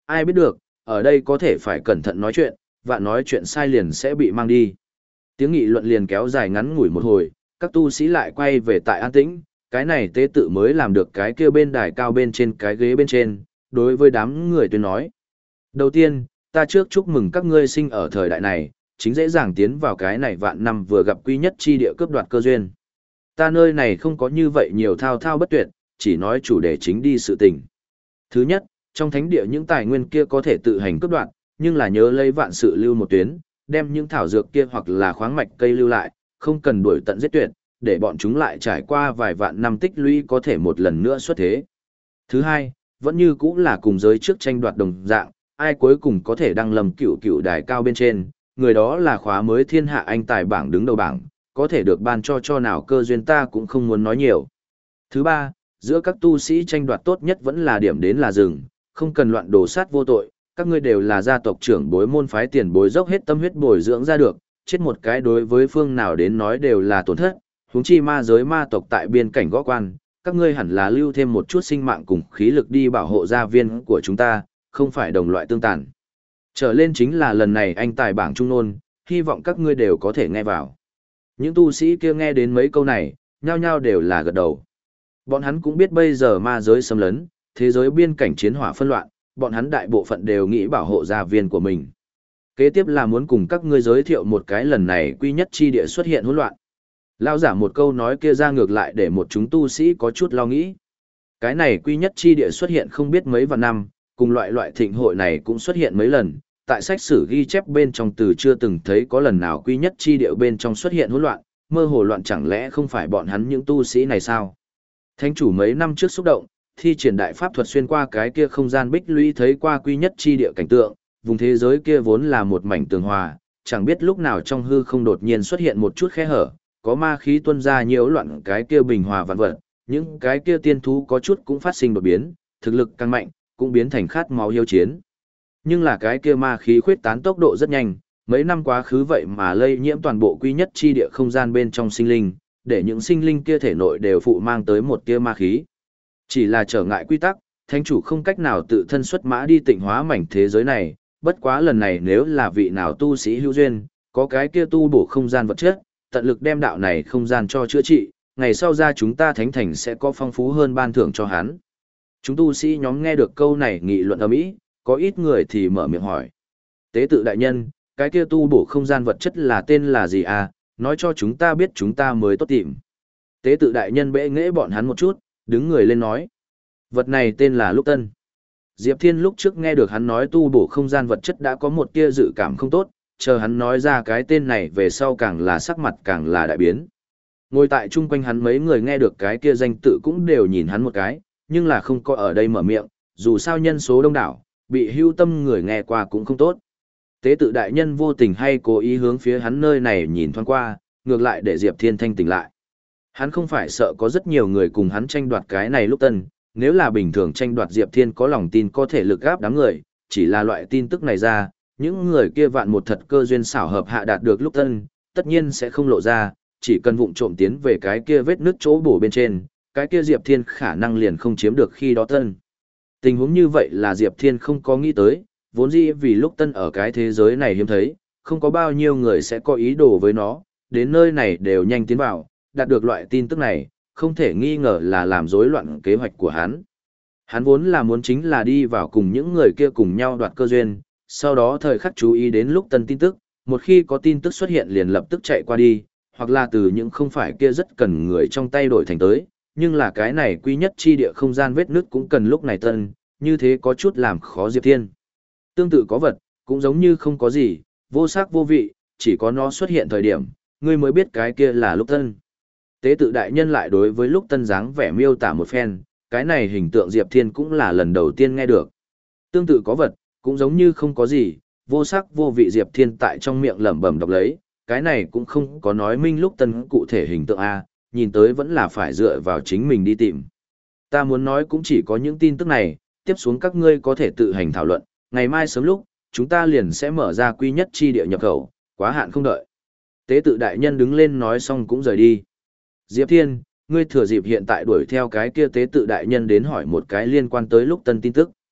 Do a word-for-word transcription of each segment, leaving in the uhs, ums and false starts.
ai biết được, ở đây có thể phải cẩn thận nói chuyện, vạn nói chuyện sai liền sẽ bị mang đi. Tiếng nghị luận liền kéo dài ngắn ngủi một hồi, các tu sĩ lại quay về tại an tĩnh, cái này tế tự mới làm được cái kia bên đài cao bên trên cái ghế bên trên, đối với đám người tuyên nói. Đầu tiên, ta trước chúc mừng các ngươi sinh ở thời đại này, chính dễ dàng tiến vào cái này vạn năm vừa gặp quy nhất chi địa cướp đoạt cơ duyên. Ta nơi này không có như vậy nhiều thao thao bất tuyệt, chỉ nói chủ đề chính đi sự tình. Thứ nhất, trong thánh địa những tài nguyên kia có thể tự hành cướp đoạt, nhưng là nhớ lấy vạn sự lưu một tuyến, đem những thảo dược kia hoặc là khoáng mạch cây lưu lại, không cần đuổi tận giết tuyệt, để bọn chúng lại trải qua vài vạn năm tích lũy có thể một lần nữa xuất thế. Thứ hai, vẫn như cũng là cùng giới trước tranh đoạt đồng dạng, ai cuối cùng có thể đăng lâm cựu cựu đài cao bên trên, người đó là khóa mới thiên hạ anh tài bảng đứng đầu bảng, có thể được ban cho cho nào cơ duyên ta cũng không muốn nói nhiều. Thứ ba, giữa các tu sĩ tranh đoạt tốt nhất vẫn là điểm đến là rừng, không cần loạn đổ sát vô tội, các ngươi đều là gia tộc trưởng bối môn phái tiền bối dốc hết tâm huyết bồi dưỡng ra được, chết một cái đối với phương nào đến nói đều là tổn thất, huống chi ma giới ma tộc tại biên cảnh gõ quan, các ngươi hẳn là lưu thêm một chút sinh mạng cùng khí lực đi bảo hộ gia viên của chúng ta, không phải đồng loại tương tàn. Trở lên chính là lần này anh tài bảng trung nôn, hy vọng các ngươi đều có thể nghe vào. Những tu sĩ kia nghe đến mấy câu này, nhao nhao đều là gật đầu. Bọn hắn cũng biết bây giờ ma giới xâm lấn, thế giới biên cảnh chiến hỏa phân loạn, bọn hắn đại bộ phận đều nghĩ bảo hộ gia viên của mình. Kế tiếp là muốn cùng các ngươi giới thiệu một cái lần này quy nhất chi địa xuất hiện hỗn loạn. Lao giả một câu nói kia ra ngược lại để một chúng tu sĩ có chút lo nghĩ. Cái này quy nhất chi địa xuất hiện không biết mấy vạn năm, cùng loại loại thịnh hội này cũng xuất hiện mấy lần. Tại sách sử ghi chép bên trong từ chưa từng thấy có lần nào quy nhất chi địa bên trong xuất hiện hỗn loạn, mơ hồ loạn chẳng lẽ không phải bọn hắn những tu sĩ này sao? Thánh chủ mấy năm trước xúc động, thi triển đại pháp thuật xuyên qua cái kia không gian bích lũy thấy qua quy nhất chi địa cảnh tượng, vùng thế giới kia vốn là một mảnh tường hòa, chẳng biết lúc nào trong hư không đột nhiên xuất hiện một chút khe hở, có ma khí tuôn ra nhiễu loạn cái kia bình hòa vạn vật, những cái kia tiên thú có chút cũng phát sinh đột biến, thực lực càng mạnh, cũng biến thành khát máu hiếu chiến. Nhưng là cái kia ma khí khuyết tán tốc độ rất nhanh, mấy năm quá khứ vậy mà lây nhiễm toàn bộ quy nhất chi địa không gian bên trong sinh linh, để những sinh linh kia thể nội đều phụ mang tới một tia ma khí. Chỉ là trở ngại quy tắc, thánh chủ không cách nào tự thân xuất mã đi tịnh hóa mảnh thế giới này, bất quá lần này nếu là vị nào tu sĩ hữu duyên, có cái kia tu bổ không gian vật chất, tận lực đem đạo này không gian cho chữa trị, ngày sau ra chúng ta thánh thành sẽ có phong phú hơn ban thưởng cho hắn. Chúng tu sĩ nhóm nghe được câu này nghị luận ầm ĩ, có ít người thì mở miệng hỏi. Tế tự đại nhân, cái kia tu bổ không gian vật chất là tên là gì à, nói cho chúng ta biết chúng ta mới tốt tìm. Tế tự đại nhân bẽ nghễ bọn hắn một chút, đứng người lên nói. Vật này tên là Lúc Tân. Diệp Thiên lúc trước nghe được hắn nói tu bổ không gian vật chất đã có một tia dự cảm không tốt, chờ hắn nói ra cái tên này về sau càng là sắc mặt càng là đại biến. Ngồi tại chung quanh hắn mấy người nghe được cái kia danh tự cũng đều nhìn hắn một cái, nhưng là không có ở đây mở miệng, dù sao nhân số đông đảo, bị hưu tâm người nghe qua cũng không tốt. Tế tự đại nhân vô tình hay cố ý hướng phía hắn nơi này nhìn thoáng qua, ngược lại để Diệp Thiên thanh tỉnh lại. Hắn không phải sợ có rất nhiều người cùng hắn tranh đoạt cái này Lúc Tân, nếu là bình thường tranh đoạt Diệp Thiên có lòng tin có thể lực gáp đám người, chỉ là loại tin tức này ra, những người kia vạn một thật cơ duyên xảo hợp hạ đạt được Lúc Tân, tất nhiên sẽ không lộ ra, chỉ cần vụng trộm tiến về cái kia vết nứt chỗ bổ bên trên, cái kia Diệp Thiên khả năng liền không chiếm được khi đó Tân. Tình huống như vậy là Diệp Thiên không có nghĩ tới, vốn dĩ vì Lúc Tân ở cái thế giới này hiếm thấy, không có bao nhiêu người sẽ có ý đồ với nó, đến nơi này đều nhanh tiến vào, đạt được loại tin tức này, không thể nghi ngờ là làm rối loạn kế hoạch của hắn. Hắn vốn là muốn chính là đi vào cùng những người kia cùng nhau đoạt cơ duyên, sau đó thời khắc chú ý đến Lúc Tân tin tức, một khi có tin tức xuất hiện liền lập tức chạy qua đi, hoặc là từ những không phải kia rất cần người trong tay đổi thành tới, nhưng là cái này quy nhất chi địa không gian vết nứt cũng cần lúc này tân, như thế có chút làm khó Diệp Thiên. Tương tự có vật, cũng giống như không có gì, vô sắc vô vị, chỉ có nó xuất hiện thời điểm, ngươi mới biết cái kia là Lúc Tân. Tế tự đại nhân lại đối với Lúc Tân dáng vẻ miêu tả một phen, cái này hình tượng Diệp Thiên cũng là lần đầu tiên nghe được. Tương tự có vật, cũng giống như không có gì, vô sắc vô vị Diệp Thiên tại trong miệng lẩm bẩm đọc lấy, cái này cũng không có nói minh Lúc Tân cụ thể hình tượng A, nhìn tới vẫn là phải dựa vào chính mình đi tìm. Ta muốn nói cũng chỉ có những tin tức này, tiếp xuống các ngươi có thể tự hành thảo luận, ngày mai sớm lúc, chúng ta liền sẽ mở ra quy nhất chi địa nhập khẩu, quá hạn không đợi. Tế tự đại nhân đứng lên nói xong cũng rời đi. Diệp Thiên, ngươi thừa dịp hiện tại đuổi theo cái kia tế tự đại nhân đến hỏi một cái liên quan tới Lúc Tân tin tức.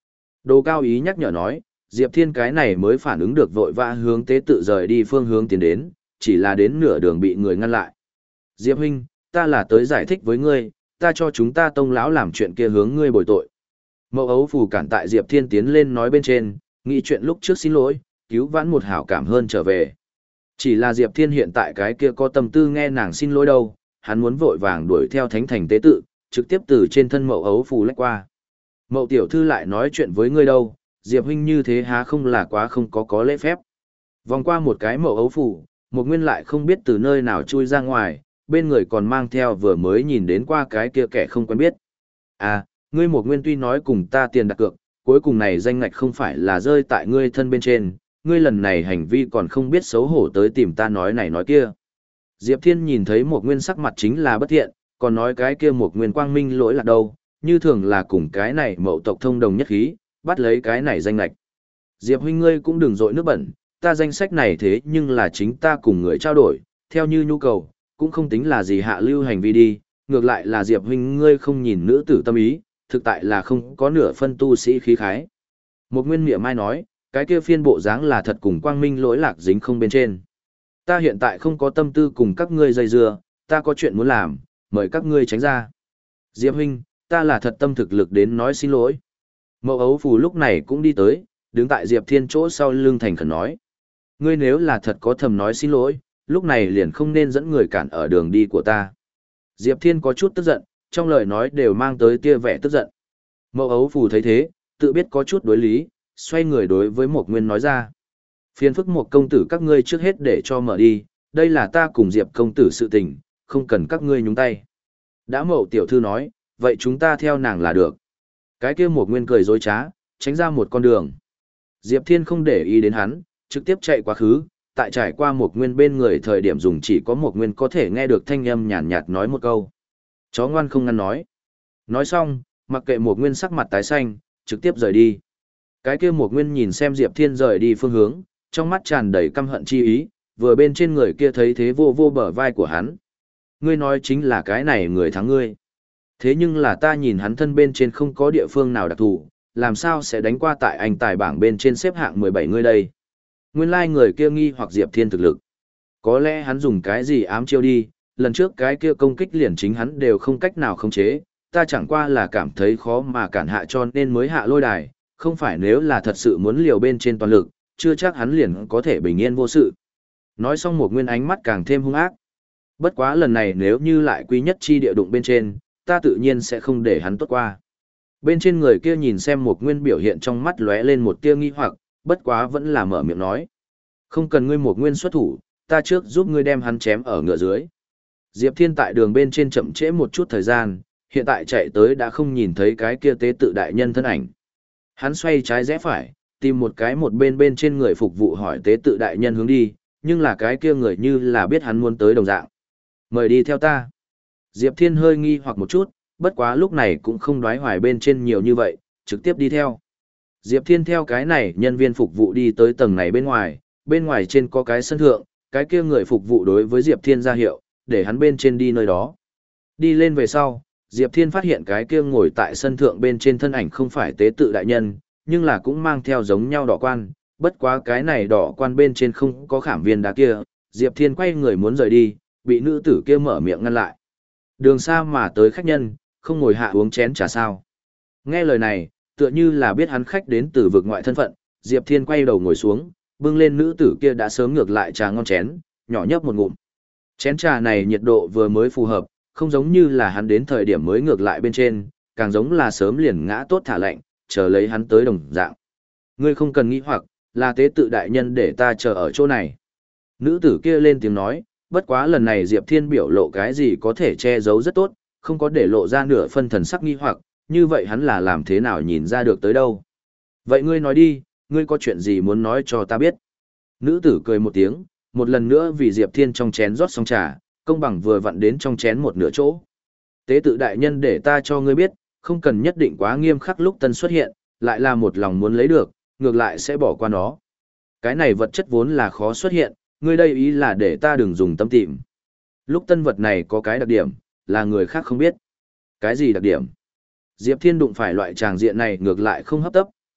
Đồ Cao Ý nhắc nhở nói, Diệp Thiên cái này mới phản ứng được vội vã hướng tế tự rời đi phương hướng tiến đến, chỉ là đến nửa đường bị người ngăn lại. Diệp huynh, ta là tới giải thích với ngươi, ta cho chúng ta tông lão làm chuyện kia hướng ngươi bồi tội. Mậu ấu phù cản tại Diệp Thiên tiến lên nói bên trên, nghĩ chuyện lúc trước xin lỗi, cứu vãn một hảo cảm hơn trở về. Chỉ là Diệp Thiên hiện tại cái kia có tâm tư nghe nàng xin lỗi đâu, hắn muốn vội vàng đuổi theo thánh thành tế tự, trực tiếp từ trên thân mậu ấu phù lách qua. Mậu tiểu thư lại nói chuyện với ngươi đâu, Diệp huynh như thế há không là quá không có có lễ phép. Vòng qua một cái mậu ấu phù, một nguyên lại không biết từ nơi nào chui ra ngoài, bên người còn mang theo vừa mới nhìn đến qua cái kia kẻ không quen biết. À, ngươi một nguyên tuy nói cùng ta tiền đặt cược, cuối cùng này danh ngạch không phải là rơi tại ngươi thân bên trên, ngươi lần này hành vi còn không biết xấu hổ tới tìm ta nói này nói kia. Diệp Thiên nhìn thấy một nguyên sắc mặt chính là bất thiện, còn nói cái kia một nguyên quang minh lỗi là đâu, như thường là cùng cái này mậu tộc thông đồng nhất khí, bắt lấy cái này danh ngạch. Diệp huynh ngươi cũng đừng dội nước bẩn, ta danh sách này thế nhưng là chính ta cùng người trao đổi, theo như nhu cầu, cũng không tính là gì hạ lưu hành vi đi, ngược lại là Diệp huynh ngươi không nhìn nữ tử tâm ý, thực tại là không có nửa phân tu sĩ khí khái. Một nguyên miệng mai nói, cái kia phiên bộ dáng là thật cùng quang minh lỗi lạc dính không bên trên. Ta hiện tại không có tâm tư cùng các ngươi dây dưa, ta có chuyện muốn làm, mời các ngươi tránh ra. Diệp huynh, ta là thật tâm thực lực đến nói xin lỗi. Mậu ấu phù lúc này cũng đi tới, đứng tại Diệp Thiên chỗ sau lưng thành khẩn nói. Ngươi nếu là thật có thầm nói xin lỗi, lúc này liền không nên dẫn người cản ở đường đi của ta. Diệp Thiên có chút tức giận, trong lời nói đều mang tới tia vẻ tức giận. Mậu ấu phù thấy thế, tự biết có chút đối lý, xoay người đối với Mộc Nguyên nói ra. Phiền phức một công tử các ngươi trước hết để cho mở đi, đây là ta cùng Diệp công tử sự tình, không cần các ngươi nhúng tay. Đã Mậu tiểu thư nói, vậy chúng ta theo nàng là được. Cái kia Mộc Nguyên cười dối trá, tránh ra một con đường. Diệp Thiên không để ý đến hắn, trực tiếp chạy quá khứ, tại trải qua Mộc Nguyên bên người thời điểm dùng chỉ có Mộc Nguyên có thể nghe được thanh âm nhàn nhạt nói một câu. Chó ngoan không ngăn nói. Nói xong, mặc kệ Mộc Nguyên sắc mặt tái xanh, trực tiếp rời đi. Cái kia Mộc Nguyên nhìn xem Diệp Thiên rời đi phương hướng, trong mắt tràn đầy căm hận chi ý, vừa bên trên người kia thấy thế vô vô bờ vai của hắn. Ngươi nói chính là cái này người thắng ngươi. Thế nhưng là ta nhìn hắn thân bên trên không có địa phương nào đặc thù, làm sao sẽ đánh qua tại anh tài bảng bên trên xếp hạng mười bảy người đây. Nguyên lai like người kia nghi hoặc Diệp Thiên thực lực. Có lẽ hắn dùng cái gì ám chiêu đi, lần trước cái kia công kích liền chính hắn đều không cách nào khống chế, ta chẳng qua là cảm thấy khó mà cản hạ cho nên mới hạ lôi đài, không phải nếu là thật sự muốn liều bên trên toàn lực, chưa chắc hắn liền có thể bình yên vô sự. Nói xong một nguyên ánh mắt càng thêm hung ác. Bất quá lần này nếu như lại quý nhất chi địa đụng bên trên, ta tự nhiên sẽ không để hắn tốt qua. Bên trên người kia nhìn xem một nguyên biểu hiện trong mắt lóe lên một tia nghi hoặc, bất quá vẫn là mở miệng nói. Không cần ngươi một nguyên xuất thủ, ta trước giúp ngươi đem hắn chém ở ngựa dưới. Diệp Thiên tại đường bên trên chậm trễ một chút thời gian, hiện tại chạy tới đã không nhìn thấy cái kia tế tự đại nhân thân ảnh. Hắn xoay trái rẽ phải, tìm một cái một bên bên trên người phục vụ hỏi tế tự đại nhân hướng đi, nhưng là cái kia người như là biết hắn muốn tới đồng dạng. Mời đi theo ta. Diệp Thiên hơi nghi hoặc một chút, bất quá lúc này cũng không đoái hoài bên trên nhiều như vậy, trực tiếp đi theo. Diệp Thiên theo cái này nhân viên phục vụ đi tới tầng này bên ngoài, bên ngoài trên có cái sân thượng, cái kia người phục vụ đối với Diệp Thiên ra hiệu, để hắn bên trên đi nơi đó. Đi lên về sau, Diệp Thiên phát hiện cái kia ngồi tại sân thượng bên trên thân ảnh không phải tế tự đại nhân, nhưng là cũng mang theo giống nhau đỏ quan, bất quá cái này đỏ quan bên trên không có khảm viên đá kia, Diệp Thiên quay người muốn rời đi, bị nữ tử kia mở miệng ngăn lại. Đường xa mà tới khách nhân, không ngồi hạ uống chén trà sao. Nghe lời này, tựa như là biết hắn khách đến từ vực ngoại thân phận, Diệp Thiên quay đầu ngồi xuống, bưng lên nữ tử kia đã sớm ngược lại trà ngon chén, nhỏ nhấp một ngụm. Chén trà này nhiệt độ vừa mới phù hợp, không giống như là hắn đến thời điểm mới ngược lại bên trên, càng giống là sớm liền ngã tốt thả lạnh, chờ lấy hắn tới đồng dạng. Ngươi không cần nghĩ hoặc, là tế tự đại nhân để ta chờ ở chỗ này. Nữ tử kia lên tiếng nói, bất quá lần này Diệp Thiên biểu lộ cái gì có thể che giấu rất tốt, không có để lộ ra nửa phân thần sắc nghi hoặc, như vậy hắn là làm thế nào nhìn ra được tới đâu. Vậy ngươi nói đi, ngươi có chuyện gì muốn nói cho ta biết. Nữ tử cười một tiếng, một lần nữa vì Diệp Thiên trong chén rót xong trà, công bằng vừa vặn đến trong chén một nửa chỗ. Tế tự đại nhân để ta cho ngươi biết, không cần nhất định quá nghiêm khắc lúc tân xuất hiện, lại là một lòng muốn lấy được, ngược lại sẽ bỏ qua nó. Cái này vật chất vốn là khó xuất hiện, ngươi đây ý là để ta đừng dùng tâm tìm. Lúc tân vật này có cái đặc điểm, là người khác không biết. Cái gì đặc điểm? Diệp Thiên đụng phải loại tràng diện này ngược lại không hấp tấp,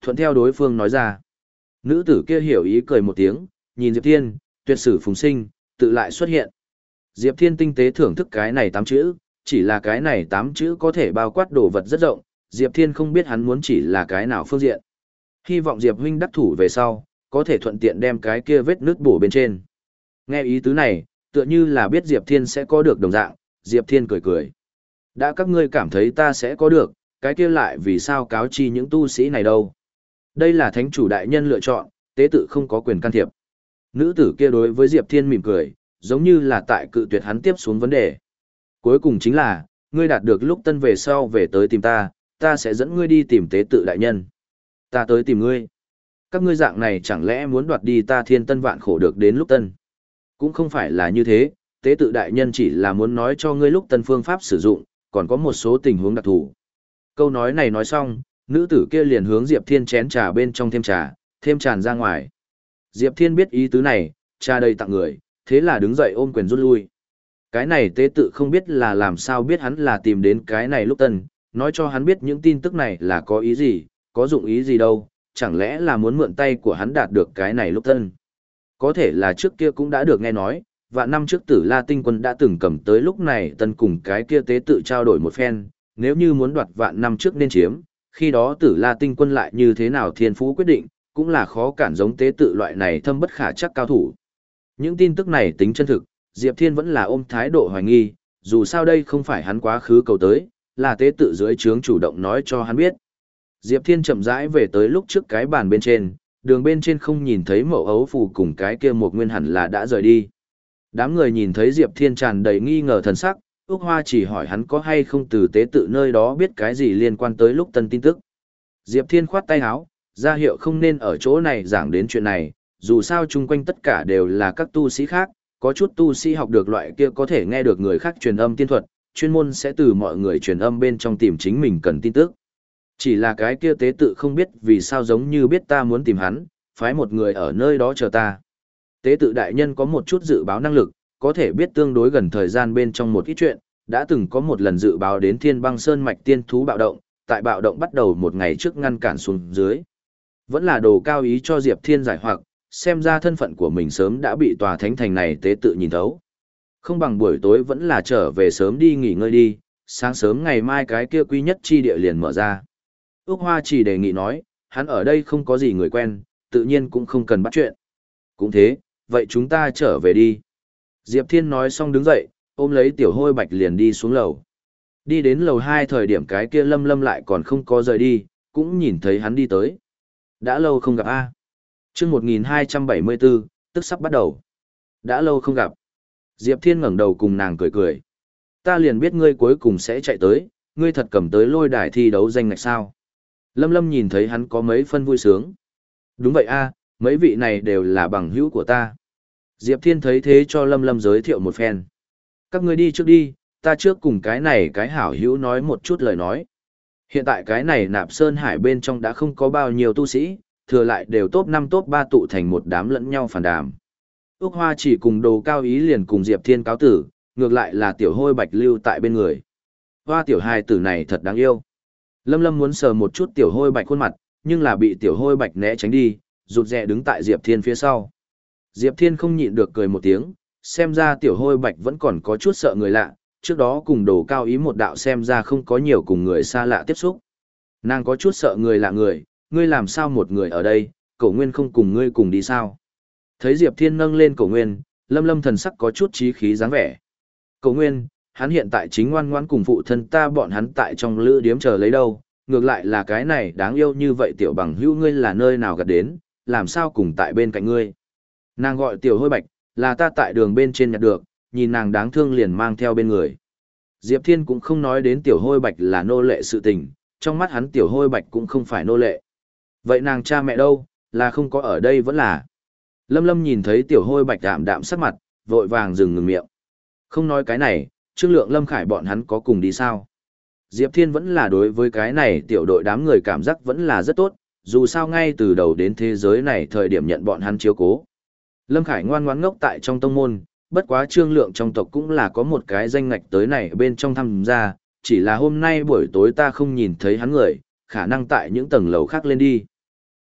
thuận theo đối phương nói ra. Nữ tử kia hiểu ý cười một tiếng, nhìn Diệp Thiên, tuyệt sử phùng sinh, tự lại xuất hiện. Diệp Thiên tinh tế thưởng thức cái này tám chữ, chỉ là cái này tám chữ có thể bao quát đồ vật rất rộng, Diệp Thiên không biết hắn muốn chỉ là cái nào phương diện. Hy vọng Diệp huynh đắc thủ về sau, có thể thuận tiện đem cái kia vết nước bổ bên trên. Nghe ý tứ này, tựa như là biết Diệp Thiên sẽ có được đồng dạng, Diệp Thiên cười cười. Đã các ngươi cảm thấy ta sẽ có được, cái kia lại vì sao cáo chi những tu sĩ này đâu. Đây là thánh chủ đại nhân lựa chọn, tế tự không có quyền can thiệp. Nữ tử kia đối với Diệp Thiên mỉm cười, giống như là tại cự tuyệt hắn tiếp xuống vấn đề. Cuối cùng chính là, ngươi đạt được lúc tân về sau về tới tìm ta, ta sẽ dẫn ngươi đi tìm tế tự đại nhân. Ta tới tìm ngươi. Các ngươi dạng này chẳng lẽ muốn đoạt đi ta thiên tân vạn khổ được đến lúc tân. Cũng không phải là như thế, tế tự đại nhân chỉ là muốn nói cho ngươi lúc tân phương pháp sử dụng, còn có một số tình huống đặc thù. Câu nói này nói xong, nữ tử kia liền hướng Diệp Thiên chén trà bên trong thêm trà, thêm tràn ra ngoài. Diệp Thiên biết ý tứ này, trà đầy tặng người, thế là đứng dậy ôm quyền rút lui. Cái này tế tự không biết là làm sao biết hắn là tìm đến cái này lúc tân, nói cho hắn biết những tin tức này là có ý gì, có dụng ý gì đâu, chẳng lẽ là muốn mượn tay của hắn đạt được cái này lúc tân. Có thể là trước kia cũng đã được nghe nói, và năm trước Tử La Tinh Quân đã từng cầm tới lúc này tân cùng cái kia tế tự trao đổi một phen, nếu như muốn đoạt vạn năm trước nên chiếm, khi đó Tử La Tinh Quân lại như thế nào thiên phú quyết định, cũng là khó cản giống tế tự loại này thâm bất khả chắc cao thủ. Những tin tức này tính chân thực, Diệp Thiên vẫn là ôm thái độ hoài nghi, dù sao đây không phải hắn quá khứ cầu tới, là tế tự dưới trướng chủ động nói cho hắn biết. Diệp Thiên chậm rãi về tới lúc trước cái bàn bên trên, đường bên trên không nhìn thấy mẫu ấu phù cùng cái kia một nguyên hẳn là đã rời đi. Đám người nhìn thấy Diệp Thiên tràn đầy nghi ngờ thần sắc, Úc Hoa chỉ hỏi hắn có hay không từ tế tự nơi đó biết cái gì liên quan tới lúc tân tin tức. Diệp Thiên khoát tay áo, ra hiệu không nên ở chỗ này giảng đến chuyện này, dù sao chung quanh tất cả đều là các tu sĩ khác, có chút tu sĩ học được loại kia có thể nghe được người khác truyền âm tiên thuật, chuyên môn sẽ từ mọi người truyền âm bên trong tìm chính mình cần tin tức. Chỉ là cái kia tế tự không biết vì sao giống như biết ta muốn tìm hắn, phái một người ở nơi đó chờ ta. Tế tự đại nhân có một chút dự báo năng lực, có thể biết tương đối gần thời gian bên trong một ít chuyện, đã từng có một lần dự báo đến Thiên Băng Sơn mạch tiên thú bạo động, tại bạo động bắt đầu một ngày trước ngăn cản xuống dưới. Vẫn là đồ cao ý cho Diệp Thiên giải hoặc, xem ra thân phận của mình sớm đã bị tòa thánh thành này tế tự nhìn thấu. Không bằng buổi tối vẫn là trở về sớm đi nghỉ ngơi đi, sáng sớm ngày mai cái kia quý nhất chi địa liền mở ra. Úc Hoa chỉ đề nghị nói, hắn ở đây không có gì người quen, tự nhiên cũng không cần bắt chuyện. Cũng thế, vậy chúng ta trở về đi. Diệp Thiên nói xong đứng dậy, ôm lấy tiểu hôi bạch liền đi xuống lầu. Đi đến lầu hai thời điểm cái kia lâm lâm lại còn không có rời đi, cũng nhìn thấy hắn đi tới. Đã lâu không gặp a. Chương một nghìn hai trăm bảy mươi bốn, tức sắp bắt đầu. Đã lâu không gặp. Diệp Thiên ngẩng đầu cùng nàng cười cười. Ta liền biết ngươi cuối cùng sẽ chạy tới, ngươi thật cầm tới lôi đài thi đấu danh ngạch sao. Lâm Lâm nhìn thấy hắn có mấy phân vui sướng. Đúng vậy a, mấy vị này đều là bằng hữu của ta. Diệp Thiên thấy thế cho Lâm Lâm giới thiệu một phen. Các ngươi đi trước đi, ta trước cùng cái này cái hảo hữu nói một chút lời nói. Hiện tại cái này Nạp Sơn Hải bên trong đã không có bao nhiêu tu sĩ, thừa lại đều top năm top ba tụ thành một đám lẫn nhau phản đàm. Úc Hoa chỉ cùng đồ cao ý liền cùng Diệp Thiên cáo tử, ngược lại là tiểu hôi bạch lưu tại bên người. Hoa tiểu hài tử này thật đáng yêu. Lâm Lâm muốn sờ một chút tiểu hôi bạch khuôn mặt, nhưng là bị tiểu hôi bạch né tránh đi, rụt rè đứng tại Diệp Thiên phía sau. Diệp Thiên không nhịn được cười một tiếng, xem ra tiểu hôi bạch vẫn còn có chút sợ người lạ, trước đó cùng đồ cao ý một đạo xem ra không có nhiều cùng người xa lạ tiếp xúc. Nàng có chút sợ người lạ người, ngươi làm sao một người ở đây, Cổ Nguyên không cùng ngươi cùng đi sao? Thấy Diệp Thiên nâng lên Cổ Nguyên, Lâm Lâm thần sắc có chút chí khí dáng vẻ. Cổ Nguyên, hắn hiện tại chính ngoan ngoãn cùng phụ thân ta bọn hắn tại trong lữ điếm chờ lấy đâu, ngược lại là cái này đáng yêu như vậy tiểu bằng hữu ngươi là nơi nào gặp đến, làm sao cùng tại bên cạnh ngươi. Nàng gọi tiểu hôi bạch, là ta tại đường bên trên nhặt được, nhìn nàng đáng thương liền mang theo bên người. Diệp Thiên cũng không nói đến tiểu hôi bạch là nô lệ sự tình, trong mắt hắn tiểu hôi bạch cũng không phải nô lệ. Vậy nàng cha mẹ đâu, là không có ở đây vẫn là. Lâm Lâm nhìn thấy tiểu hôi bạch đạm đạm sắc mặt, vội vàng dừng ngừng miệng. Không nói cái này, Trương Lượng Lâm Khải bọn hắn có cùng đi sao? Diệp Thiên vẫn là đối với cái này tiểu đội đám người cảm giác vẫn là rất tốt, dù sao ngay từ đầu đến thế giới này thời điểm nhận bọn hắn chiếu cố. Lâm Khải ngoan ngoãn ngốc tại trong tông môn, bất quá Trương Lượng trong tộc cũng là có một cái danh ngạch tới này bên trong tham gia, chỉ là hôm nay buổi tối ta không nhìn thấy hắn người, khả năng tại những tầng lầu khác lên đi.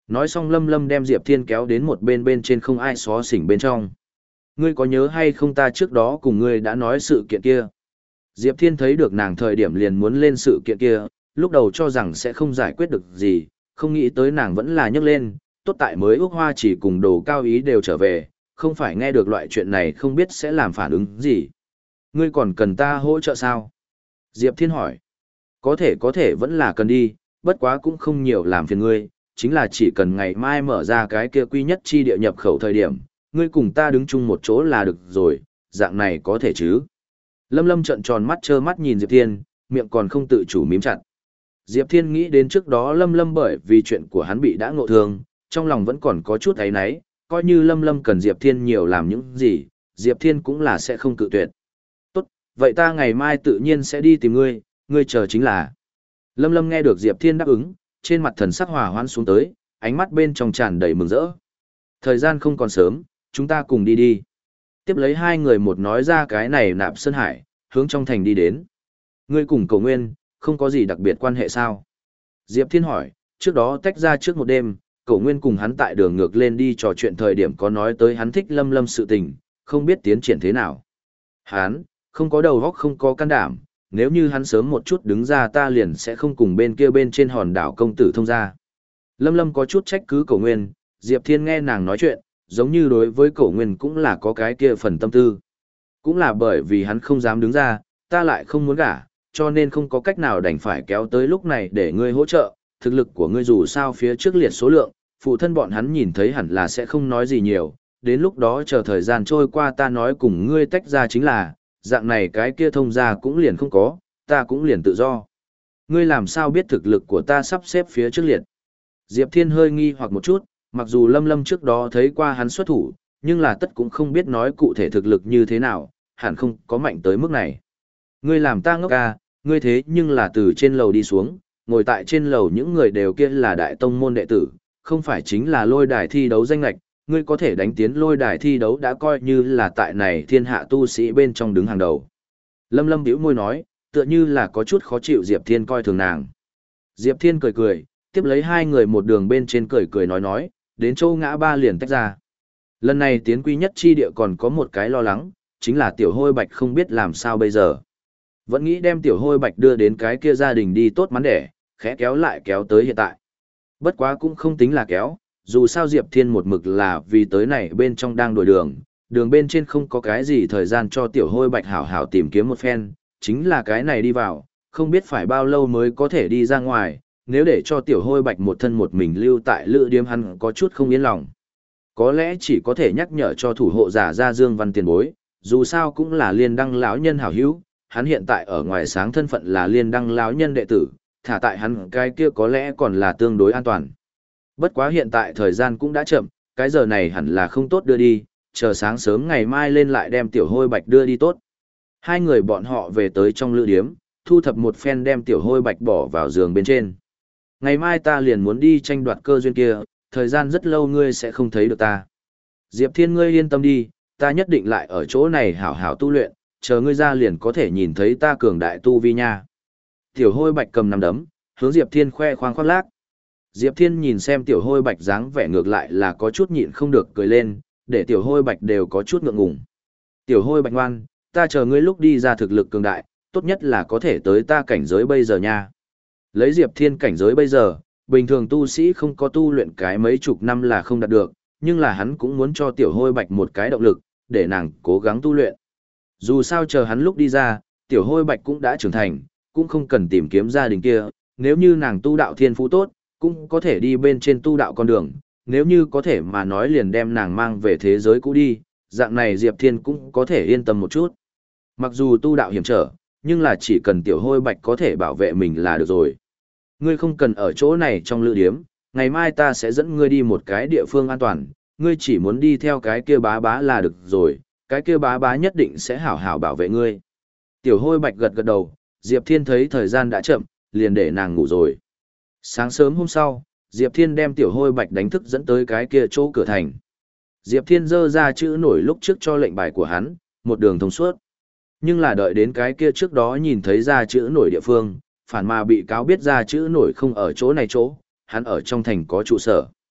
Nói xong Lâm Lâm đem Diệp Thiên kéo đến một bên bên trên không ai xó xỉnh bên trong. Ngươi có nhớ hay không ta trước đó cùng ngươi đã nói sự kiện kia? Diệp Thiên thấy được nàng thời điểm liền muốn lên sự kiện kia, lúc đầu cho rằng sẽ không giải quyết được gì, không nghĩ tới nàng vẫn là nhấc lên, tốt tại mới ước hoa chỉ cùng đồ cao ý đều trở về, không phải nghe được loại chuyện này không biết sẽ làm phản ứng gì. Ngươi còn cần ta hỗ trợ sao? Diệp Thiên hỏi. Có thể có thể vẫn là cần đi, bất quá cũng không nhiều làm phiền ngươi, chính là chỉ cần ngày mai mở ra cái kia quy nhất chi địa nhập khẩu thời điểm, ngươi cùng ta đứng chung một chỗ là được rồi, dạng này có thể chứ? Lâm Lâm trợn tròn mắt trơ mắt nhìn Diệp Thiên, miệng còn không tự chủ mím chặt. Diệp Thiên nghĩ đến trước đó Lâm Lâm bởi vì chuyện của hắn bị đã ngộ thương, trong lòng vẫn còn có chút áy náy, coi như Lâm Lâm cần Diệp Thiên nhiều làm những gì, Diệp Thiên cũng là sẽ không cự tuyệt. Tốt, vậy ta ngày mai tự nhiên sẽ đi tìm ngươi, ngươi chờ chính là. Lâm Lâm nghe được Diệp Thiên đáp ứng, trên mặt thần sắc hòa hoãn xuống tới, ánh mắt bên trong tràn đầy mừng rỡ. Thời gian không còn sớm, chúng ta cùng đi đi. Tiếp lấy hai người một nói ra cái này Nạp Sơn Hải, hướng trong thành đi đến. Ngươi cùng Cổ Nguyên, không có gì đặc biệt quan hệ sao? Diệp Thiên hỏi, trước đó tách ra trước một đêm, Cổ Nguyên cùng hắn tại đường ngược lên đi trò chuyện thời điểm có nói tới hắn thích Lâm Lâm sự tình, không biết tiến triển thế nào. Hắn, không có đầu óc không có can đảm, nếu như hắn sớm một chút đứng ra ta liền sẽ không cùng bên kia bên trên hòn đảo công tử thông ra. Lâm Lâm có chút trách cứ Cổ Nguyên, Diệp Thiên nghe nàng nói chuyện, giống như đối với Cổ Nguyên cũng là có cái kia phần tâm tư. Cũng là bởi vì hắn không dám đứng ra, ta lại không muốn gả, cho nên không có cách nào đành phải kéo tới lúc này để ngươi hỗ trợ, thực lực của ngươi dù sao phía trước liệt số lượng, phụ thân bọn hắn nhìn thấy hẳn là sẽ không nói gì nhiều, đến lúc đó chờ thời gian trôi qua ta nói cùng ngươi tách ra chính là, dạng này cái kia thông ra cũng liền không có, ta cũng liền tự do. Ngươi làm sao biết thực lực của ta sắp xếp phía trước liệt? Diệp Thiên hơi nghi hoặc một chút, mặc dù Lâm Lâm trước đó thấy qua hắn xuất thủ, nhưng là tất cũng không biết nói cụ thể thực lực như thế nào, hẳn không có mạnh tới mức này. Ngươi làm ta ngốc à, ngươi thế nhưng là từ trên lầu đi xuống, ngồi tại trên lầu những người đều kia là đại tông môn đệ tử, không phải chính là lôi đài thi đấu danh lạch, ngươi có thể đánh tiến lôi đài thi đấu đã coi như là tại này thiên hạ tu sĩ bên trong đứng hàng đầu. Lâm Lâm bĩu môi nói, tựa như là có chút khó chịu Diệp Thiên coi thường nàng. Diệp Thiên cười cười, tiếp lấy hai người một đường bên trên cười cười nói nói, đến châu ngã ba liền tách ra. Lần này tiến quy nhất chi địa còn có một cái lo lắng, chính là tiểu hôi bạch không biết làm sao bây giờ. Vẫn nghĩ đem tiểu hôi bạch đưa đến cái kia gia đình đi tốt mắn đẻ, khẽ kéo lại kéo tới hiện tại. Bất quá cũng không tính là kéo, dù sao Diệp Thiên một mực là vì tới này bên trong đang đổi đường, đường bên trên không có cái gì thời gian cho tiểu hôi bạch hảo hảo tìm kiếm một phen, chính là cái này đi vào, không biết phải bao lâu mới có thể đi ra ngoài, nếu để cho tiểu hôi bạch một thân một mình lưu tại lữ điếm hắn có chút không yên lòng. Có lẽ chỉ có thể nhắc nhở cho thủ hộ giả ra Dương Văn tiền bối, dù sao cũng là liên đăng lão nhân hảo hữu, hắn hiện tại ở ngoài sáng thân phận là liên đăng lão nhân đệ tử, thả tại hắn cái kia có lẽ còn là tương đối an toàn. Bất quá hiện tại thời gian cũng đã chậm, cái giờ này hẳn là không tốt đưa đi, chờ sáng sớm ngày mai lên lại đem tiểu hôi bạch đưa đi tốt. Hai người bọn họ về tới trong lữ điếm, thu thập một phen đem tiểu hôi bạch bỏ vào giường bên trên. Ngày mai ta liền muốn đi tranh đoạt cơ duyên kia, thời gian rất lâu ngươi sẽ không thấy được ta. Diệp Thiên ngươi yên tâm đi, ta nhất định lại ở chỗ này hảo hảo tu luyện, chờ ngươi ra liền có thể nhìn thấy ta cường đại tu vi nha. Tiểu hôi bạch cầm nắm đấm, hướng Diệp Thiên khoe khoang khoác lác. Diệp Thiên nhìn xem tiểu hôi bạch dáng vẻ ngược lại là có chút nhịn không được cười lên, để tiểu hôi bạch đều có chút ngượng ngùng. Tiểu hôi bạch ngoan, ta chờ ngươi lúc đi ra thực lực cường đại, tốt nhất là có thể tới ta cảnh giới bây giờ nha. Lấy Diệp Thiên cảnh giới bây giờ, bình thường tu sĩ không có tu luyện cái mấy chục năm là không đạt được, nhưng là hắn cũng muốn cho tiểu hôi bạch một cái động lực, để nàng cố gắng tu luyện. Dù sao chờ hắn lúc đi ra, tiểu hôi bạch cũng đã trưởng thành, cũng không cần tìm kiếm gia đình kia, nếu như nàng tu đạo thiên phú tốt, cũng có thể đi bên trên tu đạo con đường, nếu như có thể mà nói liền đem nàng mang về thế giới cũ đi, dạng này Diệp Thiên cũng có thể yên tâm một chút. Mặc dù tu đạo hiểm trở, nhưng là chỉ cần tiểu hôi bạch có thể bảo vệ mình là được rồi. Ngươi không cần ở chỗ này trong lữ điếm, ngày mai ta sẽ dẫn ngươi đi một cái địa phương an toàn, ngươi chỉ muốn đi theo cái kia bá bá là được rồi, cái kia bá bá nhất định sẽ hảo hảo bảo vệ ngươi. Tiểu hôi bạch gật gật đầu, Diệp Thiên thấy thời gian đã chậm, liền để nàng ngủ rồi. Sáng sớm hôm sau, Diệp Thiên đem tiểu hôi bạch đánh thức dẫn tới cái kia chỗ cửa thành. Diệp Thiên dơ ra chữ nổi lúc trước cho lệnh bài của hắn, một đường thông suốt. Nhưng là đợi đến cái kia trước đó nhìn thấy ra chữ nổi địa phương, phản mà bị cáo biết ra chữ nổi không ở chỗ này chỗ, hắn ở trong thành có trụ sở.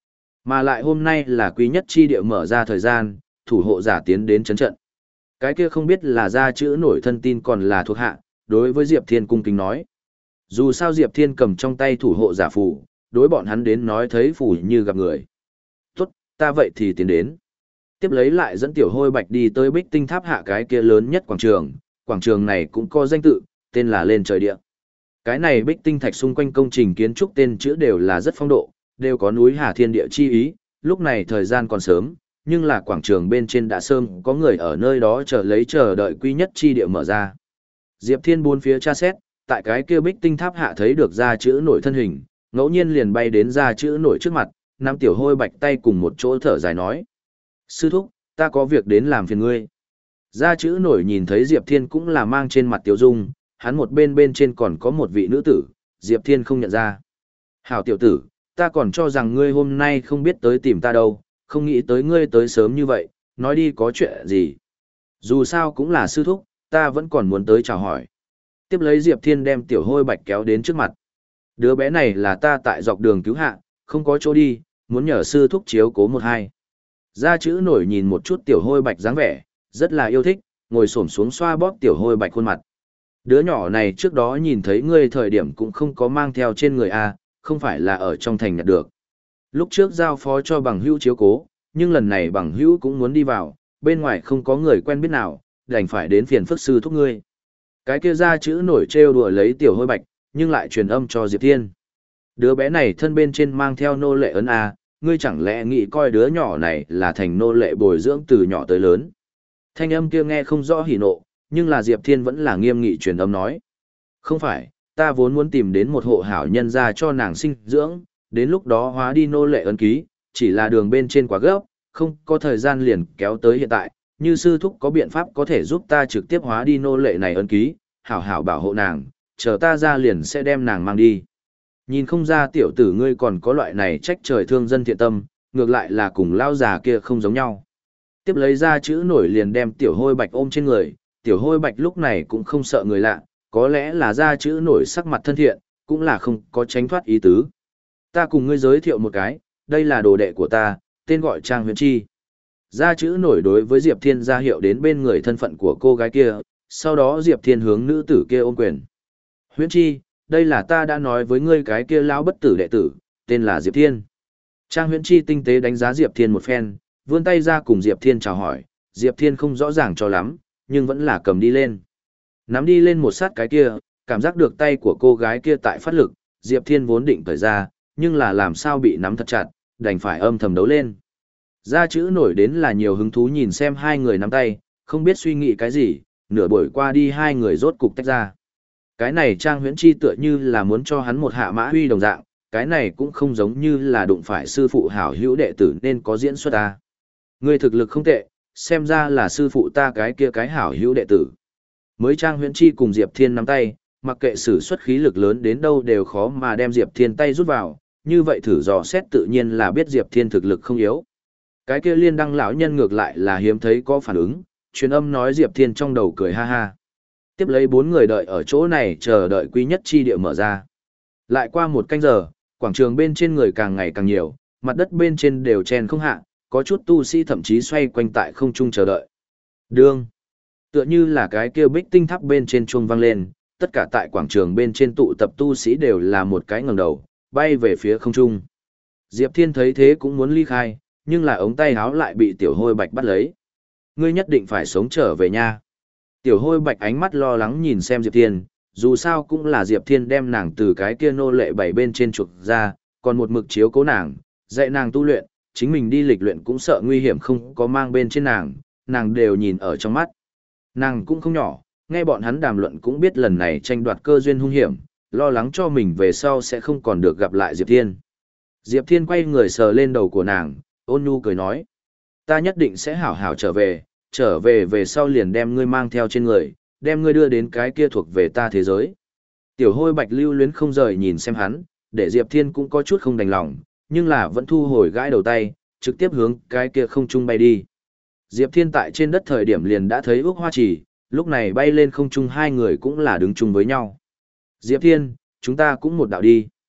Mà lại hôm nay là quý nhất chi địa mở ra thời gian, thủ hộ giả tiến đến chấn trận. Cái kia không biết là ra chữ nổi thân tin còn là thuộc hạ, đối với Diệp Thiên cung kính nói. Dù sao Diệp Thiên cầm trong tay thủ hộ giả phù, đối bọn hắn đến nói thấy phù như gặp người. Tốt, ta vậy thì tiến đến. Tiếp lấy lại dẫn tiểu hôi bạch đi tới bích tinh tháp hạ cái kia lớn nhất quảng trường, quảng trường này cũng có danh tự, tên là Lên Trời Địa. Cái này bích tinh thạch xung quanh công trình kiến trúc tên chữ đều là rất phong độ, đều có núi Hà Thiên Địa chi ý, lúc này thời gian còn sớm, nhưng là quảng trường bên trên đã sớm có người ở nơi đó chờ lấy chờ đợi quy nhất chi địa mở ra. Diệp Thiên bốn phía tra xét, tại cái kia bích tinh tháp hạ thấy được ra chữ nổi thân hình, ngẫu nhiên liền bay đến ra chữ nổi trước mặt, nắm tiểu hôi bạch tay cùng một chỗ thở dài nói. Sư thúc, ta có việc đến làm phiền ngươi. Ra chữ nổi nhìn thấy Diệp Thiên cũng là mang trên mặt tiểu dung, hắn một bên bên trên còn có một vị nữ tử, Diệp Thiên không nhận ra. Hảo tiểu tử, ta còn cho rằng ngươi hôm nay không biết tới tìm ta đâu, không nghĩ tới ngươi tới sớm như vậy, nói đi có chuyện gì. Dù sao cũng là sư thúc, ta vẫn còn muốn tới chào hỏi. Tiếp lấy Diệp Thiên đem tiểu hôi bạch kéo đến trước mặt. Đứa bé này là ta tại dọc đường cứu hạ, không có chỗ đi, muốn nhờ sư thúc chiếu cố một hai. Ra chữ nổi nhìn một chút tiểu hôi bạch dáng vẻ, rất là yêu thích, ngồi xổm xuống xoa bóp tiểu hôi bạch khuôn mặt. Đứa nhỏ này trước đó nhìn thấy ngươi thời điểm cũng không có mang theo trên người a, không phải là ở trong thành nhặt được. Lúc trước giao phó cho bằng hữu chiếu cố, nhưng lần này bằng hữu cũng muốn đi vào, bên ngoài không có người quen biết nào, đành phải đến phiền phức sư thúc ngươi. Cái kia ra chữ nổi trêu đùa lấy tiểu hôi bạch, nhưng lại truyền âm cho Diệp Thiên. Đứa bé này thân bên trên mang theo nô lệ ấn a, ngươi chẳng lẽ nghĩ coi đứa nhỏ này là thành nô lệ bồi dưỡng từ nhỏ tới lớn. Thanh âm kia nghe không rõ hỉ nộ, nhưng là Diệp Thiên vẫn là nghiêm nghị truyền âm nói. Không phải, ta vốn muốn tìm đến một hộ hảo nhân ra cho nàng sinh dưỡng, đến lúc đó hóa đi nô lệ ấn ký, chỉ là đường bên trên quá gấp, không có thời gian liền kéo tới hiện tại, như sư thúc có biện pháp có thể giúp ta trực tiếp hóa đi nô lệ này ấn ký, hảo hảo bảo hộ nàng, chờ ta ra liền sẽ đem nàng mang đi. Nhìn không ra tiểu tử ngươi còn có loại này trách trời thương dân thiện tâm, ngược lại là cùng lao già kia không giống nhau. Tiếp lấy ra chữ nổi liền đem tiểu hôi bạch ôm trên người, tiểu hôi bạch lúc này cũng không sợ người lạ, có lẽ là ra chữ nổi sắc mặt thân thiện, cũng là không có tránh thoát ý tứ. Ta cùng ngươi giới thiệu một cái, đây là đồ đệ của ta, tên gọi Trang Huyễn Chi. Ra chữ nổi đối với Diệp Thiên ra hiệu đến bên người thân phận của cô gái kia, sau đó Diệp Thiên hướng nữ tử kia ôm quyền. Huyễn Chi, đây là ta đã nói với ngươi cái kia lão bất tử đệ tử, tên là Diệp Thiên. Trang Huyễn Chi tinh tế đánh giá Diệp Thiên một phen, vươn tay ra cùng Diệp Thiên chào hỏi, Diệp Thiên không rõ ràng cho lắm, nhưng vẫn là cầm đi lên. Nắm đi lên một sát cái kia, cảm giác được tay của cô gái kia tại phát lực, Diệp Thiên vốn định cởi ra, nhưng là làm sao bị nắm thật chặt, đành phải âm thầm đấu lên. Ra chữ nổi đến là nhiều hứng thú nhìn xem hai người nắm tay, không biết suy nghĩ cái gì, nửa buổi qua đi hai người rốt cục tách ra. Cái này Trang Huyễn Chi tựa như là muốn cho hắn một hạ mã huy đồng dạng, cái này cũng không giống như là đụng phải sư phụ hảo hữu đệ tử nên có diễn xuất ta. Ngươi thực lực không tệ, xem ra là sư phụ ta cái kia cái hảo hữu đệ tử. Mới Trang Huyễn Chi cùng Diệp Thiên nắm tay, mặc kệ sử xuất khí lực lớn đến đâu đều khó mà đem Diệp Thiên tay rút vào, như vậy thử dò xét tự nhiên là biết Diệp Thiên thực lực không yếu. Cái kia Liên Đăng lão nhân ngược lại là hiếm thấy có phản ứng, truyền âm nói Diệp Thiên trong đầu cười ha ha. Tiếp lấy bốn người đợi ở chỗ này chờ đợi quý nhất chi địa mở ra. Lại qua một canh giờ, quảng trường bên trên người càng ngày càng nhiều, mặt đất bên trên đều chen không hạ, có chút tu sĩ thậm chí xoay quanh tại không trung chờ đợi. Đương, tựa như là cái kia bích tinh tháp bên trên chuông vang lên, tất cả tại quảng trường bên trên tụ tập tu sĩ đều là một cái ngẩng đầu, bay về phía không trung. Diệp Thiên thấy thế cũng muốn ly khai, nhưng là ống tay áo lại bị tiểu hôi bạch bắt lấy. Ngươi nhất định phải sống trở về nha. Tiểu hôi bạch ánh mắt lo lắng nhìn xem Diệp Thiên, dù sao cũng là Diệp Thiên đem nàng từ cái kia nô lệ bảy bên trên chuộc ra, còn một mực chiếu cố nàng, dạy nàng tu luyện, chính mình đi lịch luyện cũng sợ nguy hiểm không có mang bên trên nàng, nàng đều nhìn ở trong mắt. Nàng cũng không nhỏ, nghe bọn hắn đàm luận cũng biết lần này tranh đoạt cơ duyên hung hiểm, lo lắng cho mình về sau sẽ không còn được gặp lại Diệp Thiên. Diệp Thiên quay người sờ lên đầu của nàng, ôn nhu cười nói. Ta nhất định sẽ hảo hảo trở về, trở về về sau liền đem ngươi mang theo trên người, đem ngươi đưa đến cái kia thuộc về ta thế giới. Tiểu hôi bạch lưu luyến không rời nhìn xem hắn, để Diệp Thiên cũng có chút không đành lòng, nhưng là vẫn thu hồi gãi đầu tay, trực tiếp hướng cái kia không trung bay đi. Diệp Thiên tại trên đất thời điểm liền đã thấy ước hoa trì, lúc này bay lên không trung hai người cũng là đứng chung với nhau. Diệp Thiên, chúng ta cũng một đạo đi.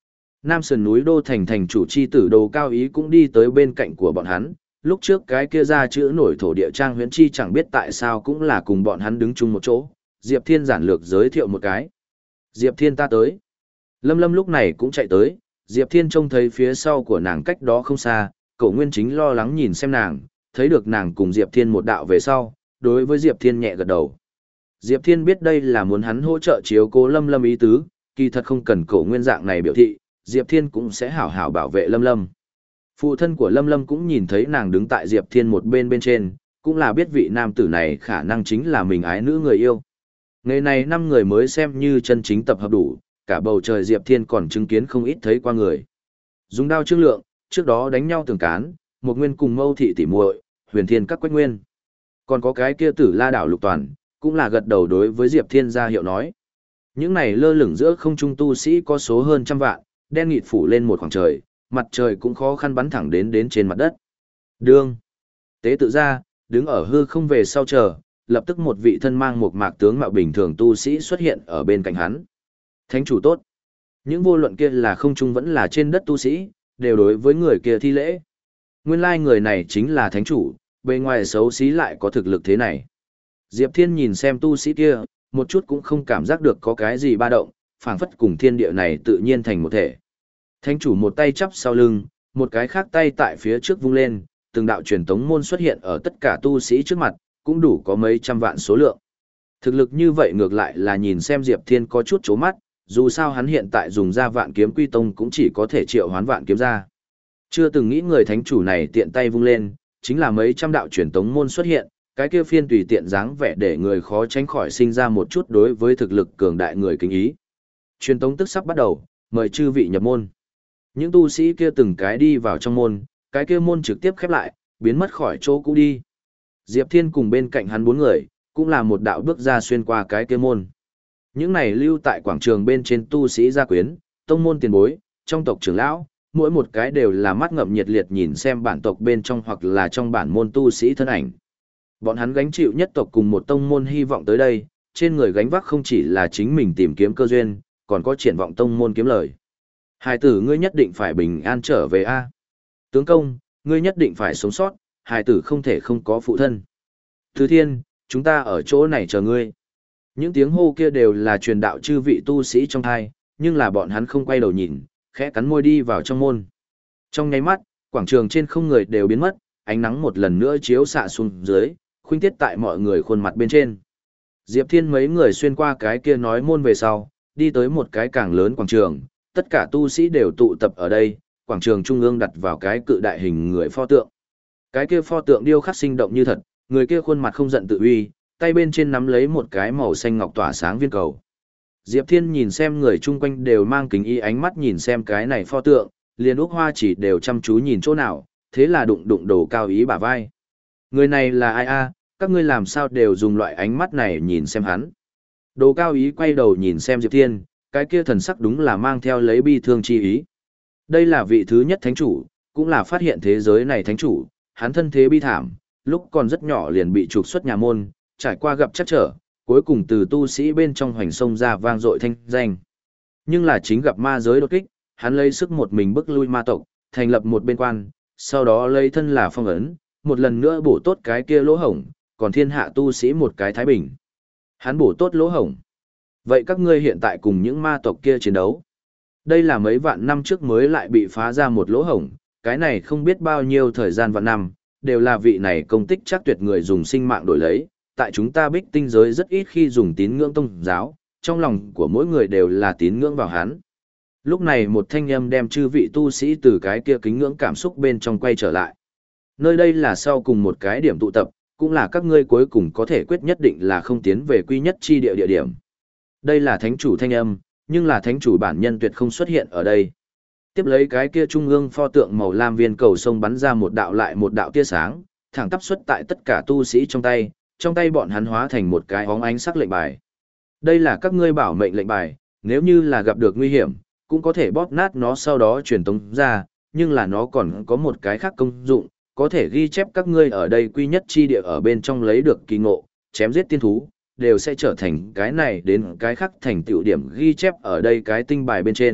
Nam Sườn núi Đô Thành thành chủ chi tử Đồ Cao Ý cũng đi tới bên cạnh của bọn hắn, lúc trước cái kia ra chữ nổi thổ địa trang huyễn chi chẳng biết tại sao cũng là cùng bọn hắn đứng chung một chỗ, Diệp Thiên giản lược giới thiệu một cái. Diệp Thiên ta tới. Lâm Lâm lúc này cũng chạy tới, Diệp Thiên trông thấy phía sau của nàng cách đó không xa, Cổ Nguyên Chính lo lắng nhìn xem nàng, thấy được nàng cùng Diệp Thiên một đạo về sau, đối với Diệp Thiên nhẹ gật đầu. Diệp Thiên biết đây là muốn hắn hỗ trợ chiếu cố Lâm Lâm ý tứ, kỳ thật không cần Cổ Nguyên dạng này biểu thị, Diệp Thiên cũng sẽ hảo hảo bảo vệ Lâm Lâm. Phụ thân của Lâm Lâm cũng nhìn thấy nàng đứng tại Diệp Thiên một bên bên trên, cũng là biết vị nam tử này khả năng chính là mình ái nữ người yêu. Ngày này năm người mới xem như chân chính tập hợp đủ, cả bầu trời Diệp Thiên còn chứng kiến không ít thấy qua người. Dùng đao trương lượng, trước đó đánh nhau tường cán, một nguyên cùng mâu thị tỉ muội, huyền thiên các quách nguyên. Còn có cái kia tử la đảo lục toàn, cũng là gật đầu đối với Diệp Thiên ra hiệu nói. Những này lơ lửng giữa không trung tu sĩ có số hơn trăm vạn, đen nghịt phủ lên một khoảng trời, mặt trời cũng khó khăn bắn thẳng đến đến trên mặt đất. Đương. Tế tự ra, đứng ở hư không về sau chờ, lập tức một vị thân mang một mạc tướng mạo bình thường tu sĩ xuất hiện ở bên cạnh hắn. Thánh chủ tốt. Những vô luận kia là không trung vẫn là trên đất tu sĩ, đều đối với người kia thi lễ. Nguyên lai người này chính là thánh chủ, bề ngoài xấu xí lại có thực lực thế này. Diệp Thiên nhìn xem tu sĩ kia, một chút cũng không cảm giác được có cái gì ba động, phảng phất cùng thiên địa này tự nhiên thành một thể. Thánh chủ một tay chắp sau lưng, một cái khác tay tại phía trước vung lên, từng đạo truyền tống môn xuất hiện ở tất cả tu sĩ trước mặt, cũng đủ có mấy trăm vạn số lượng. Thực lực như vậy ngược lại là nhìn xem Diệp Thiên có chút chố mắt, dù sao hắn hiện tại dùng ra vạn kiếm quy tông cũng chỉ có thể triệu hoán vạn kiếm ra. Chưa từng nghĩ người thánh chủ này tiện tay vung lên, chính là mấy trăm đạo truyền tống môn xuất hiện, cái kia phiên tùy tiện dáng vẻ để người khó tránh khỏi sinh ra một chút đối với thực lực cường đại người kính ý. Truyền tống tức sắp bắt đầu, mời chư vị nhập môn. Những tu sĩ kia từng cái đi vào trong môn, cái kia môn trực tiếp khép lại, biến mất khỏi chỗ cũ đi. Diệp Thiên cùng bên cạnh hắn bốn người, cũng là một đạo bước ra xuyên qua cái kia môn. Những này lưu tại quảng trường bên trên tu sĩ gia quyến, tông môn tiền bối, trong tộc trưởng lão, mỗi một cái đều là mắt ngậm nhiệt liệt nhìn xem bản tộc bên trong hoặc là trong bản môn tu sĩ thân ảnh. Bọn hắn gánh chịu nhất tộc cùng một tông môn hy vọng tới đây, trên người gánh vác không chỉ là chính mình tìm kiếm cơ duyên, còn có triển vọng tông môn kiếm lời. Hài tử ngươi nhất định phải bình an trở về a. Tướng công, ngươi nhất định phải sống sót, hài tử không thể không có phụ thân. Thứ thiên, chúng ta ở chỗ này chờ ngươi. Những tiếng hô kia đều là truyền đạo chư vị tu sĩ trong thai, nhưng là bọn hắn không quay đầu nhìn, khẽ cắn môi đi vào trong môn. Trong nháy mắt, quảng trường trên không người đều biến mất, ánh nắng một lần nữa chiếu xạ xuống dưới, khuynh tiết tại mọi người khuôn mặt bên trên. Diệp Thiên mấy người xuyên qua cái kia nói môn về sau, đi tới một cái càng lớn quảng trường, tất cả tu sĩ đều tụ tập ở đây, quảng trường trung ương đặt vào cái cự đại hình người pho tượng. Cái kia pho tượng điêu khắc sinh động như thật, người kia khuôn mặt không giận tự uy, tay bên trên nắm lấy một cái màu xanh ngọc tỏa sáng viên cầu. Diệp Thiên nhìn xem người chung quanh đều mang kính y ánh mắt nhìn xem cái này pho tượng, liền Úc Hoa chỉ đều chăm chú nhìn chỗ nào, thế là đụng đụng Đồ Cao Ý bả vai. Người này là ai a? Các ngươi làm sao đều dùng loại ánh mắt này nhìn xem hắn. Đồ Cao Ý quay đầu nhìn xem Diệp Thiên, cái kia thần sắc đúng là mang theo lấy bi thương chi ý. Đây là vị thứ nhất thánh chủ, cũng là phát hiện thế giới này thánh chủ, hắn thân thế bi thảm, lúc còn rất nhỏ liền bị trục xuất nhà môn, trải qua gặp chắc trở, cuối cùng từ tu sĩ bên trong hoành sông ra vang dội thanh danh. Nhưng là chính gặp ma giới đột kích, hắn lấy sức một mình bức lui ma tộc, thành lập một bên quan, sau đó lấy thân là phong ấn, một lần nữa bổ tốt cái kia lỗ hổng, còn thiên hạ tu sĩ một cái thái bình. Hắn bổ tốt lỗ hổng. Vậy các ngươi hiện tại cùng những ma tộc kia chiến đấu. Đây là mấy vạn năm trước mới lại bị phá ra một lỗ hổng, cái này không biết bao nhiêu thời gian vạn năm, đều là vị này công tích chắc tuyệt người dùng sinh mạng đổi lấy. Tại chúng ta Bích Tinh giới rất ít khi dùng tín ngưỡng tông giáo, trong lòng của mỗi người đều là tín ngưỡng vào hắn. Lúc này một thanh âm đem chư vị tu sĩ từ cái kia kính ngưỡng cảm xúc bên trong quay trở lại. Nơi đây là sau cùng một cái điểm tụ tập, cũng là các ngươi cuối cùng có thể quyết nhất định là không tiến về quy nhất chi địa địa điểm. Đây là thánh chủ thanh âm, nhưng là thánh chủ bản nhân tuyệt không xuất hiện ở đây. Tiếp lấy cái kia trung ương pho tượng màu lam viên cầu sông bắn ra một đạo lại một đạo tia sáng, thẳng tắp xuất tại tất cả tu sĩ trong tay, trong tay bọn hắn hóa thành một cái óng ánh sắc lệnh bài. Đây là các ngươi bảo mệnh lệnh bài, nếu như là gặp được nguy hiểm, cũng có thể bóp nát nó sau đó truyền tống ra, nhưng là nó còn có một cái khác công dụng, có thể ghi chép các ngươi ở đây quy nhất chi địa ở bên trong lấy được kỳ ngộ, chém giết tiên thú, đều sẽ trở thành cái này đến cái khác thành tựu điểm ghi chép ở đây cái tinh bài bên trên,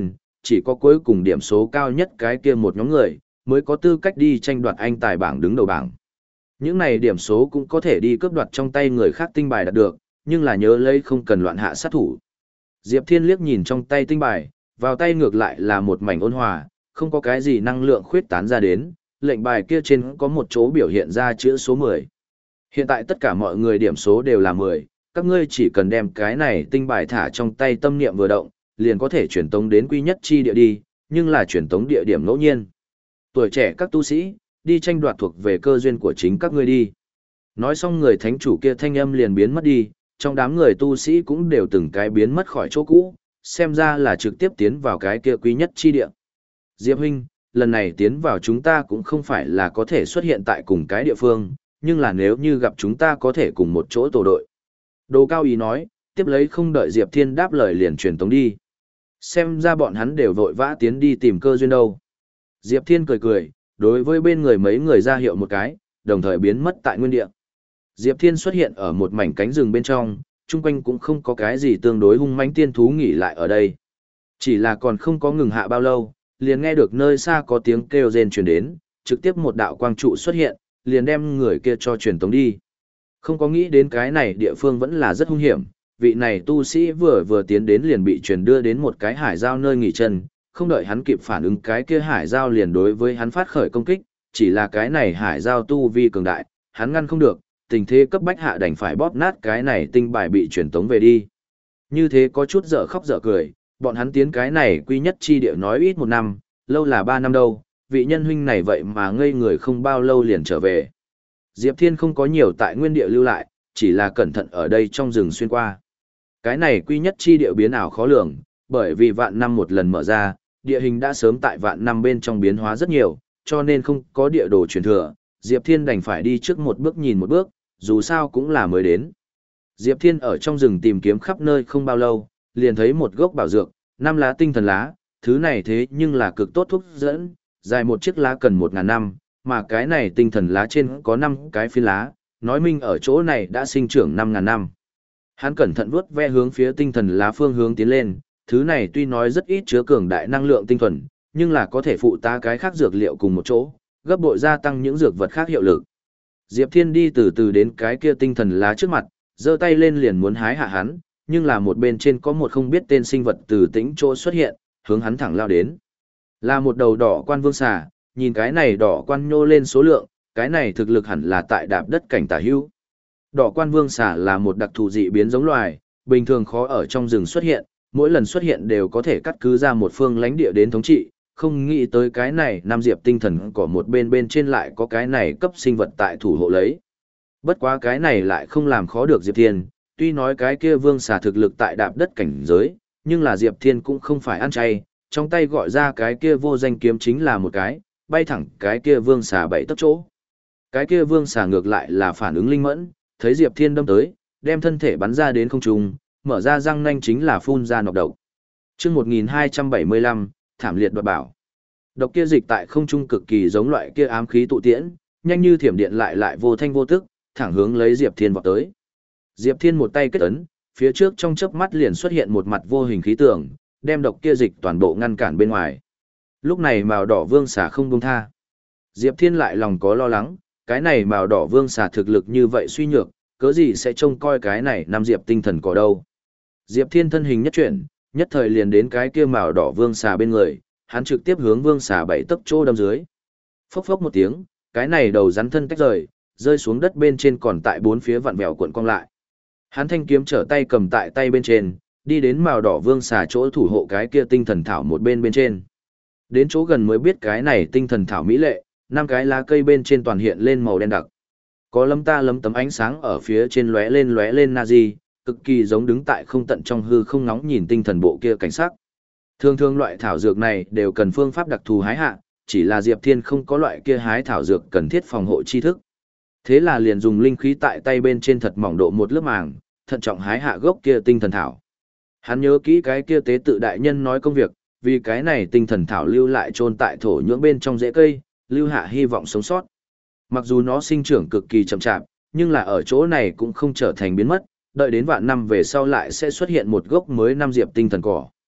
chỉ có cuối cùng điểm số cao nhất cái kia một nhóm người, mới có tư cách đi tranh đoạt anh tài bảng đứng đầu bảng. Những này điểm số cũng có thể đi cướp đoạt trong tay người khác tinh bài đạt được, nhưng là nhớ lấy không cần loạn hạ sát thủ. Diệp Thiên liếc nhìn trong tay tinh bài, vào tay ngược lại là một mảnh ôn hòa, không có cái gì năng lượng khuyết tán ra đến, lệnh bài kia trên có một chỗ biểu hiện ra chữ số mười. Hiện tại tất cả mọi người điểm số đều là mười, các ngươi chỉ cần đem cái này tinh bài thả trong tay tâm niệm vừa động, liền có thể chuyển tống đến quy nhất chi địa đi, nhưng là chuyển tống địa điểm ngẫu nhiên. Tuổi trẻ các tu sĩ, đi tranh đoạt thuộc về cơ duyên của chính các ngươi đi. Nói xong người thánh chủ kia thanh âm liền biến mất đi, trong đám người tu sĩ cũng đều từng cái biến mất khỏi chỗ cũ, xem ra là trực tiếp tiến vào cái kia quý nhất chi địa. Diệp huynh, lần này tiến vào chúng ta cũng không phải là có thể xuất hiện tại cùng cái địa phương, nhưng là nếu như gặp chúng ta có thể cùng một chỗ tổ đội. Đồ Cao Ý nói, tiếp lấy không đợi Diệp Thiên đáp lời liền truyền tống đi. Xem ra bọn hắn đều vội vã tiến đi tìm cơ duyên đâu. Diệp Thiên cười cười, đối với bên người mấy người ra hiệu một cái, đồng thời biến mất tại nguyên địa. Diệp Thiên xuất hiện ở một mảnh cánh rừng bên trong, chung quanh cũng không có cái gì tương đối hung mãnh tiên thú nghỉ lại ở đây. Chỉ là còn không có ngừng hạ bao lâu, liền nghe được nơi xa có tiếng kêu rên truyền đến, trực tiếp một đạo quang trụ xuất hiện, liền đem người kia cho truyền tống đi. Không có nghĩ đến cái này địa phương vẫn là rất hung hiểm, vị này tu sĩ vừa vừa tiến đến liền bị truyền đưa đến một cái hải giao nơi nghỉ chân, không đợi hắn kịp phản ứng cái kia hải giao liền đối với hắn phát khởi công kích, chỉ là cái này hải giao tu vi cường đại, hắn ngăn không được, tình thế cấp bách hạ đành phải bóp nát cái này tinh bài bị truyền tống về đi. Như thế có chút dở khóc dở cười, bọn hắn tiến cái này quy nhất chi địa nói ít một năm, lâu là ba năm đâu, vị nhân huynh này vậy mà ngây người không bao lâu liền trở về. Diệp Thiên không có nhiều tại nguyên địa lưu lại, chỉ là cẩn thận ở đây trong rừng xuyên qua. Cái này quy nhất chi địa biến ảo khó lường, bởi vì vạn năm một lần mở ra, địa hình đã sớm tại vạn năm bên trong biến hóa rất nhiều, cho nên không có địa đồ truyền thừa, Diệp Thiên đành phải đi trước một bước nhìn một bước, dù sao cũng là mới đến. Diệp Thiên ở trong rừng tìm kiếm khắp nơi không bao lâu, liền thấy một gốc bảo dược, năm lá tinh thần lá, thứ này thế nhưng là cực tốt thuốc dẫn, dài một chiếc lá cần một ngàn năm, mà cái này tinh thần lá trên có năm cái phiến lá, nói minh ở chỗ này đã sinh trưởng năm ngàn năm. Hắn cẩn thận vuốt ve hướng phía tinh thần lá phương hướng tiến lên, thứ này tuy nói rất ít chứa cường đại năng lượng tinh thuần, nhưng là có thể phụ tá cái khác dược liệu cùng một chỗ, gấp bội gia tăng những dược vật khác hiệu lực. Diệp Thiên đi từ từ đến cái kia tinh thần lá trước mặt, giơ tay lên liền muốn hái hạ hắn, nhưng là một bên trên có một không biết tên sinh vật từ tĩnh chỗ xuất hiện, hướng hắn thẳng lao đến. Là một đầu đỏ quan vương xà, nhìn cái này đỏ quan nhô lên số lượng, cái này thực lực hẳn là tại đạp đất cảnh tả hữu. Đỏ quan vương xà là một đặc thù dị biến giống loài, bình thường khó ở trong rừng xuất hiện, mỗi lần xuất hiện đều có thể cắt cứ ra một phương lãnh địa đến thống trị, không nghĩ tới cái này Nam Diệp tinh thần của một bên bên trên lại có cái này cấp sinh vật tại thủ hộ lấy. Bất quá cái này lại không làm khó được Diệp Thiên, tuy nói cái kia vương xà thực lực tại đạp đất cảnh giới, nhưng là Diệp Thiên cũng không phải ăn chay, trong tay gọi ra cái kia vô danh kiếm chính là một cái, bay thẳng cái kia vương xà bảy tấc chỗ. Cái kia vương xà ngược lại là phản ứng linh mẫn, thấy Diệp Thiên đâm tới, đem thân thể bắn ra đến không trung, mở ra răng nanh chính là phun ra nọc độc. Chương một nghìn hai trăm bảy mươi lăm, thảm liệt đoạt bảo. Độc kia dịch tại không trung cực kỳ giống loại kia ám khí tụ tiễn, nhanh như thiểm điện lại lại vô thanh vô tức, thẳng hướng lấy Diệp Thiên vọt tới. Diệp Thiên một tay kết ấn, phía trước trong chớp mắt liền xuất hiện một mặt vô hình khí tường, đem độc kia dịch toàn bộ ngăn cản bên ngoài. Lúc này màu đỏ vương xà không buông tha. Diệp Thiên lại lòng có lo lắng, cái này màu đỏ vương xà thực lực như vậy suy nhược, cớ gì sẽ trông coi cái này Nam Diệp tinh thần cỏ đâu. Diệp Thiên thân hình nhất chuyển, nhất thời liền đến cái kia màu đỏ vương xà bên người, hắn trực tiếp hướng vương xà bảy tấc chỗ đâm dưới. Phốc phốc một tiếng, cái này đầu rắn thân tách rời, rơi xuống đất bên trên còn tại bốn phía vặn vẹo cuộn cong lại. Hắn thanh kiếm trở tay cầm tại tay bên trên, đi đến màu đỏ vương xà chỗ thủ hộ cái kia tinh thần thảo một bên bên trên. Đến chỗ gần mới biết cái này tinh thần thảo mỹ lệ, năm cái lá cây bên trên toàn hiện lên màu đen đặc. Có lấm ta lấm tấm ánh sáng ở phía trên lóe lên lóe lên Nazi, cực kỳ giống đứng tại không tận trong hư không ngóng nhìn tinh thần bộ kia cảnh sắc. Thường thường loại thảo dược này đều cần phương pháp đặc thù hái hạ, chỉ là Diệp Thiên không có loại kia hái thảo dược cần thiết phòng hộ chi thức. Thế là liền dùng linh khí tại tay bên trên thật mỏng độ một lớp màng, thận trọng hái hạ gốc kia tinh thần thảo. Hắn nhớ kỹ cái kia tế tự đại nhân nói công việc, vì cái này tinh thần thảo lưu lại chôn tại thổ nhưỡng bên trong rễ cây, lưu hạ hy vọng sống sót. Mặc dù nó sinh trưởng cực kỳ chậm chạp, nhưng là ở chỗ này cũng không trở thành biến mất, đợi đến vạn năm về sau lại sẽ xuất hiện một gốc mới năm diệp tinh thần cỏ.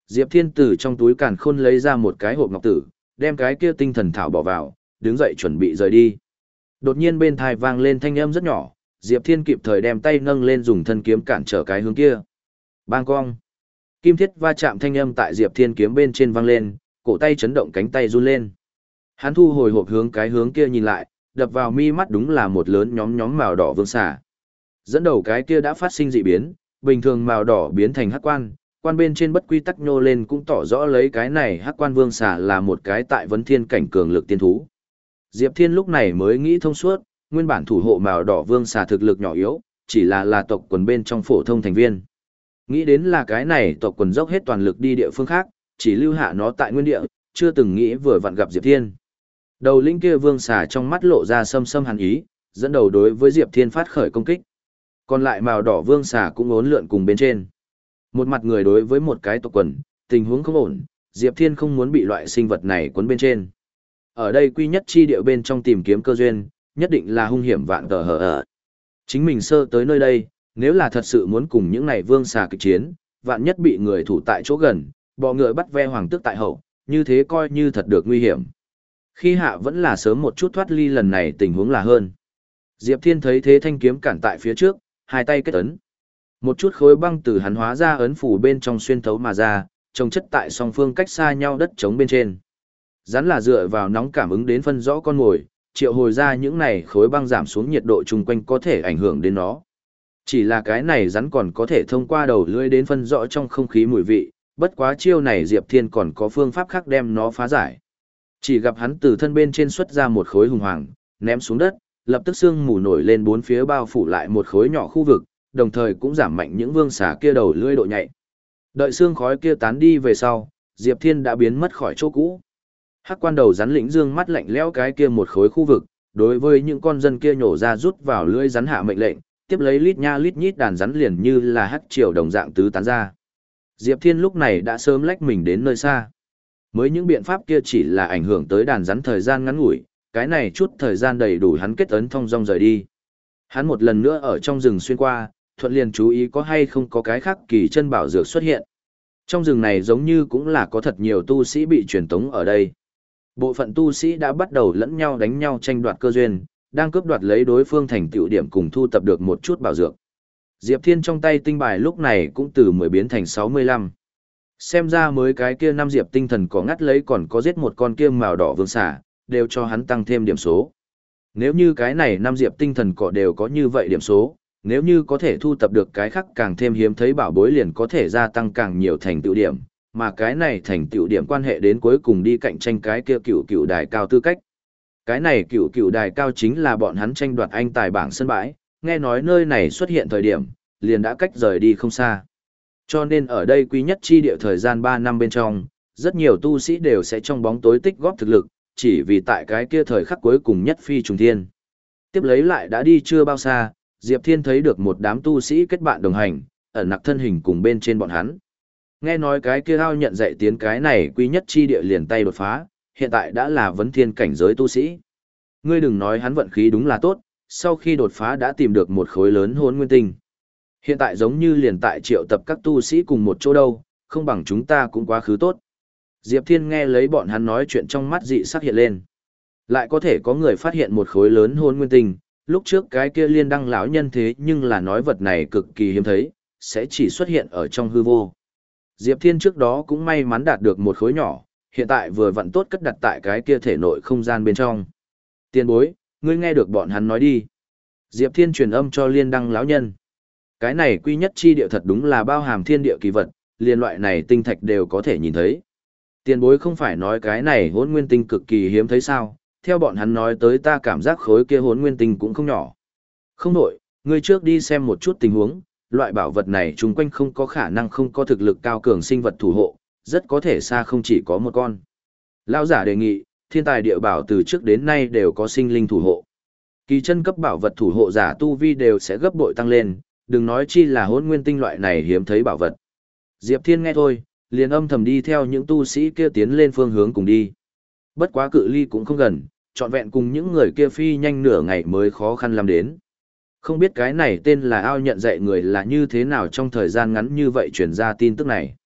Diệp Thiên từ trong túi càn khôn lấy ra một cái hộp ngọc tử, đem cái kia tinh thần thảo bỏ vào, đứng dậy chuẩn bị rời đi. Đột nhiên bên tai vang lên thanh âm rất nhỏ, Diệp Thiên kịp thời đem tay nâng lên dùng thân kiếm cản trở cái hướng kia. Bang cong. Kim thiết va chạm thanh âm tại Diệp Thiên kiếm bên trên vang lên, cổ tay chấn động, cánh tay run lên. Hắn thu hồi hộp hướng cái hướng kia nhìn lại, đập vào mi mắt đúng là một lớn nhóm nhóm màu đỏ vương xà. Dẫn đầu cái kia đã phát sinh dị biến, bình thường màu đỏ biến thành hắc quan, quan bên trên bất quy tắc nhô lên cũng tỏ rõ lấy cái này hắc quan vương xà là một cái tại vấn thiên cảnh cường lực tiên thú. Diệp Thiên lúc này mới nghĩ thông suốt, nguyên bản thủ hộ màu đỏ vương xà thực lực nhỏ yếu, chỉ là là tộc quần bên trong phổ thông thành viên. Nghĩ đến là cái này tộc quần dốc hết toàn lực đi địa phương khác, chỉ lưu hạ nó tại nguyên địa, chưa từng nghĩ vừa vặn gặp Diệp Thiên. Đầu linh kia vương xà trong mắt lộ ra sâm sâm hàn ý, dẫn đầu đối với Diệp Thiên phát khởi công kích. Còn lại màu đỏ vương xà cũng uốn lượn cùng bên trên. Một mặt người đối với một cái tộc quần, tình huống không ổn, Diệp Thiên không muốn bị loại sinh vật này cuốn bên trên. Ở đây quy nhất chi địa bên trong tìm kiếm cơ duyên, nhất định là hung hiểm vạn tờ hở ở. Chính mình sơ tới nơi đây, nếu là thật sự muốn cùng những này vương xà kịch chiến, vạn nhất bị người thủ tại chỗ gần, bọ ngựa bắt ve hoàng tước tại hậu, như thế coi như thật được nguy hiểm. Khi hạ vẫn là sớm một chút thoát ly lần này tình huống là hơn. Diệp Thiên thấy thế thanh kiếm cản tại phía trước, hai tay kết ấn. Một chút khối băng từ hắn hóa ra ấn phủ bên trong xuyên thấu mà ra, trồng chất tại song phương cách xa nhau đất trống bên trên. Rắn là dựa vào nóng cảm ứng đến phân rõ con mồi, triệu hồi ra những này khối băng giảm xuống nhiệt độ chung quanh có thể ảnh hưởng đến nó. Chỉ là cái này rắn còn có thể thông qua đầu lưỡi đến phân rõ trong không khí mùi vị, bất quá chiêu này Diệp Thiên còn có phương pháp khác đem nó phá giải. Chỉ gặp hắn từ thân bên trên xuất ra một khối hùng hoàng, ném xuống đất, lập tức sương mù nổi lên bốn phía bao phủ lại một khối nhỏ khu vực, đồng thời cũng giảm mạnh những vương xà kia đầu lưỡi độ nhạy. Đợi xương khói kia tán đi về sau, Diệp Thiên đã biến mất khỏi chỗ cũ. Hắc quan đầu rắn lĩnh dương mắt lạnh lẽo cái kia một khối khu vực, đối với những con dân kia nhổ ra rút vào lưỡi rắn hạ mệnh lệnh, tiếp lấy lít nha lít nhít đàn rắn liền như là hắc triều đồng dạng tứ tán ra. Diệp Thiên lúc này đã sớm lách mình đến nơi xa. Mới những biện pháp kia chỉ là ảnh hưởng tới đàn rắn thời gian ngắn ngủi, cái này chút thời gian đầy đủ hắn kết ấn thong dong rời đi. Hắn một lần nữa ở trong rừng xuyên qua, thuận liền chú ý có hay không có cái khác kỳ chân bảo dược xuất hiện. Trong rừng này giống như cũng là có thật nhiều tu sĩ bị truyền tống ở đây. Bộ phận tu sĩ đã bắt đầu lẫn nhau đánh nhau tranh đoạt cơ duyên, đang cướp đoạt lấy đối phương thành tựu điểm cùng thu tập được một chút bảo dược. Diệp Thiên trong tay tinh bài lúc này cũng từ mười biến thành sáu mươi lăm. Xem ra mới cái kia năm diệp tinh thần có ngắt lấy còn có giết một con kia màu đỏ vương xà, đều cho hắn tăng thêm điểm số. Nếu như cái này năm diệp tinh thần cỏ đều có như vậy điểm số, nếu như có thể thu tập được cái khác càng thêm hiếm thấy bảo bối liền có thể gia tăng càng nhiều thành tựu điểm, mà cái này thành tựu điểm quan hệ đến cuối cùng đi cạnh tranh cái kia cựu cựu đài cao tư cách. Cái này cựu cựu đài cao chính là bọn hắn tranh đoạt anh tài bảng sân bãi, nghe nói nơi này xuất hiện thời điểm, liền đã cách rời đi không xa. Cho nên ở đây quý nhất chi địa thời gian ba năm bên trong, rất nhiều tu sĩ đều sẽ trong bóng tối tích góp thực lực, chỉ vì tại cái kia thời khắc cuối cùng nhất phi trùng thiên. Tiếp lấy lại đã đi chưa bao xa, Diệp Thiên thấy được một đám tu sĩ kết bạn đồng hành, ẩn nặc thân hình cùng bên trên bọn hắn. Nghe nói cái kia ao nhận dạy tiến cái này quý nhất chi địa liền tay đột phá, hiện tại đã là vấn thiên cảnh giới tu sĩ. Ngươi đừng nói hắn vận khí đúng là tốt, sau khi đột phá đã tìm được một khối lớn hồn nguyên tinh. Hiện tại giống như liền tại triệu tập các tu sĩ cùng một chỗ đâu, không bằng chúng ta cũng quá khứ tốt. Diệp Thiên nghe lấy bọn hắn nói chuyện trong mắt dị sắc hiện lên. Lại có thể có người phát hiện một khối lớn hồn nguyên tinh, lúc trước cái kia liên đăng lão nhân thế nhưng là nói vật này cực kỳ hiếm thấy, sẽ chỉ xuất hiện ở trong hư vô. Diệp Thiên trước đó cũng may mắn đạt được một khối nhỏ, hiện tại vừa vặn tốt cất đặt tại cái kia thể nội không gian bên trong. Tiên bối, ngươi nghe được bọn hắn nói đi. Diệp Thiên truyền âm cho liên đăng lão nhân. Cái này quy nhất chi địa thật đúng là bao hàm thiên địa kỳ vật, liên loại này tinh thạch đều có thể nhìn thấy. Tiền bối không phải nói cái này hỗn nguyên tinh cực kỳ hiếm thấy sao, theo bọn hắn nói tới ta cảm giác khối kia hỗn nguyên tinh cũng không nhỏ. Không đổi, ngươi trước đi xem một chút tình huống, loại bảo vật này chung quanh không có khả năng không có thực lực cao cường sinh vật thủ hộ, rất có thể xa không chỉ có một con. Lão giả đề nghị, thiên tài địa bảo từ trước đến nay đều có sinh linh thủ hộ. Kỳ chân cấp bảo vật thủ hộ giả tu vi đều sẽ gấp bội tăng lên, đừng nói chi là hỗn nguyên tinh loại này hiếm thấy bảo vật. Diệp Thiên nghe thôi, liền âm thầm đi theo những tu sĩ kia tiến lên phương hướng cùng đi. Bất quá cự ly cũng không gần, trọn vẹn cùng những người kia phi nhanh nửa ngày mới khó khăn làm đến. Không biết cái này tên là ao nhận dạy người là như thế nào trong thời gian ngắn như vậy truyền ra tin tức này.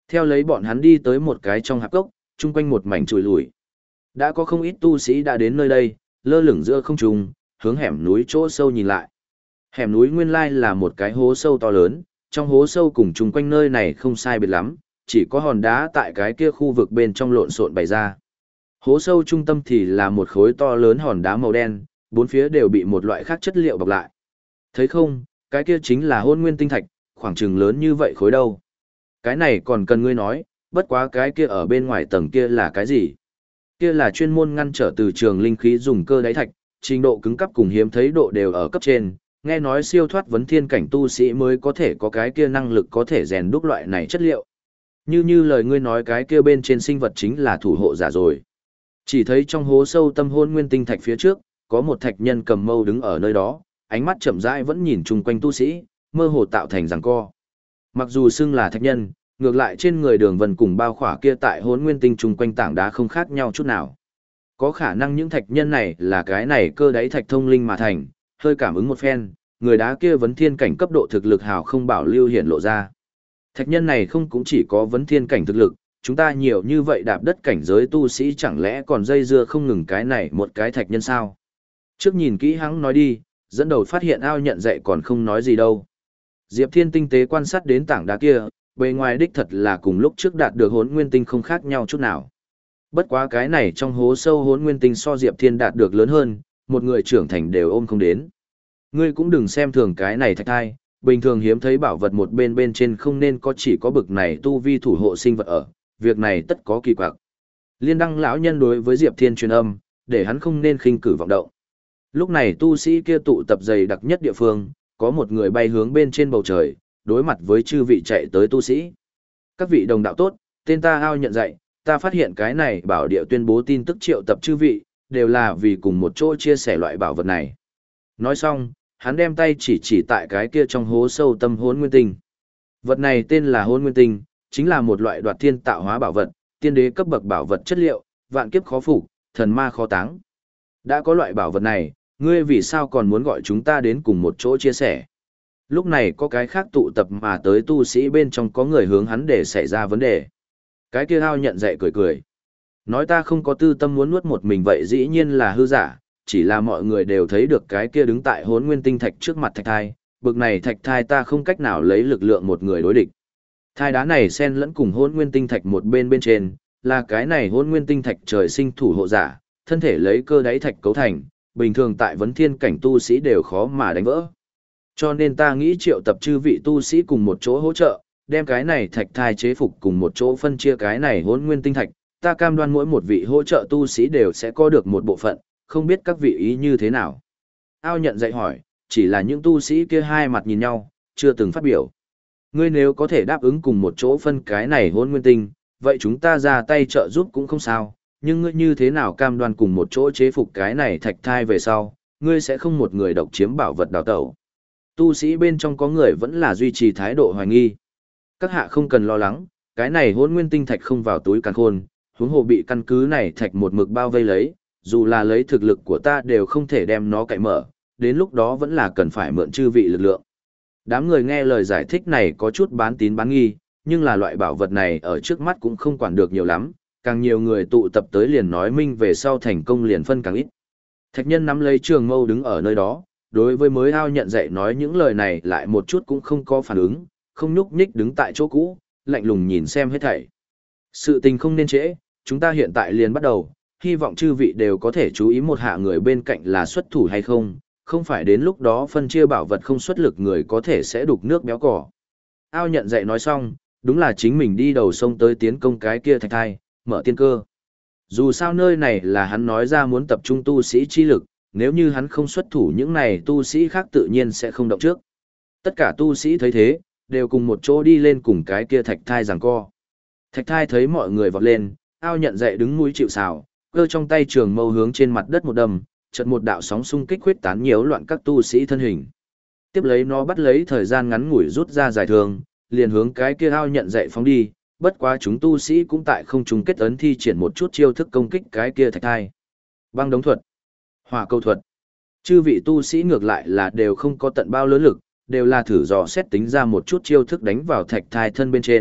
Theo lấy bọn hắn đi tới một cái trong hạp cốc, chung quanh một mảnh trùi lùi. Đã có không ít tu sĩ đã đến nơi đây, lơ lửng giữa không trung, hướng hẻm núi chỗ sâu nhìn lại. Hẻm núi nguyên lai là một cái hố sâu to lớn, trong hố sâu cùng chung quanh nơi này không sai biệt lắm, chỉ có hòn đá tại cái kia khu vực bên trong lộn xộn bày ra. Hố sâu trung tâm thì là một khối to lớn hòn đá màu đen, bốn phía đều bị một loại khác chất liệu bọc lại. Thấy không, cái kia chính là hôn nguyên tinh thạch, khoảng chừng lớn như vậy khối đâu. Cái này còn cần ngươi nói, bất quá cái kia ở bên ngoài tầng kia là cái gì? Kia là chuyên môn ngăn trở từ trường linh khí dùng cơ đáy thạch, trình độ cứng cấp cùng hiếm thấy độ đều ở cấp trên, nghe nói siêu thoát vấn thiên cảnh tu sĩ mới có thể có cái kia năng lực có thể rèn đúc loại này chất liệu. Như như lời ngươi nói cái kia bên trên sinh vật chính là thủ hộ giả rồi. Chỉ thấy trong hố sâu tâm hôn nguyên tinh thạch phía trước, có một thạch nhân cầm mâu đứng ở nơi đó, ánh mắt chậm rãi vẫn nhìn chung quanh tu sĩ, mơ hồ tạo thành giằng co. Mặc dù xưng là thạch nhân, ngược lại trên người đường vân cùng bao khỏa kia tại hôn nguyên tinh chung quanh tảng đá không khác nhau chút nào. Có khả năng những thạch nhân này là cái này cơ đáy thạch thông linh mà thành, hơi cảm ứng một phen, người đá kia vấn thiên cảnh cấp độ thực lực hào không bảo lưu hiện lộ ra. Thạch nhân này không cũng chỉ có vấn thiên cảnh thực lực, chúng ta nhiều như vậy đạp đất cảnh giới tu sĩ chẳng lẽ còn dây dưa không ngừng cái này một cái thạch nhân sao? Trước nhìn kỹ hắn nói đi, dẫn đầu phát hiện ao nhận dạy còn không nói gì đâu. Diệp Thiên tinh tế quan sát đến tảng đá kia, bề ngoài đích thật là cùng lúc trước đạt được hốn nguyên tinh không khác nhau chút nào. Bất quá cái này trong hố sâu hốn nguyên tinh so Diệp Thiên đạt được lớn hơn, một người trưởng thành đều ôm không đến. Ngươi cũng đừng xem thường cái này thạch thai, bình thường hiếm thấy bảo vật một bên bên trên không nên có chỉ có bực này tu vi thủ hộ sinh vật ở, việc này tất có kỳ quặc. Liên đăng lão nhân đối với Diệp Thiên truyền âm, để hắn không nên khinh cử vọng động. Lúc này tu sĩ kia tụ tập dày đặc nhất địa phương, có một người bay hướng bên trên bầu trời, đối mặt với chư vị chạy tới tu sĩ. Các vị đồng đạo tốt, tên ta ao nhận dạy, ta phát hiện cái này bảo địa tuyên bố tin tức triệu tập chư vị, đều là vì cùng một chỗ chia sẻ loại bảo vật này. Nói xong, hắn đem tay chỉ chỉ tại cái kia trong hố sâu tâm hốn nguyên tinh. Vật này tên là hốn nguyên tinh, chính là một loại đoạt thiên tạo hóa bảo vật, tiên đế cấp bậc bảo vật chất liệu, vạn kiếp khó phục, thần ma khó táng. Đã có loại bảo vật này, ngươi vì sao còn muốn gọi chúng ta đến cùng một chỗ chia sẻ? Lúc này có cái khác tụ tập mà tới tu sĩ bên trong có người hướng hắn để xảy ra vấn đề. Cái kia ao nhận dạy cười cười. Nói ta không có tư tâm muốn nuốt một mình vậy dĩ nhiên là hư giả, chỉ là mọi người đều thấy được cái kia đứng tại hốn nguyên tinh thạch trước mặt thạch thai, bực này thạch thai ta không cách nào lấy lực lượng một người đối địch. Thai đá này xen lẫn cùng hôn nguyên tinh thạch một bên bên trên, là cái này hôn nguyên tinh thạch trời sinh thủ hộ giả, thân thể lấy cơ đáy thạch cấu thành, bình thường tại vấn thiên cảnh tu sĩ đều khó mà đánh vỡ. Cho nên ta nghĩ triệu tập chư vị tu sĩ cùng một chỗ hỗ trợ, đem cái này thạch thai chế phục cùng một chỗ phân chia cái này hôn nguyên tinh thạch, ta cam đoan mỗi một vị hỗ trợ tu sĩ đều sẽ có được một bộ phận, không biết các vị ý như thế nào. Ao nhận dạy hỏi, chỉ là những tu sĩ kia hai mặt nhìn nhau, chưa từng phát biểu. Ngươi nếu có thể đáp ứng cùng một chỗ phân cái này hôn nguyên tinh, vậy chúng ta ra tay trợ giúp cũng không sao, nhưng ngươi như thế nào cam đoan cùng một chỗ chế phục cái này thạch thai về sau, ngươi sẽ không một người độc chiếm bảo vật đào tẩu. Tu sĩ bên trong có người vẫn là duy trì thái độ hoài nghi. Các hạ không cần lo lắng, cái này hôn nguyên tinh thạch không vào túi càn khôn, huống hồ bị căn cứ này thạch một mực bao vây lấy, dù là lấy thực lực của ta đều không thể đem nó cậy mở, đến lúc đó vẫn là cần phải mượn chư vị lực lượng. Đám người nghe lời giải thích này có chút bán tín bán nghi, nhưng là loại bảo vật này ở trước mắt cũng không quản được nhiều lắm, càng nhiều người tụ tập tới liền nói minh về sau thành công liền phân càng ít. Thạch nhân nắm lấy trường mâu đứng ở nơi đó, đối với mới ao nhận dạy nói những lời này lại một chút cũng không có phản ứng, không nhúc nhích đứng tại chỗ cũ, lạnh lùng nhìn xem hết thảy. Sự tình không nên trễ, chúng ta hiện tại liền bắt đầu, hy vọng chư vị đều có thể chú ý một hạ người bên cạnh là xuất thủ hay không, không phải đến lúc đó phân chia bảo vật không xuất lực người có thể sẽ đục nước béo cỏ. Ao nhận dạy nói xong, đúng là chính mình đi đầu sông tới tiến công cái kia thạch thai, mở tiên cơ. Dù sao nơi này là hắn nói ra muốn tập trung tu sĩ chi lực, nếu như hắn không xuất thủ những này tu sĩ khác tự nhiên sẽ không động trước. Tất cả tu sĩ thấy thế, đều cùng một chỗ đi lên cùng cái kia thạch thai giằng co. Thạch thai thấy mọi người vọt lên, ao nhận dạy đứng mũi chịu sào, cơ trong tay trường mâu hướng trên mặt đất một đầm, chợt một đạo sóng xung kích huyết tán nhiễu loạn các tu sĩ thân hình. Tiếp lấy nó bắt lấy thời gian ngắn ngủi rút ra giải thường, liền hướng cái kia ao nhận dạy phóng đi, bất quá chúng tu sĩ cũng tại không trung kết ấn thi triển một chút chiêu thức công kích cái kia thạch thai. Băng đống thuật, hỏa câu thuật. Chư vị tu sĩ ngược lại là đều không có tận bao lớn lực, đều là thử dò xét tính ra một chút chiêu thức đánh vào thạch thai thân bên trên,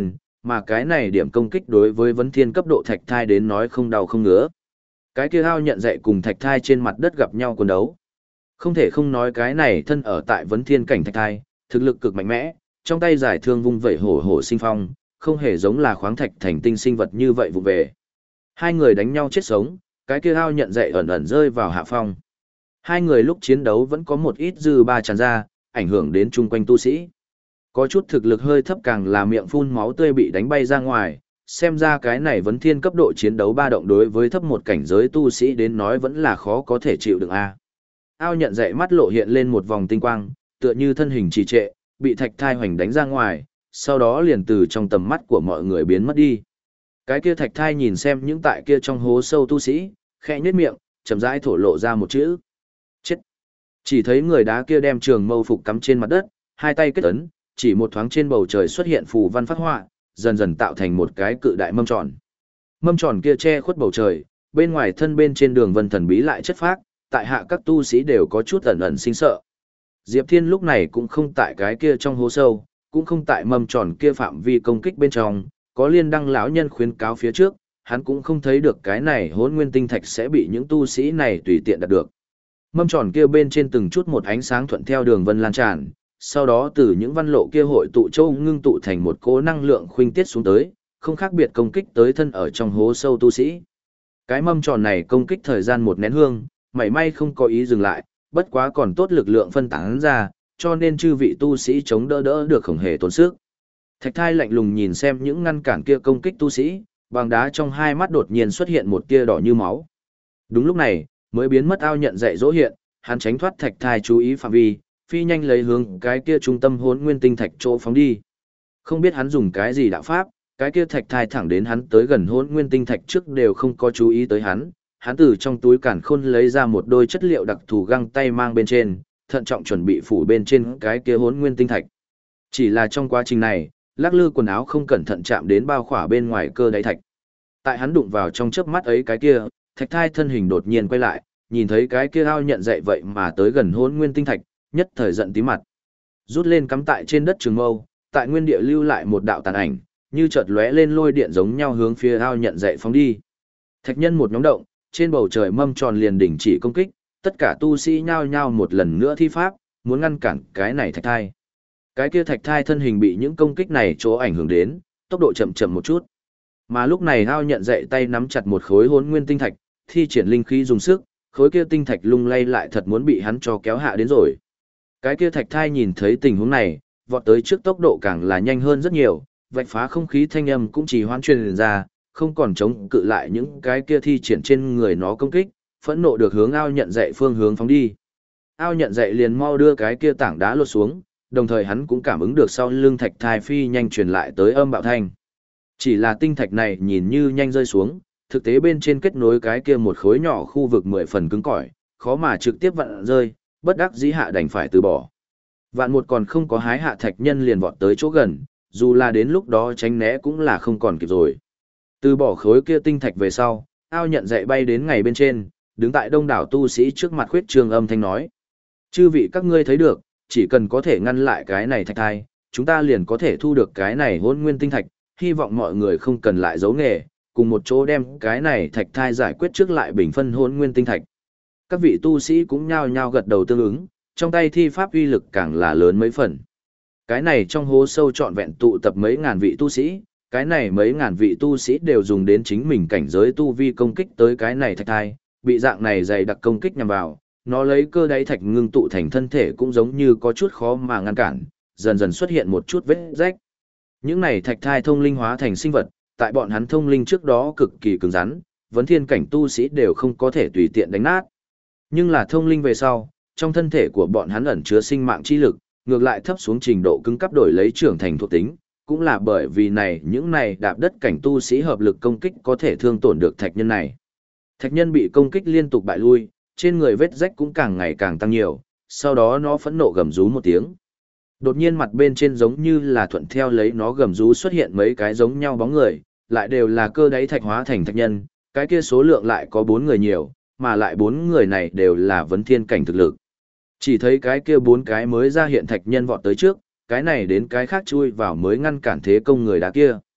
mà cái này điểm công kích đối với vấn thiên cấp độ thạch thai đến nói không đau không ngứa. Cái kia ao nhận dạy cùng thạch thai trên mặt đất gặp nhau quần đấu. Không thể không nói cái này thân ở tại vấn thiên cảnh thạch thai, thực lực cực mạnh mẽ, trong tay giải thương vung vẩy hổ hổ sinh phong, không hề giống là khoáng thạch thành tinh sinh vật như vậy vụ về. Hai người đánh nhau chết sống, cái kia ao nhận dạy ẩn ẩn rơi vào hạ phong. Hai người lúc chiến đấu vẫn có một ít dư ba tràn ra, ảnh hưởng đến chung quanh tu sĩ. Có chút thực lực hơi thấp càng là miệng phun máu tươi bị đánh bay ra ngoài, xem ra cái này vấn thiên cấp độ chiến đấu ba động đối với thấp một cảnh giới tu sĩ đến nói vẫn là khó có thể chịu đựng a. Ao nhận dậy mắt lộ hiện lên một vòng tinh quang, tựa như thân hình trì trệ, bị thạch thai hoành đánh ra ngoài, sau đó liền từ trong tầm mắt của mọi người biến mất đi. Cái kia thạch thai nhìn xem những tại kia trong hố sâu tu sĩ, khẽ nhếch miệng, chậm rãi thổ lộ ra một chữ. Chết. Chỉ thấy người đá kia đem trường mâu phục cắm trên mặt đất, hai tay kết ấn, chỉ một thoáng trên bầu trời xuất hiện phù văn phát họa, dần dần tạo thành một cái cự đại mâm tròn. Mâm tròn kia che khuất bầu trời, bên ngoài thân bên trên đường vân thần bí lại chất phác, tại hạ các tu sĩ đều có chút ẩn ẩn sinh sợ. Diệp Thiên lúc này cũng không tại cái kia trong hố sâu, cũng không tại mâm tròn kia phạm vi công kích bên trong, có liên đăng lão nhân khuyến cáo phía trước, hắn cũng không thấy được cái này hỗn nguyên tinh thạch sẽ bị những tu sĩ này tùy tiện đạt được. Mâm tròn kia bên trên từng chút một ánh sáng thuận theo đường vân lan tràn, sau đó từ những văn lộ kia hội tụ châu ngưng tụ thành một cỗ năng lượng khuynh tiết xuống tới, không khác biệt công kích tới thân ở trong hố sâu tu sĩ. Cái mâm tròn này công kích thời gian một nén hương, mảy may không có ý dừng lại, bất quá còn tốt lực lượng phân tán ra, cho nên chư vị tu sĩ chống đỡ đỡ được không hề tốn sức. Thạch thai lạnh lùng nhìn xem những ngăn cản kia công kích tu sĩ, bằng đá trong hai mắt đột nhiên xuất hiện một tia đỏ như máu. Đúng lúc này, mới biến mất ao nhận dạy dỗ hiện, hắn tránh thoát thạch thai chú ý phạm vi, phi nhanh lấy hướng cái kia trung tâm hỗn nguyên tinh thạch chỗ phóng đi. Không biết hắn dùng cái gì đạo pháp, cái kia thạch thai thẳng đến hắn tới gần hỗn nguyên tinh thạch trước đều không có chú ý tới hắn. Hắn từ trong túi càn khôn lấy ra một đôi chất liệu đặc thù găng tay mang bên trên, thận trọng chuẩn bị phủ bên trên cái kia hỗn nguyên tinh thạch. Chỉ là trong quá trình này, lắc lư quần áo không cẩn thận chạm đến bao khỏa bên ngoài cơ đáy thạch. Tại hắn đụng vào trong chớp mắt ấy cái kia, thạch thai thân hình đột nhiên quay lại, nhìn thấy cái kia ao nhận dậy vậy mà tới gần hỗn nguyên tinh thạch, nhất thời giận tí mặt. Rút lên cắm tại trên đất trường mâu, tại nguyên địa lưu lại một đạo tàn ảnh, như chợt lóe lên lôi điện giống nhau hướng phía ao nhận dậy phóng đi. Thạch nhân một nhóm động, trên bầu trời mâm tròn liền đỉnh chỉ công kích, tất cả tu sĩ nhao nhao một lần nữa thi pháp, muốn ngăn cản cái này thạch thai. Cái kia thạch thai thân hình bị những công kích này chỗ ảnh hưởng đến, tốc độ chậm chậm một chút. Mà lúc này ao nhận dậy tay nắm chặt một khối hỗn nguyên tinh thạch, thi triển linh khí dùng sức, khối kia tinh thạch lung lay lại thật muốn bị hắn cho kéo hạ đến rồi. Cái kia thạch thai nhìn thấy tình huống này, vọt tới trước tốc độ càng là nhanh hơn rất nhiều, vạch phá không khí thanh âm cũng chỉ hoan truyền ra, không còn chống cự lại những cái kia thi triển trên người nó công kích, phẫn nộ được hướng ao nhận dậy phương hướng phóng đi. Ao nhận dậy liền mau đưa cái kia tảng đá lột xuống, đồng thời hắn cũng cảm ứng được sau lưng thạch thai phi nhanh truyền lại tới âm bạo thanh. Chỉ là tinh thạch này nhìn như nhanh rơi xuống, thực tế bên trên kết nối cái kia một khối nhỏ khu vực mười phần cứng cỏi, khó mà trực tiếp vặn rơi, bất đắc dĩ hạ đành phải từ bỏ. Vạn một còn không có hái hạ thạch nhân liền vọt tới chỗ gần, dù là đến lúc đó tránh né cũng là không còn kịp rồi. Từ bỏ khối kia tinh thạch về sau, ao nhận dậy bay đến ngày bên trên, đứng tại đông đảo tu sĩ trước mặt khuyết trường âm thanh nói. Chư vị các ngươi thấy được, chỉ cần có thể ngăn lại cái này thạch thai, chúng ta liền có thể thu được cái này hỗn nguyên tinh thạch, hy vọng mọi người không cần lại giấu nghề, cùng một chỗ đem cái này thạch thai giải quyết trước lại bình phân hỗn nguyên tinh thạch. Các vị tu sĩ cũng nhao nhao gật đầu tương ứng, trong tay thi pháp uy lực càng là lớn mấy phần. Cái này trong hố sâu trọn vẹn tụ tập mấy ngàn vị tu sĩ, cái này mấy ngàn vị tu sĩ đều dùng đến chính mình cảnh giới tu vi công kích tới cái này thạch thai, bị dạng này dày đặc công kích nhằm vào, nó lấy cơ đáy thạch ngưng tụ thành thân thể cũng giống như có chút khó mà ngăn cản, dần dần xuất hiện một chút vết rách. Những này thạch thai thông linh hóa thành sinh vật, tại bọn hắn thông linh trước đó cực kỳ cứng rắn, vấn thiên cảnh tu sĩ đều không có thể tùy tiện đánh nát. Nhưng là thông linh về sau, trong thân thể của bọn hắn ẩn chứa sinh mạng chi lực, ngược lại thấp xuống trình độ cứng cấp đổi lấy trưởng thành thuộc tính, cũng là bởi vì này những này đạp đất cảnh tu sĩ hợp lực công kích có thể thương tổn được thạch nhân này. Thạch nhân bị công kích liên tục bại lui, trên người vết rách cũng càng ngày càng tăng nhiều, sau đó nó phẫn nộ gầm rú một tiếng. Đột nhiên mặt bên trên giống như là thuận theo lấy nó gầm rú xuất hiện mấy cái giống nhau bóng người, lại đều là cơ đáy thạch hóa thành thạch nhân, cái kia số lượng lại có bốn người nhiều, mà lại bốn người này đều là vấn thiên cảnh thực lực. Chỉ thấy cái kia bốn cái mới ra hiện thạch nhân vọt tới trước, cái này đến cái khác chui vào mới ngăn cản thế công người đá kia.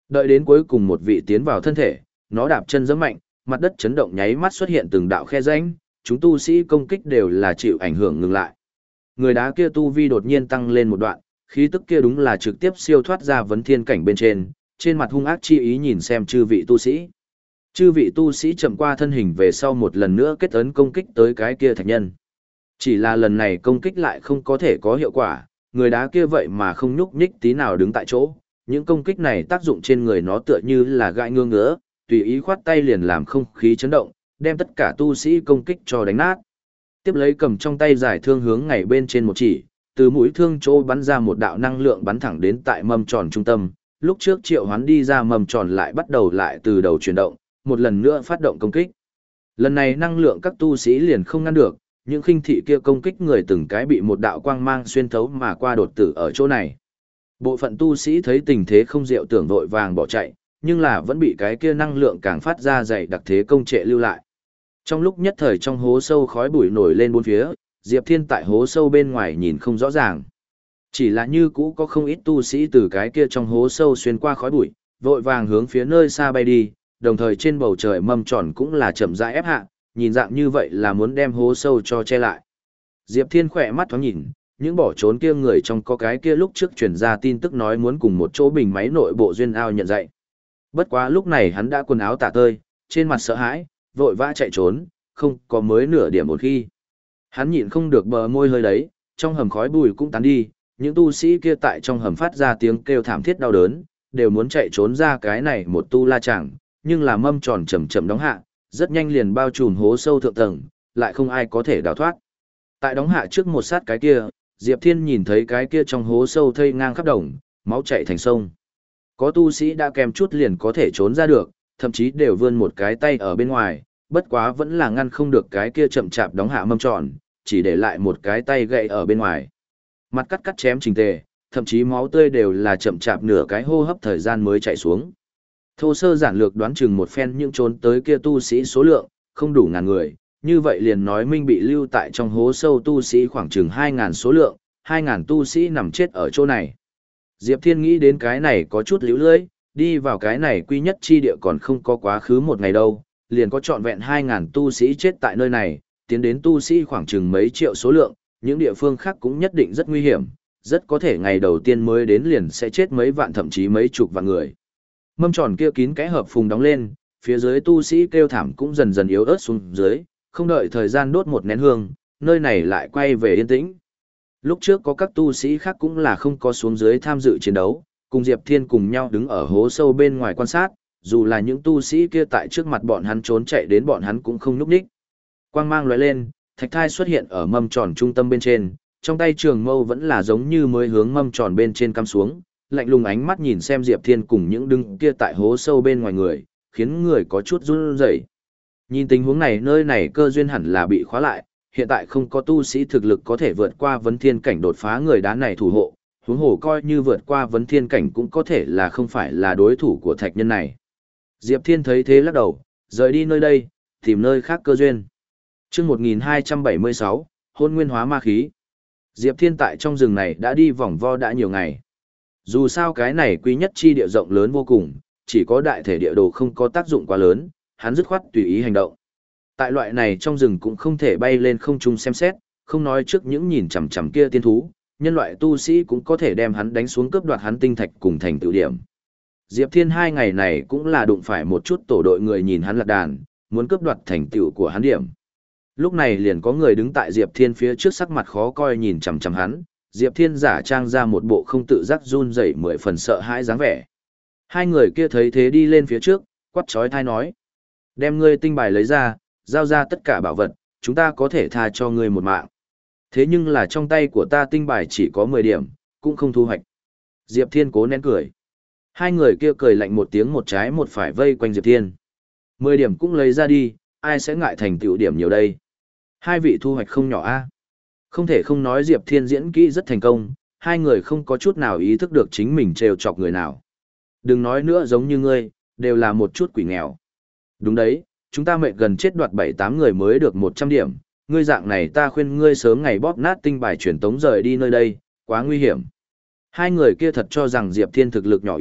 Đợi đến cuối cùng một vị tiến vào thân thể, nó đạp chân giẫm mạnh, mặt đất chấn động nháy mắt xuất hiện từng đạo khe rãnh, chúng tu sĩ công kích đều là chịu ảnh hưởng ngừng lại. Người đá kia tu vi đột nhiên tăng lên một đoạn, khí tức kia đúng là trực tiếp siêu thoát ra vấn thiên cảnh bên trên, trên mặt hung ác chi ý nhìn xem chư vị tu sĩ. Chư vị tu sĩ chậm qua thân hình về sau một lần nữa kết ấn công kích tới cái kia thạch nhân. Chỉ là lần này công kích lại không có thể có hiệu quả, người đá kia vậy mà không nhúc nhích tí nào đứng tại chỗ. Những công kích này tác dụng trên người nó tựa như là gãi ngứa ngứa, tùy ý khoát tay liền làm không khí chấn động, đem tất cả tu sĩ công kích cho đánh nát. Tiếp lấy cầm trong tay giải thương hướng ngày bên trên một chỉ, từ mũi thương chỗ bắn ra một đạo năng lượng bắn thẳng đến tại mâm tròn trung tâm. Lúc trước triệu hoán đi ra mâm tròn lại bắt đầu lại từ đầu chuyển động, một lần nữa phát động công kích. Lần này năng lượng các tu sĩ liền không ngăn được, những khinh thị kia công kích người từng cái bị một đạo quang mang xuyên thấu mà qua đột tử ở chỗ này. Bộ phận tu sĩ thấy tình thế không diệu tưởng vội vàng bỏ chạy, nhưng là vẫn bị cái kia năng lượng càng phát ra dày đặc thế công trệ lưu lại. Trong lúc nhất thời trong hố sâu khói bụi nổi lên bốn phía, Diệp Thiên tại hố sâu bên ngoài nhìn không rõ ràng. Chỉ là như cũ có không ít tu sĩ từ cái kia trong hố sâu xuyên qua khói bụi, vội vàng hướng phía nơi xa bay đi, đồng thời trên bầu trời mâm tròn cũng là chậm rãi ép hạ, nhìn dạng như vậy là muốn đem hố sâu cho che lại. Diệp Thiên khỏe mắt thoáng nhìn, những bỏ trốn kia người trong có cái kia lúc trước truyền ra tin tức nói muốn cùng một chỗ bình máy nội bộ duyên ao nhận dạy. Bất quá lúc này hắn đã quần áo tả tơi, trên mặt sợ hãi, vội vã chạy trốn, không có mới nửa điểm một khi. Hắn nhịn không được bờ môi hơi đấy, trong hầm khói bụi cũng tán đi, những tu sĩ kia tại trong hầm phát ra tiếng kêu thảm thiết đau đớn, đều muốn chạy trốn ra cái này một tu la chẳng, nhưng là mâm tròn chậm chậm đóng hạ, rất nhanh liền bao trùm hố sâu thượng tầng, lại không ai có thể đào thoát. Tại đóng hạ trước một sát cái kia, Diệp Thiên nhìn thấy cái kia trong hố sâu thây ngang khắp đồng, máu chảy thành sông. Có tu sĩ đã kèm chút liền có thể trốn ra được, thậm chí đều vươn một cái tay ở bên ngoài, bất quá vẫn là ngăn không được cái kia chậm chạp đóng hạ mâm tròn, chỉ để lại một cái tay gậy ở bên ngoài. Mặt cắt cắt chém chỉnh tề, thậm chí máu tươi đều là chậm chạp nửa cái hô hấp thời gian mới chảy xuống. Thô sơ giản lược đoán chừng một phen những trốn tới kia tu sĩ số lượng, không đủ ngàn người, như vậy liền nói minh bị lưu tại trong hố sâu tu sĩ khoảng chừng hai ngàn số lượng, hai ngàn tu sĩ nằm chết ở chỗ này. Diệp Thiên nghĩ đến cái này có chút líu lưỡi, đi vào cái này quy nhất chi địa còn không có quá khứ một ngày đâu, liền có trọn vẹn hai ngàn tu sĩ chết tại nơi này, tiến đến tu sĩ khoảng chừng mấy triệu số lượng, những địa phương khác cũng nhất định rất nguy hiểm, rất có thể ngày đầu tiên mới đến liền sẽ chết mấy vạn thậm chí mấy chục vạn người. Mâm tròn kia kín cái hợp phùng đóng lên, phía dưới tu sĩ kêu thảm cũng dần dần yếu ớt xuống dưới, không đợi thời gian đốt một nén hương, nơi này lại quay về yên tĩnh. Lúc trước có các tu sĩ khác cũng là không có xuống dưới tham dự chiến đấu, cùng Diệp Thiên cùng nhau đứng ở hố sâu bên ngoài quan sát, dù là những tu sĩ kia tại trước mặt bọn hắn trốn chạy đến bọn hắn cũng không núp đích. Quang mang lóe lên, thạch thai xuất hiện ở mâm tròn trung tâm bên trên, trong tay trường mâu vẫn là giống như mới hướng mâm tròn bên trên cắm xuống, lạnh lùng ánh mắt nhìn xem Diệp Thiên cùng những đứng kia tại hố sâu bên ngoài người, khiến người có chút run rẩy. Nhìn tình huống này nơi này cơ duyên hẳn là bị khóa lại, hiện tại không có tu sĩ thực lực có thể vượt qua vấn thiên cảnh đột phá người đá này thủ hộ, huống hồ coi như vượt qua vấn thiên cảnh cũng có thể là không phải là đối thủ của thạch nhân này. Diệp Thiên thấy thế lắc đầu, rời đi nơi đây, tìm nơi khác cơ duyên. Chương một nghìn hai trăm bảy mươi sáu, Hôn nguyên hóa ma khí. Diệp Thiên tại trong rừng này đã đi vòng vo đã nhiều ngày. Dù sao cái này quý nhất chi địa rộng lớn vô cùng, chỉ có đại thể địa đồ không có tác dụng quá lớn, hắn dứt khoát tùy ý hành động. Tại loại này trong rừng cũng không thể bay lên không trung xem xét, không nói trước những nhìn chằm chằm kia tiên thú, nhân loại tu sĩ cũng có thể đem hắn đánh xuống cướp đoạt hắn tinh thạch cùng thành tựu điểm. Diệp Thiên hai ngày này cũng là đụng phải một chút tổ đội người nhìn hắn lạc đàn, muốn cướp đoạt thành tựu của hắn điểm. Lúc này liền có người đứng tại Diệp Thiên phía trước sắc mặt khó coi nhìn chằm chằm hắn, Diệp Thiên giả trang ra một bộ không tự giác run rẩy mười phần sợ hãi dáng vẻ. Hai người kia thấy thế đi lên phía trước, quát chói tai nói: "Đem ngươi tinh bài lấy ra, giao ra tất cả bảo vật, chúng ta có thể tha cho ngươi một mạng." Thế nhưng là trong tay của ta tinh bài chỉ có mười điểm, cũng không thu hoạch. Diệp Thiên cố nén cười. Hai người kia cười lạnh một tiếng một trái một phải vây quanh Diệp Thiên. Mười điểm cũng lấy ra đi, ai sẽ ngại thành tựu điểm nhiều đây. Hai vị thu hoạch không nhỏ a. Không thể không nói Diệp Thiên diễn kỹ rất thành công, hai người không có chút nào ý thức được chính mình trêu chọc người nào. Đừng nói nữa giống như ngươi, đều là một chút quỷ nghèo. Đúng đấy, chúng ta mệt gần chết đoạt bảy tám người mới được một trăm điểm, ngươi dạng này ta khuyên ngươi sớm ngày bóp nát tinh bài truyền tống rời đi nơi đây, quá nguy hiểm. Hai người kia thật cho rằng Diệp Thiên thực lực nhỏ yếu,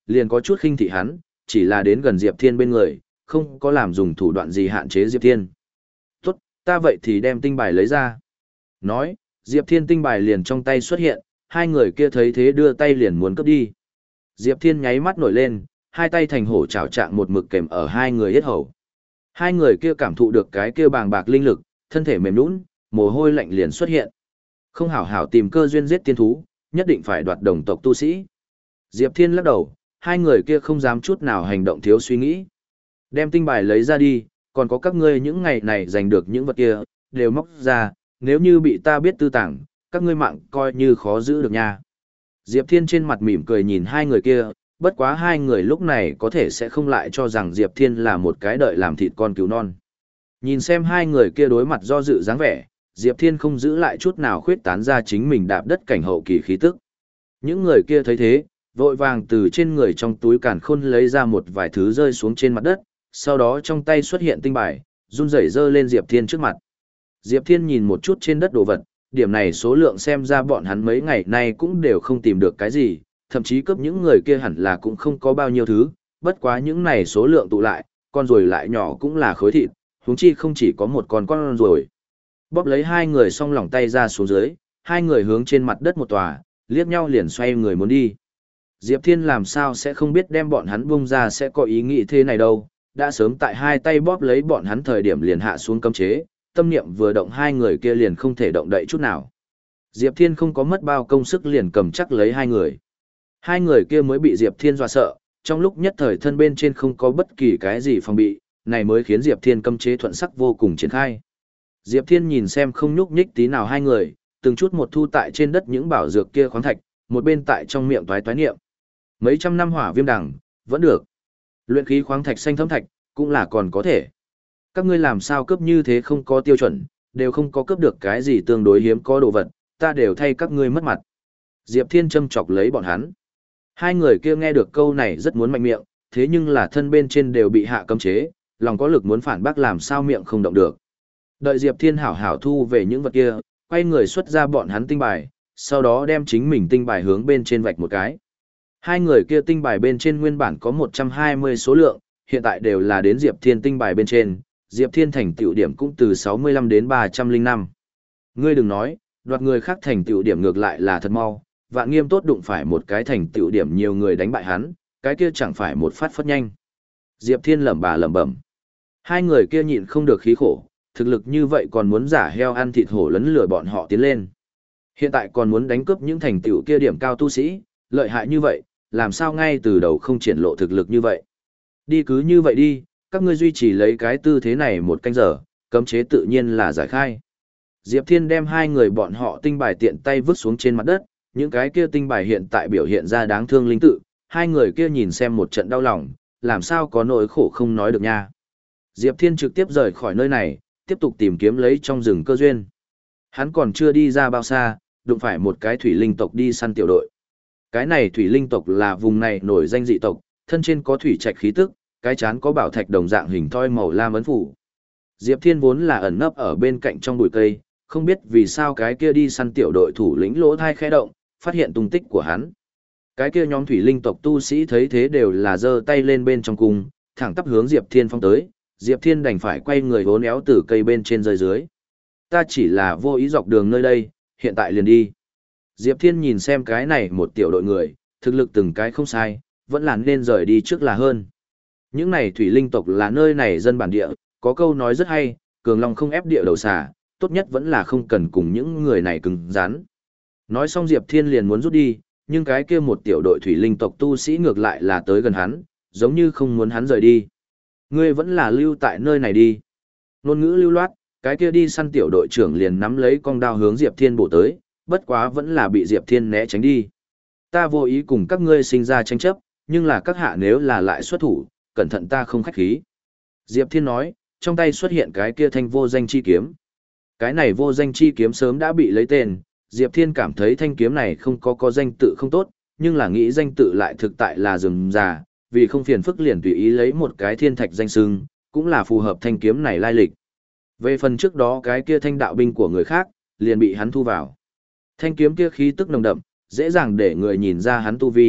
liền có chút khinh thị hắn, chỉ là đến gần Diệp Thiên bên người, không có làm dùng thủ đoạn gì hạn chế Diệp Thiên. Tốt, ta vậy thì đem tinh bài lấy ra. Nói, Diệp Thiên tinh bài liền trong tay xuất hiện, hai người kia thấy thế đưa tay liền muốn cướp đi. Diệp Thiên nháy mắt nổi lên, hai tay thành hổ chảo trạng một mực kèm ở hai người yết hầu. Hai người kia cảm thụ được cái kia bàng bạc linh lực, thân thể mềm nhũn, mồ hôi lạnh liền xuất hiện. Không hảo hảo tìm cơ duyên giết tiên thú, nhất định phải đoạt đồng tộc tu sĩ. Diệp Thiên lắc đầu, hai người kia không dám chút nào hành động thiếu suy nghĩ. Đem tinh bài lấy ra đi, còn có các ngươi những ngày này giành được những vật kia, đều móc ra, nếu như bị ta biết tư tàng, các ngươi mạng coi như khó giữ được nha. Diệp Thiên trên mặt mỉm cười nhìn hai người kia, bất quá hai người lúc này có thể sẽ không lại cho rằng Diệp Thiên là một cái đợi làm thịt con cứu non. Nhìn xem hai người kia đối mặt do dự dáng vẻ, Diệp Thiên không giữ lại chút nào khuyết tán ra chính mình đạp đất cảnh hậu kỳ khí tức. Những người kia thấy thế, vội vàng từ trên người trong túi càn khôn lấy ra một vài thứ rơi xuống trên mặt đất, sau đó trong tay xuất hiện tinh bài, run rẩy giơ lên Diệp Thiên trước mặt. Diệp Thiên nhìn một chút trên đất đồ vật, điểm này số lượng xem ra bọn hắn mấy ngày nay cũng đều không tìm được cái gì, thậm chí cấp những người kia hẳn là cũng không có bao nhiêu thứ, bất quá những này số lượng tụ lại, con ruồi lại nhỏ cũng là khối thịt, huống chi không chỉ có một con con ruồi. Bóp lấy hai người xong lỏng tay ra xuống dưới, hai người hướng trên mặt đất một tòa, liếc nhau liền xoay người muốn đi. Diệp Thiên làm sao sẽ không biết đem bọn hắn bung ra sẽ có ý nghĩ thế này đâu, đã sớm tại hai tay bóp lấy bọn hắn thời điểm liền hạ xuống cấm chế, tâm niệm vừa động hai người kia liền không thể động đậy chút nào. Diệp Thiên không có mất bao công sức liền cầm chắc lấy hai người. Hai người kia mới bị Diệp Thiên dọa sợ, trong lúc nhất thời thân bên trên không có bất kỳ cái gì phòng bị, này mới khiến Diệp Thiên cấm chế thuận sắc vô cùng triển khai. Diệp Thiên nhìn xem không nhúc nhích tí nào hai người, từng chút một thu tại trên đất những bảo dược kia khoáng thạch, một bên tại trong miệng toái toái niệm. Mấy trăm năm hỏa viêm đằng, vẫn được. Luyện khí khoáng thạch xanh thấm thạch, cũng là còn có thể. Các ngươi làm sao cướp như thế không có tiêu chuẩn, đều không có cướp được cái gì tương đối hiếm có đồ vật, ta đều thay các ngươi mất mặt. Diệp Thiên châm chọc lấy bọn hắn. Hai người kia nghe được câu này rất muốn mạnh miệng, thế nhưng là thân bên trên đều bị hạ cấm chế, lòng có lực muốn phản bác làm sao miệng không động được. Đợi Diệp Thiên hảo hảo thu về những vật kia, quay người xuất ra bọn hắn tinh bài, sau đó đem chính mình tinh bài hướng bên trên vạch một cái. Hai người kia tinh bài bên trên nguyên bản có một trăm hai mươi số lượng, hiện tại đều là đến Diệp Thiên tinh bài bên trên, Diệp Thiên thành tựu điểm cũng từ sáu mươi lăm đến ba trăm linh năm. Ngươi đừng nói, đoạt người khác thành tựu điểm ngược lại là thật mau, Vạn Nghiêm tốt đụng phải một cái thành tựu điểm nhiều người đánh bại hắn, cái kia chẳng phải một phát phất nhanh. Diệp Thiên lẩm bà lẩm bẩm. Hai người kia nhịn không được khí khổ, thực lực như vậy còn muốn giả heo ăn thịt hổ lấn lừa bọn họ tiến lên. Hiện tại còn muốn đánh cướp những thành tựu kia điểm cao tu sĩ, lợi hại như vậy, làm sao ngay từ đầu không triển lộ thực lực như vậy. Đi cứ như vậy đi, các ngươi duy trì lấy cái tư thế này một canh giờ, cấm chế tự nhiên là giải khai. Diệp Thiên đem hai người bọn họ tinh bài tiện tay vứt xuống trên mặt đất, những cái kia tinh bài hiện tại biểu hiện ra đáng thương linh tự, hai người kia nhìn xem một trận đau lòng, làm sao có nỗi khổ không nói được nha. Diệp Thiên trực tiếp rời khỏi nơi này, tiếp tục tìm kiếm lấy trong rừng cơ duyên. Hắn còn chưa đi ra bao xa, đụng phải một cái thủy linh tộc đi săn tiểu đội. Cái này thủy linh tộc là vùng này nổi danh dị tộc, thân trên có thủy trạch khí tức, cái chán có bảo thạch đồng dạng hình thoi màu lam ấn phủ. Diệp Thiên vốn là ẩn nấp ở bên cạnh trong bụi cây, không biết vì sao cái kia đi săn tiểu đội thủ lĩnh lỗ thai khẽ động, phát hiện tung tích của hắn. Cái kia nhóm thủy linh tộc tu sĩ thấy thế đều là giơ tay lên bên trong cung, thẳng tắp hướng Diệp Thiên phong tới, Diệp Thiên đành phải quay người vốn éo từ cây bên trên rơi dưới. Ta chỉ là vô ý dọc đường nơi đây, hiện tại liền đi. Diệp Thiên nhìn xem cái này một tiểu đội người, thực lực từng cái không sai, vẫn là nên rời đi trước là hơn. Những này thủy linh tộc là nơi này dân bản địa, có câu nói rất hay, cường long không ép địa đầu xà, tốt nhất vẫn là không cần cùng những người này cứng rắn. Nói xong Diệp Thiên liền muốn rút đi, nhưng cái kia một tiểu đội thủy linh tộc tu sĩ ngược lại là tới gần hắn, giống như không muốn hắn rời đi. Ngươi vẫn là lưu tại nơi này đi. Ngôn ngữ lưu loát, cái kia đi săn tiểu đội trưởng liền nắm lấy con đao hướng Diệp Thiên bổ tới, bất quá vẫn là bị Diệp Thiên né tránh đi. Ta vô ý cùng các ngươi sinh ra tranh chấp, nhưng là các hạ nếu là lại xuất thủ, cẩn thận ta không khách khí. Diệp Thiên nói, trong tay xuất hiện cái kia thanh vô danh chi kiếm. Cái này vô danh chi kiếm sớm đã bị lấy tên, Diệp Thiên cảm thấy thanh kiếm này không có có danh tự không tốt, nhưng là nghĩ danh tự lại thực tại là rườm rà, vì không phiền phức liền tùy ý lấy một cái thiên thạch danh xưng, cũng là phù hợp thanh kiếm này lai lịch. Về phần trước đó cái kia thanh đạo binh của người khác, liền bị hắn thu vào. Thanh kiếm kia khí tức nồng đậm, dễ dàng để người nhìn ra hắn tu vi,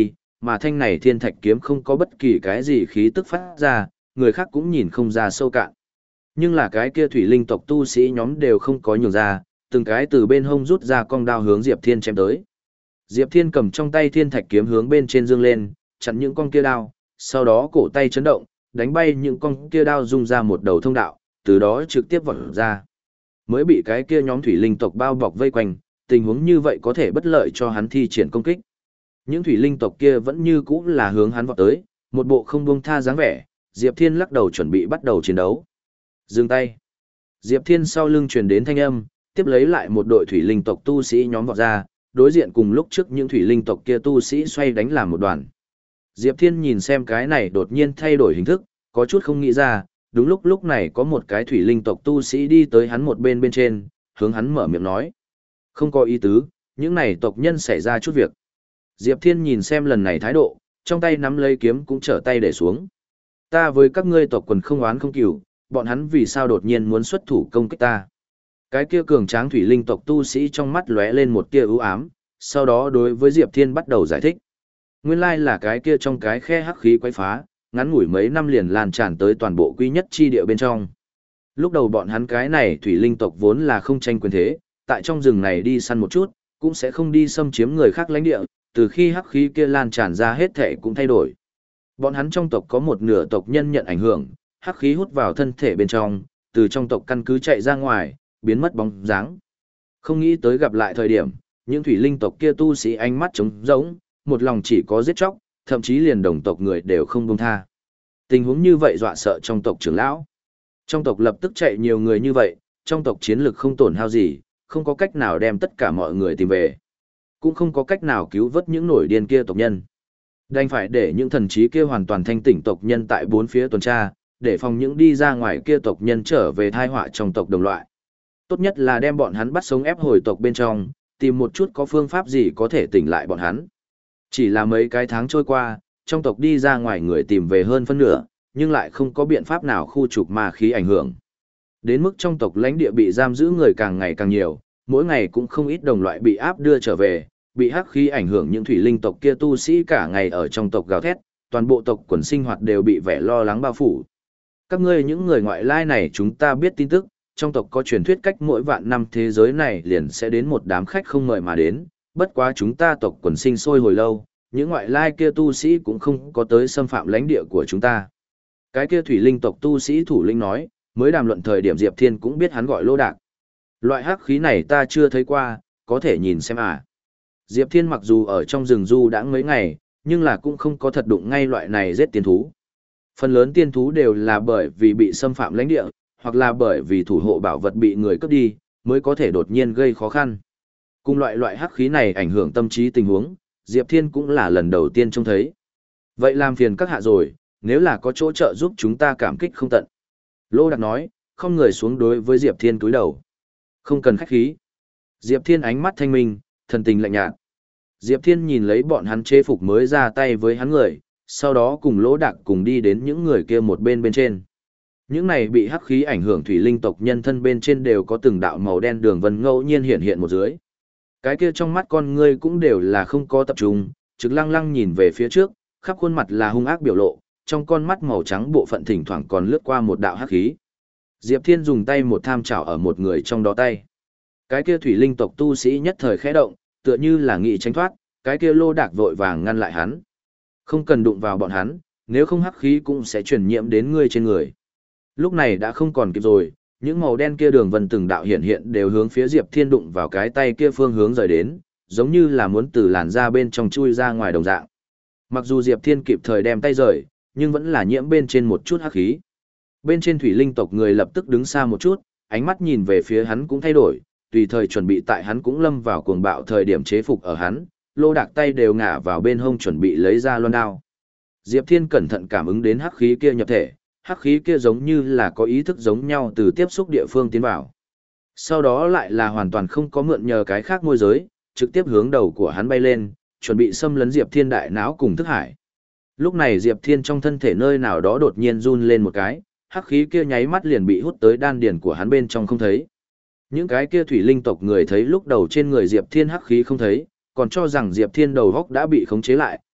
mà thanh này thiên thạch kiếm không có bất kỳ cái gì khí tức phát ra, người khác cũng nhìn không ra sâu cạn. Nhưng là cái kia thủy linh tộc tu sĩ nhóm đều không có nhường ra, từng cái từ bên hông rút ra cong đao hướng Diệp Thiên chém tới. Diệp Thiên cầm trong tay thiên thạch kiếm hướng bên trên dương lên, chặn những con kia đao, sau đó cổ tay chấn động, đánh bay những con kia đao dung ra một đầu thông đạo, từ đó trực tiếp vọt ra. Mới bị cái kia nhóm thủy linh tộc bao bọc vây quanh, tình huống như vậy có thể bất lợi cho hắn thi triển công kích. Những thủy linh tộc kia vẫn như cũ là hướng hắn vọt tới, một bộ không buông tha dáng vẻ, Diệp Thiên lắc đầu chuẩn bị bắt đầu chiến đấu. Dừng tay. Diệp Thiên sau lưng truyền đến thanh âm, tiếp lấy lại một đội thủy linh tộc tu sĩ nhóm vọt ra, đối diện cùng lúc trước những thủy linh tộc kia tu sĩ xoay đánh làm một đoàn. Diệp Thiên nhìn xem cái này đột nhiên thay đổi hình thức, có chút không nghĩ ra, đúng lúc lúc này có một cái thủy linh tộc tu sĩ đi tới hắn một bên bên trên, hướng hắn mở miệng nói. Không có ý tứ, những này tộc nhân xảy ra chút việc. Diệp Thiên nhìn xem lần này thái độ, trong tay nắm lấy kiếm cũng trở tay để xuống. Ta với các ngươi tộc quần không oán không cừu, bọn hắn vì sao đột nhiên muốn xuất thủ công kích ta. Cái kia cường tráng thủy linh tộc tu sĩ trong mắt lóe lên một tia ưu ám, sau đó đối với Diệp Thiên bắt đầu giải thích. Nguyên lai là cái kia trong cái khe hắc khí quấy phá, ngắn ngủi mấy năm liền lan tràn tới toàn bộ quy nhất chi địa bên trong. Lúc đầu bọn hắn cái này thủy linh tộc vốn là không tranh quyền thế, tại trong rừng này đi săn một chút, cũng sẽ không đi xâm chiếm người khác lãnh địa, từ khi hắc khí kia lan tràn ra hết thể cũng thay đổi. Bọn hắn trong tộc có một nửa tộc nhân nhận ảnh hưởng, hắc khí hút vào thân thể bên trong, từ trong tộc căn cứ chạy ra ngoài, biến mất bóng dáng. Không nghĩ tới gặp lại thời điểm, những thủy linh tộc kia tu sĩ ánh mắt trống rỗng, một lòng chỉ có giết chóc, thậm chí liền đồng tộc người đều không buông tha. Tình huống như vậy dọa sợ trong tộc trưởng lão. Trong tộc lập tức chạy nhiều người như vậy, trong tộc chiến lực không tổn hao gì, không có cách nào đem tất cả mọi người tìm về. Cũng không có cách nào cứu vớt những nổi điên kia tộc nhân. Đành phải để những thần trí kia hoàn toàn thanh tỉnh tộc nhân tại bốn phía tuần tra, để phòng những đi ra ngoài kia tộc nhân trở về thai họa trong tộc đồng loại. Tốt nhất là đem bọn hắn bắt sống ép hồi tộc bên trong, tìm một chút có phương pháp gì có thể tỉnh lại bọn hắn. Chỉ là mấy cái tháng trôi qua, trong tộc đi ra ngoài người tìm về hơn phân nửa, nhưng lại không có biện pháp nào khu trục ma khí ảnh hưởng. Đến mức trong tộc lãnh địa bị giam giữ người càng ngày càng nhiều, mỗi ngày cũng không ít đồng loại bị áp đưa trở về, bị hắc khí ảnh hưởng những thủy linh tộc kia tu sĩ cả ngày ở trong tộc gào thét, toàn bộ tộc quần sinh hoạt đều bị vẻ lo lắng bao phủ. Các ngươi những người ngoại lai này chúng ta biết tin tức, trong tộc có truyền thuyết cách mỗi vạn năm thế giới này liền sẽ đến một đám khách không mời mà đến, bất quá chúng ta tộc quần sinh sôi hồi lâu, những ngoại lai kia tu sĩ cũng không có tới xâm phạm lãnh địa của chúng ta. Cái kia thủy linh tộc tu sĩ thủ lĩnh nói, mới đàm luận thời điểm Diệp Thiên cũng biết hắn gọi Lô Đạc. Loại hắc khí này ta chưa thấy qua, có thể nhìn xem à. Diệp Thiên mặc dù ở trong rừng du đã mấy ngày, nhưng là cũng không có thật đụng ngay loại này giết tiên thú. Phần lớn tiên thú đều là bởi vì bị xâm phạm lãnh địa, hoặc là bởi vì thủ hộ bảo vật bị người cướp đi, mới có thể đột nhiên gây khó khăn. Cùng loại loại hắc khí này ảnh hưởng tâm trí tình huống, Diệp Thiên cũng là lần đầu tiên trông thấy. Vậy làm phiền các hạ rồi, nếu là có chỗ trợ giúp chúng ta cảm kích không tận. Lô Đạc nói, không người xuống đối với Diệp Thiên cúi đầu. Không cần khách khí. Diệp Thiên ánh mắt thanh minh, thần tình lạnh nhạt. Diệp Thiên nhìn lấy bọn hắn chế phục mới ra tay với hắn người, sau đó cùng Lỗ Đạc cùng đi đến những người kia một bên bên trên. Những này bị hắc khí ảnh hưởng thủy linh tộc nhân thân bên trên đều có từng đạo màu đen đường vân ngẫu nhiên hiện hiện một dưới. Cái kia trong mắt con ngươi cũng đều là không có tập trung, trực lăng lăng nhìn về phía trước, khắp khuôn mặt là hung ác biểu lộ, trong con mắt màu trắng bộ phận thỉnh thoảng còn lướt qua một đạo hắc khí. Diệp Thiên dùng tay một tham chảo ở một người trong đó tay. Cái kia thủy linh tộc tu sĩ nhất thời khẽ động, tựa như là nghị tránh thoát, cái kia Lô Đạc vội vàng ngăn lại hắn. Không cần đụng vào bọn hắn, nếu không hắc khí cũng sẽ truyền nhiễm đến ngươi trên người. Lúc này đã không còn kịp rồi, những màu đen kia đường vân từng đạo hiện hiện đều hướng phía Diệp Thiên đụng vào cái tay kia phương hướng rời đến, giống như là muốn từ làn da bên trong chui ra ngoài đồng dạng. Mặc dù Diệp Thiên kịp thời đem tay rời, nhưng vẫn là nhiễm bên trên một chút hắc khí. Bên trên thủy linh tộc người lập tức đứng xa một chút, ánh mắt nhìn về phía hắn cũng thay đổi, tùy thời chuẩn bị tại hắn cũng lâm vào cuồng bạo thời điểm chế phục ở hắn, Lô Đạc tay đều ngả vào bên hông chuẩn bị lấy ra loan đao. Diệp Thiên cẩn thận cảm ứng đến hắc khí kia nhập thể, hắc khí kia giống như là có ý thức giống nhau từ tiếp xúc địa phương tiến vào. Sau đó lại là hoàn toàn không có mượn nhờ cái khác môi giới, trực tiếp hướng đầu của hắn bay lên, chuẩn bị xâm lấn Diệp Thiên đại não cùng thức hải. Lúc này Diệp Thiên trong thân thể nơi nào đó đột nhiên run lên một cái, hắc khí kia nháy mắt liền bị hút tới đan điền của hắn bên trong không thấy. Những cái kia thủy linh tộc người thấy lúc đầu trên người Diệp Thiên hắc khí không thấy, còn cho rằng Diệp Thiên đầu góc đã bị khống chế lại,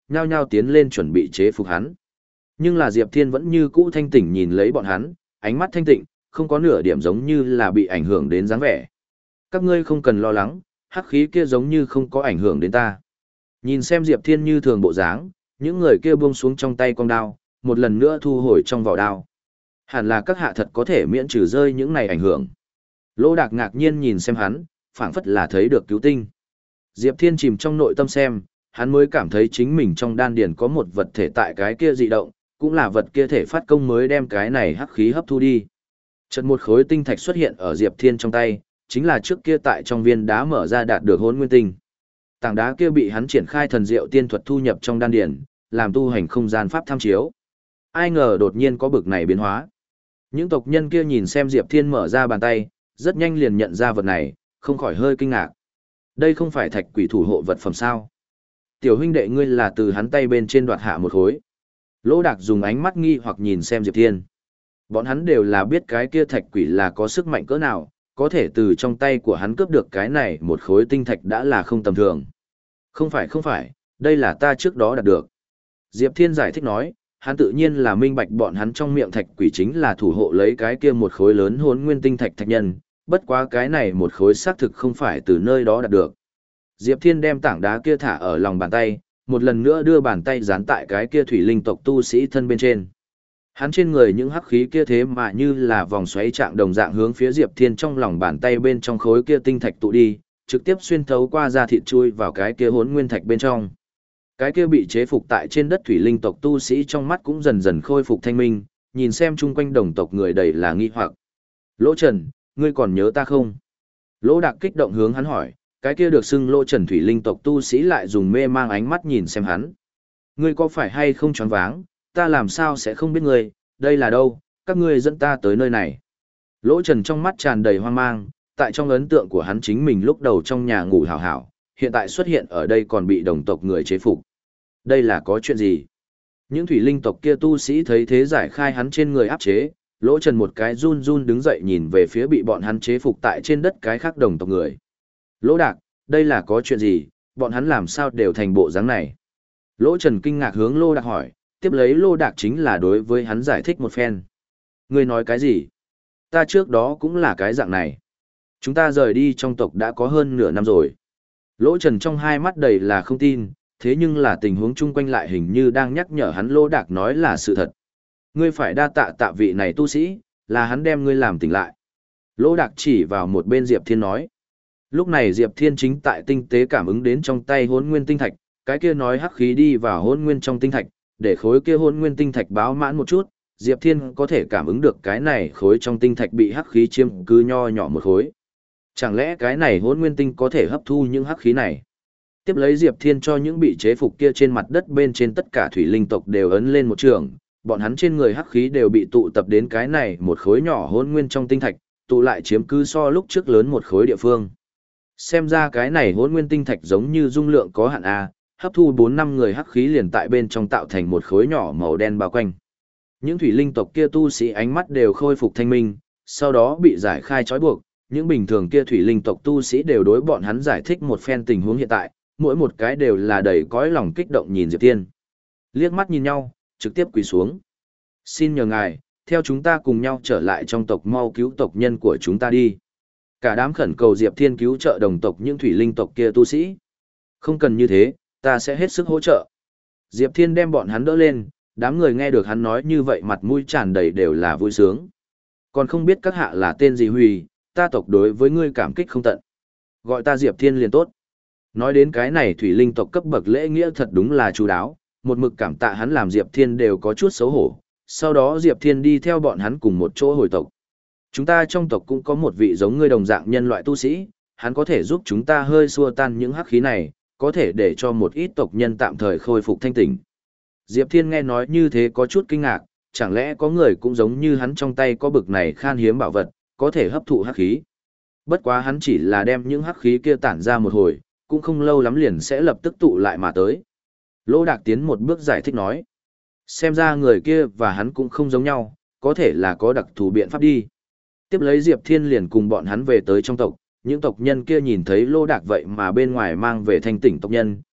nhao nhao tiến lên chuẩn bị chế phục hắn. Nhưng là Diệp Thiên vẫn như cũ thanh tỉnh nhìn lấy bọn hắn, ánh mắt thanh tịnh, không có nửa điểm giống như là bị ảnh hưởng đến dáng vẻ. Các ngươi không cần lo lắng, hắc khí kia giống như không có ảnh hưởng đến ta. Nhìn xem Diệp Thiên như thường bộ dáng, những người kia buông xuống trong tay con đao, một lần nữa thu hồi trong vỏ đao. Hẳn là các hạ thật có thể miễn trừ rơi những này ảnh hưởng. Lỗ Đạc ngạc nhiên nhìn xem hắn, phảng phất là thấy được cứu tinh. Diệp Thiên chìm trong nội tâm xem, hắn mới cảm thấy chính mình trong đan điền có một vật thể tại cái kia dị động, cũng là vật kia thể phát công mới đem cái này hắc khí hấp thu đi. Chợt một khối tinh thạch xuất hiện ở Diệp Thiên trong tay, chính là trước kia tại trong viên đá mở ra đạt được Hỗn Nguyên Tinh. Tảng đá kia bị hắn triển khai thần diệu tiên thuật thu nhập trong đan điền, làm tu hành không gian pháp tham chiếu. Ai ngờ đột nhiên có bực này biến hóa. Những tộc nhân kia nhìn xem Diệp Thiên mở ra bàn tay, rất nhanh liền nhận ra vật này, không khỏi hơi kinh ngạc. Đây không phải thạch quỷ thủ hộ vật phẩm sao? Tiểu huynh đệ ngươi là từ hắn tay bên trên đoạt hạ một khối. Lỗ Đạc dùng ánh mắt nghi hoặc nhìn xem Diệp Thiên. Bọn hắn đều là biết cái kia thạch quỷ là có sức mạnh cỡ nào, có thể từ trong tay của hắn cướp được cái này một khối tinh thạch đã là không tầm thường. Không phải không phải, đây là ta trước đó đạt được. Diệp Thiên giải thích nói, hắn tự nhiên là minh bạch bọn hắn trong miệng thạch quỷ chính là thủ hộ lấy cái kia một khối lớn Hỗn Nguyên Tinh thạch thạch nhân, bất quá cái này một khối xác thực không phải từ nơi đó đạt được. Diệp Thiên đem tảng đá kia thả ở lòng bàn tay, một lần nữa đưa bàn tay dán tại cái kia thủy linh tộc tu sĩ thân bên trên. Hắn trên người những hắc khí kia thế mà như là vòng xoáy trạng đồng dạng hướng phía Diệp Thiên trong lòng bàn tay bên trong khối kia tinh thạch tụ đi, trực tiếp xuyên thấu qua da thịt chui vào cái kia Hỗn Nguyên thạch bên trong. Cái kia bị chế phục tại trên đất thủy linh tộc tu sĩ trong mắt cũng dần dần khôi phục thanh minh, nhìn xem chung quanh đồng tộc người đầy là nghi hoặc. Lỗ Trần, ngươi còn nhớ ta không? Lỗ Đạc kích động hướng hắn hỏi, cái kia được xưng Lỗ Trần thủy linh tộc tu sĩ lại dùng mê mang ánh mắt nhìn xem hắn. Ngươi có phải hay không choáng váng, ta làm sao sẽ không biết ngươi, đây là đâu, các ngươi dẫn ta tới nơi này. Lỗ Trần trong mắt tràn đầy hoang mang, tại trong ấn tượng của hắn chính mình lúc đầu trong nhà ngủ hảo hảo, hiện tại xuất hiện ở đây còn bị đồng tộc người chế phục. Đây là có chuyện gì? Những thủy linh tộc kia tu sĩ thấy thế giải khai hắn trên người áp chế, Lỗ Trần một cái run run đứng dậy nhìn về phía bị bọn hắn chế phục tại trên đất cái khác đồng tộc người. Lỗ Đạc, đây là có chuyện gì, bọn hắn làm sao đều thành bộ dáng này? Lỗ Trần kinh ngạc hướng Lô Đạc hỏi, tiếp lấy Lô Đạc chính là đối với hắn giải thích một phen. Ngươi nói cái gì? Ta trước đó cũng là cái dạng này. Chúng ta rời đi trong tộc đã có hơn nửa năm rồi. Lỗ Trần trong hai mắt đầy là không tin, thế nhưng là tình huống chung quanh lại hình như đang nhắc nhở hắn Lô Đạc nói là sự thật. Ngươi phải đa tạ tạ vị này tu sĩ, là hắn đem ngươi làm tỉnh lại. Lô Đạc chỉ vào một bên Diệp Thiên nói. Lúc này Diệp Thiên chính tại tinh tế cảm ứng đến trong tay Hỗn Nguyên tinh thạch, cái kia nói hắc khí đi vào Hỗn Nguyên trong tinh thạch, để khối kia Hỗn Nguyên tinh thạch báo mãn một chút, Diệp Thiên có thể cảm ứng được cái này khối trong tinh thạch bị hắc khí chiếm cứ nho nhỏ một khối. Chẳng lẽ cái này Hỗn Nguyên tinh có thể hấp thu những hắc khí này? Tiếp lấy Diệp Thiên cho những bị chế phục kia trên mặt đất bên trên tất cả thủy linh tộc đều ấn lên một trường, bọn hắn trên người hắc khí đều bị tụ tập đến cái này một khối nhỏ Hỗn Nguyên trong tinh thạch, tụ lại chiếm cứ so lúc trước lớn một khối địa phương. Xem ra cái này Hỗn Nguyên tinh thạch giống như dung lượng có hạn a, hấp thu bốn năm người hắc khí liền tại bên trong tạo thành một khối nhỏ màu đen bao quanh. Những thủy linh tộc kia tu sĩ ánh mắt đều khôi phục thanh minh, sau đó bị giải khai trói buộc, những bình thường kia thủy linh tộc tu sĩ đều đối bọn hắn giải thích một phen tình huống hiện tại, mỗi một cái đều là đầy cõi lòng kích động nhìn Diệp Thiên. Liếc mắt nhìn nhau, trực tiếp quỳ xuống. Xin nhờ ngài, theo chúng ta cùng nhau trở lại trong tộc, mau cứu tộc nhân của chúng ta đi. Cả đám khẩn cầu Diệp Thiên cứu trợ đồng tộc những thủy linh tộc kia tu sĩ. Không cần như thế, ta sẽ hết sức hỗ trợ. Diệp Thiên đem bọn hắn đỡ lên, đám người nghe được hắn nói như vậy mặt mũi tràn đầy đều là vui sướng. Còn không biết các hạ là tên gì Huy, ta tộc đối với ngươi cảm kích không tận. Gọi ta Diệp Thiên liền tốt. Nói đến cái này thủy linh tộc cấp bậc lễ nghĩa thật đúng là chu đáo, một mực cảm tạ hắn làm Diệp Thiên đều có chút xấu hổ. Sau đó Diệp Thiên đi theo bọn hắn cùng một chỗ hồi tộc. Chúng ta trong tộc cũng có một vị giống ngươi đồng dạng nhân loại tu sĩ, hắn có thể giúp chúng ta hơi xua tan những hắc khí này, có thể để cho một ít tộc nhân tạm thời khôi phục thanh tỉnh. Diệp Thiên nghe nói như thế có chút kinh ngạc, chẳng lẽ có người cũng giống như hắn trong tay có bực này khan hiếm bảo vật, có thể hấp thụ hắc khí. Bất quá hắn chỉ là đem những hắc khí kia tản ra một hồi, cũng không lâu lắm liền sẽ lập tức tụ lại mà tới. Lỗ Đạc tiến một bước giải thích nói. Xem ra người kia và hắn cũng không giống nhau, có thể là có đặc thù biện pháp đi. Tiếp lấy Diệp Thiên liền cùng bọn hắn về tới trong tộc, những tộc nhân kia nhìn thấy Lô Đạc vậy mà bên ngoài mang về thanh tỉnh tộc nhân,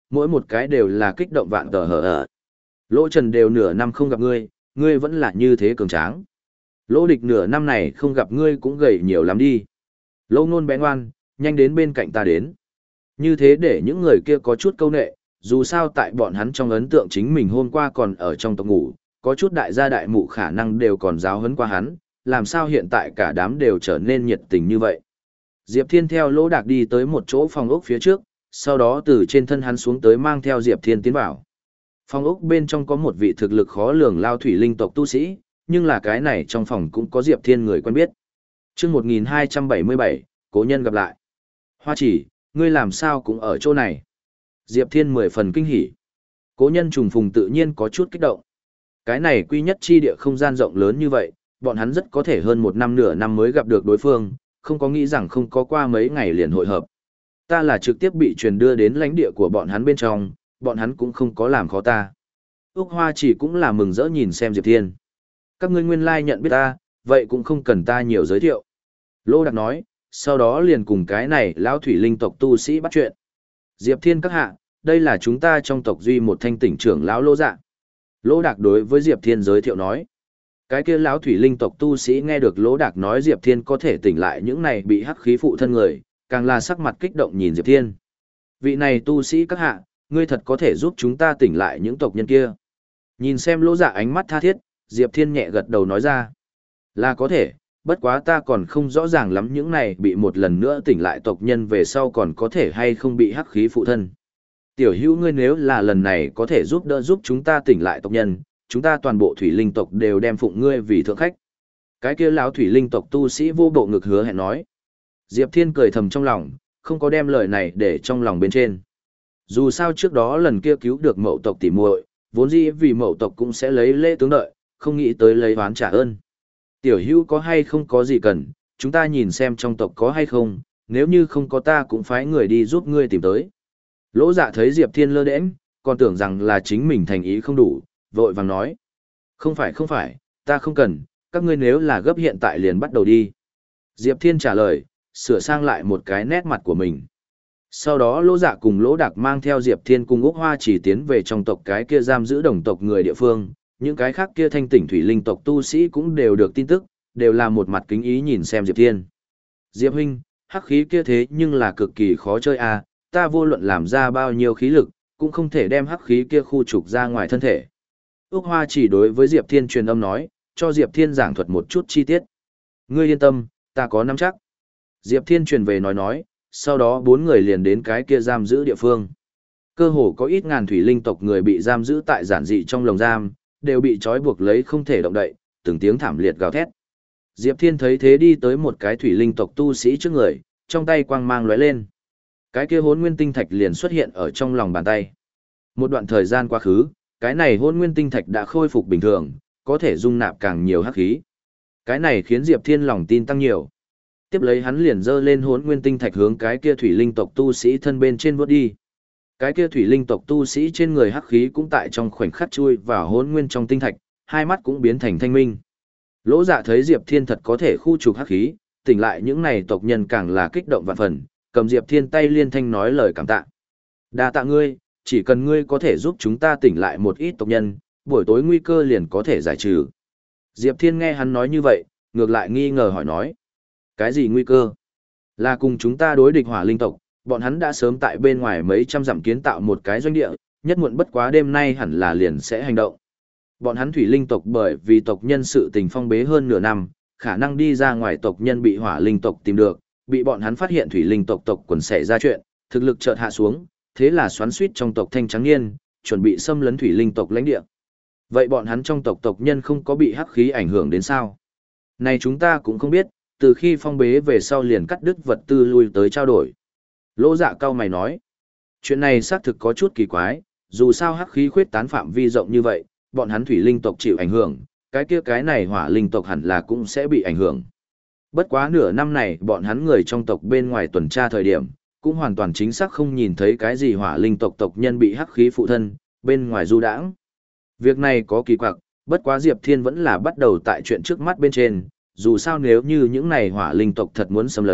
mỗi một cái đều là kích động vạn tờ hở ở. Lỗ Trần đều nửa năm không gặp ngươi, ngươi vẫn là như thế cường tráng. Lỗ Địch nửa năm này không gặp ngươi cũng gầy nhiều lắm đi. Lỗ Nôn bé ngoan, nhanh đến bên cạnh ta đến. Như thế để những người kia có chút câu nệ, dù sao tại bọn hắn trong ấn tượng chính mình hôm qua còn ở trong tộc ngủ, có chút đại gia đại mụ khả năng đều còn giáo huấn qua hắn, làm sao hiện tại cả đám đều trở nên nhiệt tình như vậy. Diệp Thiên theo Lỗ Đạc đi tới một chỗ phòng ốc phía trước, sau đó từ trên thân hắn xuống tới mang theo Diệp Thiên tiến vào. Phòng ốc bên trong có một vị thực lực khó lường lao thủy linh tộc tu sĩ, nhưng là cái này trong phòng cũng có Diệp Thiên người quen biết. Chương một nghìn hai trăm bảy mươi bảy, cố nhân gặp lại. Hoa Chỉ, ngươi làm sao cũng ở chỗ này? Diệp Thiên mười phần kinh hỉ. Cố nhân trùng phùng tự nhiên có chút kích động. Cái này quy nhất chi địa không gian rộng lớn như vậy, bọn hắn rất có thể hơn một năm nửa năm mới gặp được đối phương, không có nghĩ rằng không có qua mấy ngày liền hội hợp. Ta là trực tiếp bị truyền đưa đến lãnh địa của bọn hắn bên trong, bọn hắn cũng không có làm khó ta. Úc Hoa Chỉ cũng là mừng rỡ nhìn xem Diệp Thiên. Các ngươi nguyên lai nhận biết ta, vậy cũng không cần ta nhiều giới thiệu. Lô Đặc nói, sau đó liền cùng cái này lão thủy linh tộc tu sĩ bắt chuyện. Diệp Thiên các hạ, đây là chúng ta trong tộc duy một thanh tỉnh trưởng lão Lô Dạ. Lô Đạc đối với Diệp Thiên giới thiệu nói. Cái kia lão thủy linh tộc tu sĩ nghe được Lô Đạc nói Diệp Thiên có thể tỉnh lại những này bị hắc khí phụ thân người, càng là sắc mặt kích động nhìn Diệp Thiên. Vị này tu sĩ các hạ, ngươi thật có thể giúp chúng ta tỉnh lại những tộc nhân kia. Nhìn xem Lô Dạ ánh mắt tha thiết, Diệp Thiên nhẹ gật đầu nói ra. Là có thể, bất quá ta còn không rõ ràng lắm những này bị một lần nữa tỉnh lại tộc nhân về sau còn có thể hay không bị hắc khí phụ thân. Tiểu hữu ngươi nếu là lần này có thể giúp đỡ giúp chúng ta tỉnh lại tộc nhân, chúng ta toàn bộ thủy linh tộc đều đem phụng ngươi vì thượng khách. Cái kia lão thủy linh tộc tu sĩ vô bộ ngực hứa hẹn nói. Diệp Thiên cười thầm trong lòng, không có đem lời này để trong lòng bên trên. Dù sao trước đó lần kia cứu được mậu tộc tỉ muội, vốn dĩ vì mậu tộc cũng sẽ lấy lễ tướng đợi, không nghĩ tới lấy oán trả ơn. Tiểu hữu có hay không có gì cần, chúng ta nhìn xem trong tộc có hay không, nếu như không có ta cũng phái người đi giúp ngươi tìm tới. Lỗ Dạ thấy Diệp Thiên lơ đễnh, còn tưởng rằng là chính mình thành ý không đủ, vội vàng nói. Không phải không phải, ta không cần, các ngươi nếu là gấp hiện tại liền bắt đầu đi. Diệp Thiên trả lời, sửa sang lại một cái nét mặt của mình. Sau đó Lỗ Dạ cùng Lỗ Đạc mang theo Diệp Thiên cùng Úc Hoa Chỉ tiến về trong tộc cái kia giam giữ đồng tộc người địa phương, những cái khác kia thanh tỉnh thủy linh tộc tu sĩ cũng đều được tin tức, đều là một mặt kính ý nhìn xem Diệp Thiên. Diệp huynh, hắc khí kia thế nhưng là cực kỳ khó chơi à, ta vô luận làm ra bao nhiêu khí lực, cũng không thể đem hắc khí kia khu trục ra ngoài thân thể. Úc Hoa Chỉ đối với Diệp Thiên truyền âm nói, cho Diệp Thiên giảng thuật một chút chi tiết. Ngươi yên tâm, ta có nắm chắc. Diệp Thiên truyền về nói nói, sau đó bốn người liền đến cái kia giam giữ địa phương. Cơ hồ có ít ngàn thủy linh tộc người bị giam giữ tại giản dị trong lồng giam, đều bị trói buộc lấy không thể động đậy, từng tiếng thảm liệt gào thét. Diệp Thiên thấy thế đi tới một cái thủy linh tộc tu sĩ trước người, trong tay quang mang lóe lên. Cái kia hỗn nguyên tinh thạch liền xuất hiện ở trong lòng bàn tay. Một đoạn thời gian quá khứ, cái này hỗn nguyên tinh thạch đã khôi phục bình thường, có thể dung nạp càng nhiều hắc khí. Cái này khiến Diệp Thiên lòng tin tăng nhiều. Tiếp lấy hắn liền dơ lên hỗn nguyên tinh thạch hướng cái kia thủy linh tộc tu sĩ thân bên trên vút đi. Cái kia thủy linh tộc tu sĩ trên người hắc khí cũng tại trong khoảnh khắc chui vào hỗn nguyên trong tinh thạch, hai mắt cũng biến thành thanh minh. Lỗ Dạ thấy Diệp Thiên thật có thể khu trục hắc khí, tỉnh lại những này tộc nhân càng là kích động vạn phần, cầm Diệp Thiên tay liên thanh nói lời cảm tạ. Đa tạ ngươi, chỉ cần ngươi có thể giúp chúng ta tỉnh lại một ít tộc nhân, buổi tối nguy cơ liền có thể giải trừ. Diệp Thiên nghe hắn nói như vậy, ngược lại nghi ngờ hỏi nói. Cái gì nguy cơ? Là cùng chúng ta đối địch hỏa linh tộc, bọn hắn đã sớm tại bên ngoài mấy trăm dặm kiến tạo một cái doanh địa, nhất muộn bất quá đêm nay hẳn là liền sẽ hành động. Bọn hắn thủy linh tộc bởi vì tộc nhân sự tình phong bế hơn nửa năm, khả năng đi ra ngoài tộc nhân bị hỏa linh tộc tìm được, bị bọn hắn phát hiện thủy linh tộc tộc quần xảy ra chuyện, thực lực chợt hạ xuống, thế là xoắn xuýt trong tộc thanh trắng niên, chuẩn bị xâm lấn thủy linh tộc lãnh địa. Vậy bọn hắn trong tộc tộc nhân không có bị hắc khí ảnh hưởng đến sao? Này chúng ta cũng không biết, từ khi phong bế về sau liền cắt đứt vật tư lui tới trao đổi. Lỗ Dạ cao mày nói, chuyện này xác thực có chút kỳ quái, dù sao hắc khí khuyết tán phạm vi rộng như vậy, bọn hắn thủy linh tộc chịu ảnh hưởng, cái kia cái này hỏa linh tộc hẳn là cũng sẽ bị ảnh hưởng. Bất quá nửa năm này bọn hắn người trong tộc bên ngoài tuần tra thời điểm, cũng hoàn toàn chính xác không nhìn thấy cái gì hỏa linh tộc tộc nhân bị hắc khí phụ thân, bên ngoài du đãng. Việc này có kỳ quặc, bất quá Diệp Thiên vẫn là bắt đầu tại chuyện trước mắt bên trên, dù sao nếu như những này hỏa linh tộc thật muốn xâm lấn,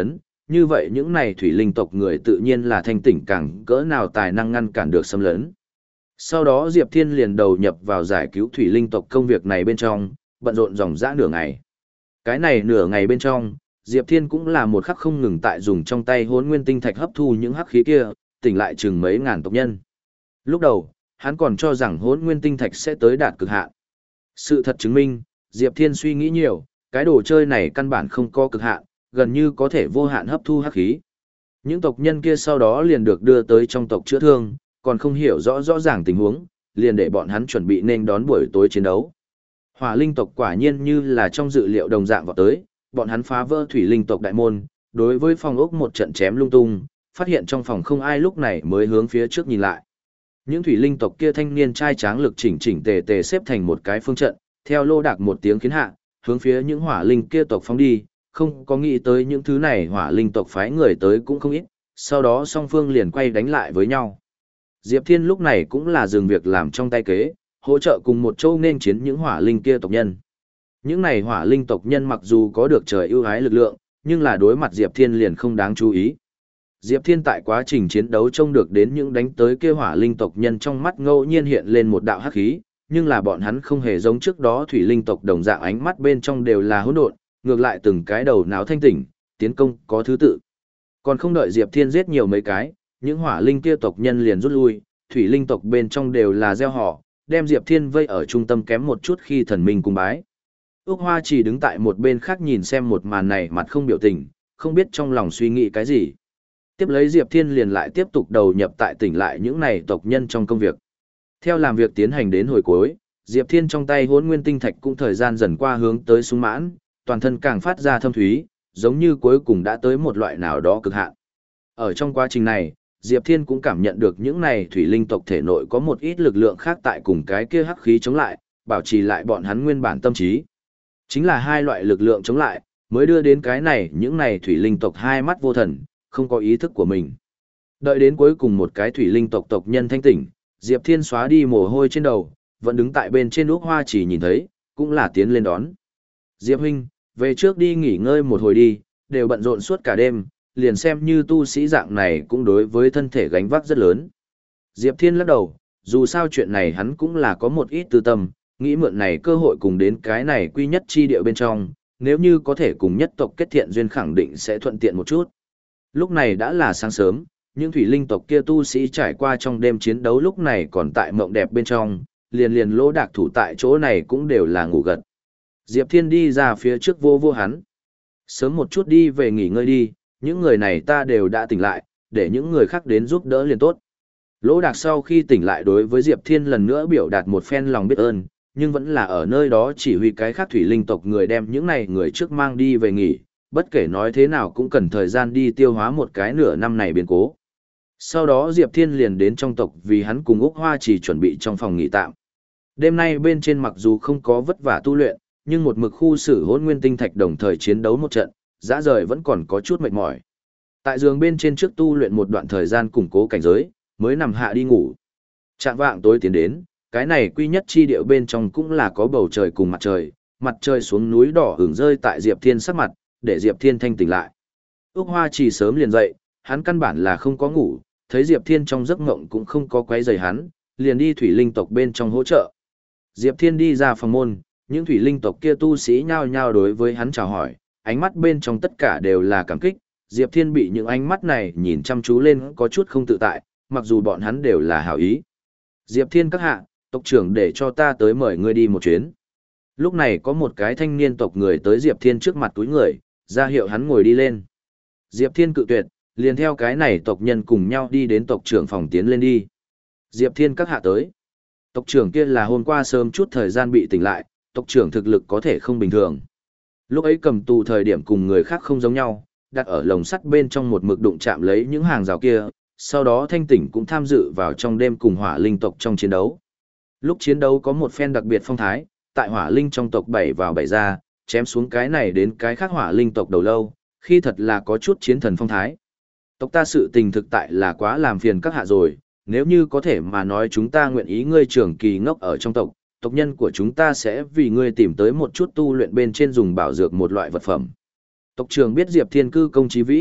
như vậy những này thủy linh tộc người tự nhiên là thanh tỉnh càng cỡ nào tài năng ngăn cản được xâm lấn. Sau đó Diệp Thiên liền đầu nhập vào giải cứu thủy linh tộc công việc này bên trong, bận rộn dòng dã nửa ngày. Cái này nửa ngày bên trong, Diệp Thiên cũng là một khắc không ngừng tại dùng trong tay Hỗn Nguyên Tinh Thạch hấp thu những hắc khí kia, tỉnh lại chừng mấy ngàn tộc nhân. Lúc đầu, hắn còn cho rằng Hỗn Nguyên Tinh Thạch sẽ tới đạt cực hạn. Sự thật chứng minh, Diệp Thiên suy nghĩ nhiều, cái đồ chơi này căn bản không có cực hạn, gần như có thể vô hạn hấp thu hắc khí. Những tộc nhân kia sau đó liền được đưa tới trong tộc chữa thương, còn không hiểu rõ rõ ràng tình huống, liền để bọn hắn chuẩn bị nên đón buổi tối chiến đấu. Hỏa linh tộc quả nhiên như là trong dự liệu đồng dạng vào tới, bọn hắn phá vỡ thủy linh tộc đại môn, đối với phòng ốc một trận chém lung tung, phát hiện trong phòng không ai lúc này mới hướng phía trước nhìn lại. Những thủy linh tộc kia thanh niên trai tráng lực chỉnh chỉnh tề tề xếp thành một cái phương trận, theo lô đạc một tiếng kiến hạ, hướng phía những hỏa linh kia tộc phóng đi, không có nghĩ tới những thứ này hỏa linh tộc phái người tới cũng không ít, sau đó song phương liền quay đánh lại với nhau. Diệp Thiên lúc này cũng là dừng việc làm trong tay kế, hỗ trợ cùng một châu nên chiến những hỏa linh kia tộc nhân. Những này hỏa linh tộc nhân mặc dù có được trời ưu ái lực lượng, nhưng là đối mặt Diệp Thiên liền không đáng chú ý. Diệp Thiên tại quá trình chiến đấu trông được đến những đánh tới kia hỏa linh tộc nhân trong mắt ngẫu nhiên hiện lên một đạo hắc khí, nhưng là bọn hắn không hề giống trước đó thủy linh tộc đồng dạng ánh mắt bên trong đều là hỗn độn, ngược lại từng cái đầu não thanh tỉnh, tiến công có thứ tự. Còn không đợi Diệp Thiên giết nhiều mấy cái, những hỏa linh kia tộc nhân liền rút lui, thủy linh tộc bên trong đều là gieo họ, đem Diệp Thiên vây ở trung tâm kém một chút khi thần minh cung bái. Ước Hoa chỉ đứng tại một bên khác nhìn xem một màn này mặt không biểu tình, không biết trong lòng suy nghĩ cái gì. Tiếp lấy Diệp Thiên liền lại tiếp tục đầu nhập tại tỉnh lại những này tộc nhân trong công việc. Theo làm việc tiến hành đến hồi cuối, Diệp Thiên trong tay Hỗn Nguyên Tinh Thạch cũng thời gian dần qua hướng tới sung mãn, toàn thân càng phát ra thâm thúy, giống như cuối cùng đã tới một loại nào đó cực hạn. Ở trong quá trình này, Diệp Thiên cũng cảm nhận được những này thủy linh tộc thể nội có một ít lực lượng khác tại cùng cái kia hắc khí chống lại, bảo trì lại bọn hắn nguyên bản tâm trí. Chính là hai loại lực lượng chống lại, mới đưa đến cái này những này thủy linh tộc hai mắt vô thần, không có ý thức của mình. Đợi đến cuối cùng một cái thủy linh tộc tộc nhân thanh tỉnh, Diệp Thiên xóa đi mồ hôi trên đầu, vẫn đứng tại bên trên úc hoa chỉ nhìn thấy, cũng là tiến lên đón. Diệp huynh, về trước đi nghỉ ngơi một hồi đi, đều bận rộn suốt cả đêm, liền xem như tu sĩ dạng này cũng đối với thân thể gánh vác rất lớn. Diệp Thiên lắc đầu, dù sao chuyện này hắn cũng là có một ít tư tâm, nghĩ mượn này cơ hội cùng đến cái này quy nhất chi địa bên trong, nếu như có thể cùng nhất tộc kết thiện duyên khẳng định sẽ thuận tiện một chút. Lúc này đã là sáng sớm, những thủy linh tộc kia tu sĩ trải qua trong đêm chiến đấu lúc này còn tại mộng đẹp bên trong, liền liền lỗ đạc thủ tại chỗ này cũng đều là ngủ gật. Diệp Thiên đi ra phía trước vô vô hắn. Sớm một chút đi về nghỉ ngơi đi, những người này ta đều đã tỉnh lại, để những người khác đến giúp đỡ liền tốt. Lỗ đạc sau khi tỉnh lại đối với Diệp Thiên lần nữa biểu đạt một phen lòng biết ơn, nhưng vẫn là ở nơi đó chỉ huy cái khác thủy linh tộc người đem những này người trước mang đi về nghỉ, bất kể nói thế nào cũng cần thời gian đi tiêu hóa một cái nửa năm này biến cố. Sau đó Diệp Thiên liền đến trong tộc vì hắn cùng Úc Hoa chỉ chuẩn bị trong phòng nghỉ tạm. Đêm nay bên trên mặc dù không có vất vả tu luyện, nhưng một mực khu xử Hỗn Nguyên Tinh Thạch đồng thời chiến đấu một trận, dã rời vẫn còn có chút mệt mỏi. Tại giường bên trên trước tu luyện một đoạn thời gian củng cố cảnh giới, mới nằm hạ đi ngủ. Trạng vạng tối tiến đến, cái này quy nhất chi địa bên trong cũng là có bầu trời cùng mặt trời, mặt trời xuống núi đỏ hưởng rơi tại Diệp Thiên sắc mặt, để Diệp Thiên thanh tỉnh lại. Úc Hoa chỉ sớm liền dậy, hắn căn bản là không có ngủ, thấy Diệp Thiên trong giấc mộng cũng không có quấy rầy hắn, liền đi thủy linh tộc bên trong hỗ trợ. Diệp Thiên đi ra phòng môn, những thủy linh tộc kia tu sĩ nhao nhao đối với hắn chào hỏi, ánh mắt bên trong tất cả đều là cảm kích. Diệp Thiên bị những ánh mắt này nhìn chăm chú lên có chút không tự tại, mặc dù bọn hắn đều là hảo ý. Diệp Thiên các hạ, tộc trưởng để cho ta tới mời ngươi đi một chuyến. Lúc này có một cái thanh niên tộc người tới Diệp Thiên trước mặt túi người, ra hiệu hắn ngồi đi lên. Diệp Thiên cự tuyệt, liền theo cái này tộc nhân cùng nhau đi đến tộc trưởng phòng tiến lên đi. Diệp Thiên các hạ tới. Tộc trưởng kia là hôm qua sớm chút thời gian bị tỉnh lại, tộc trưởng thực lực có thể không bình thường. Lúc ấy cầm tù thời điểm cùng người khác không giống nhau, đặt ở lồng sắt bên trong một mực đụng chạm lấy những hàng rào kia, sau đó thanh tỉnh cũng tham dự vào trong đêm cùng hỏa linh tộc trong chiến đấu. Lúc chiến đấu có một phen đặc biệt phong thái, tại hỏa linh trong tộc bảy vào bảy ra, chém xuống cái này đến cái khác hỏa linh tộc đầu lâu, khi thật là có chút chiến thần phong thái. Tộc ta sự tình thực tại là quá làm phiền các hạ rồi, nếu như có thể mà nói chúng ta nguyện ý ngươi trưởng kỳ ngốc ở trong tộc, tộc nhân của chúng ta sẽ vì ngươi tìm tới một chút tu luyện bên trên dùng bảo dược một loại vật phẩm. Tộc trưởng biết Diệp Thiên cư công chí vĩ,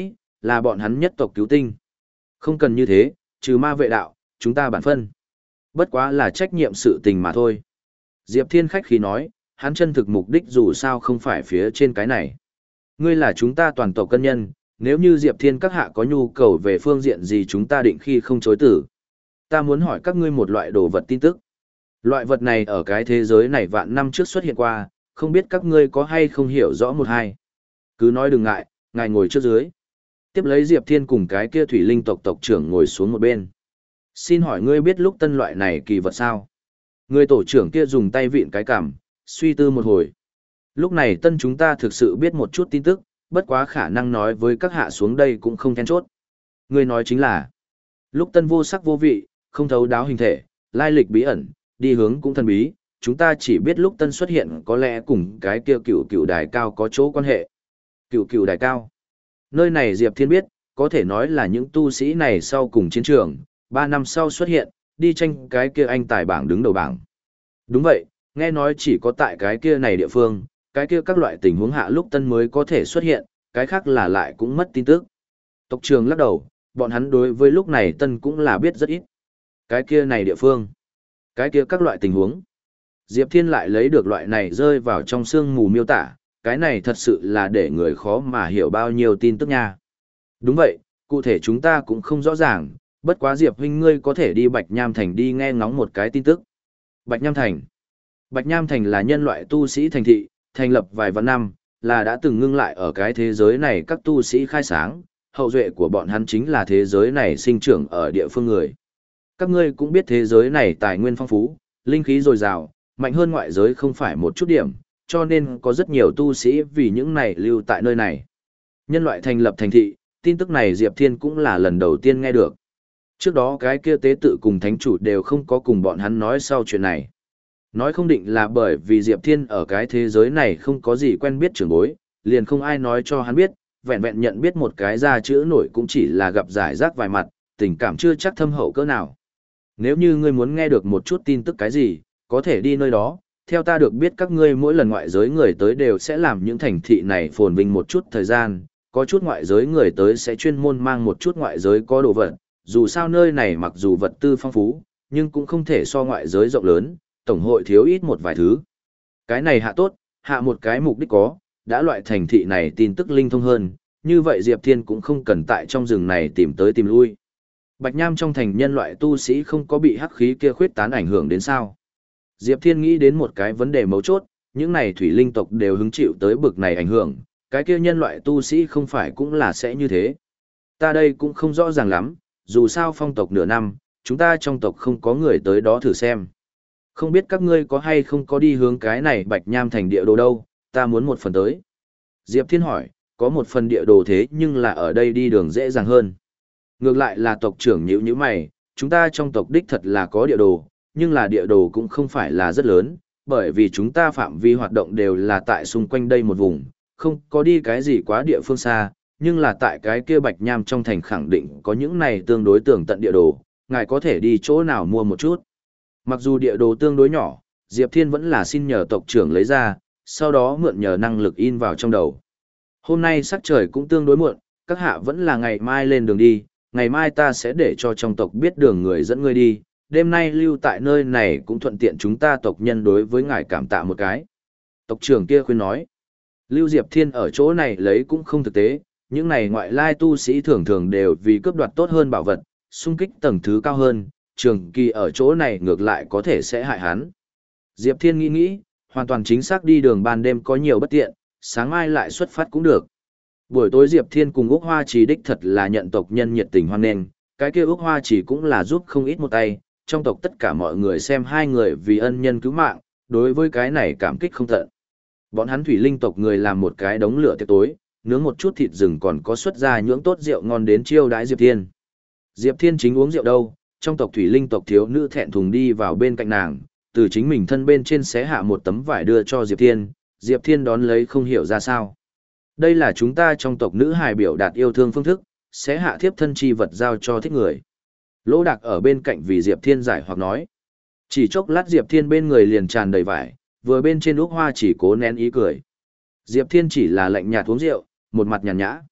là bọn hắn nhất tộc cứu tinh. Không cần như thế, trừ ma vệ đạo, chúng ta bản phân. Bất quá là trách nhiệm sự tình mà thôi. Diệp Thiên khách khí nói, hắn chân thực mục đích dù sao không phải phía trên cái này. Ngươi là chúng ta toàn tộc cân nhân, nếu như Diệp Thiên các hạ có nhu cầu về phương diện gì chúng ta định khi không chối tử. Ta muốn hỏi các ngươi một loại đồ vật tin tức. Loại vật này ở cái thế giới này vạn năm trước xuất hiện qua, không biết các ngươi có hay không hiểu rõ một hai. Cứ nói đừng ngại, ngài ngồi trước dưới. Tiếp lấy Diệp Thiên cùng cái kia thủy linh tộc tộc trưởng ngồi xuống một bên. Xin hỏi ngươi biết lúc tân loại này kỳ vật sao? Người tổ trưởng kia dùng tay vịn cái cằm, suy tư một hồi. Lúc này tân chúng ta thực sự biết một chút tin tức, bất quá khả năng nói với các hạ xuống đây cũng không then chốt. Ngươi nói chính là, lúc tân vô sắc vô vị, không thấu đáo hình thể, lai lịch bí ẩn, đi hướng cũng thần bí, chúng ta chỉ biết lúc tân xuất hiện có lẽ cùng cái kia cựu cựu đài cao có chỗ quan hệ. Cựu cựu đài cao. Nơi này Diệp Thiên biết, có thể nói là những tu sĩ này sau cùng chiến trường, ba năm sau xuất hiện, đi tranh cái kia anh tài bảng đứng đầu bảng. Đúng vậy, nghe nói chỉ có tại cái kia này địa phương, cái kia các loại tình huống hạ lúc tân mới có thể xuất hiện, cái khác là lại cũng mất tin tức. Tộc trường lắc đầu, bọn hắn đối với lúc này tân cũng là biết rất ít. Cái kia này địa phương, cái kia các loại tình huống. Diệp Thiên lại lấy được loại này rơi vào trong sương mù miêu tả, cái này thật sự là để người khó mà hiểu bao nhiêu tin tức nha. Đúng vậy, cụ thể chúng ta cũng không rõ ràng, bất quá Diệp huynh ngươi có thể đi Bạch Nham Thành đi nghe ngóng một cái tin tức. Bạch Nham Thành. Bạch Nham Thành là nhân loại tu sĩ thành thị, thành lập vài vạn năm, là đã từng ngưng lại ở cái thế giới này các tu sĩ khai sáng, hậu duệ của bọn hắn chính là thế giới này sinh trưởng ở địa phương người. Các ngươi cũng biết thế giới này tài nguyên phong phú, linh khí dồi dào, mạnh hơn ngoại giới không phải một chút điểm, cho nên có rất nhiều tu sĩ vì những này lưu tại nơi này. Nhân loại thành lập thành thị, tin tức này Diệp Thiên cũng là lần đầu tiên nghe được. Trước đó cái kia tế tự cùng thánh chủ đều không có cùng bọn hắn nói sau chuyện này. Nói không định là bởi vì Diệp Thiên ở cái thế giới này không có gì quen biết trưởng bối, liền không ai nói cho hắn biết, vẹn vẹn nhận biết một cái ra chữ nổi cũng chỉ là gặp giải rác vài mặt, tình cảm chưa chắc thâm hậu cỡ nào. Nếu như ngươi muốn nghe được một chút tin tức cái gì, có thể đi nơi đó, theo ta được biết các ngươi mỗi lần ngoại giới người tới đều sẽ làm những thành thị này phồn vinh một chút thời gian, có chút ngoại giới người tới sẽ chuyên môn mang một chút ngoại giới có đồ vật, dù sao nơi này mặc dù vật tư phong phú, nhưng cũng không thể so ngoại giới rộng lớn, tổng hội thiếu ít một vài thứ. Cái này hạ tốt, hạ một cái mục đích có, đã loại thành thị này tin tức linh thông hơn, như vậy Diệp Thiên cũng không cần tại trong rừng này tìm tới tìm lui. Bạch Nham trong thành nhân loại tu sĩ không có bị hắc khí kia khuyết tán ảnh hưởng đến sao. Diệp Thiên nghĩ đến một cái vấn đề mấu chốt, những này thủy linh tộc đều hứng chịu tới bực này ảnh hưởng, cái kia nhân loại tu sĩ không phải cũng là sẽ như thế. Ta đây cũng không rõ ràng lắm, dù sao phong tộc nửa năm, chúng ta trong tộc không có người tới đó thử xem. Không biết các ngươi có hay không có đi hướng cái này Bạch Nham thành địa đồ đâu, ta muốn một phần tới. Diệp Thiên hỏi, có một phần địa đồ thế nhưng là ở đây đi đường dễ dàng hơn. Ngược lại là tộc trưởng nhíu nhíu mày, chúng ta trong tộc đích thật là có địa đồ, nhưng là địa đồ cũng không phải là rất lớn, bởi vì chúng ta phạm vi hoạt động đều là tại xung quanh đây một vùng, không có đi cái gì quá địa phương xa, nhưng là tại cái kia Bạch Nham trong thành khẳng định có những này tương đối tường tận địa đồ, ngài có thể đi chỗ nào mua một chút. Mặc dù địa đồ tương đối nhỏ, Diệp Thiên vẫn là xin nhờ tộc trưởng lấy ra, sau đó mượn nhờ năng lực in vào trong đầu. Hôm nay sắc trời cũng tương đối muộn, các hạ vẫn là ngày mai lên đường đi, ngày mai ta sẽ để cho trong tộc biết đường người dẫn ngươi đi, đêm nay lưu tại nơi này cũng thuận tiện chúng ta tộc nhân đối với ngài cảm tạ một cái. Tộc trưởng kia khuyên nói, Lưu Diệp Thiên ở chỗ này lấy cũng không thực tế, những này ngoại lai tu sĩ thường thường đều vì cướp đoạt tốt hơn bảo vật, xung kích tầng thứ cao hơn, trường kỳ ở chỗ này ngược lại có thể sẽ hại hắn. Diệp Thiên nghĩ nghĩ, hoàn toàn chính xác đi đường ban đêm có nhiều bất tiện, sáng mai lại xuất phát cũng được. Buổi tối Diệp Thiên cùng Úc Hoa Trì đích thật là nhận tộc nhân nhiệt tình hoan nghênh, cái kia Úc Hoa Trì cũng là giúp không ít một tay, trong tộc tất cả mọi người xem hai người vì ân nhân cứu mạng, đối với cái này cảm kích không tận. Bọn hắn thủy linh tộc người làm một cái đống lửa tiệc tối, nướng một chút thịt rừng còn có xuất ra nhưỡng tốt rượu ngon đến chiêu đãi Diệp Thiên. Diệp Thiên chính uống rượu đâu, trong tộc thủy linh tộc thiếu nữ thẹn thùng đi vào bên cạnh nàng, từ chính mình thân bên trên xé hạ một tấm vải đưa cho Diệp Thiên, Diệp Thiên đón lấy không hiểu ra sao. Đây là chúng ta trong tộc nữ hài biểu đạt yêu thương phương thức, xé hạ thiếp thân chi vật giao cho thích người. Lỗ Đạc ở bên cạnh vì Diệp Thiên giải hoặc nói. Chỉ chốc lát Diệp Thiên bên người liền tràn đầy vải, vừa bên trên Úc Hoa chỉ cố nén ý cười. Diệp Thiên chỉ là lạnh nhạt uống rượu, một mặt nhàn nhã.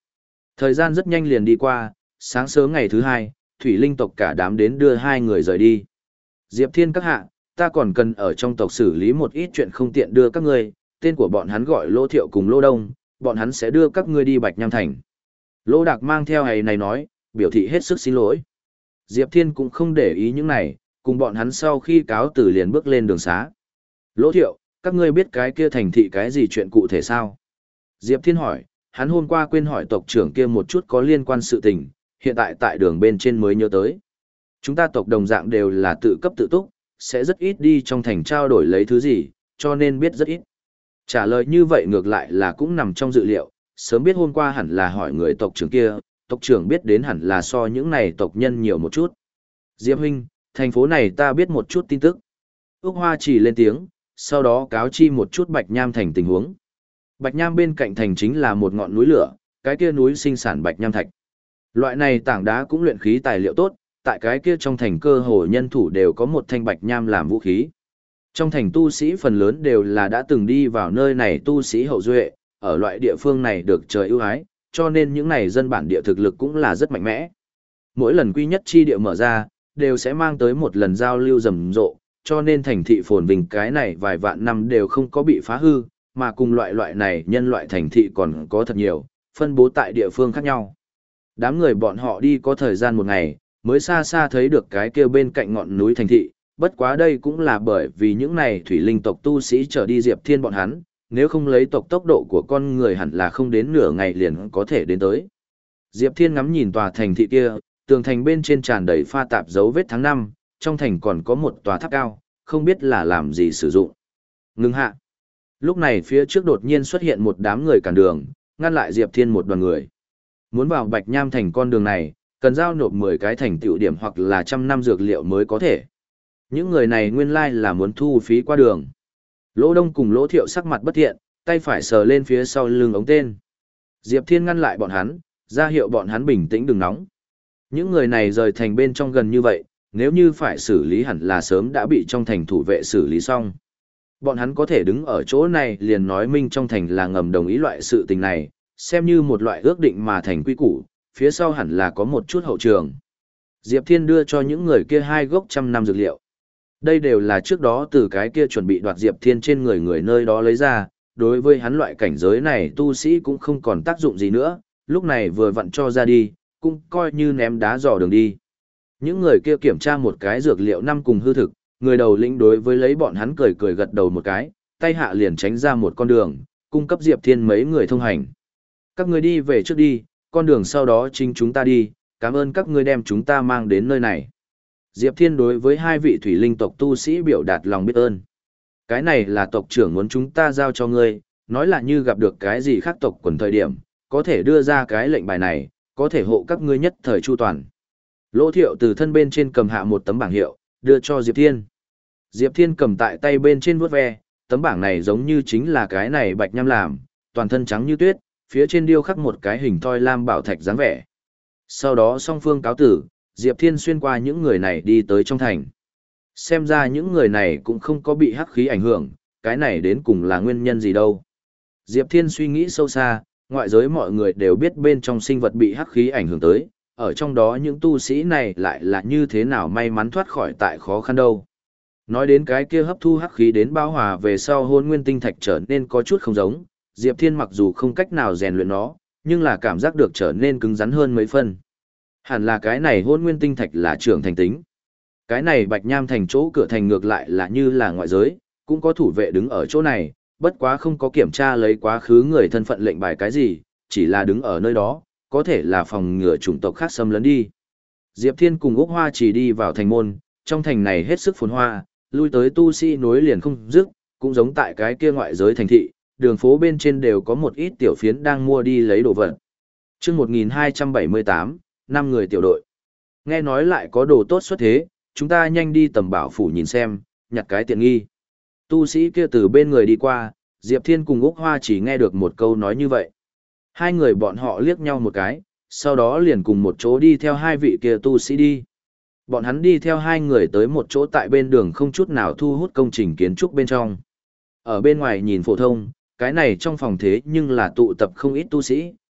Thời gian rất nhanh liền đi qua, sáng sớm ngày thứ hai, thủy linh tộc cả đám đến đưa hai người rời đi. Diệp Thiên các hạ, ta còn cần ở trong tộc xử lý một ít chuyện không tiện đưa các ngươi, tên của bọn hắn gọi Lô Thiệu cùng Lô Đông, bọn hắn sẽ đưa các ngươi đi Bạch Nham Thành. Lô Đạc mang theo hầy này nói, biểu thị hết sức xin lỗi. Diệp Thiên cũng không để ý những này, cùng bọn hắn sau khi cáo từ liền bước lên đường xá. Lô Thiệu, các ngươi biết cái kia thành thị cái gì chuyện cụ thể sao? Diệp Thiên hỏi, hắn hôm qua quên hỏi tộc trưởng kia một chút có liên quan sự tình, hiện tại tại đường bên trên mới nhớ tới. Chúng ta tộc đồng dạng đều là tự cấp tự túc, sẽ rất ít đi trong thành trao đổi lấy thứ gì, cho nên biết rất ít. Trả lời như vậy ngược lại là cũng nằm trong dự liệu, sớm biết hôm qua hẳn là hỏi người tộc trưởng kia, tộc trưởng biết đến hẳn là so những này tộc nhân nhiều một chút. Diệp huynh, thành phố này ta biết một chút tin tức. Úc Hoa chỉ lên tiếng, sau đó cáo chi một chút Bạch Nham Thành tình huống. Bạch Nham bên cạnh thành chính là một ngọn núi lửa, cái kia núi sinh sản Bạch Nham thạch. Loại này tảng đá cũng luyện khí tài liệu tốt, tại cái kia trong thành cơ hồ nhân thủ đều có một thanh Bạch Nham làm vũ khí. Trong thành tu sĩ phần lớn đều là đã từng đi vào nơi này tu sĩ hậu duệ, ở loại địa phương này được trời ưu ái, cho nên những này dân bản địa thực lực cũng là rất mạnh mẽ. Mỗi lần quy nhất chi địa mở ra, đều sẽ mang tới một lần giao lưu rầm rộ, cho nên thành thị phồn vinh cái này vài vạn năm đều không có bị phá hư, mà cùng loại loại này nhân loại thành thị còn có thật nhiều, phân bố tại địa phương khác nhau. Đám người bọn họ đi có thời gian một ngày, mới xa xa thấy được cái kia bên cạnh ngọn núi thành thị, bất quá đây cũng là bởi vì những này thủy linh tộc tu sĩ trở đi Diệp Thiên bọn hắn, nếu không lấy tộc tốc độ của con người hẳn là không đến nửa ngày liền có thể đến tới. Diệp Thiên ngắm nhìn tòa thành thị kia, tường thành bên trên tràn đầy pha tạp dấu vết tháng năm, trong thành còn có một tòa tháp cao, không biết là làm gì sử dụng. Ngưng hạ. Lúc này phía trước đột nhiên xuất hiện một đám người cản đường, ngăn lại Diệp Thiên một đoàn người. Muốn vào Bạch Nham thành con đường này, cần giao nộp mười cái thành tựu điểm hoặc là trăm năm dược liệu mới có thể. Những người này nguyên lai là muốn thu phí qua đường. Lỗ Đông cùng Lỗ Thiệu sắc mặt bất thiện, tay phải sờ lên phía sau lưng ống tên. Diệp Thiên ngăn lại bọn hắn, ra hiệu bọn hắn bình tĩnh đừng nóng. Những người này rời thành bên trong gần như vậy, nếu như phải xử lý hẳn là sớm đã bị trong thành thủ vệ xử lý xong. Bọn hắn có thể đứng ở chỗ này liền nói minh trong thành là ngầm đồng ý loại sự tình này, xem như một loại ước định mà thành quy củ, phía sau hẳn là có một chút hậu trường. Diệp Thiên đưa cho những người kia hai gốc trăm năm dược liệu. Đây đều là trước đó từ cái kia chuẩn bị đoạt Diệp Thiên trên người người nơi đó lấy ra, đối với hắn loại cảnh giới này tu sĩ cũng không còn tác dụng gì nữa, lúc này vừa vặn cho ra đi, cũng coi như ném đá dò đường đi. Những người kia kiểm tra một cái dược liệu năm cùng hư thực, người đầu lĩnh đối với lấy bọn hắn cười cười gật đầu một cái, tay hạ liền tránh ra một con đường, cung cấp Diệp Thiên mấy người thông hành. Các người đi về trước đi, con đường sau đó chính chúng ta đi, cảm ơn các ngươi đem chúng ta mang đến nơi này. Diệp Thiên đối với hai vị thủy linh tộc tu sĩ biểu đạt lòng biết ơn. Cái này là tộc trưởng muốn chúng ta giao cho ngươi, nói là như gặp được cái gì khác tộc quần thời điểm, có thể đưa ra cái lệnh bài này, có thể hộ các ngươi nhất thời chu toàn. Lỗ Thiệu từ thân bên trên cầm hạ một tấm bảng hiệu, đưa cho Diệp Thiên. Diệp Thiên cầm tại tay bên trên vuốt ve, tấm bảng này giống như chính là cái này Bạch Nham làm, toàn thân trắng như tuyết, phía trên điêu khắc một cái hình thoi lam bảo thạch dáng vẻ. Sau đó song phương cáo tử, Diệp Thiên xuyên qua những người này đi tới trong thành. Xem ra những người này cũng không có bị hắc khí ảnh hưởng, cái này đến cùng là nguyên nhân gì đâu. Diệp Thiên suy nghĩ sâu xa, ngoại giới mọi người đều biết bên trong sinh vật bị hắc khí ảnh hưởng tới, ở trong đó những tu sĩ này lại là như thế nào may mắn thoát khỏi tại khó khăn đâu. Nói đến cái kia hấp thu hắc khí đến bao hòa về sau hôn nguyên tinh thạch trở nên có chút không giống, Diệp Thiên mặc dù không cách nào rèn luyện nó, nhưng là cảm giác được trở nên cứng rắn hơn mấy phân. Hẳn là cái này hôn nguyên tinh thạch là trưởng thành tính. Cái này Bạch Nham thành chỗ cửa thành ngược lại là như là ngoại giới, cũng có thủ vệ đứng ở chỗ này, bất quá không có kiểm tra lấy quá khứ người thân phận lệnh bài cái gì, chỉ là đứng ở nơi đó, có thể là phòng ngừa chủng tộc khác xâm lấn đi. Diệp Thiên cùng Úc Hoa chỉ đi vào thành môn, trong thành này hết sức phồn hoa, lui tới tu sĩ nối liền không dứt, cũng giống tại cái kia ngoại giới thành thị, đường phố bên trên đều có một ít tiểu phiến đang mua đi lấy đồ vật. Chương một nghìn hai trăm bảy mươi tám, năm người tiểu đội. Nghe nói lại có đồ tốt xuất thế, chúng ta nhanh đi tầm bảo phủ nhìn xem, nhặt cái tiện nghi. Tu sĩ kia từ bên người đi qua, Diệp Thiên cùng Úc Hoa chỉ nghe được một câu nói như vậy. Hai người bọn họ liếc nhau một cái, sau đó liền cùng một chỗ đi theo hai vị kia tu sĩ đi. Bọn hắn đi theo hai người tới một chỗ tại bên đường không chút nào thu hút công trình kiến trúc bên trong. Ở bên ngoài nhìn phổ thông, cái này trong phòng thế nhưng là tụ tập không ít tu sĩ,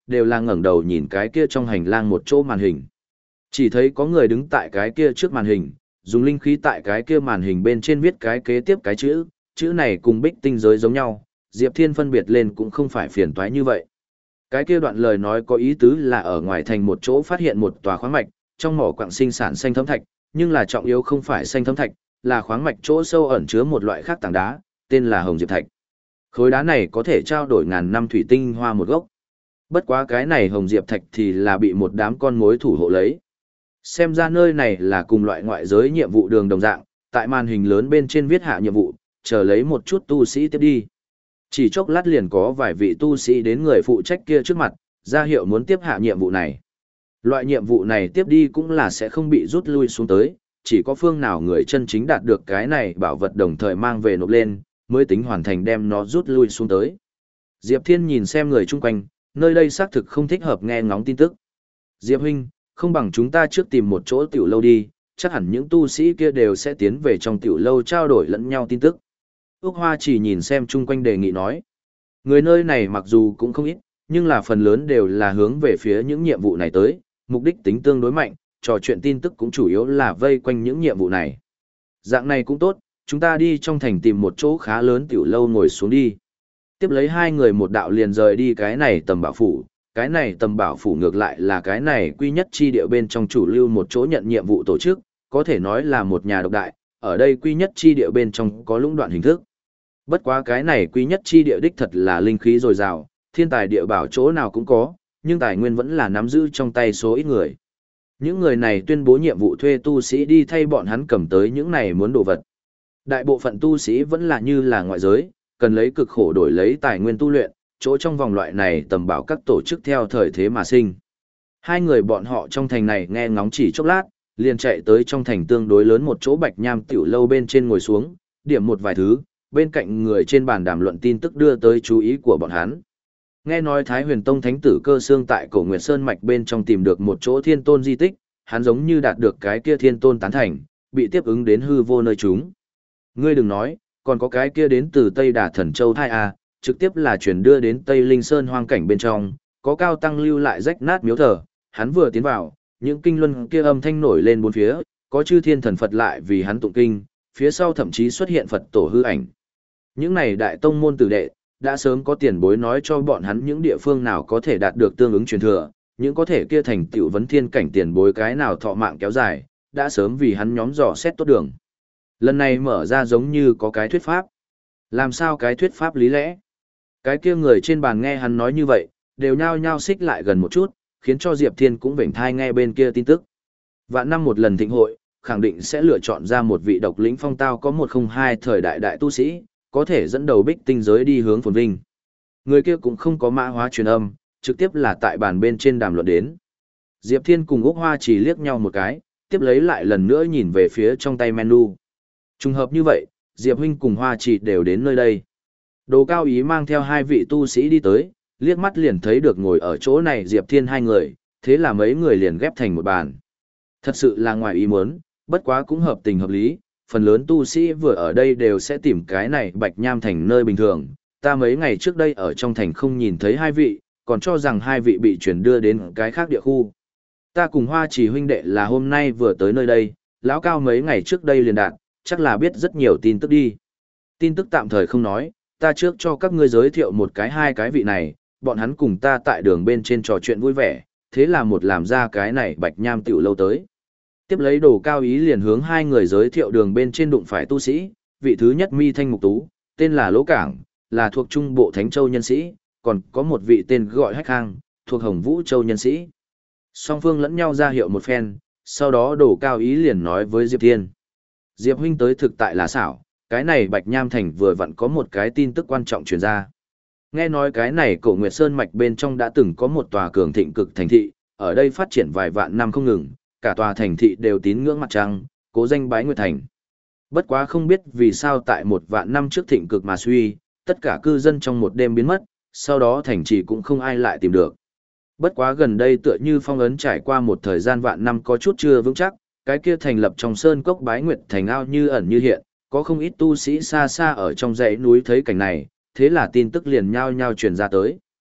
đều là ngẩng đầu nhìn cái kia trong hành lang một chỗ màn hình. Chỉ thấy có người đứng tại cái kia trước màn hình, dùng linh khí tại cái kia màn hình bên trên viết cái kế tiếp cái chữ, chữ này cùng bích tinh giới giống nhau, Diệp Thiên phân biệt lên cũng không phải phiền toái như vậy. Cái kia đoạn lời nói có ý tứ là ở ngoài thành một chỗ phát hiện một tòa khoáng mạch, trong mỏ quặng sinh sản xanh thấm thạch, nhưng là trọng yếu không phải xanh thấm thạch, là khoáng mạch chỗ sâu ẩn chứa một loại khác tảng đá, tên là hồng diệp thạch. Khối đá này có thể trao đổi ngàn năm thủy tinh hoa một gốc. Bất quá cái này hồng diệp thạch thì là bị một đám con mối thủ hộ lấy. Xem ra nơi này là cùng loại ngoại giới nhiệm vụ đường đồng dạng, tại màn hình lớn bên trên viết hạ nhiệm vụ, chờ lấy một chút tu sĩ tiếp đi. Chỉ chốc lát liền có vài vị tu sĩ đến người phụ trách kia trước mặt, ra hiệu muốn tiếp hạ nhiệm vụ này. Loại nhiệm vụ này tiếp đi cũng là sẽ không bị rút lui xuống tới, chỉ có phương nào người chân chính đạt được cái này bảo vật đồng thời mang về nộp lên, mới tính hoàn thành đem nó rút lui xuống tới. Diệp Thiên nhìn xem người chung quanh, nơi đây xác thực không thích hợp nghe ngóng tin tức. Diệp huynh, không bằng chúng ta trước tìm một chỗ tiểu lâu đi, chắc hẳn những tu sĩ kia đều sẽ tiến về trong tiểu lâu trao đổi lẫn nhau tin tức. Úc Hoa chỉ nhìn xem chung quanh đề nghị nói. Người nơi này mặc dù cũng không ít, nhưng là phần lớn đều là hướng về phía những nhiệm vụ này tới, mục đích tính tương đối mạnh, trò chuyện tin tức cũng chủ yếu là vây quanh những nhiệm vụ này. Dạng này cũng tốt, chúng ta đi trong thành tìm một chỗ khá lớn tiểu lâu ngồi xuống đi. Tiếp lấy hai người một đạo liền rời đi cái này tầm bảo phủ, cái này tầm bảo phủ ngược lại là cái này quy nhất chi địa bên trong chủ lưu một chỗ nhận nhiệm vụ tổ chức, có thể nói là một nhà độc đại, ở đây quy nhất chi địa bên trong có lũng đoạn hình thức. Bất quá cái này quy nhất chi địa đích thật là linh khí dồi dào, thiên tài địa bảo chỗ nào cũng có, nhưng tài nguyên vẫn là nắm giữ trong tay số ít người. Những người này tuyên bố nhiệm vụ thuê tu sĩ đi thay bọn hắn cầm tới những này muốn đồ vật. Đại bộ phận tu sĩ vẫn là như là ngoại giới, cần lấy cực khổ đổi lấy tài nguyên tu luyện, chỗ trong vòng loại này tầm bảo các tổ chức theo thời thế mà sinh. Hai người bọn họ trong thành này nghe ngóng chỉ chốc lát, liền chạy tới trong thành tương đối lớn một chỗ bạch nham tiểu lâu bên trên ngồi xuống, điểm một vài thứ, bên cạnh người trên bàn đàm luận tin tức đưa tới chú ý của bọn hắn. Nghe nói Thái Huyền Tông Thánh tử Cơ Xương tại Cổ Nguyệt Sơn mạch bên trong tìm được một chỗ thiên tôn di tích, hắn giống như đạt được cái kia thiên tôn tán thành, bị tiếp ứng đến hư vô nơi chúng. Ngươi đừng nói, còn có cái kia đến từ Tây Đà Thần Châu Thai A, trực tiếp là chuyển đưa đến Tây Linh Sơn hoang cảnh bên trong, có cao tăng lưu lại rách nát miếu thờ, hắn vừa tiến vào, những kinh luân kia âm thanh nổi lên bốn phía, có chư thiên thần Phật lại vì hắn tụng kinh, phía sau thậm chí xuất hiện Phật tổ hư ảnh. Những này đại tông môn tử đệ, đã sớm có tiền bối nói cho bọn hắn những địa phương nào có thể đạt được tương ứng truyền thừa, những có thể kia thành tựu vấn thiên cảnh tiền bối cái nào thọ mạng kéo dài, đã sớm vì hắn nhóm dò xét tốt đường. Lần này mở ra giống như có cái thuyết pháp. Làm sao cái thuyết pháp lý lẽ? Cái kia người trên bàn nghe hắn nói như vậy, đều nhao nhao xích lại gần một chút, khiến cho Diệp Thiên cũng vểnh thai nghe bên kia tin tức. Vạn năm một lần thịnh hội, khẳng định sẽ lựa chọn ra một vị độc lĩnh phong tao có một không hai thời đại đại tu sĩ, có thể dẫn đầu bích tinh giới đi hướng phồn vinh. Người kia cũng không có mã hóa truyền âm, trực tiếp là tại bàn bên trên đàm luận đến. Diệp Thiên cùng Úc Hoa chỉ liếc nhau một cái, tiếp lấy lại lần nữa nhìn về phía trong tay menu. Trùng hợp như vậy, Diệp huynh cùng Hoa chỉ đều đến nơi đây. Đồ Cao Ý mang theo hai vị tu sĩ đi tới, liếc mắt liền thấy được ngồi ở chỗ này Diệp Thiên hai người, thế là mấy người liền ghép thành một bàn. Thật sự là ngoài ý muốn, bất quá cũng hợp tình hợp lý, phần lớn tu sĩ vừa ở đây đều sẽ tìm cái này Bạch Nham thành nơi bình thường. Ta mấy ngày trước đây ở trong thành không nhìn thấy hai vị, còn cho rằng hai vị bị chuyển đưa đến cái khác địa khu. Ta cùng Hoa Chỉ huynh đệ là hôm nay vừa tới nơi đây, lão Cao mấy ngày trước đây liền đạt, chắc là biết rất nhiều tin tức đi. Tin tức tạm thời không nói, ta trước cho các ngươi giới thiệu một cái hai cái vị này, bọn hắn cùng ta tại đường bên trên trò chuyện vui vẻ, thế là một làm ra cái này Bạch Nham tiểu lâu tới. Tiếp lấy Đồ Cao Ý liền hướng hai người giới thiệu đường bên trên đụng phải tu sĩ, vị thứ nhất mi thanh mục tú, tên là Lỗ Cảng, là thuộc Trung Bộ Thánh Châu nhân sĩ, còn có một vị tên gọi Hách Khang, thuộc Hồng Vũ Châu nhân sĩ. Song phương lẫn nhau ra hiệu một phen, sau đó Đồ Cao Ý liền nói với Diệp Thiên. Diệp huynh tới thực tại là xảo, cái này Bạch Nham thành vừa vặn có một cái tin tức quan trọng truyền ra. Nghe nói cái này Cổ Nguyệt Sơn mạch bên trong đã từng có một tòa cường thịnh cực thành thị, ở đây phát triển vài vạn năm không ngừng, cả tòa thành thị đều tín ngưỡng mặt trăng, cố danh bái nguyệt thành. Bất quá không biết vì sao tại một vạn năm trước thịnh cực mà suy, tất cả cư dân trong một đêm biến mất, sau đó thành trì cũng không ai lại tìm được. Bất quá gần đây tựa như phong ấn trải qua một thời gian vạn năm có chút chưa vững chắc, cái kia thành lập trong sơn cốc bái nguyệt thành ao như ẩn như hiện, có không ít tu sĩ xa xa ở trong dãy núi thấy cảnh này, thế là tin tức liền nhao nhao truyền ra tới.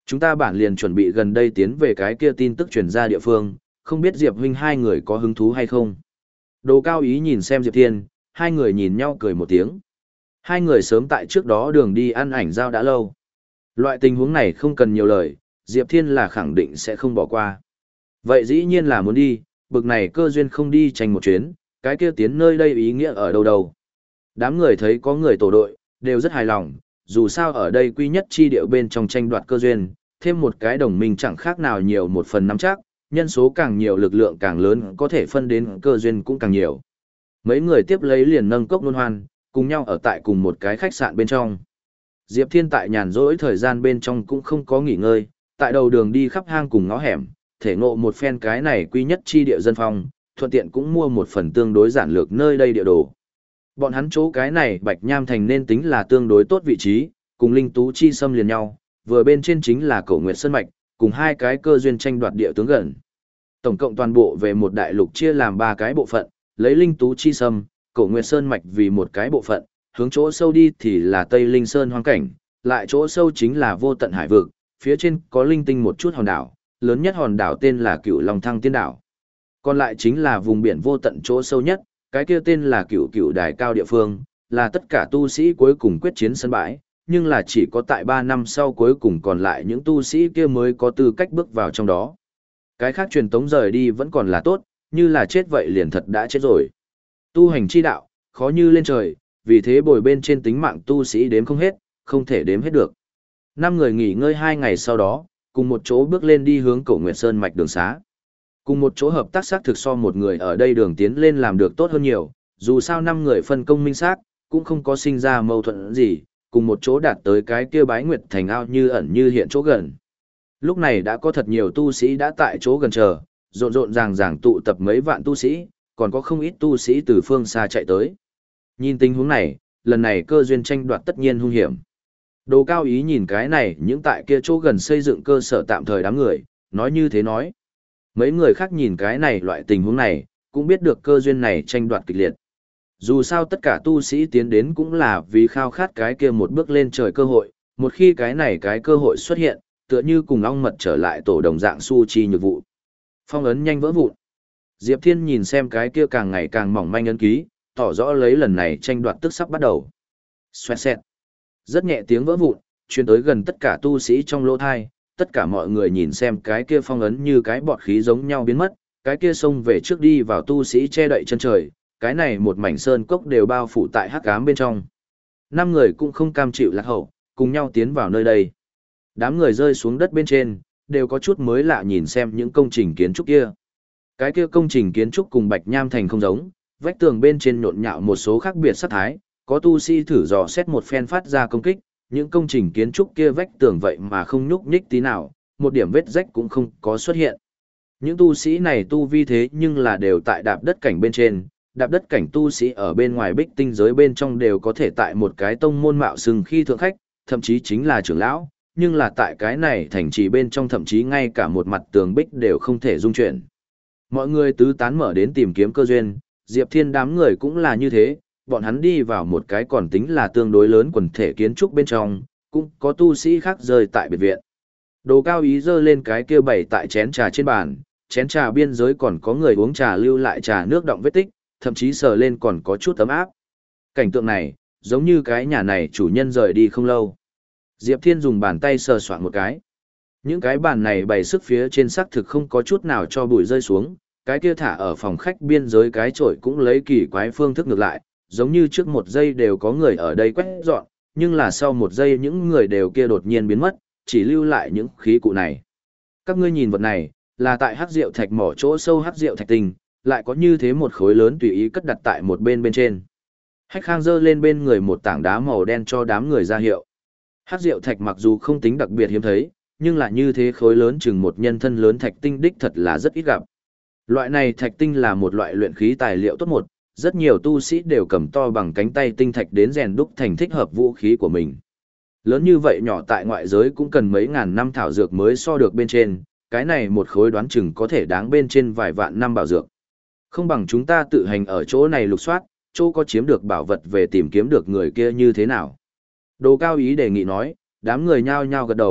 Chúng ta bản liền chuẩn bị gần đây tiến về cái kia tin tức truyền ra địa phương, không biết Diệp huynh hai người có hứng thú hay không. Đồ Cao Ý nhìn xem Diệp Thiên, hai người nhìn nhau cười một tiếng. Hai người sớm tại trước đó đường đi ăn ảnh giao đã lâu. Loại tình huống này không cần nhiều lời, Diệp Thiên là khẳng định sẽ không bỏ qua. Vậy dĩ nhiên là muốn đi, bực này cơ duyên không đi tranh một chuyến, cái kia tiến nơi đây ý nghĩa ở đâu đâu. Đám người thấy có người tổ đội, đều rất hài lòng, dù sao ở đây quy nhất chi điệu bên trong tranh đoạt cơ duyên, thêm một cái đồng minh chẳng khác nào nhiều một phần nắm chắc, nhân số càng nhiều lực lượng càng lớn có thể phân đến cơ duyên cũng càng nhiều. Mấy người tiếp lấy liền nâng cốc luân hoan, cùng nhau ở tại cùng một cái khách sạn bên trong. Diệp Thiên tại nhàn rỗi thời gian bên trong cũng không có nghỉ ngơi, tại đầu đường đi khắp hang cùng ngõ hẻm, thể ngộ một phen cái này quy nhất chi địa dân phong, thuận tiện cũng mua một phần tương đối giản lược nơi đây địa đồ. Bọn hắn chỗ cái này Bạch Nham Thành nên tính là tương đối tốt vị trí, cùng Linh Tú Chi xâm liền nhau, vừa bên trên chính là Cổ Nguyệt Sơn Mạch, cùng hai cái cơ duyên tranh đoạt địa tướng gần. Tổng cộng toàn bộ về một đại lục chia làm ba cái bộ phận, lấy Linh Tú Chi xâm, Cổ Nguyệt Sơn Mạch vì một cái bộ phận, hướng chỗ sâu đi thì là Tây Linh Sơn hoang cảnh, lại chỗ sâu chính là vô tận hải vực, phía trên có linh tinh một chút hòn đảo, lớn nhất hòn đảo tên là Cửu Long Thăng Tiên Đảo. Còn lại chính là vùng biển vô tận chỗ sâu nhất, cái kia tên là Cửu Cửu Đài Cao địa phương, là tất cả tu sĩ cuối cùng quyết chiến sân bãi, nhưng là chỉ có tại ba năm sau cuối cùng còn lại những tu sĩ kia mới có tư cách bước vào trong đó. Cái khác truyền tống rời đi vẫn còn là tốt, như là chết vậy liền thật đã chết rồi. Tu hành chi đạo, khó như lên trời, vì thế bồi bên trên tính mạng tu sĩ đếm không hết, không thể đếm hết được. Năm người nghỉ ngơi hai ngày sau đó, cùng một chỗ bước lên đi hướng Cổ Nguyệt Sơn mạch đường xá. Cùng một chỗ hợp tác xác thực so một người ở đây đường tiến lên làm được tốt hơn nhiều, dù sao năm người phân công minh xác, cũng không có sinh ra mâu thuẫn gì, cùng một chỗ đạt tới cái kia Bái Nguyệt Thành ao như ẩn như hiện chỗ gần. Lúc này đã có thật nhiều tu sĩ đã tại chỗ gần chờ, rộn rộn ràng ràng tụ tập mấy vạn tu sĩ, còn có không ít tu sĩ từ phương xa chạy tới. Nhìn tình huống này, lần này cơ duyên tranh đoạt tất nhiên hung hiểm. Đồ Cao Ý nhìn cái này những tại kia chỗ gần xây dựng cơ sở tạm thời đám người, nói như thế nói. Mấy người khác nhìn cái này loại tình huống này, cũng biết được cơ duyên này tranh đoạt kịch liệt. Dù sao tất cả tu sĩ tiến đến cũng là vì khao khát cái kia một bước lên trời cơ hội, một khi cái này cái cơ hội xuất hiện, tựa như cùng ong mật trở lại tổ đồng dạng su chi nhược vụ. Phong ấn nhanh vỡ vụn. Diệp Thiên nhìn xem cái kia càng ngày càng mỏng manh ấn ký, tỏ rõ lấy lần này tranh đoạt tức sắp bắt đầu. Xoẹt xẹt. Rất nhẹ tiếng vỡ vụn, truyền tới gần tất cả tu sĩ trong lỗ thai, tất cả mọi người nhìn xem cái kia phong ấn như cái bọt khí giống nhau biến mất, cái kia xông về trước đi vào tu sĩ che đậy chân trời, cái này một mảnh sơn cốc đều bao phủ tại hắc ám bên trong. Năm người cũng không cam chịu lạc hậu, cùng nhau tiến vào nơi đây. Đám người rơi xuống đất bên trên, đều có chút mới lạ nhìn xem những công trình kiến trúc kia. Cái kia công trình kiến trúc cùng Bạch Nham Thành không giống, vách tường bên trên nhộn nhạo một số khác biệt sắc thái, có tu sĩ thử dò xét một phen phát ra công kích, những công trình kiến trúc kia vách tường vậy mà không nhúc nhích tí nào, một điểm vết rách cũng không có xuất hiện. Những tu sĩ này tu vi thế nhưng là đều tại đạp đất cảnh bên trên, đạp đất cảnh tu sĩ ở bên ngoài bích tinh giới bên trong đều có thể tại một cái tông môn mạo sừng khi thượng khách, thậm chí chính là trưởng lão, nhưng là tại cái này thành trì bên trong thậm chí ngay cả một mặt tường bích đều không thể dung chuyển. Mọi người tứ tán mở đến tìm kiếm cơ duyên, Diệp Thiên đám người cũng là như thế, bọn hắn đi vào một cái còn tính là tương đối lớn quần thể kiến trúc bên trong, cũng có tu sĩ khác rơi tại biệt viện. Đồ Cao Ý giơ lên cái kia bày tại chén trà trên bàn, chén trà biên giới còn có người uống trà lưu lại trà nước đọng vết tích, thậm chí sờ lên còn có chút ấm áp. Cảnh tượng này, giống như cái nhà này chủ nhân rời đi không lâu. Diệp Thiên dùng bàn tay sờ soạn một cái. Những cái bàn này bày sức phía trên xác thực không có chút nào cho bụi rơi xuống, cái kia thả ở phòng khách biên giới cái chổi cũng lấy kỳ quái phương thức ngược lại, giống như trước một giây đều có người ở đây quét dọn, nhưng là sau một giây những người đều kia đột nhiên biến mất, chỉ lưu lại những khí cụ này. Các ngươi nhìn vật này, là tại hắc rượu thạch mỏ chỗ sâu hắc rượu thạch tinh, lại có như thế một khối lớn tùy ý cất đặt tại một bên bên trên. Hách Khang giơ lên bên người một tảng đá màu đen cho đám người ra hiệu. Hắc rượu thạch mặc dù không tính đặc biệt hiếm thấy, nhưng là như thế khối lớn chừng một nhân thân lớn thạch tinh đích thật là rất ít gặp. Loại này thạch tinh là một loại luyện khí tài liệu tốt một, rất nhiều tu sĩ đều cầm to bằng cánh tay tinh thạch đến rèn đúc thành thích hợp vũ khí của mình. Lớn như vậy nhỏ tại ngoại giới cũng cần mấy ngàn năm thảo dược mới so được bên trên, cái này một khối đoán chừng có thể đáng bên trên vài vạn năm bảo dược. Không bằng chúng ta tự hành ở chỗ này lục soát, chỗ có chiếm được bảo vật về tìm kiếm được người kia như thế nào. Đồ Cao Ý đề nghị nói, đám người nhao nhao gật đầu,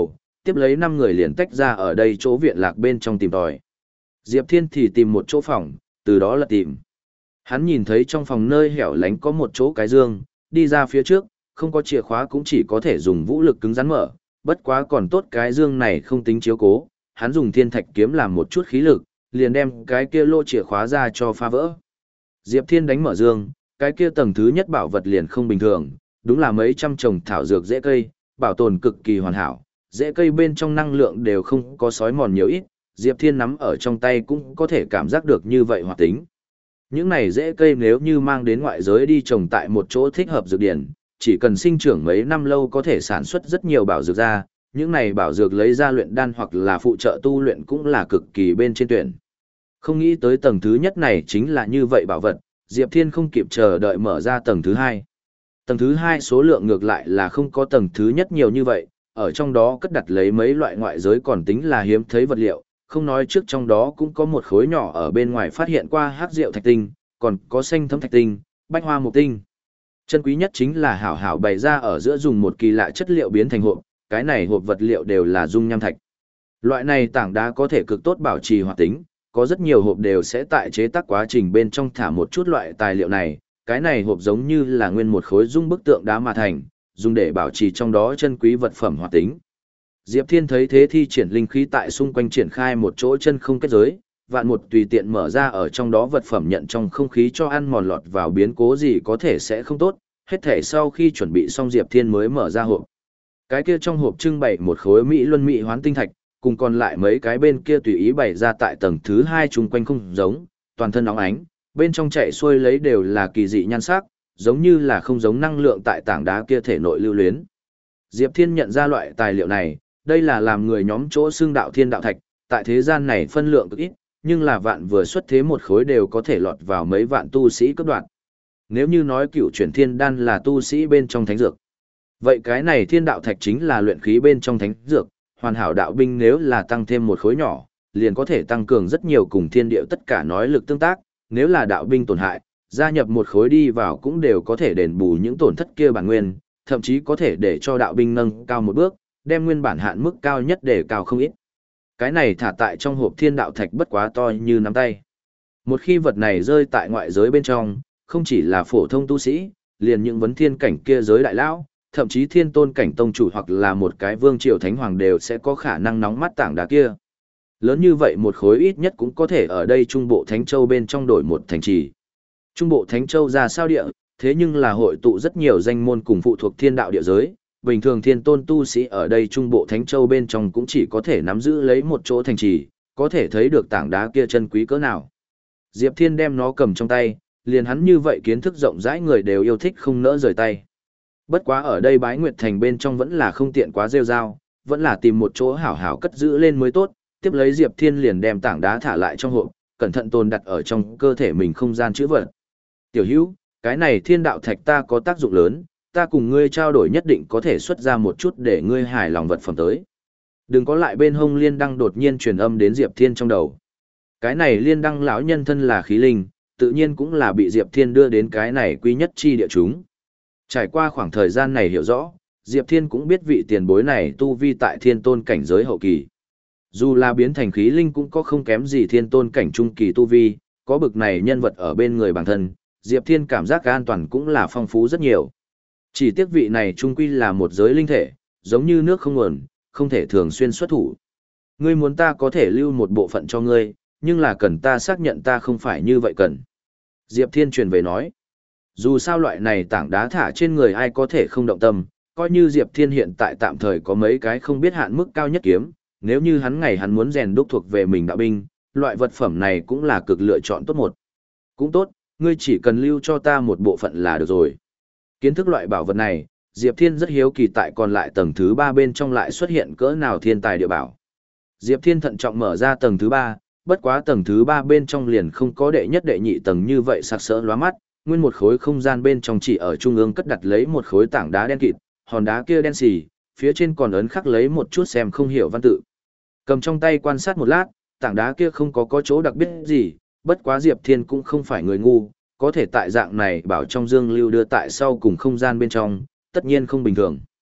tiếp lấy năm người liền tách ra ở đây chỗ viện lạc bên trong tìm tòi. Diệp Thiên thì tìm một chỗ phòng, từ đó là tìm. Hắn nhìn thấy trong phòng nơi hẻo lánh có một chỗ cái dương, đi ra phía trước, không có chìa khóa cũng chỉ có thể dùng vũ lực cứng rắn mở, bất quá còn tốt cái dương này không tính chiếu cố, hắn dùng thiên thạch kiếm làm một chút khí lực, liền đem cái kia lô chìa khóa ra cho phá vỡ. Diệp Thiên đánh mở dương, cái kia tầng thứ nhất bảo vật liền không bình thường, đúng là mấy trăm trồng thảo dược dễ cây, bảo tồn cực kỳ hoàn hảo, dễ cây bên trong năng lượng đều không có sói mòn nhiều ít, Diệp Thiên nắm ở trong tay cũng có thể cảm giác được như vậy hoạt tính. Những này dễ cây nếu như mang đến ngoại giới đi trồng tại một chỗ thích hợp dược điển, chỉ cần sinh trưởng mấy năm lâu có thể sản xuất rất nhiều bảo dược ra, những này bảo dược lấy ra luyện đan hoặc là phụ trợ tu luyện cũng là cực kỳ bên trên tuyển. Không nghĩ tới tầng thứ nhất này chính là như vậy bảo vật, Diệp Thiên không kịp chờ đợi mở ra tầng thứ hai. Tầng thứ hai số lượng ngược lại là không có tầng thứ nhất nhiều như vậy, ở trong đó cất đặt lấy mấy loại ngoại giới còn tính là hiếm thấy vật liệu, không nói trước trong đó cũng có một khối nhỏ ở bên ngoài phát hiện qua hắc rượu thạch tinh, còn có xanh thấm thạch tinh, bách hoa mộc tinh. Chân quý nhất chính là hảo hảo bày ra ở giữa dùng một kỳ lạ chất liệu biến thành hộp, cái này hộp vật liệu đều là dung nham thạch. Loại này tảng đá có thể cực tốt bảo trì hoạt tính, có rất nhiều hộp đều sẽ tại chế tác quá trình bên trong thả một chút loại tài liệu này, cái này hộp giống như là nguyên một khối dung bức tượng đá mà thành, dùng để bảo trì trong đó chân quý vật phẩm hoạt tính. Diệp Thiên thấy thế thi triển linh khí tại xung quanh triển khai một chỗ chân không kết giới, vạn một tùy tiện mở ra ở trong đó vật phẩm nhận trong không khí cho ăn mòn lọt vào biến cố gì có thể sẽ không tốt, hết thể sau khi chuẩn bị xong Diệp Thiên mới mở ra hộp. Cái kia trong hộp trưng bày một khối mỹ luân mỹ hoán tinh thạch, cùng còn lại mấy cái bên kia tùy ý bày ra tại tầng thứ hai chung quanh không giống, toàn thân óng ánh, bên trong chạy xuôi lấy đều là kỳ dị nhan sắc, giống như là không giống năng lượng tại tảng đá kia thể nội lưu luyến. Diệp Thiên nhận ra loại tài liệu này, đây là làm người nhóm chỗ xương đạo thiên đạo thạch, tại thế gian này phân lượng cực ít, nhưng là vạn vừa xuất thế một khối đều có thể lọt vào mấy vạn tu sĩ cấp đoạn. Nếu như nói cựu chuyển thiên đan là tu sĩ bên trong thánh dược, vậy cái này thiên đạo thạch chính là luyện khí bên trong thánh dược, hoàn hảo đạo binh nếu là tăng thêm một khối nhỏ, liền có thể tăng cường rất nhiều cùng thiên điệu tất cả nói lực tương tác, nếu là đạo binh tổn hại, gia nhập một khối đi vào cũng đều có thể đền bù những tổn thất kia bản nguyên, thậm chí có thể để cho đạo binh nâng cao một bước, đem nguyên bản hạn mức cao nhất để cao không ít. Cái này thả tại trong hộp thiên đạo thạch bất quá to như nắm tay. Một khi vật này rơi tại ngoại giới bên trong, không chỉ là phổ thông tu sĩ, liền những vấn thiên cảnh kia giới đại lão, thậm chí thiên tôn cảnh tông chủ hoặc là một cái vương triều thánh hoàng đều sẽ có khả năng nóng mắt tảng đá kia. Lớn như vậy một khối ít nhất cũng có thể ở đây trung bộ Thánh Châu bên trong đổi một thành trì. Trung bộ Thánh Châu ra sao địa, thế nhưng là hội tụ rất nhiều danh môn cùng phụ thuộc thiên đạo địa giới, bình thường thiên tôn tu sĩ ở đây trung bộ Thánh Châu bên trong cũng chỉ có thể nắm giữ lấy một chỗ thành trì, có thể thấy được tảng đá kia chân quý cỡ nào. Diệp Thiên đem nó cầm trong tay, liền hắn như vậy kiến thức rộng rãi người đều yêu thích không nỡ rời tay. Bất quá ở đây Bái Nguyệt Thành bên trong vẫn là không tiện quá rêu rao, vẫn là tìm một chỗ hảo hảo cất giữ lên mới tốt, tiếp lấy Diệp Thiên liền đem tảng đá thả lại trong hộp, cẩn thận tồn đặt ở trong cơ thể mình không gian chữ vật. Tiểu hữu, cái này thiên đạo thạch ta có tác dụng lớn, ta cùng ngươi trao đổi nhất định có thể xuất ra một chút để ngươi hài lòng vật phẩm tới. Đừng có lại bên hông liên đăng đột nhiên truyền âm đến Diệp Thiên trong đầu. Cái này liên đăng lão nhân thân là khí linh, tự nhiên cũng là bị Diệp Thiên đưa đến cái này quý nhất chi địa chúng. Trải qua khoảng thời gian này hiểu rõ, Diệp Thiên cũng biết vị tiền bối này tu vi tại thiên tôn cảnh giới hậu kỳ. Dù là biến thành khí linh cũng có không kém gì thiên tôn cảnh trung kỳ tu vi, có bực này nhân vật ở bên người bản thân, Diệp Thiên cảm giác an toàn cũng là phong phú rất nhiều. Chỉ tiếc vị này trung quy là một giới linh thể, giống như nước không nguồn, không thể thường xuyên xuất thủ. Ngươi muốn ta có thể lưu một bộ phận cho ngươi, nhưng là cần ta xác nhận ta không phải như vậy cần. Diệp Thiên truyền về nói, dù sao loại này tảng đá thả trên người ai có thể không động tâm, coi như Diệp Thiên hiện tại tạm thời có mấy cái không biết hạn mức cao nhất kiếm, nếu như hắn ngày hắn muốn rèn đúc thuộc về mình đạo binh, loại vật phẩm này cũng là cực lựa chọn tốt một. Cũng tốt, ngươi chỉ cần lưu cho ta một bộ phận là được rồi. Kiến thức loại bảo vật này, Diệp Thiên rất hiếu kỳ tại còn lại tầng thứ ba bên trong lại xuất hiện cỡ nào thiên tài địa bảo. Diệp Thiên thận trọng mở ra tầng thứ ba, bất quá tầng thứ ba bên trong liền không có đệ nhất đệ nhị tầng như vậy sặc sỡ lóa mắt, nguyên một khối không gian bên trong chỉ ở trung ương cất đặt lấy một khối tảng đá đen kịt, hòn đá kia đen xì, phía trên còn ấn khắc lấy một chút xem không hiểu văn tự. Cầm trong tay quan sát một lát, tảng đá kia không có có chỗ đặc biệt gì, bất quá Diệp Thiên cũng không phải người ngu, có thể tại dạng này bảo trong dương lưu đưa tại sau cùng không gian bên trong, tất nhiên không bình thường.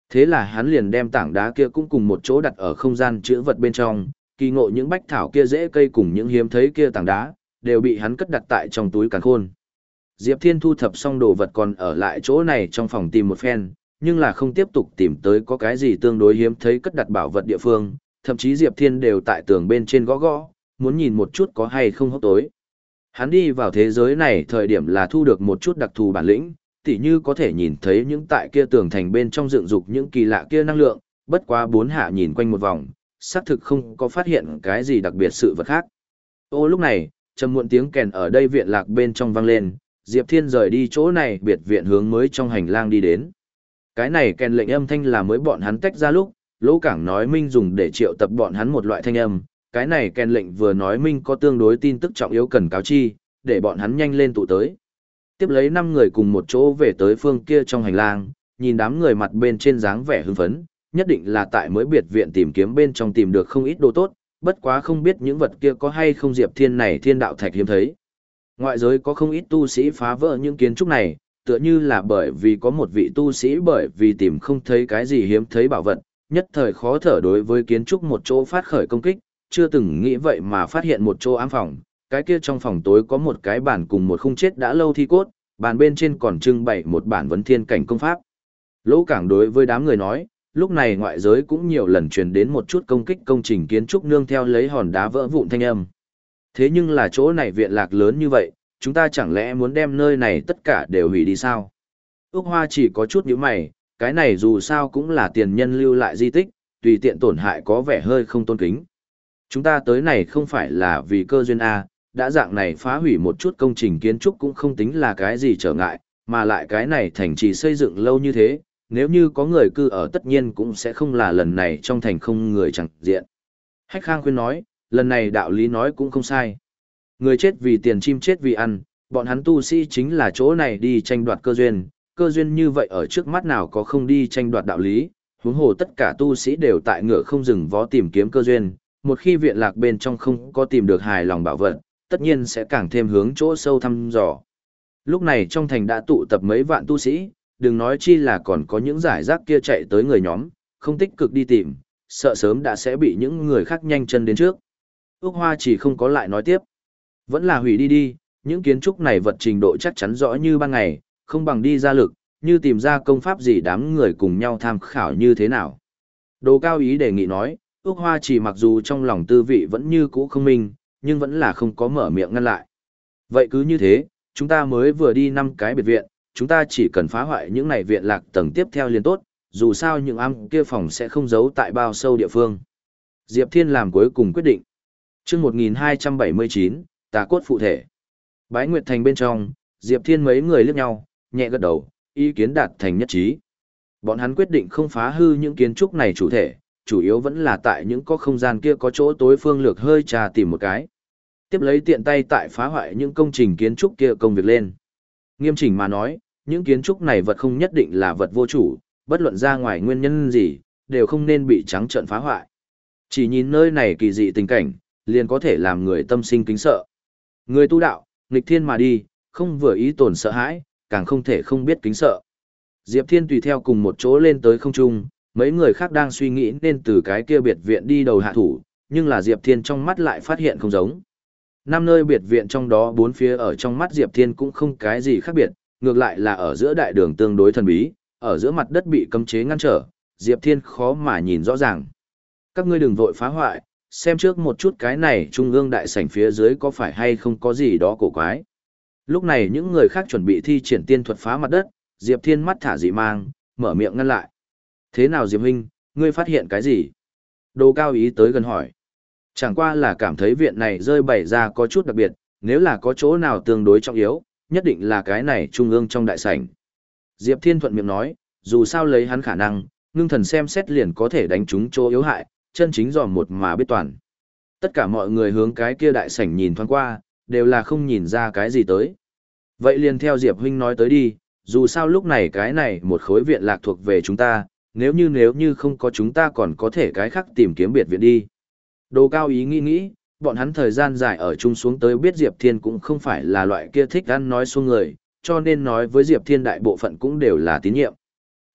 Thế là hắn liền đem tảng đá kia cũng cùng một chỗ đặt ở không gian chữ vật bên trong, kỳ ngộ những bách thảo kia dễ cây cùng những hiếm thấy kia tảng đá, đều bị hắn cất đặt tại trong túi càn khôn. Diệp Thiên thu thập xong đồ vật còn ở lại chỗ này trong phòng tìm một phen, nhưng là không tiếp tục tìm tới có cái gì tương đối hiếm thấy cất đặt bảo vật địa phương, thậm chí Diệp Thiên đều tại tường bên trên gõ gõ, muốn nhìn một chút có hay không hốc tối. Hắn đi vào thế giới này thời điểm là thu được một chút đặc thù bản lĩnh, tỉ như có thể nhìn thấy những tại kia tường thành bên trong dựng dục những kỳ lạ kia năng lượng, bất quá bốn hạ nhìn quanh một vòng, xác thực không có phát hiện cái gì đặc biệt sự vật khác. Ô lúc này, trầm muộn tiếng kèn ở đây viện lạc bên trong vang lên, Diệp Thiên rời đi chỗ này biệt viện hướng mới trong hành lang đi đến. Cái này kèn lệnh âm thanh là mới bọn hắn tách ra lúc, Lỗ Cảng nói minh dùng để triệu tập bọn hắn một loại thanh âm, cái này kèn lệnh vừa nói minh có tương đối tin tức trọng yếu cần cáo chi, để bọn hắn nhanh lên tụ tới. Tiếp lấy năm người cùng một chỗ về tới phương kia trong hành lang, nhìn đám người mặt bên trên dáng vẻ hưng phấn, nhất định là tại mới biệt viện tìm kiếm bên trong tìm được không ít đồ tốt, bất quá không biết những vật kia có hay không Diệp Thiên này thiên đạo thạch hiếm thấy. Ngoại giới có không ít tu sĩ phá vỡ những kiến trúc này, tựa như là bởi vì có một vị tu sĩ bởi vì tìm không thấy cái gì hiếm thấy bảo vật, nhất thời khó thở đối với kiến trúc một chỗ phát khởi công kích, chưa từng nghĩ vậy mà phát hiện một chỗ ám phòng, cái kia trong phòng tối có một cái bàn cùng một khung chết đã lâu thi cốt, bàn bên trên còn trưng bày một bản vấn thiên cảnh công pháp. Lỗ Cảng đối với đám người nói, lúc này ngoại giới cũng nhiều lần truyền đến một chút công kích công trình kiến trúc nương theo lấy hòn đá vỡ vụn thanh âm. Thế nhưng là chỗ này viện lạc lớn như vậy, chúng ta chẳng lẽ muốn đem nơi này tất cả đều hủy đi sao? Úc Hoa chỉ có chút nhíu mày, cái này dù sao cũng là tiền nhân lưu lại di tích, tùy tiện tổn hại có vẻ hơi không tôn kính. Chúng ta tới này không phải là vì cơ duyên A, đã dạng này phá hủy một chút công trình kiến trúc cũng không tính là cái gì trở ngại, mà lại cái này thành trì xây dựng lâu như thế, nếu như có người cư ở tất nhiên cũng sẽ không là lần này trong thành không người chẳng diện. Hách Khang khuyên nói, lần này đạo lý nói cũng không sai. Người chết vì tiền chim chết vì ăn, bọn hắn tu sĩ chính là chỗ này đi tranh đoạt cơ duyên, cơ duyên như vậy ở trước mắt nào có không đi tranh đoạt đạo lý, huống hồ tất cả tu sĩ đều tại ngựa không dừng vó tìm kiếm cơ duyên, một khi viện lạc bên trong không có tìm được hài lòng bảo vật, tất nhiên sẽ càng thêm hướng chỗ sâu thăm dò. Lúc này trong thành đã tụ tập mấy vạn tu sĩ, đừng nói chi là còn có những giải rác kia chạy tới người nhóm, không tích cực đi tìm, sợ sớm đã sẽ bị những người khác nhanh chân đến trước. Úc Hoa chỉ không có lại nói tiếp. Vẫn là hủy đi đi, những kiến trúc này vật trình độ chắc chắn rõ như ban ngày, không bằng đi ra lực, như tìm ra công pháp gì đám người cùng nhau tham khảo như thế nào. Đồ Cao Ý đề nghị nói, Úc Hoa chỉ mặc dù trong lòng tư vị vẫn như cũ không minh, nhưng vẫn là không có mở miệng ngăn lại. Vậy cứ như thế, chúng ta mới vừa đi năm cái biệt viện, chúng ta chỉ cần phá hoại những này viện lạc tầng tiếp theo liền tốt, dù sao những am kia phòng sẽ không giấu tại bao sâu địa phương. Diệp Thiên làm cuối cùng quyết định. Chương một nghìn hai trăm bảy mươi chín, Tà cốt phụ thể. Bái Nguyệt Thành bên trong, Diệp Thiên mấy người liếc nhau, nhẹ gật đầu, ý kiến đạt thành nhất trí. Bọn hắn quyết định không phá hư những kiến trúc này chủ thể, chủ yếu vẫn là tại những có không gian kia có chỗ tối phương lược hơi trà tìm một cái. Tiếp lấy tiện tay tại phá hoại những công trình kiến trúc kia công việc lên. Nghiêm chỉnh mà nói, những kiến trúc này vật không nhất định là vật vô chủ, bất luận ra ngoài nguyên nhân gì, đều không nên bị trắng trợn phá hoại. Chỉ nhìn nơi này kỳ dị tình cảnh, liền có thể làm người tâm sinh kính sợ. Người tu đạo, nghịch thiên mà đi, không vừa ý tổn sợ hãi, càng không thể không biết kính sợ. Diệp Thiên tùy theo cùng một chỗ lên tới không trung, mấy người khác đang suy nghĩ nên từ cái kia biệt viện đi đầu hạ thủ, nhưng là Diệp Thiên trong mắt lại phát hiện không giống. Năm nơi biệt viện trong đó bốn phía ở trong mắt Diệp Thiên cũng không cái gì khác biệt, ngược lại là ở giữa đại đường tương đối thần bí, ở giữa mặt đất bị cấm chế ngăn trở, Diệp Thiên khó mà nhìn rõ ràng. Các ngươi đừng vội phá hoại, xem trước một chút cái này trung ương đại sảnh phía dưới có phải hay không có gì đó cổ quái. Lúc này những người khác chuẩn bị thi triển tiên thuật phá mặt đất, Diệp Thiên mắt thả dị mang, mở miệng ngăn lại. Thế nào Diệp huynh, ngươi phát hiện cái gì? Đồ Cao Ý tới gần hỏi. Chẳng qua là cảm thấy viện này rơi bày ra có chút đặc biệt, nếu là có chỗ nào tương đối trọng yếu, nhất định là cái này trung ương trong đại sảnh. Diệp Thiên thuận miệng nói, dù sao lấy hắn khả năng, ngưng thần xem xét liền có thể đánh trúng chỗ yếu hại, chân chính dòm một mà biết toàn. Tất cả mọi người hướng cái kia đại sảnh nhìn thoáng qua, đều là không nhìn ra cái gì tới. Vậy liền theo Diệp huynh nói tới đi, dù sao lúc này cái này một khối viện lạc thuộc về chúng ta, nếu như nếu như không có chúng ta còn có thể cái khác tìm kiếm biệt viện đi. Đồ Cao Ý nghĩ nghĩ, bọn hắn thời gian dài ở chung xuống tới biết Diệp Thiên cũng không phải là loại kia thích ăn nói xuông người, cho nên nói với Diệp Thiên đại bộ phận cũng đều là tín nhiệm.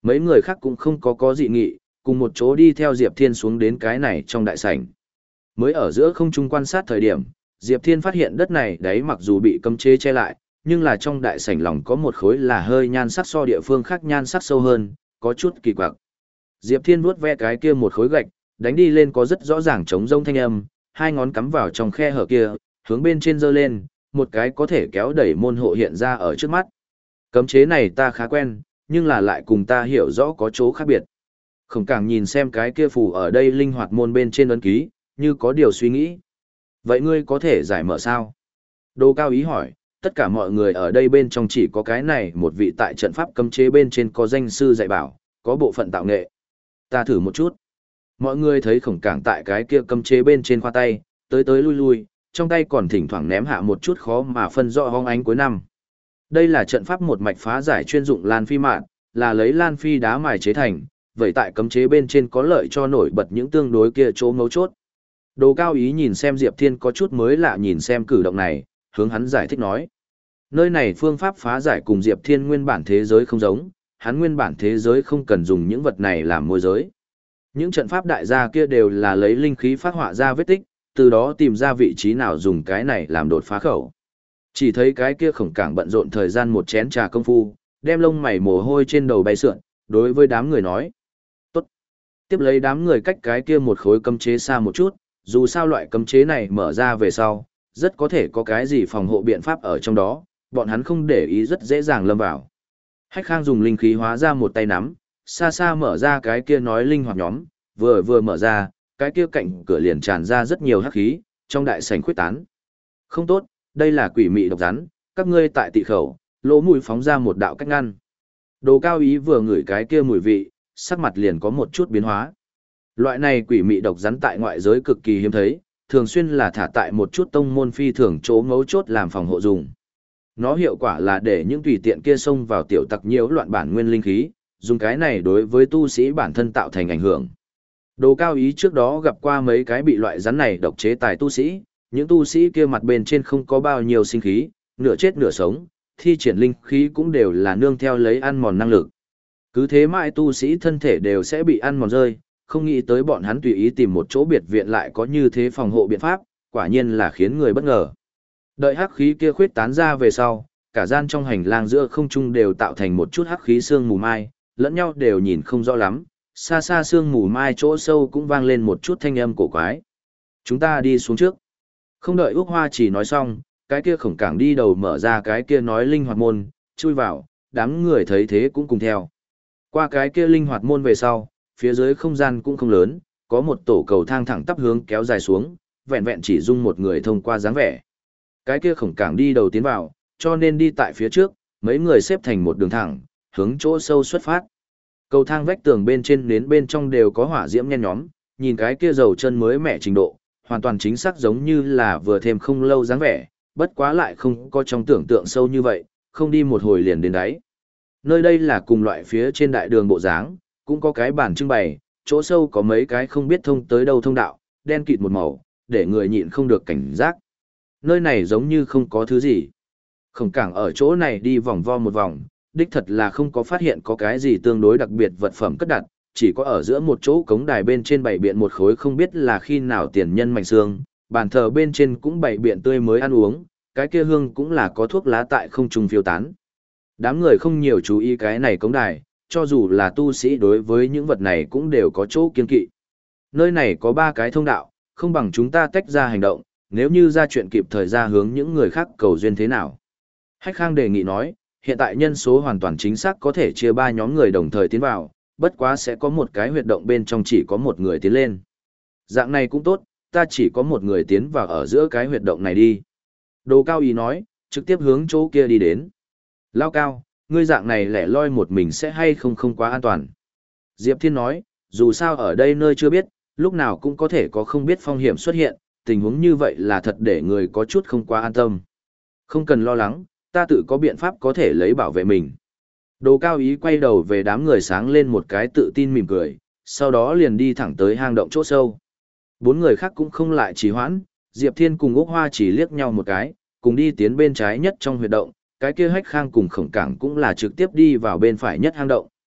Mấy người khác cũng không có có dị nghị, cùng một chỗ đi theo Diệp Thiên xuống đến cái này trong đại sảnh. Mới ở giữa không trung quan sát thời điểm, Diệp Thiên phát hiện đất này đấy mặc dù bị cấm chế che lại, nhưng là trong đại sảnh lòng có một khối là hơi nhan sắc so địa phương khác nhan sắc sâu hơn, có chút kỳ quặc. Diệp Thiên vuốt ve cái kia một khối gạch, đánh đi lên có rất rõ ràng trống rông thanh âm, hai ngón cắm vào trong khe hở kia, hướng bên trên giơ lên, một cái có thể kéo đẩy môn hộ hiện ra ở trước mắt. Cấm chế này ta khá quen, nhưng là lại cùng ta hiểu rõ có chỗ khác biệt. Khổng Cảng nhìn xem cái kia phù ở đây linh hoạt môn bên trên ấn ký, như có điều suy nghĩ. Vậy ngươi có thể giải mở sao? Đồ Cao Ý hỏi, tất cả mọi người ở đây bên trong chỉ có cái này một vị tại trận pháp cấm chế bên trên có danh sư dạy bảo, có bộ phận tạo nghệ. Ta thử một chút. Mọi người thấy Khổng Cảng tại cái kia cấm chế bên trên khoa tay, tới tới lui lui, trong tay còn thỉnh thoảng ném hạ một chút khó mà phân rõ hong ánh cuối năm. Đây là trận pháp một mạch phá giải chuyên dụng lan phi mạn, là lấy lan phi đá mài chế thành, vậy tại cấm chế bên trên có lợi cho nổi bật những tương đối kia chỗ ngấu chốt. Đồ Cao Ý nhìn xem Diệp Thiên có chút mới lạ nhìn xem cử động này, hướng hắn giải thích nói. Nơi này phương pháp phá giải cùng Diệp Thiên nguyên bản thế giới không giống, hắn nguyên bản thế giới không cần dùng những vật này làm môi giới. Những trận pháp đại gia kia đều là lấy linh khí phát họa ra vết tích, từ đó tìm ra vị trí nào dùng cái này làm đột phá khẩu. Chỉ thấy cái kia Khổng Cảng bận rộn thời gian một chén trà công phu, đem lông mày mồ hôi trên đầu bay sượn, đối với đám người nói. Tốt. Tiếp lấy đám người cách cái kia một khối cấm chế xa một chút, dù sao loại cấm chế này mở ra về sau, rất có thể có cái gì phòng hộ biện pháp ở trong đó, bọn hắn không để ý rất dễ dàng lâm vào. Hách Khang dùng linh khí hóa ra một tay nắm, xa xa mở ra cái kia nói linh hoạt nhóm, vừa vừa mở ra, cái kia cạnh cửa liền tràn ra rất nhiều hắc khí, trong đại sảnh khuyết tán. Không tốt, đây là quỷ mị độc rắn, các ngươi tại tị khẩu, lỗ mũi phóng ra một đạo cách ngăn. Đồ Cao Ý vừa ngửi cái kia mùi vị, sắc mặt liền có một chút biến hóa. Loại này quỷ mị độc rắn tại ngoại giới cực kỳ hiếm thấy, thường xuyên là thả tại một chút tông môn phi thường chỗ ngấu chốt làm phòng hộ dùng. Nó hiệu quả là để những tùy tiện kia xông vào tiểu tặc nhiễu loạn bản nguyên linh khí, dùng cái này đối với tu sĩ bản thân tạo thành ảnh hưởng. Đồ Cao Ý trước đó gặp qua mấy cái bị loại rắn này độc chế tài tu sĩ, những tu sĩ kia mặt bên trên không có bao nhiêu sinh khí, nửa chết nửa sống, thi triển linh khí cũng đều là nương theo lấy ăn mòn năng lực. Cứ thế mãi tu sĩ thân thể đều sẽ bị ăn mòn rơi, không nghĩ tới bọn hắn tùy ý tìm một chỗ biệt viện lại có như thế phòng hộ biện pháp, quả nhiên là khiến người bất ngờ. Đợi hắc khí kia khuyết tán ra về sau, cả gian trong hành lang giữa không trung đều tạo thành một chút hắc khí sương mù mai, lẫn nhau đều nhìn không rõ lắm, xa xa sương mù mai chỗ sâu cũng vang lên một chút thanh âm cổ quái. Chúng ta đi xuống trước. Không đợi Úc Hoa chỉ nói xong, cái kia Khổng Cảng đi đầu mở ra cái kia nói linh hoạt môn, chui vào, đám người thấy thế cũng cùng theo. Qua cái kia linh hoạt môn về sau, phía dưới không gian cũng không lớn, có một tổ cầu thang thẳng tắp hướng kéo dài xuống, vẹn vẹn chỉ dung một người thông qua dáng vẻ. Cái kia Khổng Cảng đi đầu tiến vào, cho nên đi tại phía trước, mấy người xếp thành một đường thẳng, hướng chỗ sâu xuất phát. Cầu thang vách tường bên trên đến bên trong đều có hỏa diễm nhen nhóm, nhìn cái kia dầu chân mới mẻ trình độ, hoàn toàn chính xác giống như là vừa thêm không lâu dáng vẻ, bất quá lại không có trong tưởng tượng sâu như vậy, không đi một hồi liền đến đáy. Nơi đây là cùng loại phía trên đại đường bộ dáng, cũng có cái bàn trưng bày, chỗ sâu có mấy cái không biết thông tới đâu thông đạo, đen kịt một màu, để người nhịn không được cảnh giác. Nơi này giống như không có thứ gì. Khổng Cảng ở chỗ này đi vòng vo một vòng, đích thật là không có phát hiện có cái gì tương đối đặc biệt vật phẩm cất đặt, chỉ có ở giữa một chỗ cống đài bên trên bày biện một khối không biết là khi nào tiền nhân mảnh xương, bàn thờ bên trên cũng bày biện tươi mới ăn uống, cái kia hương cũng là có thuốc lá tại không trung phiêu tán. Đám người không nhiều chú ý cái này cống đài, cho dù là tu sĩ đối với những vật này cũng đều có chỗ kiên kỵ. Nơi này có ba cái thông đạo, không bằng chúng ta tách ra hành động, nếu như ra chuyện kịp thời ra hướng những người khác cầu duyên thế nào. Hách Khang đề nghị nói, hiện tại nhân số hoàn toàn chính xác có thể chia ba nhóm người đồng thời tiến vào, bất quá sẽ có một cái huyệt động bên trong chỉ có một người tiến lên. Dạng này cũng tốt, ta chỉ có một người tiến vào ở giữa cái huyệt động này đi. Đồ Cao Ý nói, trực tiếp hướng chỗ kia đi đến. Lao Cao, ngươi dạng này lẻ loi một mình sẽ hay không không quá an toàn. Diệp Thiên nói, dù sao ở đây nơi chưa biết, lúc nào cũng có thể có không biết phong hiểm xuất hiện, tình huống như vậy là thật để người có chút không quá an tâm. Không cần lo lắng, ta tự có biện pháp có thể lấy bảo vệ mình. Đồ Cao Ý quay đầu về đám người sáng lên một cái tự tin mỉm cười, sau đó liền đi thẳng tới hang động chỗ sâu. Bốn người khác cũng không lại trì hoãn, Diệp Thiên cùng Úc Hoa chỉ liếc nhau một cái, cùng đi tiến bên trái nhất trong huyệt động, cái kia Hách Khang cùng Khổng Cảng cũng là trực tiếp đi vào bên phải nhất hang động.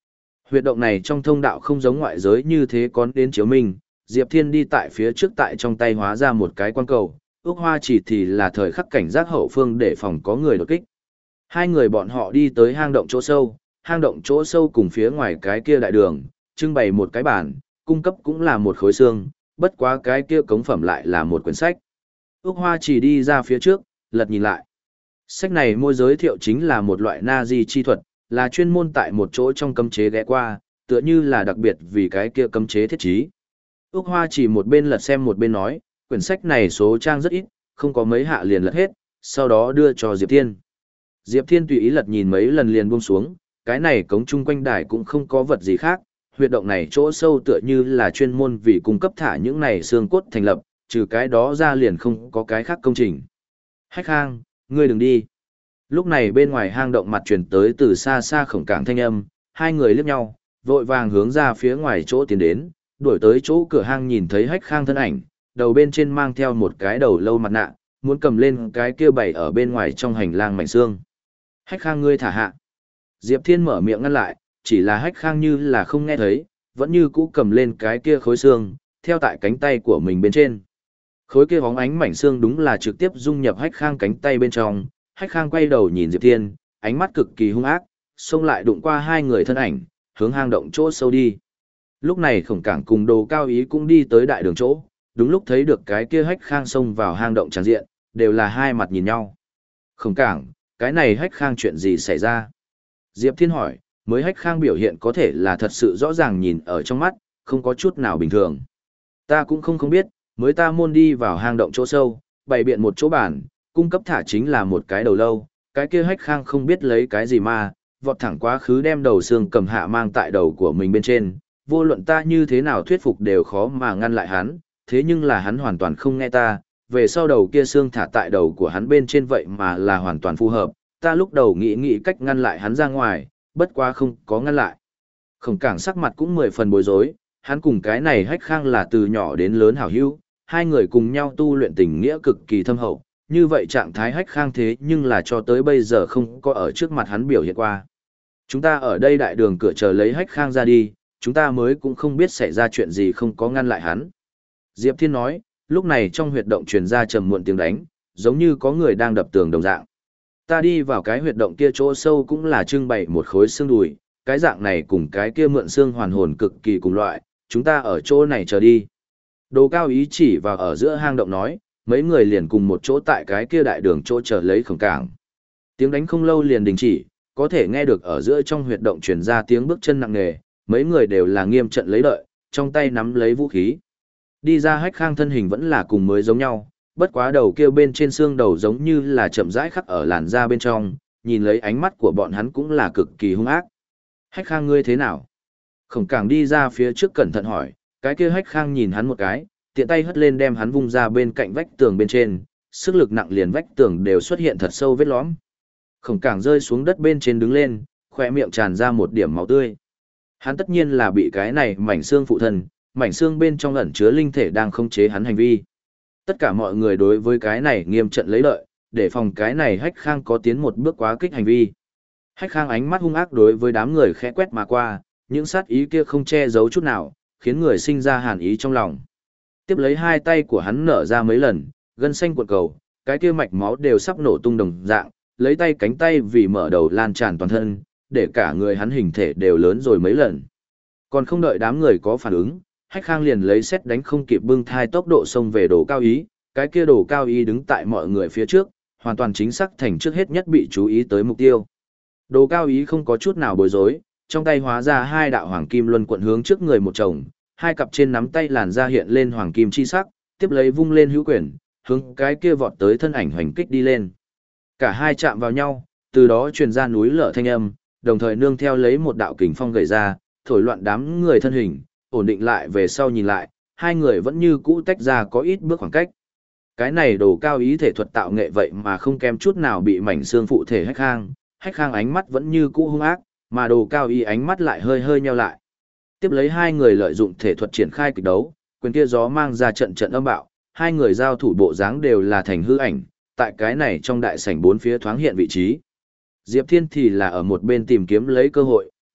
Huyệt động này trong thông đạo không giống ngoại giới như thế có đến chiếu minh, Diệp Thiên đi tại phía trước tại trong tay hóa ra một cái quan cầu, Ước Hoa Chỉ thì là thời khắc cảnh giác hậu phương để phòng có người đột kích. Hai người bọn họ đi tới hang động chỗ sâu, hang động chỗ sâu cùng phía ngoài cái kia đại đường, trưng bày một cái bàn, cung cấp cũng là một khối xương, bất quá cái kia cống phẩm lại là một quyển sách. Ước Hoa Chỉ đi ra phía trước, lật nhìn lại. Sách này môi giới thiệu chính là một loại na di chi thuật, là chuyên môn tại một chỗ trong cấm chế ghé qua, tựa như là đặc biệt vì cái kia cấm chế thiết trí. Ước Hoa Chỉ một bên lật xem một bên nói, quyển sách này số trang rất ít, không có mấy hạ liền lật hết, sau đó đưa cho Diệp Thiên. Diệp Thiên tùy ý lật nhìn mấy lần liền buông xuống, cái này cống chung quanh đài cũng không có vật gì khác, huyệt động này chỗ sâu tựa như là chuyên môn vì cung cấp thả những này xương cốt thành lập, trừ cái đó ra liền không có cái khác công trình. Hách Khang, ngươi đừng đi. Lúc này bên ngoài hang động mặt truyền tới từ xa xa khổng cảng thanh âm, hai người liếc nhau, vội vàng hướng ra phía ngoài chỗ tiến đến, đuổi tới chỗ cửa hang nhìn thấy Hách Khang thân ảnh, đầu bên trên mang theo một cái đầu lâu mặt nạ, muốn cầm lên cái kia bày ở bên ngoài trong hành lang mảnh xương. Hách Khang ngươi thả hạ. Diệp Thiên mở miệng ngăn lại, chỉ là Hách Khang như là không nghe thấy, vẫn như cũ cầm lên cái kia khối xương, theo tại cánh tay của mình bên trên. Khối kia bóng ánh mảnh xương đúng là trực tiếp dung nhập Hách Khang cánh tay bên trong, Hách Khang quay đầu nhìn Diệp Thiên, ánh mắt cực kỳ hung ác, xông lại đụng qua hai người thân ảnh, hướng hang động chỗ sâu đi. Lúc này Khổng Cảng cùng Đồ Cao Ý cũng đi tới đại đường chỗ, đúng lúc thấy được cái kia Hách Khang xông vào hang động tràn diện, đều là hai mặt nhìn nhau. Khổng Cảng, cái này Hách Khang chuyện gì xảy ra? Diệp Thiên hỏi, mới Hách Khang biểu hiện có thể là thật sự rõ ràng nhìn ở trong mắt, không có chút nào bình thường. Ta cũng không không biết, mới ta môn đi vào hang động chỗ sâu, bày biện một chỗ bàn, cung cấp thả chính là một cái đầu lâu, cái kia Hách Khang không biết lấy cái gì mà, vọt thẳng quá khứ đem đầu xương cầm hạ mang tại đầu của mình bên trên, vô luận ta như thế nào thuyết phục đều khó mà ngăn lại hắn, thế nhưng là hắn hoàn toàn không nghe ta, về sau đầu kia xương thả tại đầu của hắn bên trên vậy mà là hoàn toàn phù hợp, ta lúc đầu nghĩ nghĩ cách ngăn lại hắn ra ngoài, bất quá không có ngăn lại. Khổng Cảng sắc mặt cũng mười phần bối rối, hắn cùng cái này Hách Khang là từ nhỏ đến lớn hảo hữu, hai người cùng nhau tu luyện tình nghĩa cực kỳ thâm hậu, như vậy trạng thái Hách Khang thế nhưng là cho tới bây giờ không có ở trước mặt hắn biểu hiện qua. Chúng ta ở đây đại đường cửa chờ lấy Hách Khang ra đi, chúng ta mới cũng không biết xảy ra chuyện gì không có ngăn lại hắn. Diệp Thiên nói, lúc này trong huyệt động truyền ra trầm muộn tiếng đánh, giống như có người đang đập tường đồng dạng. Ta đi vào cái huyệt động kia chỗ sâu cũng là trưng bày một khối xương đùi, cái dạng này cùng cái kia mượn xương hoàn hồn cực kỳ cùng loại, chúng ta ở chỗ này chờ đi. Đồ Cao Ý chỉ vào ở giữa hang động nói, mấy người liền cùng một chỗ tại cái kia đại đường chỗ chờ lấy Khổng Cảng. Tiếng đánh không lâu liền đình chỉ, có thể nghe được ở giữa trong huyệt động truyền ra tiếng bước chân nặng nề, mấy người đều là nghiêm trận lấy đợi, trong tay nắm lấy vũ khí. Đi ra Hách Khang thân hình vẫn là cùng mới giống nhau, bất quá đầu kia bên trên xương đầu giống như là chậm rãi khắc ở làn da bên trong, nhìn lấy ánh mắt của bọn hắn cũng là cực kỳ hung ác. Hách Khang ngươi thế nào? Khổng Cảng đi ra phía trước cẩn thận hỏi, cái kia Hách Khang nhìn hắn một cái, tiện tay hất lên đem hắn vung ra bên cạnh vách tường bên trên, sức lực nặng liền vách tường đều xuất hiện thật sâu vết lõm. Khổng Cảng rơi xuống đất bên trên đứng lên, khỏe miệng tràn ra một điểm máu tươi. Hắn tất nhiên là bị cái này mảnh xương phụ thân, mảnh xương bên trong ẩn chứa linh thể đang khống chế hắn hành vi. Tất cả mọi người đối với cái này nghiêm trận lấy lợi, để phòng cái này Hách Khang có tiến một bước quá kích hành vi. Hách Khang ánh mắt hung ác đối với đám người khẽ quét mà qua, những sát ý kia không che giấu chút nào, khiến người sinh ra hàn ý trong lòng. Tiếp lấy hai tay của hắn nở ra mấy lần, gân xanh cuộn cầu, cái kia mạch máu đều sắp nổ tung đồng dạng, lấy tay cánh tay vì mở đầu lan tràn toàn thân, để cả người hắn hình thể đều lớn rồi mấy lần. Còn không đợi đám người có phản ứng, Hách Khang liền lấy xét đánh không kịp bưng thai tốc độ xông về Đồ Cao Ý, cái kia Đồ Cao Ý đứng tại mọi người phía trước, hoàn toàn chính xác thành trước hết nhất bị chú ý tới mục tiêu. Đồ Cao Ý không có chút nào bối rối, trong tay hóa ra hai đạo hoàng kim luân quận hướng trước người một chồng, hai cặp trên nắm tay làn ra hiện lên hoàng kim chi sắc, tiếp lấy vung lên hữu quyền, hướng cái kia vọt tới thân ảnh hoành kích đi lên. Cả hai chạm vào nhau, từ đó truyền ra núi lở thanh âm, đồng thời nương theo lấy một đạo kình phong gầy ra, thổi loạn đám người thân hình, ổn định lại về sau nhìn lại, hai người vẫn như cũ tách ra có ít bước khoảng cách. Cái này Đồ Cao Ý thể thuật tạo nghệ vậy mà không kém chút nào bị mảnh xương phụ thể Hách Khang, Hách Khang ánh mắt vẫn như cũ hung ác, mà Đồ Cao Ý ánh mắt lại hơi hơi nheo lại. Tiếp lấy hai người lợi dụng thể thuật triển khai kịch đấu, quyền kia gió mang ra trận trận âm bạo, hai người giao thủ bộ dáng đều là thành hư ảnh, tại cái này trong đại sảnh bốn phía thoáng hiện vị trí. Diệp Thiên thì là ở một bên tìm kiếm lấy cơ hội,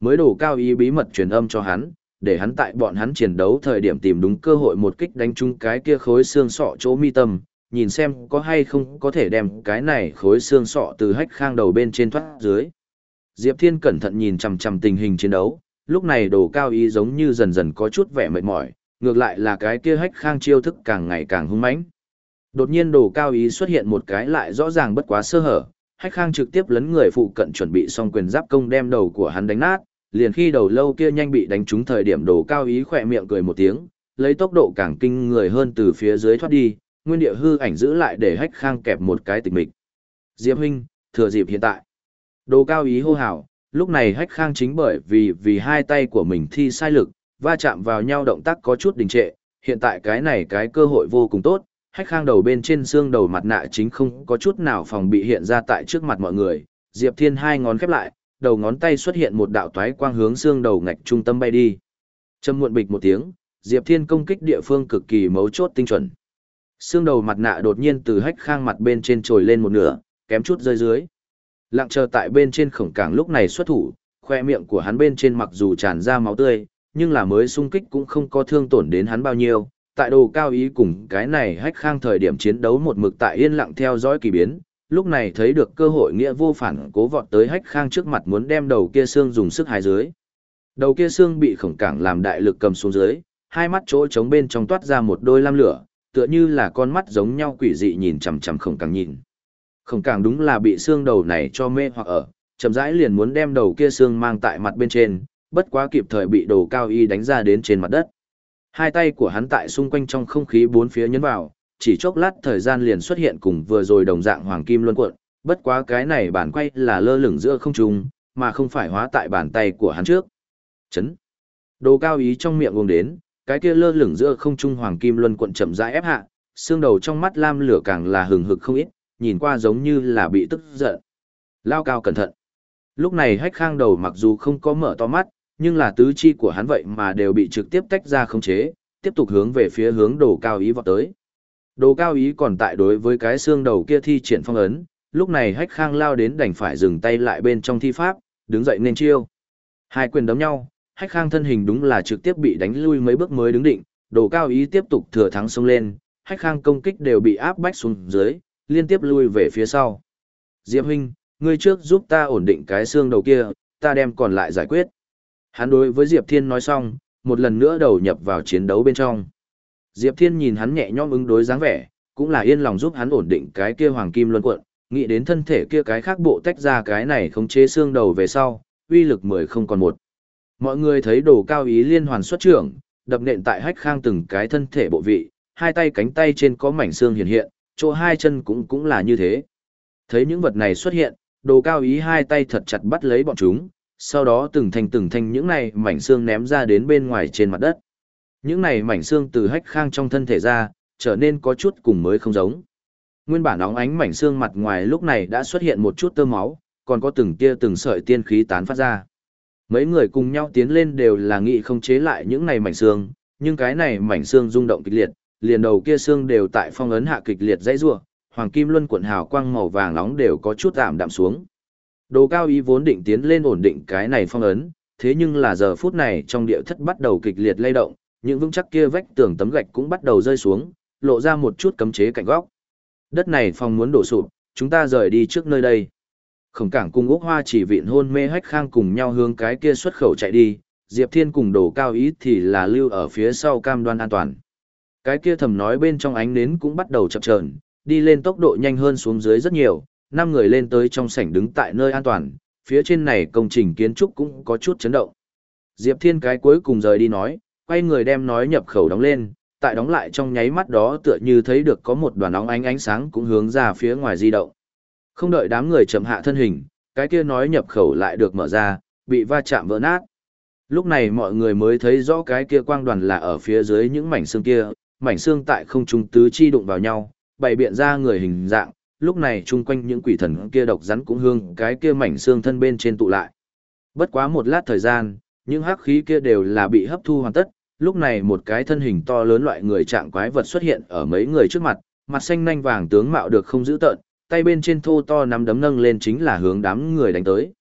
Mới đổ cao ý bí mật truyền âm cho hắn, để hắn tại bọn hắn chiến đấu thời điểm tìm đúng cơ hội một kích đánh trúng cái kia khối xương sọ chỗ mi tâm, nhìn xem có hay không có thể đem cái này khối xương sọ từ hách khang đầu bên trên thoát dưới. Diệp Thiên cẩn thận nhìn chằm chằm tình hình chiến đấu, lúc này đồ cao ý giống như dần dần có chút vẻ mệt mỏi, ngược lại là cái kia hách khang chiêu thức càng ngày càng hung mãnh. Đột nhiên đồ cao ý xuất hiện một cái lại rõ ràng bất quá sơ hở, hách khang trực tiếp lấn người phụ cận chuẩn bị xong quyền giáp công đem đầu của hắn đánh nát, liền khi đầu lâu kia nhanh bị đánh trúng thời điểm đồ cao ý khỏe miệng cười một tiếng, lấy tốc độ càng kinh người hơn từ phía dưới thoát đi, nguyên địa hư ảnh giữ lại để hách khang kẹp một cái tịch mịch. Diệp huynh, thừa dịp hiện tại. Đồ cao ý hô hào, lúc này hách khang chính bởi vì vì hai tay của mình thi sai lực, va chạm vào nhau động tác có chút đình trệ, hiện tại cái này cái cơ hội vô cùng tốt, hách khang đầu bên trên xương đầu mặt nạ chính không có chút nào phòng bị hiện ra tại trước mặt mọi người, Diệp Thiên hai ngón khép lại, đầu ngón tay xuất hiện một đạo toái quang hướng xương đầu ngạch trung tâm bay đi. Châm muộn bịch một tiếng, Diệp Thiên công kích địa phương cực kỳ mấu chốt tinh chuẩn. Xương đầu mặt nạ đột nhiên từ hách khang mặt bên trên trồi lên một nửa, kém chút rơi dưới. Lặng chờ tại bên trên khổng cảng lúc này xuất thủ, khoe miệng của hắn bên trên mặc dù tràn ra máu tươi, nhưng là mới xung kích cũng không có thương tổn đến hắn bao nhiêu. Tại đồ cao ý cùng cái này hách khang thời điểm chiến đấu một mực tại yên lặng theo dõi kỳ biến, lúc này thấy được cơ hội nghĩa vô phản cố vọt tới hách khang trước mặt muốn đem đầu kia xương dùng sức hái dưới. Đầu kia xương bị khổng cảng làm đại lực cầm xuống dưới, hai mắt chỗ trống bên trong toát ra một đôi lam lửa, tựa như là con mắt giống nhau quỷ dị nhìn chằm chằm khổng cảng nhìn. Khổng cảng đúng là bị xương đầu này cho mê hoặc ở, chậm rãi liền muốn đem đầu kia xương mang tại mặt bên trên, bất quá kịp thời bị đồ cao y đánh ra đến trên mặt đất. Hai tay của hắn tại xung quanh trong không khí bốn phía nhấn vào, chỉ chốc lát thời gian liền xuất hiện cùng vừa rồi đồng dạng hoàng kim luân cuộn, bất quá cái này bản quay là lơ lửng giữa không trung, mà không phải hóa tại bàn tay của hắn trước. Chấn. Đồ cao ý trong miệng uống đến, cái kia lơ lửng giữa không trung hoàng kim luân cuộn chậm rãi ép hạ, xương đầu trong mắt lam lửa càng là hừng hực không ít, nhìn qua giống như là bị tức giận. Lao cao cẩn thận. Lúc này hách khang đầu mặc dù không có mở to mắt, nhưng là tứ chi của hắn vậy mà đều bị trực tiếp tách ra khống chế, tiếp tục hướng về phía hướng đồ cao ý vọt tới. Đồ cao ý còn tại đối với cái xương đầu kia thi triển phong ấn, lúc này hách khang lao đến đành phải dừng tay lại bên trong thi pháp, đứng dậy nên chiêu. Hai quyền đấm nhau, hách khang thân hình đúng là trực tiếp bị đánh lui mấy bước mới đứng định, đồ cao ý tiếp tục thừa thắng xông lên, hách khang công kích đều bị áp bách xuống dưới, liên tiếp lui về phía sau. Diệp huynh, ngươi trước giúp ta ổn định cái xương đầu kia, ta đem còn lại giải quyết. Hắn đối với Diệp Thiên nói xong, một lần nữa đầu nhập vào chiến đấu bên trong. Diệp Thiên nhìn hắn nhẹ nhõm ứng đối dáng vẻ, cũng là yên lòng giúp hắn ổn định cái kia hoàng kim luân cuộn, nghĩ đến thân thể kia cái khác bộ tách ra cái này khống chế xương đầu về sau, uy lực mười không còn một. Mọi người thấy đồ cao ý liên hoàn xuất trưởng, đập nện tại hách khang từng cái thân thể bộ vị, hai tay cánh tay trên có mảnh xương hiện hiện, chỗ hai chân cũng cũng là như thế. Thấy những vật này xuất hiện, đồ cao ý hai tay thật chặt bắt lấy bọn chúng, sau đó từng thanh từng thanh những này mảnh xương ném ra đến bên ngoài trên mặt đất. Những này mảnh xương từ hách khang trong thân thể ra, trở nên có chút cùng mới không giống. Nguyên bản óng ánh mảnh xương mặt ngoài lúc này đã xuất hiện một chút tơ máu, còn có từng tia từng sợi tiên khí tán phát ra. Mấy người cùng nhau tiến lên đều là nghị không chế lại những này mảnh xương, nhưng cái này mảnh xương rung động kịch liệt, liền đầu kia xương đều tại phong ấn hạ kịch liệt dãy rủa, hoàng kim luân cuộn hào quang màu vàng nóng đều có chút tạm đạm xuống. Đồ cao ý vốn định tiến lên ổn định cái này phong ấn, thế nhưng là giờ phút này trong địa thất bắt đầu kịch liệt lay động, những vững chắc kia vách tường tấm gạch cũng bắt đầu rơi xuống, lộ ra một chút cấm chế cạnh góc. Đất này phong muốn đổ sụp, chúng ta rời đi trước nơi đây. Khổng cảng cùng Úc Hoa chỉ vịn hôn mê hách khang cùng nhau hướng cái kia xuất khẩu chạy đi, Diệp Thiên cùng đồ cao ý thì là lưu ở phía sau cam đoan an toàn. Cái kia thầm nói bên trong ánh nến cũng bắt đầu chập chờn, đi lên tốc độ nhanh hơn xuống dưới rất nhiều, năm người lên tới trong sảnh đứng tại nơi an toàn, phía trên này công trình kiến trúc cũng có chút chấn động. Diệp Thiên cái cuối cùng rời đi nói, quay người đem nói nhập khẩu đóng lên, tại đóng lại trong nháy mắt đó tựa như thấy được có một đoàn óng ánh ánh sáng cũng hướng ra phía ngoài di động. Không đợi đám người chậm hạ thân hình, cái kia nói nhập khẩu lại được mở ra, bị va chạm vỡ nát. Lúc này mọi người mới thấy rõ cái kia quang đoàn là ở phía dưới những mảnh xương kia, mảnh xương tại không trung tứ chi đụng vào nhau, bày biện ra người hình dạng, lúc này chung quanh những quỷ thần kia độc rắn cũng hương cái kia mảnh xương thân bên trên tụ lại. Bất quá một lát thời gian, những hắc khí kia đều là bị hấp thu hoàn tất, lúc này một cái thân hình to lớn loại người trạng quái vật xuất hiện ở mấy người trước mặt, mặt xanh nanh vàng tướng mạo được không giữ tợn, tay bên trên thô to nắm đấm nâng lên chính là hướng đám người đánh tới.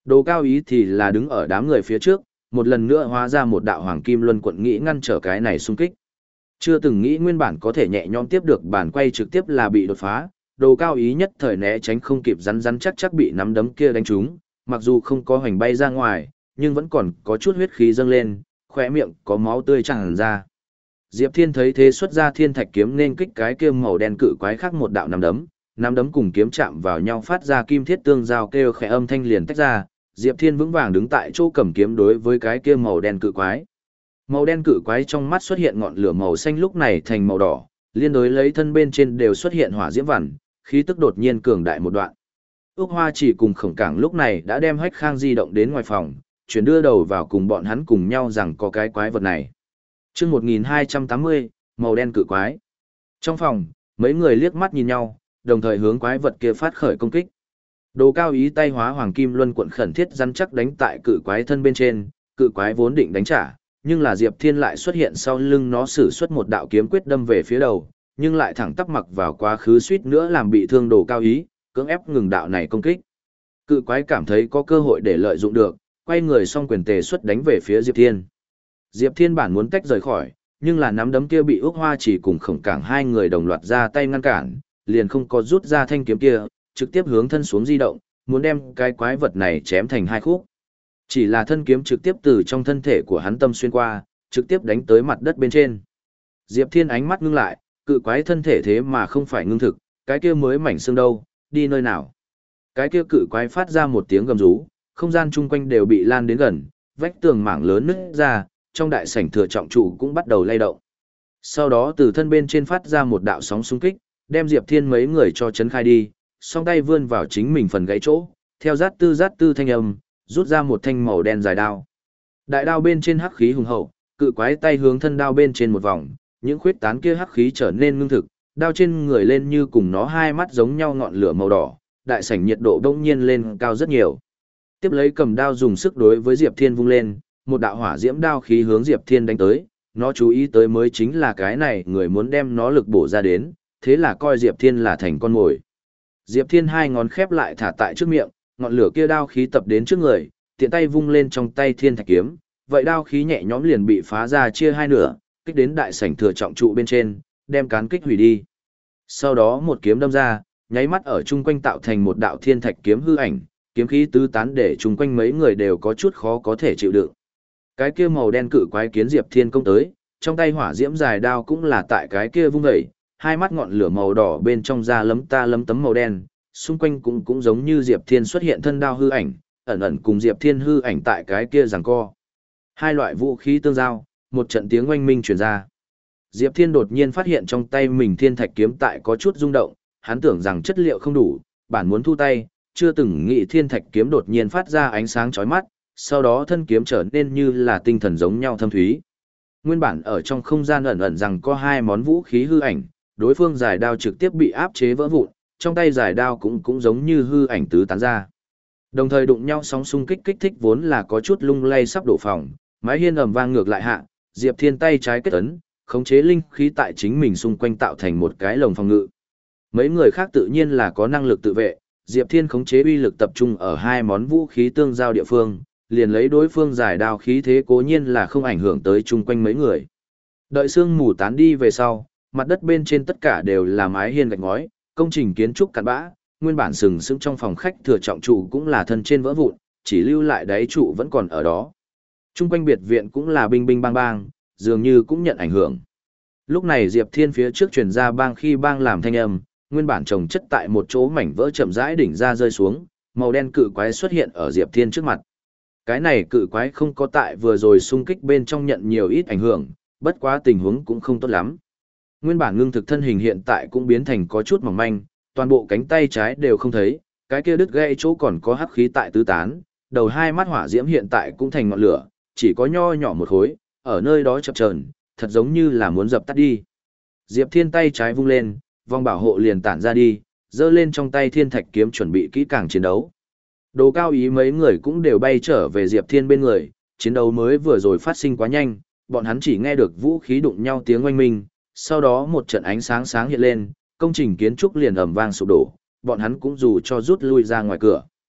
Đồ Cao Ý thì là đứng ở đám người phía trước, một lần nữa hóa ra một đạo hoàng kim luân quận nghĩ ngăn trở cái này xung kích. Chưa từng nghĩ nguyên bản có thể nhẹ nhõm tiếp được bản quay trực tiếp là bị đột phá, Đồ Cao Ý nhất thời né tránh không kịp, rắn rắn chắc chắc bị nắm đấm kia đánh trúng, mặc dù không có hoành bay ra ngoài, nhưng vẫn còn có chút huyết khí dâng lên, khóe miệng có máu tươi tràn ra. Diệp Thiên thấy thế xuất ra thiên thạch kiếm nên kích cái kia màu đen cự quái khác một đạo nắm đấm, nắm đấm cùng kiếm chạm vào nhau phát ra kim thiết tương giao kêu khẽ âm thanh liền tách ra, Diệp Thiên vững vàng đứng tại chỗ cầm kiếm đối với cái kia màu đen cự quái. Màu đen cự quái trong mắt xuất hiện ngọn lửa màu xanh lúc này thành màu đỏ, liên đối lấy thân bên trên đều xuất hiện hỏa diễm vằn, khí tức đột nhiên cường đại một đoạn. Úc Hoa chỉ cùng Khổng Cảng lúc này đã đem Hách Khang di động đến ngoài phòng, chuyển đưa đầu vào cùng bọn hắn cùng nhau rằng có cái quái vật này. Chương một nghìn hai trăm tám mươi, màu đen cự quái. Trong phòng, mấy người liếc mắt nhìn nhau, đồng thời hướng quái vật kia phát khởi công kích. Đồ Cao Ý tay hóa hoàng kim luân cuộn khẩn thiết rắn chắc đánh tại cự quái thân bên trên, cự quái vốn định đánh trả, nhưng là Diệp Thiên lại xuất hiện sau lưng nó sử xuất một đạo kiếm quyết đâm về phía đầu, nhưng lại thẳng tắp mặc vào quá khứ suýt nữa làm bị thương Đồ Cao Ý, cưỡng ép ngừng đạo này công kích. Cự quái cảm thấy có cơ hội để lợi dụng được, quay người song quyền tề xuất đánh về phía Diệp Thiên. Diệp Thiên bản muốn tách rời khỏi, nhưng là nắm đấm kia bị Úc Hoa chỉ cùng Khổng Cảng hai người đồng loạt ra tay ngăn cản, liền không có rút ra thanh kiếm kia, trực tiếp hướng thân xuống di động, muốn đem cái quái vật này chém thành hai khúc. Chỉ là thân kiếm trực tiếp từ trong thân thể của hắn tâm xuyên qua, trực tiếp đánh tới mặt đất bên trên. Diệp Thiên ánh mắt ngưng lại, cự quái thân thể thế mà không phải ngưng thực, cái kia mới mảnh xương đâu, đi nơi nào. Cái kia cự quái phát ra một tiếng gầm rú, không gian chung quanh đều bị lan đến gần, vách tường mảng lớn nứt ra, trong đại sảnh thừa trọng trụ cũng bắt đầu lay động. Sau đó từ thân bên trên phát ra một đạo sóng xung kích, đem Diệp Thiên mấy người cho chấn khai đi, song tay vươn vào chính mình phần gãy chỗ, theo rát tư rát tư thanh âm, rút ra một thanh màu đen dài đao. Đại đao bên trên hắc khí hùng hậu, cự quái tay hướng thân đao bên trên một vòng, những khuyết tán kia hắc khí trở nên ngưng thực, đao trên người lên như cùng nó hai mắt giống nhau ngọn lửa màu đỏ, đại sảnh nhiệt độ bỗng nhiên lên cao rất nhiều. Tiếp lấy cầm đao dùng sức đối với Diệp Thiên vung lên, một đạo hỏa diễm đao khí hướng Diệp Thiên đánh tới, nó chú ý tới mới chính là cái này người muốn đem nó lực bổ ra đến, thế là coi Diệp Thiên là thành con mồi. Diệp Thiên hai ngón khép lại thả tại trước miệng, ngọn lửa kia đao khí tập đến trước người, tiện tay vung lên trong tay thiên thạch kiếm, vậy đao khí nhẹ nhõm liền bị phá ra chia hai nửa, kích đến đại sảnh thừa trọng trụ bên trên, đem cán kích hủy đi. Sau đó một kiếm đâm ra, nháy mắt ở chung quanh tạo thành một đạo thiên thạch kiếm hư ảnh, kiếm khí tứ tán để chung quanh mấy người đều có chút khó có thể chịu đựng. Cái kia màu đen cự quái kiến Diệp Thiên công tới, trong tay hỏa diễm dài đao cũng là tại cái kia vung dậy, hai mắt ngọn lửa màu đỏ bên trong da lấm ta lấm tấm màu đen, xung quanh cũng cũng giống như Diệp Thiên xuất hiện thân đao hư ảnh, ẩn ẩn cùng Diệp Thiên hư ảnh tại cái kia giằng co. Hai loại vũ khí tương giao, một trận tiếng oanh minh truyền ra. Diệp Thiên đột nhiên phát hiện trong tay mình thiên thạch kiếm tại có chút rung động, hắn tưởng rằng chất liệu không đủ, bản muốn thu tay, chưa từng nghĩ thiên thạch kiếm đột nhiên phát ra ánh sáng chói mắt, sau đó thân kiếm trở nên như là tinh thần giống nhau thâm thúy. Nguyên bản ở trong không gian ẩn ẩn rằng có hai món vũ khí hư ảnh, đối phương giải đao trực tiếp bị áp chế vỡ vụn, trong tay giải đao cũng cũng giống như hư ảnh tứ tán ra. Đồng thời đụng nhau sóng xung kích kích thích vốn là có chút lung lay sắp đổ phòng, mái hiên ầm vang ngược lại hạ, Diệp Thiên tay trái kết ấn, khống chế linh khí tại chính mình xung quanh tạo thành một cái lồng phòng ngự. Mấy người khác tự nhiên là có năng lực tự vệ, Diệp Thiên khống chế uy lực tập trung ở hai món vũ khí tương giao địa phương, liền lấy đối phương giải đao khí thế cố nhiên là không ảnh hưởng tới chung quanh mấy người. Đợi sương mù tán đi về sau, mặt đất bên trên tất cả đều là mái hiên gạch ngói, công trình kiến trúc cặn bã, nguyên bản sừng sững trong phòng khách thừa trọng trụ cũng là thân trên vỡ vụn, chỉ lưu lại đáy trụ vẫn còn ở đó. Chung quanh biệt viện cũng là binh binh bang bang, dường như cũng nhận ảnh hưởng. Lúc này Diệp Thiên phía trước truyền ra bang khi bang làm thanh âm, nguyên bản trồng chất tại một chỗ mảnh vỡ chậm rãi đỉnh ra rơi xuống, màu đen cự quái xuất hiện ở Diệp Thiên trước mặt. Cái này cự quái không có tại vừa rồi xung kích bên trong nhận nhiều ít ảnh hưởng, bất quá tình huống cũng không tốt lắm. Nguyên bản ngưng thực thân hình hiện tại cũng biến thành có chút mỏng manh, toàn bộ cánh tay trái đều không thấy, cái kia đứt gãy chỗ còn có hắc khí tại tứ tán, đầu hai mắt hỏa diễm hiện tại cũng thành ngọn lửa, chỉ có nho nhỏ một khối, ở nơi đó chập chờn, thật giống như là muốn dập tắt đi. Diệp Thiên tay trái vung lên, vòng bảo hộ liền tản ra đi, giơ lên trong tay thiên thạch kiếm chuẩn bị kỹ càng chiến đấu. Đồ Cao Ý mấy người cũng đều bay trở về Diệp Thiên bên người, chiến đấu mới vừa rồi phát sinh quá nhanh, bọn hắn chỉ nghe được vũ khí đụng nhau tiếng oanh minh, sau đó một trận ánh sáng sáng hiện lên, công trình kiến trúc liền ầm vang sụp đổ, bọn hắn cũng dù cho rút lui ra ngoài cửa.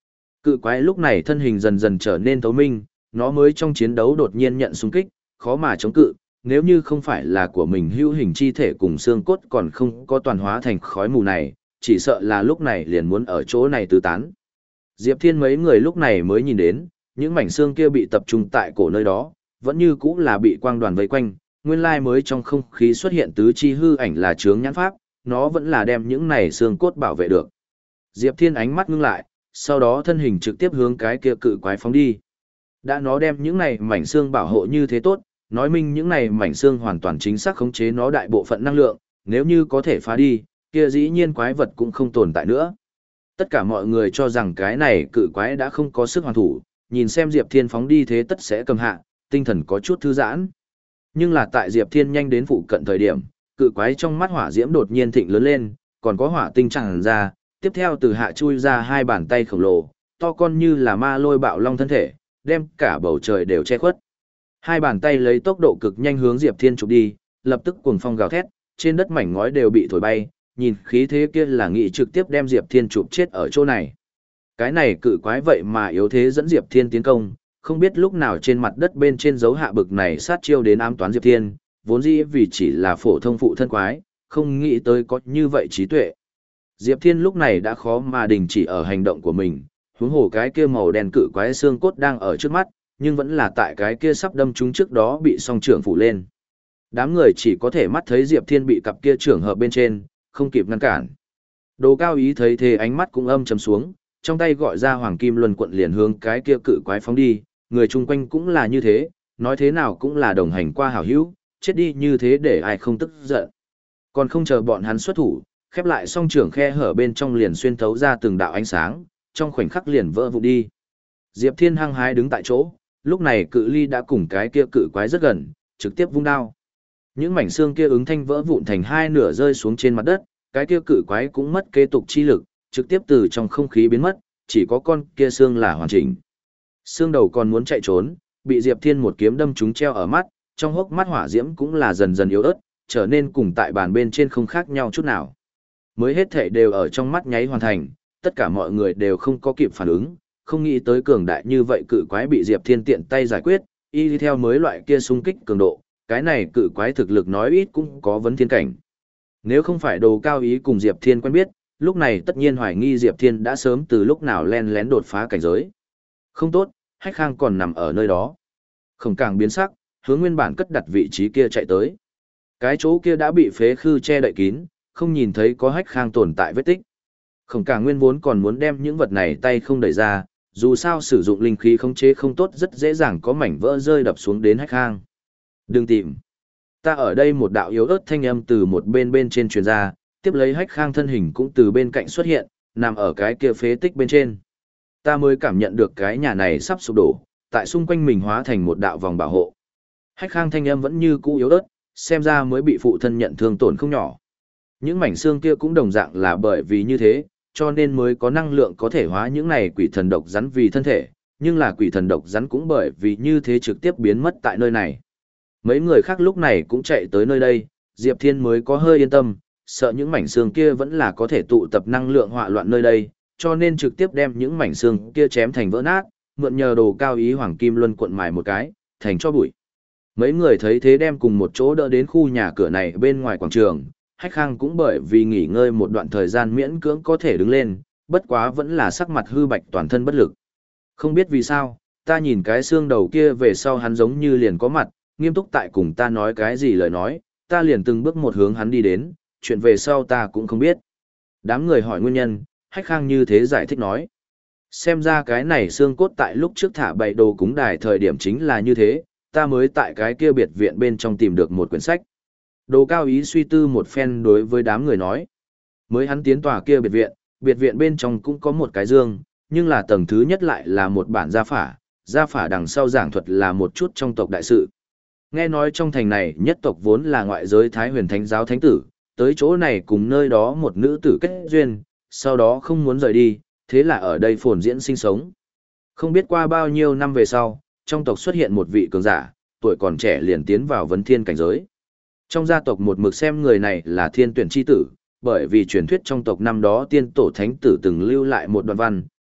Cự quái lúc này thân hình dần dần trở nên thấu minh, nó mới trong chiến đấu đột nhiên nhận xung kích, khó mà chống cự, nếu như không phải là của mình hữu hình chi thể cùng xương cốt còn không có toàn hóa thành khói mù này, chỉ sợ là lúc này liền muốn ở chỗ này tứ tán. Diệp Thiên mấy người lúc này mới nhìn đến, những mảnh xương kia bị tập trung tại cổ nơi đó, vẫn như cũ là bị quang đoàn vây quanh, nguyên lai mới trong không khí xuất hiện tứ chi hư ảnh là chướng nhãn pháp, nó vẫn là đem những này xương cốt bảo vệ được. Diệp Thiên ánh mắt ngưng lại, sau đó thân hình trực tiếp hướng cái kia cự quái phóng đi. Đã nó đem những này mảnh xương bảo hộ như thế tốt, nói minh những này mảnh xương hoàn toàn chính xác khống chế nó đại bộ phận năng lượng, nếu như có thể phá đi, kia dĩ nhiên quái vật cũng không tồn tại nữa. Tất cả mọi người cho rằng cái này cự quái đã không có sức hoàn thủ, nhìn xem Diệp Thiên phóng đi thế tất sẽ cầm hạ, tinh thần có chút thư giãn. Nhưng là tại Diệp Thiên nhanh đến phụ cận thời điểm, cự quái trong mắt hỏa diễm đột nhiên thịnh lớn lên, còn có hỏa tinh tràn ra, tiếp theo từ hạ chui ra hai bàn tay khổng lồ, to con như là ma lôi bạo long thân thể, đem cả bầu trời đều che khuất. Hai bàn tay lấy tốc độ cực nhanh hướng Diệp Thiên chụp đi, lập tức cuồng phong gào thét, trên đất mảnh ngói đều bị thổi bay, nhìn khí thế kia là nghĩ trực tiếp đem Diệp Thiên chụp chết ở chỗ này. Cái này cự quái vậy mà yếu thế dẫn Diệp Thiên tiến công, không biết lúc nào trên mặt đất bên trên dấu hạ bực này sát chiêu đến ám toán Diệp Thiên, vốn dĩ vì chỉ là phổ thông phụ thân quái, không nghĩ tới có như vậy trí tuệ. Diệp Thiên lúc này đã khó mà đình chỉ ở hành động của mình, huống hồ cái kia màu đen cự quái xương cốt đang ở trước mắt, nhưng vẫn là tại cái kia sắp đâm trúng trước đó bị song trưởng phủ lên. Đám người chỉ có thể mắt thấy Diệp Thiên bị cặp kia trưởng hợp bên trên, không kịp ngăn cản. Đồ Cao Ý thấy thế ánh mắt cũng âm trầm xuống, trong tay gọi ra Hoàng Kim Luân Quận liền hướng cái kia cự quái phóng đi, người chung quanh cũng là như thế, nói thế nào cũng là đồng hành qua hảo hữu, chết đi như thế để ai không tức giận. Còn không chờ bọn hắn xuất thủ, khép lại song trưởng khe hở bên trong liền xuyên thấu ra từng đạo ánh sáng, trong khoảnh khắc liền vỡ vụn đi. Diệp Thiên hăng hái đứng tại chỗ, lúc này cự ly đã cùng cái kia cự quái rất gần, trực tiếp vung đao. Những mảnh xương kia ứng thanh vỡ vụn thành hai nửa rơi xuống trên mặt đất, cái kia cự quái cũng mất kế tục chi lực, trực tiếp từ trong không khí biến mất, chỉ có con kia xương là hoàn chỉnh. Xương đầu còn muốn chạy trốn, bị Diệp Thiên một kiếm đâm trúng treo ở mắt, trong hốc mắt hỏa diễm cũng là dần dần yếu ớt, trở nên cùng tại bàn bên trên không khác nhau chút nào. Mới hết thể đều ở trong mắt nháy hoàn thành, tất cả mọi người đều không có kịp phản ứng, không nghĩ tới cường đại như vậy cự quái bị Diệp Thiên tiện tay giải quyết, y theo mới loại kia xung kích cường độ, cái này cự quái thực lực nói ít cũng có vấn thiên cảnh. Nếu không phải Đồ Cao Ý cùng Diệp Thiên quen biết, lúc này tất nhiên hoài nghi Diệp Thiên đã sớm từ lúc nào len lén đột phá cảnh giới. Không tốt, Hách Khang còn nằm ở nơi đó. Khổng Càng biến sắc, hướng nguyên bản cất đặt vị trí kia chạy tới. Cái chỗ kia đã bị phế khư che đậy kín, không nhìn thấy có Hách Khang tồn tại vết tích. Khổng Càng nguyên vốn còn muốn đem những vật này tay không đẩy ra, dù sao sử dụng linh khí khống chế không tốt rất dễ dàng có mảnh vỡ rơi đập xuống đến Hách Khang. Đừng tìm. Ta ở đây một đạo yếu ớt thanh âm từ một bên bên trên truyền ra, tiếp lấy Hách Khang thân hình cũng từ bên cạnh xuất hiện, nằm ở cái kia phế tích bên trên. Ta mới cảm nhận được cái nhà này sắp sụp đổ, tại xung quanh mình hóa thành một đạo vòng bảo hộ. Hách Khang thanh âm vẫn như cũ yếu ớt, xem ra mới bị phụ thân nhận thương tổn không nhỏ. Những mảnh xương kia cũng đồng dạng là bởi vì như thế, cho nên mới có năng lượng có thể hóa những này quỷ thần độc rắn vì thân thể, nhưng là quỷ thần độc rắn cũng bởi vì như thế trực tiếp biến mất tại nơi này. Mấy người khác lúc này cũng chạy tới nơi đây, Diệp Thiên mới có hơi yên tâm, sợ những mảnh xương kia vẫn là có thể tụ tập năng lượng hỏa loạn nơi đây, cho nên trực tiếp đem những mảnh xương kia chém thành vỡ nát, mượn nhờ Đồ Cao Ý Hoàng Kim Luân Quận mài một cái, thành cho bụi. Mấy người thấy thế đem cùng một chỗ đỡ đến khu nhà cửa này bên ngoài quảng trường, Hách Khang cũng bởi vì nghỉ ngơi một đoạn thời gian miễn cưỡng có thể đứng lên, bất quá vẫn là sắc mặt hư bạch toàn thân bất lực. Không biết vì sao, ta nhìn cái xương đầu kia về sau hắn giống như liền có mặt, nghiêm túc tại cùng ta nói cái gì lời nói, ta liền từng bước một hướng hắn đi đến, chuyện về sau ta cũng không biết. Đám người hỏi nguyên nhân, Hách Khang như thế giải thích nói. Xem ra cái này xương cốt tại lúc trước thả bày đồ cúng đài thời điểm chính là như thế, ta mới tại cái kia biệt viện bên trong tìm được một quyển sách. Đồ Cao Ý suy tư một phen đối với đám người nói. Mới hắn tiến tòa kia biệt viện, biệt viện bên trong cũng có một cái dương, nhưng là tầng thứ nhất lại là một bản gia phả, gia phả đằng sau giảng thuật là một chút trong tộc đại sự. Nghe nói trong thành này nhất tộc vốn là ngoại giới Thái Huyền Thánh giáo thánh tử, tới chỗ này cùng nơi đó một nữ tử kết duyên, sau đó không muốn rời đi, thế là ở đây phồn diễn sinh sống. Không biết qua bao nhiêu năm về sau, trong tộc xuất hiện một vị cường giả, tuổi còn trẻ liền tiến vào vấn thiên cảnh giới. Trong gia tộc một mực xem người này là thiên tuyển chi tử, bởi vì truyền thuyết trong tộc năm đó tiên tổ thánh tử từng lưu lại một đoạn văn,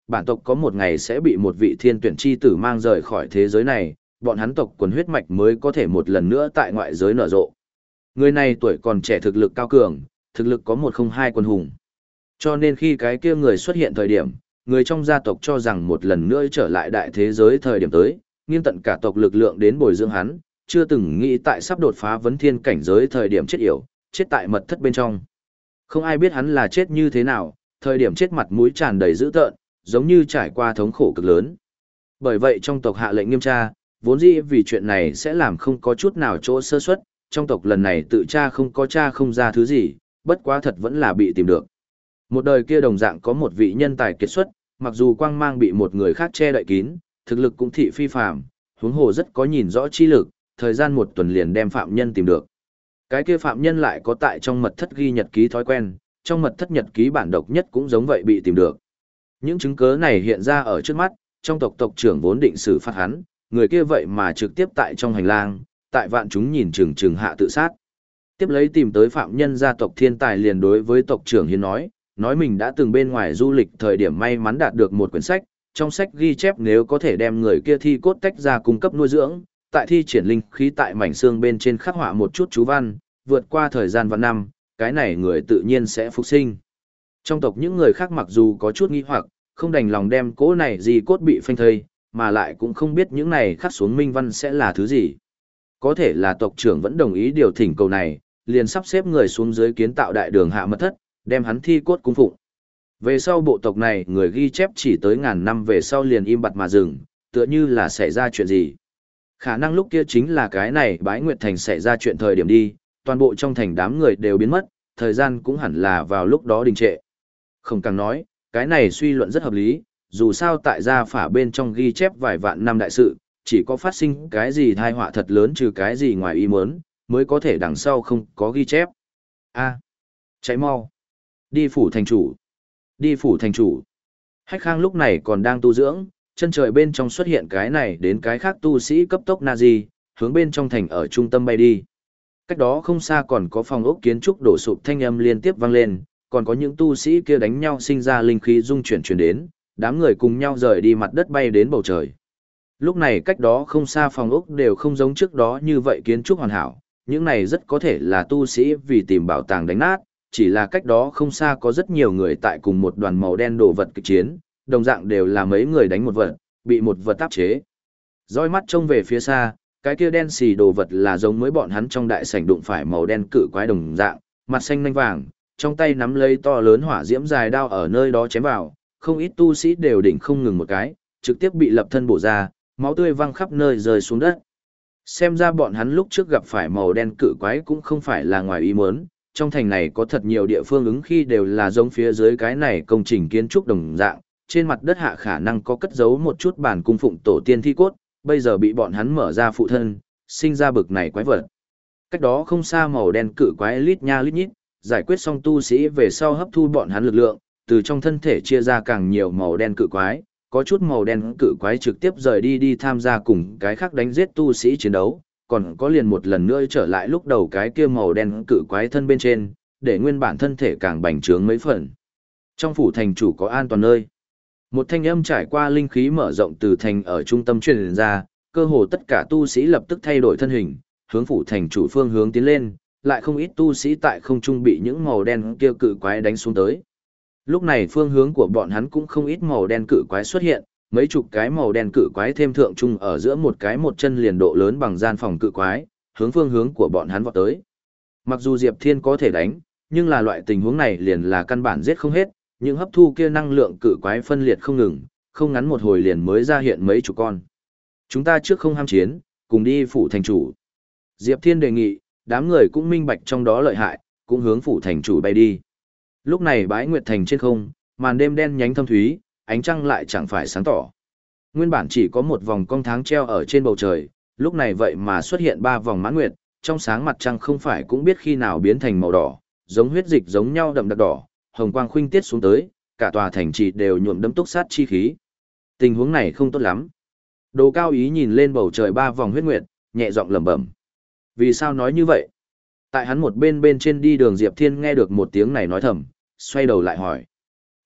bản tộc có một ngày sẽ bị một vị thiên tuyển chi tử mang rời khỏi thế giới này, bọn hắn tộc quần huyết mạch mới có thể một lần nữa tại ngoại giới nở rộ. Người này tuổi còn trẻ thực lực cao cường, thực lực có một không hai quân hùng. Cho nên khi cái kia người xuất hiện thời điểm, người trong gia tộc cho rằng một lần nữa trở lại đại thế giới thời điểm tới, nghiêng tận cả tộc lực lượng đến bồi dưỡng hắn, chưa từng nghĩ tại sắp đột phá vấn thiên cảnh giới thời điểm chết yểu, chết tại mật thất bên trong. Không ai biết hắn là chết như thế nào, thời điểm chết mặt mũi tràn đầy dữ tợn, giống như trải qua thống khổ cực lớn. Bởi vậy trong tộc hạ lệnh nghiêm tra, vốn dĩ vì chuyện này sẽ làm không có chút nào chỗ sơ suất, trong tộc lần này tự tra không có tra không ra thứ gì, bất quá thật vẫn là bị tìm được. Một đời kia đồng dạng có một vị nhân tài kiệt xuất, mặc dù quang mang bị một người khác che đậy kín, thực lực cũng thị phi phàm, huống hồ rất có nhìn rõ chi lực, thời gian một tuần liền đem phạm nhân tìm được. Cái kia phạm nhân lại có tại trong mật thất ghi nhật ký thói quen, trong mật thất nhật ký bản độc nhất cũng giống vậy bị tìm được. Những chứng cứ này hiện ra ở trước mắt, trong tộc tộc trưởng vốn định xử phạt hắn, người kia vậy mà trực tiếp tại trong hành lang, tại vạn chúng nhìn chừng chừng hạ tự sát. Tiếp lấy tìm tới phạm nhân gia tộc thiên tài liền đối với tộc trưởng hiến nói, nói mình đã từng bên ngoài du lịch thời điểm may mắn đạt được một quyển sách, trong sách ghi chép nếu có thể đem người kia thi cốt tách ra cung cấp nuôi dưỡng, tại thi triển linh khí tại mảnh xương bên trên khắc họa một chút chú văn, vượt qua thời gian vạn năm, cái này người tự nhiên sẽ phục sinh. Trong tộc những người khác mặc dù có chút nghi hoặc, không đành lòng đem cỗ này gì cốt bị phanh thây, mà lại cũng không biết những này khắc xuống minh văn sẽ là thứ gì. Có thể là tộc trưởng vẫn đồng ý điều thỉnh cầu này, liền sắp xếp người xuống dưới kiến tạo đại đường hạ mật thất, đem hắn thi cốt cung phụng. Về sau bộ tộc này người ghi chép chỉ tới ngàn năm về sau liền im bặt mà dừng, tựa như là xảy ra chuyện gì. Khả năng lúc kia chính là cái này Bái Nguyệt Thành xảy ra chuyện thời điểm đi, toàn bộ trong thành đám người đều biến mất, thời gian cũng hẳn là vào lúc đó đình trệ. Không càng nói, cái này suy luận rất hợp lý, dù sao tại gia phả bên trong ghi chép vài vạn năm đại sự, chỉ có phát sinh cái gì tai họa thật lớn trừ cái gì ngoài ý muốn, mới có thể đằng sau không có ghi chép. A, cháy mau. Đi phủ thành chủ. Đi phủ thành chủ. Hách Khang lúc này còn đang tu dưỡng, chân trời bên trong xuất hiện cái này đến cái khác tu sĩ cấp tốc Nazi, hướng bên trong thành ở trung tâm bay đi. Cách đó không xa còn có phòng ốc kiến trúc đổ sụp thanh âm liên tiếp vang lên, còn có những tu sĩ kia đánh nhau sinh ra linh khí dung chuyển chuyển đến, đám người cùng nhau rời đi mặt đất bay đến bầu trời. Lúc này cách đó không xa phòng ốc đều không giống trước đó như vậy kiến trúc hoàn hảo, những này rất có thể là tu sĩ vì tìm bảo tàng đánh nát, chỉ là cách đó không xa có rất nhiều người tại cùng một đoàn màu đen đồ vật kịch chiến, đồng dạng đều là mấy người đánh một vật, bị một vật áp chế. Dõi mắt trông về phía xa, cái kia đen xì đồ vật là giống với bọn hắn trong đại sảnh đụng phải màu đen cự quái đồng dạng, mặt xanh nanh vàng, trong tay nắm lấy to lớn hỏa diễm dài đao ở nơi đó chém vào, không ít tu sĩ đều đỉnh không ngừng một cái, trực tiếp bị lập thân bổ ra, máu tươi văng khắp nơi rơi xuống đất. Xem ra bọn hắn lúc trước gặp phải màu đen cự quái cũng không phải là ngoài ý muốn, trong thành này có thật nhiều địa phương ứng khi đều là giống phía dưới cái này công trình kiến trúc đồng dạng, trên mặt đất hạ khả năng có cất giấu một chút bản cung phụng tổ tiên thi cốt, bây giờ bị bọn hắn mở ra phụ thân, sinh ra bực này quái vật. Cách đó không xa màu đen cự quái lít nha lít nhít, giải quyết xong tu sĩ về sau hấp thu bọn hắn lực lượng, từ trong thân thể chia ra càng nhiều màu đen cự quái, có chút màu đen cự quái trực tiếp rời đi đi tham gia cùng cái khác đánh giết tu sĩ chiến đấu, còn có liền một lần nữa trở lại lúc đầu cái kia màu đen cự quái thân bên trên, để nguyên bản thân thể càng bành trướng mấy phần. Trong phủ thành chủ có an toàn nơi. Một thanh âm trải qua linh khí mở rộng từ thành ở trung tâm truyền ra, cơ hồ tất cả tu sĩ lập tức thay đổi thân hình, hướng phủ thành chủ phương hướng tiến lên, lại không ít tu sĩ tại không trung bị những màu đen kia cự quái đánh xuống tới. Lúc này phương hướng của bọn hắn cũng không ít màu đen cự quái xuất hiện, mấy chục cái màu đen cự quái thêm thượng trung ở giữa một cái một chân liền độ lớn bằng gian phòng cự quái, hướng phương hướng của bọn hắn vọt tới. Mặc dù Diệp Thiên có thể đánh, nhưng là loại tình huống này liền là căn bản giết không hết, những hấp thu kia năng lượng cự quái phân liệt không ngừng, không ngắn một hồi liền mới ra hiện mấy chục con. Chúng ta trước không ham chiến, cùng đi phủ thành chủ. Diệp Thiên đề nghị, đám người cũng minh bạch trong đó lợi hại, cũng hướng phủ thành chủ bay đi. Lúc này Bái Nguyệt Thành trên không, màn đêm đen nhánh thâm thúy, ánh trăng lại chẳng phải sáng tỏ. Nguyên bản chỉ có một vòng cong tháng treo ở trên bầu trời, lúc này vậy mà xuất hiện ba vòng mãn nguyệt, trong sáng mặt trăng không phải cũng biết khi nào biến thành màu đỏ, giống huyết dịch giống nhau đậm đặc đỏ, hồng quang khuynh tiết xuống tới, cả tòa thành trì đều nhuộm đẫm túc sát chi khí. Tình huống này không tốt lắm. Đồ Cao Ý nhìn lên bầu trời ba vòng huyết nguyệt, nhẹ giọng lẩm bẩm. Vì sao nói như vậy? Tại hắn một bên bên trên đi đường Diệp Thiên nghe được một tiếng này nói thầm, xoay đầu lại hỏi.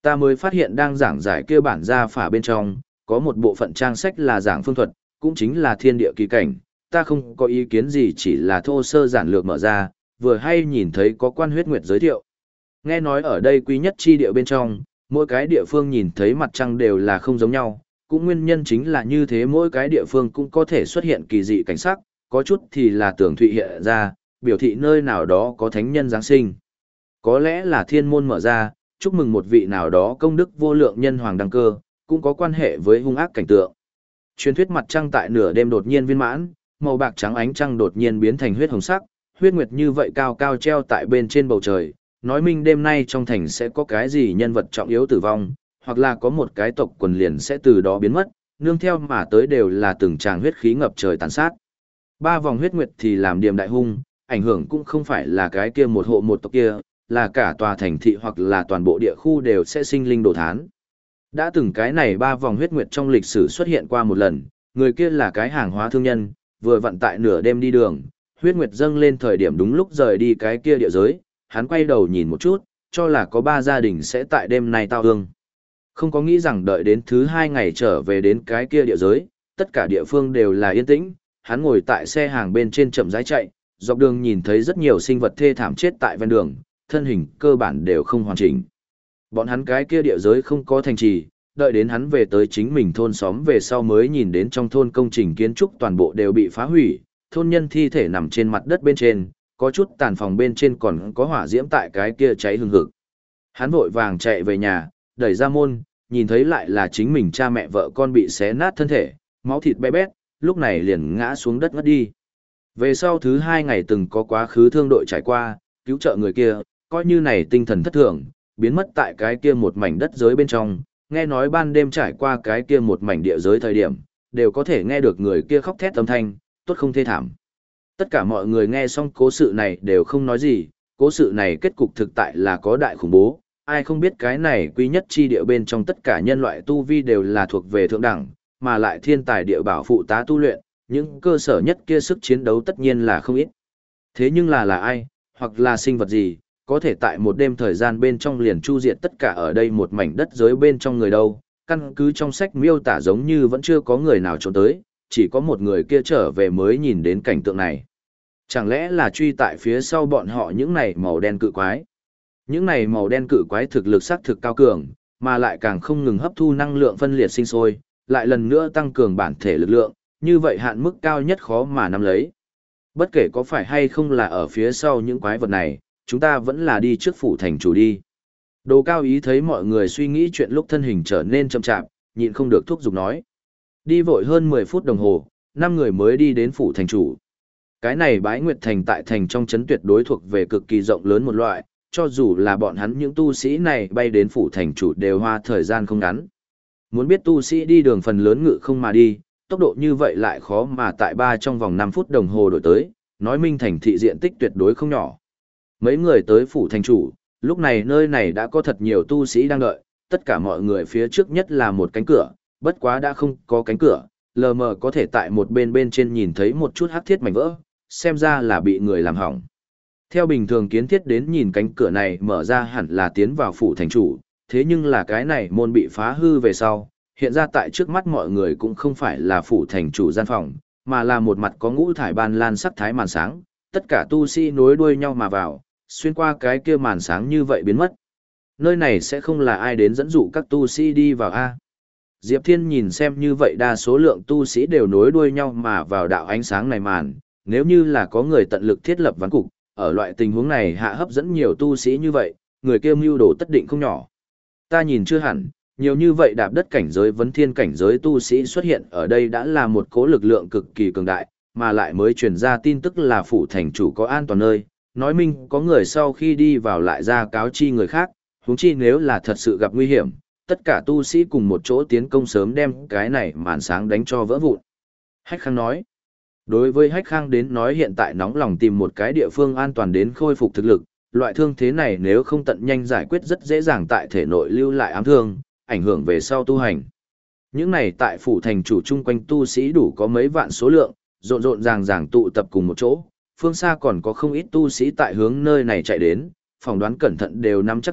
Ta mới phát hiện đang giảng giải kia bản gia phả bên trong, có một bộ phận trang sách là giảng phương thuật, cũng chính là thiên địa kỳ cảnh, ta không có ý kiến gì, chỉ là thô sơ giản lược mở ra, vừa hay nhìn thấy có quan huyết nguyệt giới thiệu. Nghe nói ở đây quý nhất chi địa bên trong, mỗi cái địa phương nhìn thấy mặt trăng đều là không giống nhau, cũng nguyên nhân chính là như thế, mỗi cái địa phương cũng có thể xuất hiện kỳ dị cảnh sắc, có chút thì là tường thụy hiện ra, biểu thị nơi nào đó có thánh nhân Giáng sinh. Có lẽ là thiên môn mở ra, chúc mừng một vị nào đó công đức vô lượng nhân hoàng đăng cơ, cũng có quan hệ với hung ác cảnh tượng. Truyền thuyết mặt trăng tại nửa đêm đột nhiên viên mãn, màu bạc trắng ánh trăng đột nhiên biến thành huyết hồng sắc, huyết nguyệt như vậy cao cao treo tại bên trên bầu trời, nói minh đêm nay trong thành sẽ có cái gì nhân vật trọng yếu tử vong, hoặc là có một cái tộc quần liền sẽ từ đó biến mất, nương theo mà tới đều là từng tràng huyết khí ngập trời tàn sát. Ba vòng huyết nguyệt thì làm điểm đại hung, ảnh hưởng cũng không phải là cái kia một hộ một tộc kia, là cả tòa thành thị hoặc là toàn bộ địa khu đều sẽ sinh linh đồ thán. Đã từng cái này ba vòng huyết nguyệt trong lịch sử xuất hiện qua một lần, người kia là cái hàng hóa thương nhân, vừa vận tại nửa đêm đi đường, huyết nguyệt dâng lên thời điểm đúng lúc rời đi cái kia địa giới, hắn quay đầu nhìn một chút, cho là có ba gia đình sẽ tại đêm nay tao hương. Không có nghĩ rằng đợi đến thứ hai ngày trở về đến cái kia địa giới, tất cả địa phương đều là yên tĩnh, hắn ngồi tại xe hàng bên trên chậm rãi chạy, dọc đường nhìn thấy rất nhiều sinh vật thê thảm chết tại ven đường, thân hình cơ bản đều không hoàn chỉnh. Bọn hắn cái kia địa giới không có thành trì, đợi đến hắn về tới chính mình thôn xóm về sau mới nhìn đến trong thôn công trình kiến trúc toàn bộ đều bị phá hủy, thôn nhân thi thể nằm trên mặt đất bên trên, có chút tàn phòng bên trên còn có hỏa diễm tại cái kia cháy hừng hực. Hắn vội vàng chạy về nhà, đẩy ra môn, nhìn thấy lại là chính mình cha mẹ vợ con bị xé nát thân thể, máu thịt bé bét, lúc này liền ngã xuống đất ngất đi. Về sau thứ hai ngày từng có quá khứ thương đội trải qua, cứu trợ người kia, coi như này tinh thần thất thường, biến mất tại cái kia một mảnh đất giới bên trong, nghe nói ban đêm trải qua cái kia một mảnh địa giới thời điểm, đều có thể nghe được người kia khóc thét âm thanh, tốt không thê thảm. Tất cả mọi người nghe xong cố sự này đều không nói gì, cố sự này kết cục thực tại là có đại khủng bố, ai không biết cái này quý nhất chi địa bên trong tất cả nhân loại tu vi đều là thuộc về thượng đẳng, mà lại thiên tài địa bảo phụ tá tu luyện, những cơ sở nhất kia sức chiến đấu tất nhiên là không ít. Thế nhưng là là ai, hoặc là sinh vật gì, có thể tại một đêm thời gian bên trong liền chu diệt tất cả ở đây một mảnh đất giới bên trong người đâu, căn cứ trong sách miêu tả giống như vẫn chưa có người nào trốn tới, chỉ có một người kia trở về mới nhìn đến cảnh tượng này. Chẳng lẽ là truy tại phía sau bọn họ những này màu đen cự quái? Những này màu đen cự quái thực lực sắc thực cao cường, mà lại càng không ngừng hấp thu năng lượng phân liệt sinh sôi, lại lần nữa tăng cường bản thể lực lượng, như vậy hạn mức cao nhất khó mà nắm lấy. Bất kể có phải hay không là ở phía sau những quái vật này, chúng ta vẫn là đi trước phủ thành chủ đi. Đồ Cao Ý thấy mọi người suy nghĩ chuyện lúc thân hình trở nên chậm chạp, nhịn không được thúc giục nói. Đi vội hơn mười phút đồng hồ, năm người mới đi đến phủ thành chủ. Cái này Bái Nguyệt Thành tại thành trong trấn tuyệt đối thuộc về cực kỳ rộng lớn một loại, cho dù là bọn hắn những tu sĩ này bay đến phủ thành chủ đều hoa thời gian không ngắn. Muốn biết tu sĩ đi đường phần lớn ngự không mà đi, tốc độ như vậy lại khó mà tại ba trong vòng năm phút đồng hồ đổi tới, nói minh thành thị diện tích tuyệt đối không nhỏ. Mấy người tới phủ thành chủ, lúc này nơi này đã có thật nhiều tu sĩ đang đợi, tất cả mọi người phía trước nhất là một cánh cửa, bất quá đã không có cánh cửa, lờ mờ có thể tại một bên bên trên nhìn thấy một chút hắc thiết mảnh vỡ, xem ra là bị người làm hỏng. Theo bình thường kiến thiết đến nhìn cánh cửa này mở ra hẳn là tiến vào phủ thành chủ, thế nhưng là cái này môn bị phá hư về sau, hiện ra tại trước mắt mọi người cũng không phải là phủ thành chủ gian phòng, mà là một mặt có ngũ thải ban lan sắc thái màn sáng, tất cả tu sĩ nối đuôi nhau mà vào, xuyên qua cái kia màn sáng như vậy biến mất. Nơi này sẽ không là ai đến dẫn dụ các tu sĩ đi vào a. Diệp Thiên nhìn xem như vậy đa số lượng tu sĩ đều nối đuôi nhau mà vào đạo ánh sáng này màn, nếu như là có người tận lực thiết lập ván cục, ở loại tình huống này hạ hấp dẫn nhiều tu sĩ như vậy, người kia mưu đồ tất định không nhỏ. Ta nhìn chưa hẳn, nhiều như vậy đạp đất cảnh giới vấn thiên cảnh giới tu sĩ xuất hiện ở đây đã là một cố lực lượng cực kỳ cường đại, mà lại mới truyền ra tin tức là phủ thành chủ có an toàn nơi, nói minh có người sau khi đi vào lại ra cáo chi người khác, huống chi nếu là thật sự gặp nguy hiểm, tất cả tu sĩ cùng một chỗ tiến công sớm đem cái này màn sáng đánh cho vỡ vụn. Hách Khang nói, đối với Hách Khang đến nói hiện tại nóng lòng tìm một cái địa phương an toàn đến khôi phục thực lực, loại thương thế này nếu không tận nhanh giải quyết rất dễ dàng tại thể nội lưu lại ám thương, ảnh hưởng về sau tu hành. Những này tại phủ thành chủ chung quanh tu sĩ đủ có mấy vạn số lượng, rộn rộn ràng ràng tụ tập cùng một chỗ, phương xa còn có không ít tu sĩ tại hướng nơi này chạy đến, phỏng đoán cẩn thận đều nắm chắc vạn,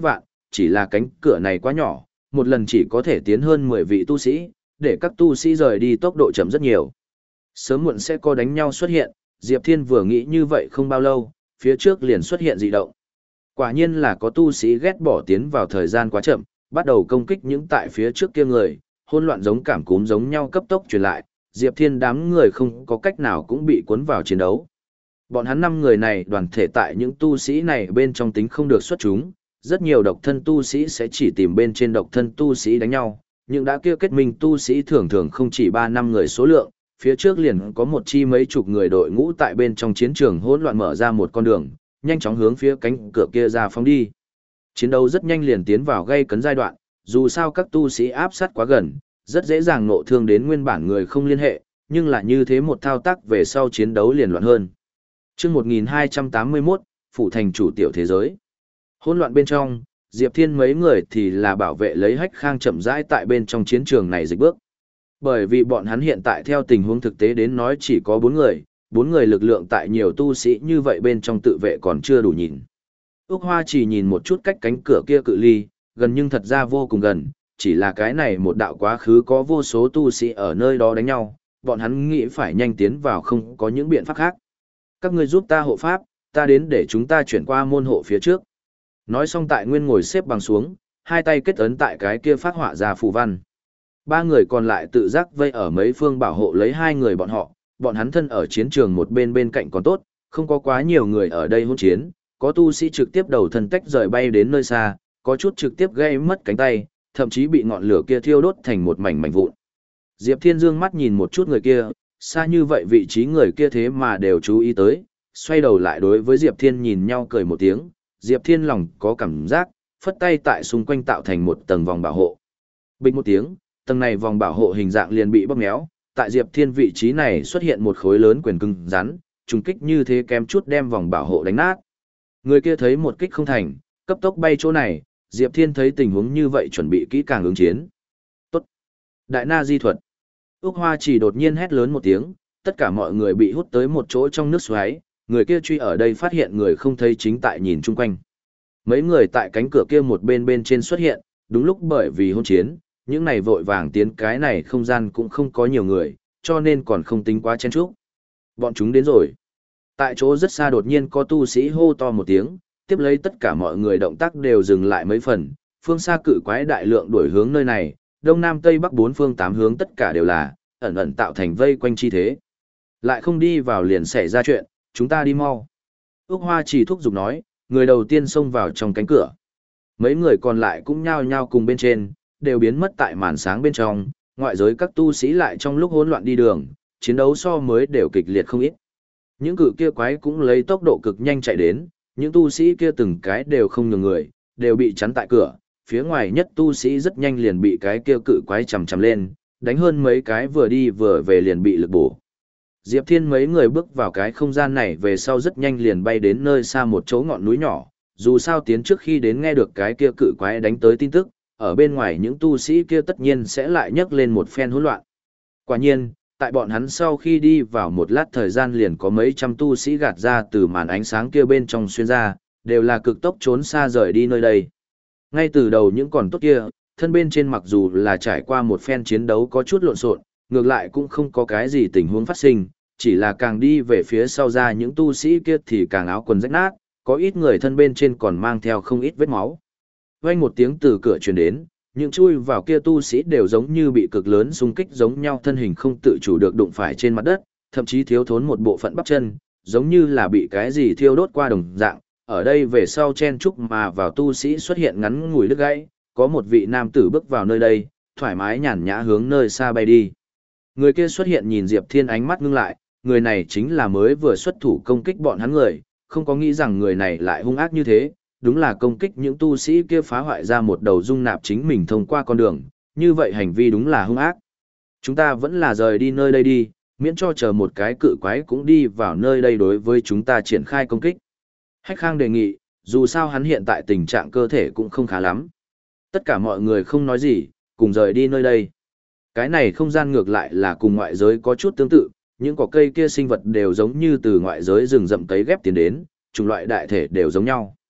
chỉ là cánh cửa này quá nhỏ, một lần chỉ có thể tiến hơn mười vị tu sĩ, để các tu sĩ rời đi tốc độ chậm rất nhiều. Sớm muộn sẽ có đánh nhau xuất hiện, Diệp Thiên vừa nghĩ như vậy không bao lâu, phía trước liền xuất hiện dị động. Quả nhiên là có tu sĩ ghét bỏ tiến vào thời gian quá chậm, bắt đầu công kích những tại phía trước kia người, hỗn loạn giống cảm cúm giống nhau cấp tốc truyền lại, Diệp Thiên đám người không có cách nào cũng bị cuốn vào chiến đấu. Bọn hắn năm người này đoàn thể tại những tu sĩ này bên trong tính không được xuất chúng, rất nhiều độc thân tu sĩ sẽ chỉ tìm bên trên độc thân tu sĩ đánh nhau, nhưng đã kia kết minh tu sĩ thường thường không chỉ ba năm người số lượng, phía trước liền có một chi mấy chục người đội ngũ tại bên trong chiến trường hỗn loạn mở ra một con đường, nhanh chóng hướng phía cánh cửa kia ra phóng đi. Chiến đấu rất nhanh liền tiến vào gây cấn giai đoạn, dù sao các tu sĩ áp sát quá gần, rất dễ dàng nộ thương đến nguyên bản người không liên hệ, nhưng là như thế một thao tác về sau chiến đấu liền loạn hơn. Chương một nghìn hai trăm tám mươi mốt, phủ thành chủ tiểu thế giới. Hỗn loạn bên trong, Diệp Thiên mấy người thì là bảo vệ lấy Hách Khang chậm rãi tại bên trong chiến trường này dịch bước. Bởi vì bọn hắn hiện tại theo tình huống thực tế đến nói chỉ có bốn người, bốn người lực lượng tại nhiều tu sĩ như vậy bên trong tự vệ còn chưa đủ nhìn. Úc Hoa chỉ nhìn một chút cách cánh cửa kia cự ly, gần nhưng thật ra vô cùng gần, chỉ là cái này một đạo quá khứ có vô số tu sĩ ở nơi đó đánh nhau, bọn hắn nghĩ phải nhanh tiến vào không có những biện pháp khác. Các ngươi giúp ta hộ pháp, ta đến để chúng ta chuyển qua môn hộ phía trước. Nói xong tại nguyên ngồi xếp bằng xuống, hai tay kết ấn tại cái kia phát họa ra phù văn. Ba người còn lại tự giác vây ở mấy phương bảo hộ lấy hai người bọn họ, bọn hắn thân ở chiến trường một bên bên cạnh còn tốt, không có quá nhiều người ở đây hỗn chiến, có tu sĩ trực tiếp đầu thân tách rời bay đến nơi xa, có chút trực tiếp gây mất cánh tay, thậm chí bị ngọn lửa kia thiêu đốt thành một mảnh mảnh vụn. Diệp Thiên dương mắt nhìn một chút người kia, xa như vậy vị trí người kia thế mà đều chú ý tới, xoay đầu lại đối với Diệp Thiên nhìn nhau cười một tiếng, Diệp Thiên lòng có cảm giác, phất tay tại xung quanh tạo thành một tầng vòng bảo hộ. Bình một tiếng, tầng này vòng bảo hộ hình dạng liền bị bóp méo, tại Diệp Thiên vị trí này xuất hiện một khối lớn quyền cứng rắn, trùng kích như thế kém chút đem vòng bảo hộ đánh nát. Người kia thấy một kích không thành, cấp tốc bay chỗ này, Diệp Thiên thấy tình huống như vậy chuẩn bị kỹ càng ứng chiến. Tốt! Đại na di thuật. Úc Hoa chỉ đột nhiên hét lớn một tiếng, tất cả mọi người bị hút tới một chỗ trong nước xoáy, người kia truy ở đây phát hiện người không thấy chính tại nhìn chung quanh. Mấy người tại cánh cửa kia một bên bên trên xuất hiện, đúng lúc bởi vì hôn chiến, những này vội vàng tiến cái này không gian cũng không có nhiều người, cho nên còn không tính quá chen chúc. Bọn chúng đến rồi. Tại chỗ rất xa đột nhiên có tu sĩ hô to một tiếng, tiếp lấy tất cả mọi người động tác đều dừng lại mấy phần, phương xa cự quái đại lượng đuổi hướng nơi này, đông nam tây bắc bốn phương tám hướng tất cả đều là, ẩn ẩn tạo thành vây quanh chi thế. Lại không đi vào liền xảy ra chuyện, chúng ta đi mau. Úc Hoa chỉ thúc giục nói, người đầu tiên xông vào trong cánh cửa. Mấy người còn lại cũng nhao nhao cùng bên trên, đều biến mất tại màn sáng bên trong, ngoại giới các tu sĩ lại trong lúc hỗn loạn đi đường, chiến đấu so mới đều kịch liệt không ít. Những cự kia quái cũng lấy tốc độ cực nhanh chạy đến, những tu sĩ kia từng cái đều không nhường người, đều bị chắn tại cửa, phía ngoài nhất tu sĩ rất nhanh liền bị cái kia cự quái chầm chầm lên, đánh hơn mấy cái vừa đi vừa về liền bị lực bổ. Diệp Thiên mấy người bước vào cái không gian này về sau rất nhanh liền bay đến nơi xa một chỗ ngọn núi nhỏ, dù sao tiến trước khi đến nghe được cái kia cự quái đánh tới tin tức, ở bên ngoài những tu sĩ kia tất nhiên sẽ lại nhấc lên một phen hỗn loạn. Quả nhiên, tại bọn hắn sau khi đi vào một lát thời gian liền có mấy trăm tu sĩ gạt ra từ màn ánh sáng kia bên trong xuyên ra, đều là cực tốc trốn xa rời đi nơi đây. Ngay từ đầu những còn tốt kia, thân bên trên mặc dù là trải qua một phen chiến đấu có chút lộn xộn, ngược lại cũng không có cái gì tình huống phát sinh, chỉ là càng đi về phía sau ra những tu sĩ kia thì càng áo quần rách nát, có ít người thân bên trên còn mang theo không ít vết máu. Vang một tiếng từ cửa truyền đến, những chui vào kia tu sĩ đều giống như bị cực lớn xung kích giống nhau, thân hình không tự chủ được đụng phải trên mặt đất, thậm chí thiếu thốn một bộ phận bắp chân, giống như là bị cái gì thiêu đốt qua đồng dạng. Ở đây về sau chen chúc mà vào tu sĩ xuất hiện ngắn ngủi đứt gãy, có một vị nam tử bước vào nơi đây, thoải mái nhàn nhã hướng nơi xa bay đi. Người kia xuất hiện nhìn Diệp Thiên ánh mắt ngưng lại, người này chính là mới vừa xuất thủ công kích bọn hắn người, không có nghĩ rằng người này lại hung ác như thế, đúng là công kích những tu sĩ kia phá hoại ra một đầu dung nạp chính mình thông qua con đường, như vậy hành vi đúng là hung ác. Chúng ta vẫn là rời đi nơi đây đi, miễn cho chờ một cái cự quái cũng đi vào nơi đây đối với chúng ta triển khai công kích. Hách Khang đề nghị, dù sao hắn hiện tại tình trạng cơ thể cũng không khá lắm. Tất cả mọi người không nói gì, cùng rời đi nơi đây. Cái này không gian ngược lại là cùng ngoại giới có chút tương tự, những cỏ cây kia sinh vật đều giống như từ ngoại giới rừng rậm cấy ghép tiến đến, chủng loại đại thể đều giống nhau.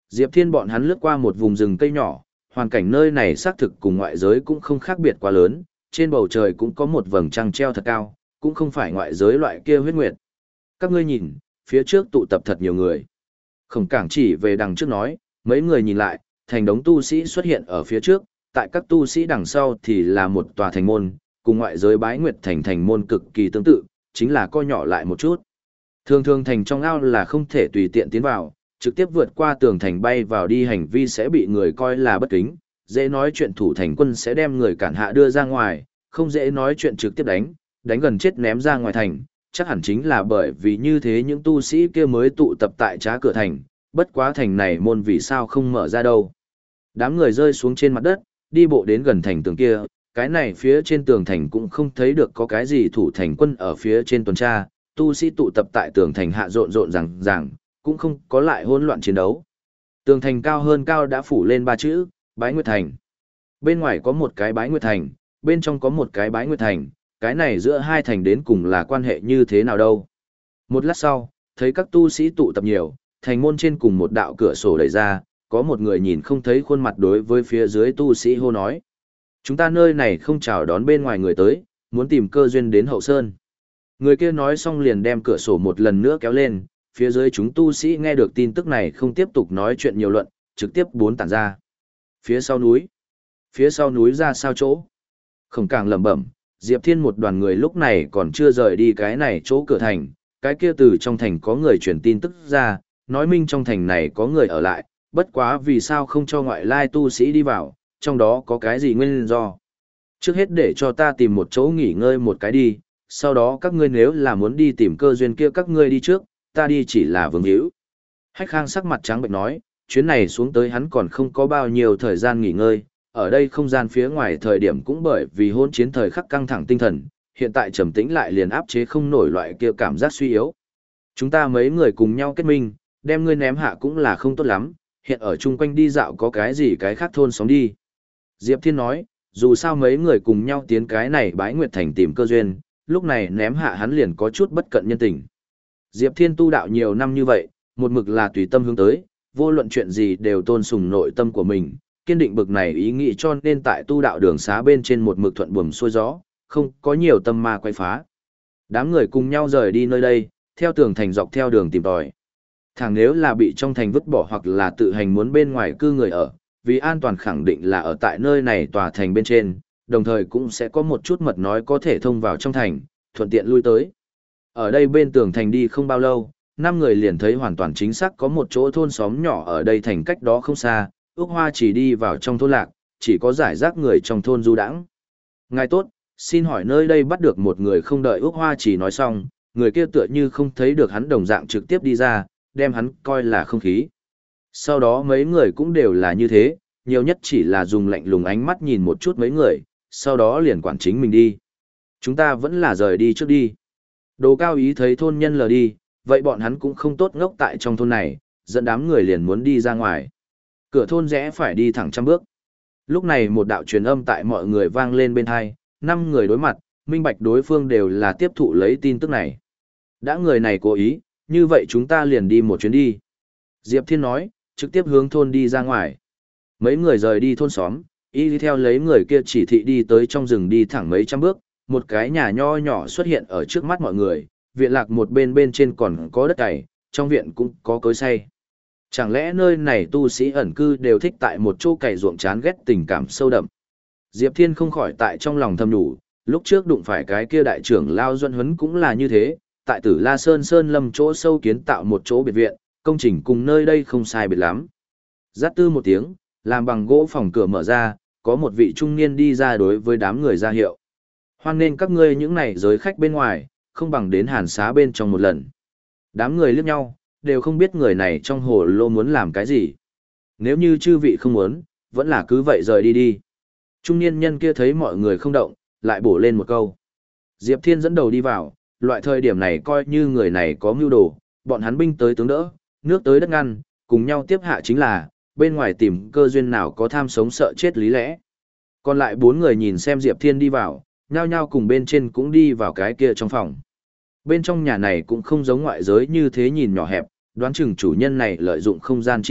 Diệp Thiên bọn hắn lướt qua một vùng rừng cây nhỏ, hoàn cảnh nơi này xác thực cùng ngoại giới cũng không khác biệt quá lớn, trên bầu trời cũng có một vầng trăng treo thật cao, cũng không phải ngoại giới loại kia huyết nguyệt. Các ngươi nhìn, phía trước tụ tập thật nhiều người. Khổng Cảng chỉ về đằng trước nói, mấy người nhìn lại, thành đống tu sĩ xuất hiện ở phía trước, tại các tu sĩ đằng sau thì là một tòa thành môn, cùng ngoại giới bái nguyệt thành thành môn cực kỳ tương tự, chính là co nhỏ lại một chút. Thường thường thành trong ao là không thể tùy tiện tiến vào, trực tiếp vượt qua tường thành bay vào đi hành vi sẽ bị người coi là bất kính, dễ nói chuyện thủ thành quân sẽ đem người cản hạ đưa ra ngoài, không dễ nói chuyện trực tiếp đánh, đánh gần chết ném ra ngoài thành, chắc hẳn chính là bởi vì như thế những tu sĩ kia mới tụ tập tại trá cửa thành, bất quá thành này môn vì sao không mở ra đâu. Đám người rơi xuống trên mặt đất, đi bộ đến gần thành tường kia, cái này phía trên tường thành cũng không thấy được có cái gì thủ thành quân ở phía trên tuần tra, tu sĩ tụ tập tại tường thành hạ rộn rộn rằng rằng, cũng không có lại hỗn loạn chiến đấu. Tường thành cao hơn cao đã phủ lên ba chữ, Bái Nguyệt Thành. Bên ngoài có một cái Bái Nguyệt Thành, bên trong có một cái Bái Nguyệt Thành, cái này giữa hai thành đến cùng là quan hệ như thế nào đâu. Một lát sau, thấy các tu sĩ tụ tập nhiều, thành môn trên cùng một đạo cửa sổ đẩy ra, có một người nhìn không thấy khuôn mặt đối với phía dưới tu sĩ hô nói. Chúng ta nơi này không chào đón bên ngoài người tới, muốn tìm cơ duyên đến hậu sơn. Người kia nói xong liền đem cửa sổ một lần nữa kéo lên, phía dưới chúng tu sĩ nghe được tin tức này không tiếp tục nói chuyện nhiều luận, trực tiếp bốn tản ra. Phía sau núi. Phía sau núi ra sao chỗ? Khổng Cảng lẩm bẩm, Diệp Thiên một đoàn người lúc này còn chưa rời đi cái này chỗ cửa thành, cái kia từ trong thành có người truyền tin tức ra, nói minh trong thành này có người ở lại, bất quá vì sao không cho ngoại lai tu sĩ đi vào, trong đó có cái gì nguyên do. Trước hết để cho ta tìm một chỗ nghỉ ngơi một cái đi, sau đó các ngươi nếu là muốn đi tìm cơ duyên kia các ngươi đi trước, ta đi chỉ là vương hữu. Hách Khang sắc mặt trắng bệnh nói, chuyến này xuống tới hắn còn không có bao nhiêu thời gian nghỉ ngơi, ở đây không gian phía ngoài thời điểm cũng bởi vì hôn chiến thời khắc căng thẳng tinh thần, hiện tại trầm tĩnh lại liền áp chế không nổi loại kia cảm giác suy yếu. Chúng ta mấy người cùng nhau kết minh, đem ngươi ném hạ cũng là không tốt lắm, hiện ở chung quanh đi dạo có cái gì cái khác thôn sống đi. Diệp Thiên nói, dù sao mấy người cùng nhau tiến cái này Bái Nguyệt Thành tìm cơ duyên, lúc này ném hạ hắn liền có chút bất cận nhân tình. Diệp Thiên tu đạo nhiều năm như vậy, một mực là tùy tâm hướng tới, vô luận chuyện gì đều tôn sùng nội tâm của mình, kiên định bực này ý nghĩ cho nên tại tu đạo đường xá bên trên một mực thuận buồm xuôi gió, không có nhiều tâm ma quay phá. Đám người cùng nhau rời đi nơi đây, theo tường thành dọc theo đường tìm tòi. Thằng nếu là bị trong thành vứt bỏ hoặc là tự hành muốn bên ngoài cư người ở, vì an toàn khẳng định là ở tại nơi này tòa thành bên trên, đồng thời cũng sẽ có một chút mật nói có thể thông vào trong thành, thuận tiện lui tới. Ở đây bên tường thành đi không bao lâu, năm người liền thấy hoàn toàn chính xác có một chỗ thôn xóm nhỏ ở đây thành cách đó không xa, Ước Hoa chỉ đi vào trong thôn lạc, chỉ có giải rác người trong thôn du đãng. Ngài tốt, xin hỏi nơi đây bắt được một người không đợi Ước Hoa chỉ nói xong, người kia tựa như không thấy được hắn đồng dạng trực tiếp đi ra, đem hắn coi là không khí. Sau đó mấy người cũng đều là như thế, nhiều nhất chỉ là dùng lạnh lùng ánh mắt nhìn một chút mấy người, sau đó liền quản chính mình đi. Chúng ta vẫn là rời đi trước đi. Đồ Cao Ý thấy thôn nhân lờ đi, vậy bọn hắn cũng không tốt ngốc tại trong thôn này, dẫn đám người liền muốn đi ra ngoài. Cửa thôn rẽ phải đi thẳng trăm bước. Lúc này một đạo truyền âm tại mọi người vang lên bên hai, năm người đối mặt, minh bạch đối phương đều là tiếp thụ lấy tin tức này. Đã người này cố ý, như vậy chúng ta liền đi một chuyến đi. Diệp Thiên nói, trực tiếp hướng thôn đi ra ngoài. Mấy người rời đi thôn xóm, y đi theo lấy người kia chỉ thị đi tới trong rừng đi thẳng mấy trăm bước, một cái nhà nho nhỏ xuất hiện ở trước mắt mọi người, viện lạc một bên bên trên còn có đất cày, trong viện cũng có cối xay. Chẳng lẽ nơi này tu sĩ ẩn cư đều thích tại một chỗ cày ruộng chán ghét tình cảm sâu đậm. Diệp Thiên không khỏi tại trong lòng thầm nhủ, lúc trước đụng phải cái kia đại trưởng Lao Duân Huấn cũng là như thế, tại Tử La Sơn Sơn Lâm chỗ sâu kiến tạo một chỗ biệt viện, công trình cùng nơi đây không sai biệt lắm. Giát tư một tiếng, làm bằng gỗ phòng cửa mở ra, có một vị trung niên đi ra đối với đám người ra hiệu. Hoan nên các ngươi những này giới khách bên ngoài, không bằng đến hàn xá bên trong một lần. Đám người liếc nhau, đều không biết người này trong hồ lô muốn làm cái gì. Nếu như chư vị không muốn, vẫn là cứ vậy rời đi đi. Trung niên nhân kia thấy mọi người không động, lại bổ lên một câu. Diệp Thiên dẫn đầu đi vào, loại thời điểm này coi như người này có mưu đồ, bọn hắn binh tới tướng đỡ, nước tới đất ngăn, cùng nhau tiếp hạ chính là, bên ngoài tìm cơ duyên nào có tham sống sợ chết lý lẽ. Còn lại bốn người nhìn xem Diệp Thiên đi vào, nhao nhao cùng bên trên cũng đi vào cái kia trong phòng. Bên trong nhà này cũng không giống ngoại giới như thế nhìn nhỏ hẹp, đoán chừng chủ nhân này lợi dụng không gian chi thuật,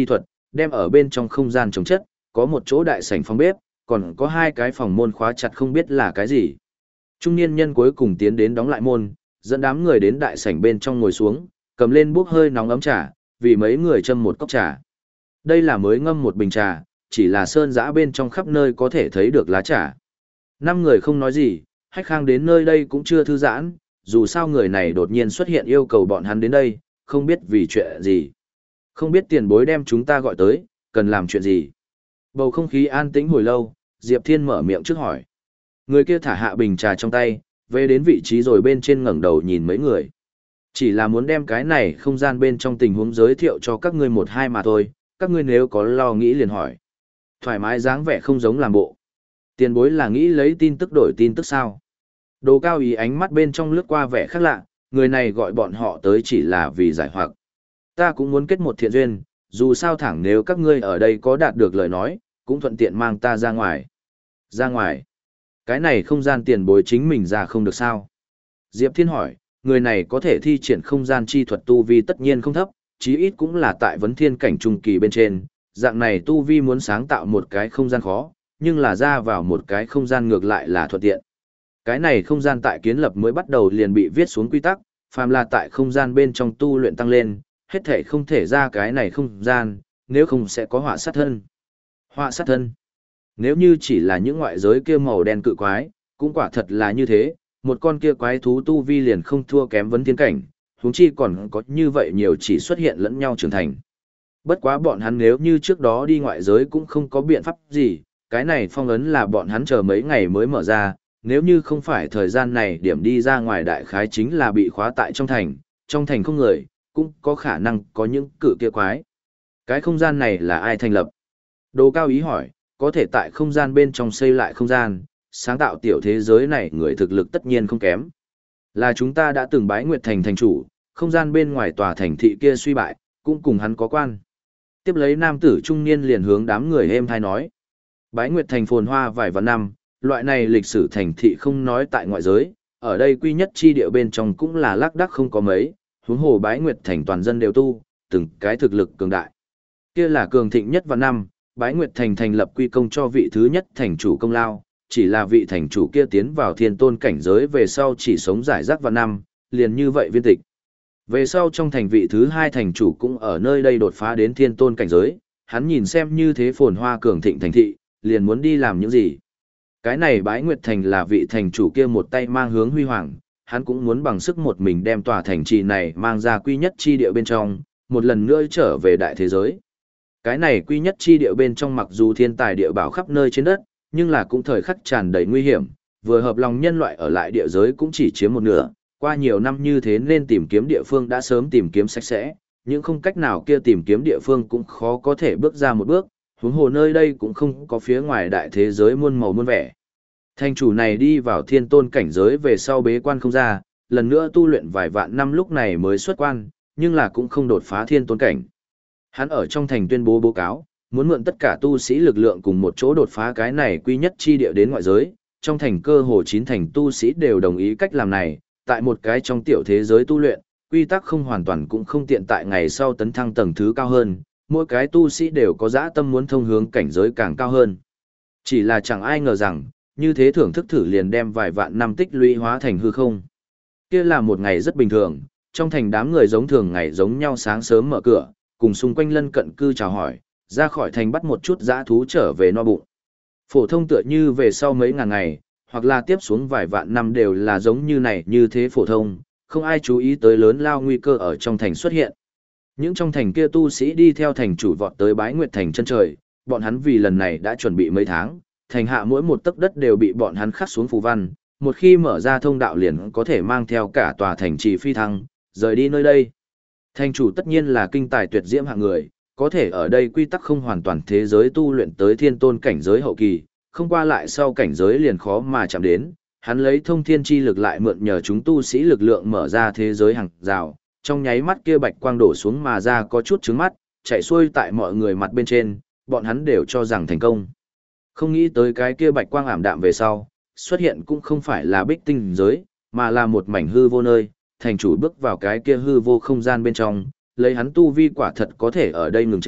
đem ở bên trong không gian trồng chất, có một chỗ đại sảnh phòng bếp, còn có hai cái phòng môn khóa chặt không biết là cái gì. Trung niên nhân cuối cùng tiến đến đóng lại môn, dẫn đám người đến đại sảnh bên trong ngồi xuống, cầm lên bốc hơi nóng ấm trà, vì mấy người châm một cốc trà. Đây là mới ngâm một bình trà, chỉ là sơn dã bên trong khắp nơi có thể thấy được lá trà. Năm người không nói gì, Hách Khang đến nơi đây cũng chưa thư giãn, dù sao người này đột nhiên xuất hiện yêu cầu bọn hắn đến đây, không biết vì chuyện gì. Không biết tiền bối đem chúng ta gọi tới, cần làm chuyện gì. Bầu không khí an tĩnh hồi lâu, Diệp Thiên mở miệng trước hỏi. Người kia thả hạ bình trà trong tay, về đến vị trí rồi bên trên ngẩng đầu nhìn mấy người. Chỉ là muốn đem cái này không gian bên trong tình huống giới thiệu cho các ngươi một hai mà thôi, các ngươi nếu có lo nghĩ liền hỏi. Thoải mái dáng vẻ không giống làm bộ. Tiền bối là nghĩ lấy tin tức đổi tin tức sao? Đồ Cao Ý ánh mắt bên trong lướt qua vẻ khác lạ, người này gọi bọn họ tới chỉ là vì giải hoặc. Ta cũng muốn kết một thiện duyên, dù sao thẳng nếu các ngươi ở đây có đạt được lời nói, cũng thuận tiện mang ta ra ngoài. Ra ngoài? Cái này không gian tiền bối chính mình ra không được sao? Diệp Thiên hỏi, người này có thể thi triển không gian chi thuật tu vi tất nhiên không thấp, chí ít cũng là tại vấn thiên cảnh trung kỳ bên trên, dạng này tu vi muốn sáng tạo một cái không gian khó, nhưng là ra vào một cái không gian ngược lại là thuận tiện. Cái này không gian tại kiến lập mới bắt đầu liền bị viết xuống quy tắc, phàm là tại không gian bên trong tu luyện tăng lên, hết thể không thể ra cái này không gian, nếu không sẽ có họa sát thân. Họa sát thân. Nếu như chỉ là những ngoại giới kia màu đen cự quái, cũng quả thật là như thế, một con kia quái thú tu vi liền không thua kém vấn thiên cảnh, huống chi còn có như vậy nhiều chỉ xuất hiện lẫn nhau trưởng thành. Bất quá bọn hắn nếu như trước đó đi ngoại giới cũng không có biện pháp gì, cái này phong ấn là bọn hắn chờ mấy ngày mới mở ra, nếu như không phải thời gian này điểm đi ra ngoài đại khái chính là bị khóa tại trong thành, trong thành không người, cũng có khả năng có những cự kia quái. Cái không gian này là ai thành lập? Đồ Cao Ý hỏi, có thể tại không gian bên trong xây lại không gian, sáng tạo tiểu thế giới này người thực lực tất nhiên không kém. Là chúng ta đã từng bái Nguyệt Thành thành chủ, không gian bên ngoài tòa thành thị kia suy bại, cũng cùng hắn có quan. Tiếp lấy nam tử trung niên liền hướng đám người êm thai nói. Bái Nguyệt Thành phồn hoa vài vạn năm, loại này lịch sử thành thị không nói tại ngoại giới, ở đây quy nhất chi địa bên trong cũng là lác đác không có mấy, huống hồ Bái Nguyệt Thành toàn dân đều tu, từng cái thực lực cường đại. Kia là cường thịnh nhất vạn năm, Bái Nguyệt Thành thành lập quy công cho vị thứ nhất thành chủ công lao, chỉ là vị thành chủ kia tiến vào thiên tôn cảnh giới về sau chỉ sống giải rác vạn năm, liền như vậy viên tịch. Về sau trong thành vị thứ hai thành chủ cũng ở nơi đây đột phá đến thiên tôn cảnh giới, hắn nhìn xem như thế phồn hoa cường thịnh thành thị, liền muốn đi làm những gì. Cái này Bái Nguyệt Thành là vị thành chủ kia một tay mang hướng huy hoàng, hắn cũng muốn bằng sức một mình đem tòa thành trì này mang ra quy nhất chi địa bên trong, một lần nữa trở về đại thế giới. Cái này quy nhất chi địa bên trong mặc dù thiên tài địa bảo khắp nơi trên đất, nhưng là cũng thời khắc tràn đầy nguy hiểm, vừa hợp lòng nhân loại ở lại địa giới cũng chỉ chiếm một nửa, qua nhiều năm như thế nên tìm kiếm địa phương đã sớm tìm kiếm sạch sẽ, nhưng không cách nào kia tìm kiếm địa phương cũng khó có thể bước ra một bước, huống hồ nơi đây cũng không có phía ngoài đại thế giới muôn màu muôn vẻ. Thành chủ này đi vào thiên tôn cảnh giới về sau bế quan không ra, lần nữa tu luyện vài vạn năm lúc này mới xuất quan, nhưng là cũng không đột phá thiên tôn cảnh. Hắn ở trong thành tuyên bố báo cáo, muốn mượn tất cả tu sĩ lực lượng cùng một chỗ đột phá cái này quy nhất chi địa đến ngoại giới, trong thành cơ hồ chín thành tu sĩ đều đồng ý cách làm này, tại một cái trong tiểu thế giới tu luyện, quy tắc không hoàn toàn cũng không tiện tại ngày sau tấn thăng tầng thứ cao hơn, mỗi cái tu sĩ đều có dã tâm muốn thông hướng cảnh giới càng cao hơn. Chỉ là chẳng ai ngờ rằng, như thế thưởng thức thử liền đem vài vạn năm tích lũy hóa thành hư không. Kia là một ngày rất bình thường, trong thành đám người giống thường ngày giống nhau sáng sớm mở cửa, cùng xung quanh lân cận cư chào hỏi, ra khỏi thành bắt một chút dã thú trở về no bụng. Phổ thông tựa như về sau mấy ngàn ngày, hoặc là tiếp xuống vài vạn năm đều là giống như này như thế phổ thông, không ai chú ý tới lớn lao nguy cơ ở trong thành xuất hiện. Những trong thành kia tu sĩ đi theo thành chủ vọt tới Bái Nguyệt Thành chân trời, bọn hắn vì lần này đã chuẩn bị mấy tháng, thành hạ mỗi một tấc đất đều bị bọn hắn khắc xuống phù văn, một khi mở ra thông đạo liền có thể mang theo cả tòa thành trì phi thăng, rời đi nơi đây. Thành chủ tất nhiên là kinh tài tuyệt diễm hạng người, có thể ở đây quy tắc không hoàn toàn thế giới tu luyện tới thiên tôn cảnh giới hậu kỳ, không qua lại sau cảnh giới liền khó mà chạm đến, hắn lấy thông thiên chi lực lại mượn nhờ chúng tu sĩ lực lượng mở ra thế giới hàng rào, trong nháy mắt kia bạch quang đổ xuống mà ra có chút trứng mắt, chạy xuôi tại mọi người mặt bên trên, bọn hắn đều cho rằng thành công. Không nghĩ tới cái kia bạch quang ảm đạm về sau, xuất hiện cũng không phải là bích tinh giới, mà là một mảnh hư vô nơi, thành chủ bước vào cái kia hư vô không gian bên trong, lấy hắn tu vi quả thật có thể ở đây ngừng chân,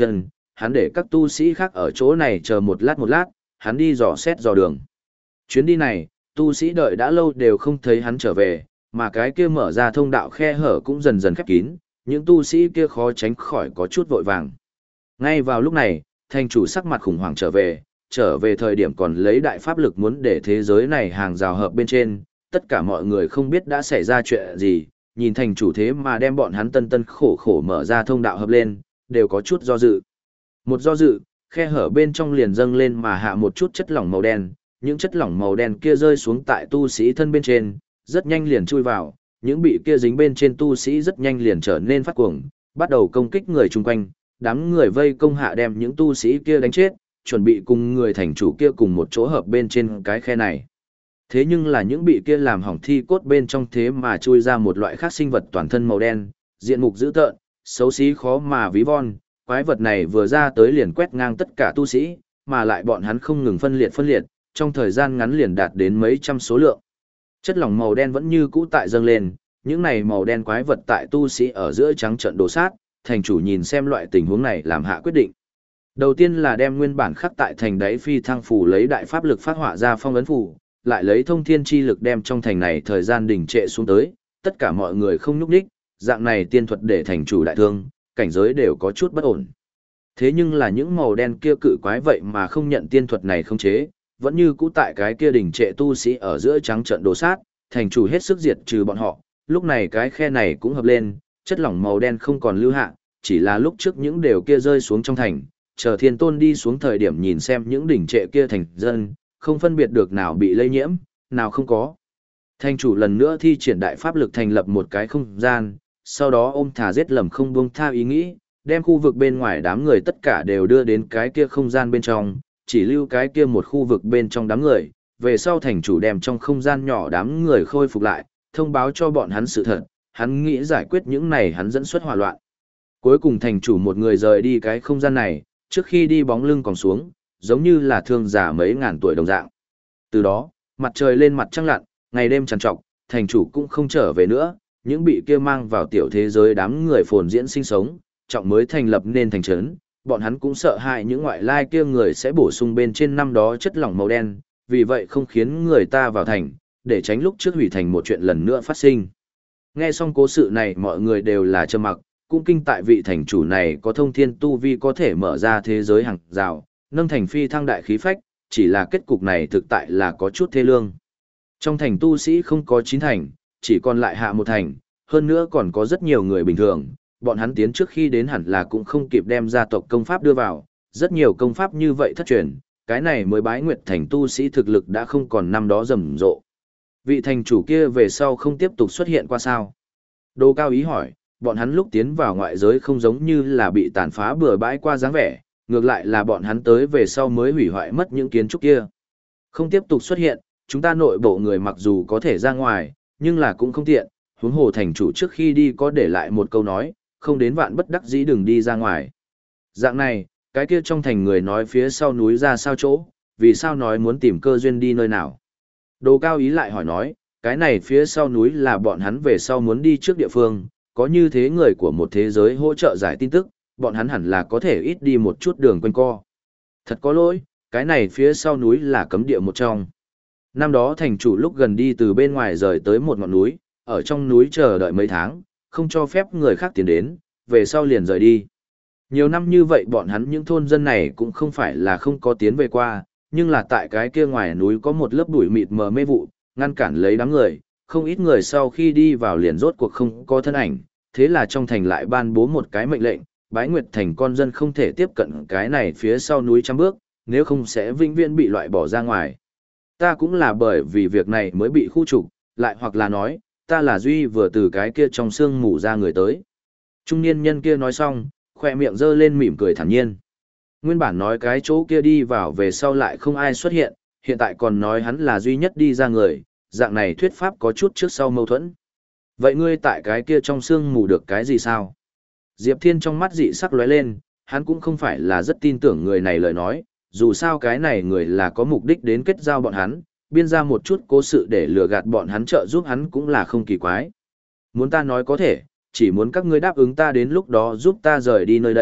hắn để các tu sĩ khác ở chỗ này chờ một lát một lát, hắn đi dò xét dò đường. Chuyến đi này, tu sĩ đợi đã lâu đều không thấy hắn trở về, mà cái kia mở ra thông đạo khe hở cũng dần dần khép kín, những tu sĩ kia khó tránh khỏi có chút vội vàng. Ngay vào lúc này, thành chủ sắc mặt khủng hoảng trở về, trở về thời điểm còn lấy đại pháp lực muốn để thế giới này hàng rào hợp bên trên, tất cả mọi người không biết đã xảy ra chuyện gì, nhìn thành chủ thế mà đem bọn hắn tân tân khổ khổ mở ra thông đạo hợp lên, đều có chút do dự. Một do dự, khe hở bên trong liền dâng lên mà hạ một chút chất lỏng màu đen, những chất lỏng màu đen kia rơi xuống tại tu sĩ thân bên trên, rất nhanh liền chui vào, những bị kia dính bên trên tu sĩ rất nhanh liền trở nên phát cuồng, bắt đầu công kích người chung quanh, đám người vây công hạ đem những tu sĩ kia đánh chết, chuẩn bị cùng người thành chủ kia cùng một chỗ hợp bên trên cái khe này. Thế nhưng là những bị kia làm hỏng thi cốt bên trong thế mà chui ra một loại khác sinh vật toàn thân màu đen, diện mục dữ tợn, xấu xí khó mà ví von, quái vật này vừa ra tới liền quét ngang tất cả tu sĩ, mà lại bọn hắn không ngừng phân liệt phân liệt, trong thời gian ngắn liền đạt đến mấy trăm số lượng. Chất lỏng màu đen vẫn như cũ tại dâng lên, những này màu đen quái vật tại tu sĩ ở giữa trắng trận đổ sát, thành chủ nhìn xem loại tình huống này làm hạ quyết định. Đầu tiên là đem nguyên bản khắc tại thành đáy phi thăng phù lấy đại pháp lực phát họa ra phong ấn phù, lại lấy thông thiên chi lực đem trong thành này thời gian đỉnh trệ xuống tới, tất cả mọi người không nhúc nhích, dạng này tiên thuật để thành chủ đại thương, cảnh giới đều có chút bất ổn. Thế nhưng là những màu đen kia cự quái vậy mà không nhận tiên thuật này không chế, vẫn như cũ tại cái kia đỉnh trệ tu sĩ ở giữa trắng trận đồ sát, thành chủ hết sức diệt trừ bọn họ, lúc này cái khe này cũng hợp lên, chất lỏng màu đen không còn lưu hạ, chỉ là lúc trước những đều kia rơi xuống trong thành, chờ thiên tôn đi xuống thời điểm nhìn xem những đỉnh trệ kia thành dân, không phân biệt được nào bị lây nhiễm, nào không có. Thành chủ lần nữa thi triển đại pháp lực thành lập một cái không gian, sau đó ôm thả giết lầm không buông tha ý nghĩ, đem khu vực bên ngoài đám người tất cả đều đưa đến cái kia không gian bên trong, chỉ lưu cái kia một khu vực bên trong đám người, về sau thành chủ đem trong không gian nhỏ đám người khôi phục lại, thông báo cho bọn hắn sự thật, hắn nghĩ giải quyết những này hắn dẫn xuất hỏa loạn. Cuối cùng thành chủ một người rời đi cái không gian này, trước khi đi bóng lưng còn xuống, giống như là thương giả mấy ngàn tuổi đồng dạng. Từ đó, mặt trời lên mặt trăng lặn, ngày đêm trằn trọc, thành chủ cũng không trở về nữa, những bị kia mang vào tiểu thế giới đám người phồn diễn sinh sống, trọng mới thành lập nên thành trấn, bọn hắn cũng sợ hãi những ngoại lai kia người sẽ bổ sung bên trên năm đó chất lỏng màu đen, vì vậy không khiến người ta vào thành, để tránh lúc trước hủy thành một chuyện lần nữa phát sinh. Nghe xong cố sự này mọi người đều là trầm mặc, cũng kinh tại vị thành chủ này có thông thiên tu vi có thể mở ra thế giới hàng rào, nâng thành phi thăng đại khí phách, chỉ là kết cục này thực tại là có chút thê lương. Trong thành tu sĩ không có chín thành, chỉ còn lại hạ một thành, hơn nữa còn có rất nhiều người bình thường, bọn hắn tiến trước khi đến hẳn là cũng không kịp đem gia tộc công pháp đưa vào, rất nhiều công pháp như vậy thất truyền, cái này mới bái nguyệt thành tu sĩ thực lực đã không còn năm đó rầm rộ. Vị thành chủ kia về sau không tiếp tục xuất hiện qua sao? Đô Cao Ý hỏi, bọn hắn lúc tiến vào ngoại giới không giống như là bị tàn phá bừa bãi qua dáng vẻ, ngược lại là bọn hắn tới về sau mới hủy hoại mất những kiến trúc kia. Không tiếp tục xuất hiện, chúng ta nội bộ người mặc dù có thể ra ngoài, nhưng là cũng không tiện, huống hồ thành chủ trước khi đi có để lại một câu nói, không đến vạn bất đắc dĩ đừng đi ra ngoài. Dạng này, cái kia trong thành người nói phía sau núi ra sao chỗ, vì sao nói muốn tìm cơ duyên đi nơi nào. Đồ Cao Ý lại hỏi nói, cái này phía sau núi là bọn hắn về sau muốn đi trước địa phương, có như thế người của một thế giới hỗ trợ giải tin tức, bọn hắn hẳn là có thể ít đi một chút đường quanh co. Thật có lỗi, cái này phía sau núi là cấm địa một trong. Năm đó thành chủ lúc gần đi từ bên ngoài rời tới một ngọn núi, ở trong núi chờ đợi mấy tháng, không cho phép người khác tiến đến, về sau liền rời đi. Nhiều năm như vậy bọn hắn những thôn dân này cũng không phải là không có tiến về qua, nhưng là tại cái kia ngoài núi có một lớp bụi mịt mờ mê vụ, ngăn cản lấy đám người, không ít người sau khi đi vào liền rốt cuộc không có thân ảnh, thế là trong thành lại ban bố một cái mệnh lệnh, Bái Nguyệt thành con dân không thể tiếp cận cái này phía sau núi trăm bước, nếu không sẽ vĩnh viễn bị loại bỏ ra ngoài. Ta cũng là bởi vì việc này mới bị khu trục, lại hoặc là nói, ta là Duy vừa từ cái kia trong xương mù ra người tới. Trung niên nhân kia nói xong, khoe miệng giơ lên mỉm cười thản nhiên. Nguyên bản nói cái chỗ kia đi vào về sau lại không ai xuất hiện, hiện tại còn nói hắn là duy nhất đi ra người, dạng này thuyết pháp có chút trước sau mâu thuẫn. Vậy ngươi tại cái kia trong xương mù được cái gì sao? Diệp Thiên trong mắt dị sắc lóe lên, hắn cũng không phải là rất tin tưởng người này lời nói, dù sao cái này người là có mục đích đến kết giao bọn hắn, biên ra một chút cố sự để lừa gạt bọn hắn trợ giúp hắn cũng là không kỳ quái. Muốn ta nói có thể, chỉ muốn các ngươi đáp ứng ta đến lúc đó giúp ta rời đi nơi đây,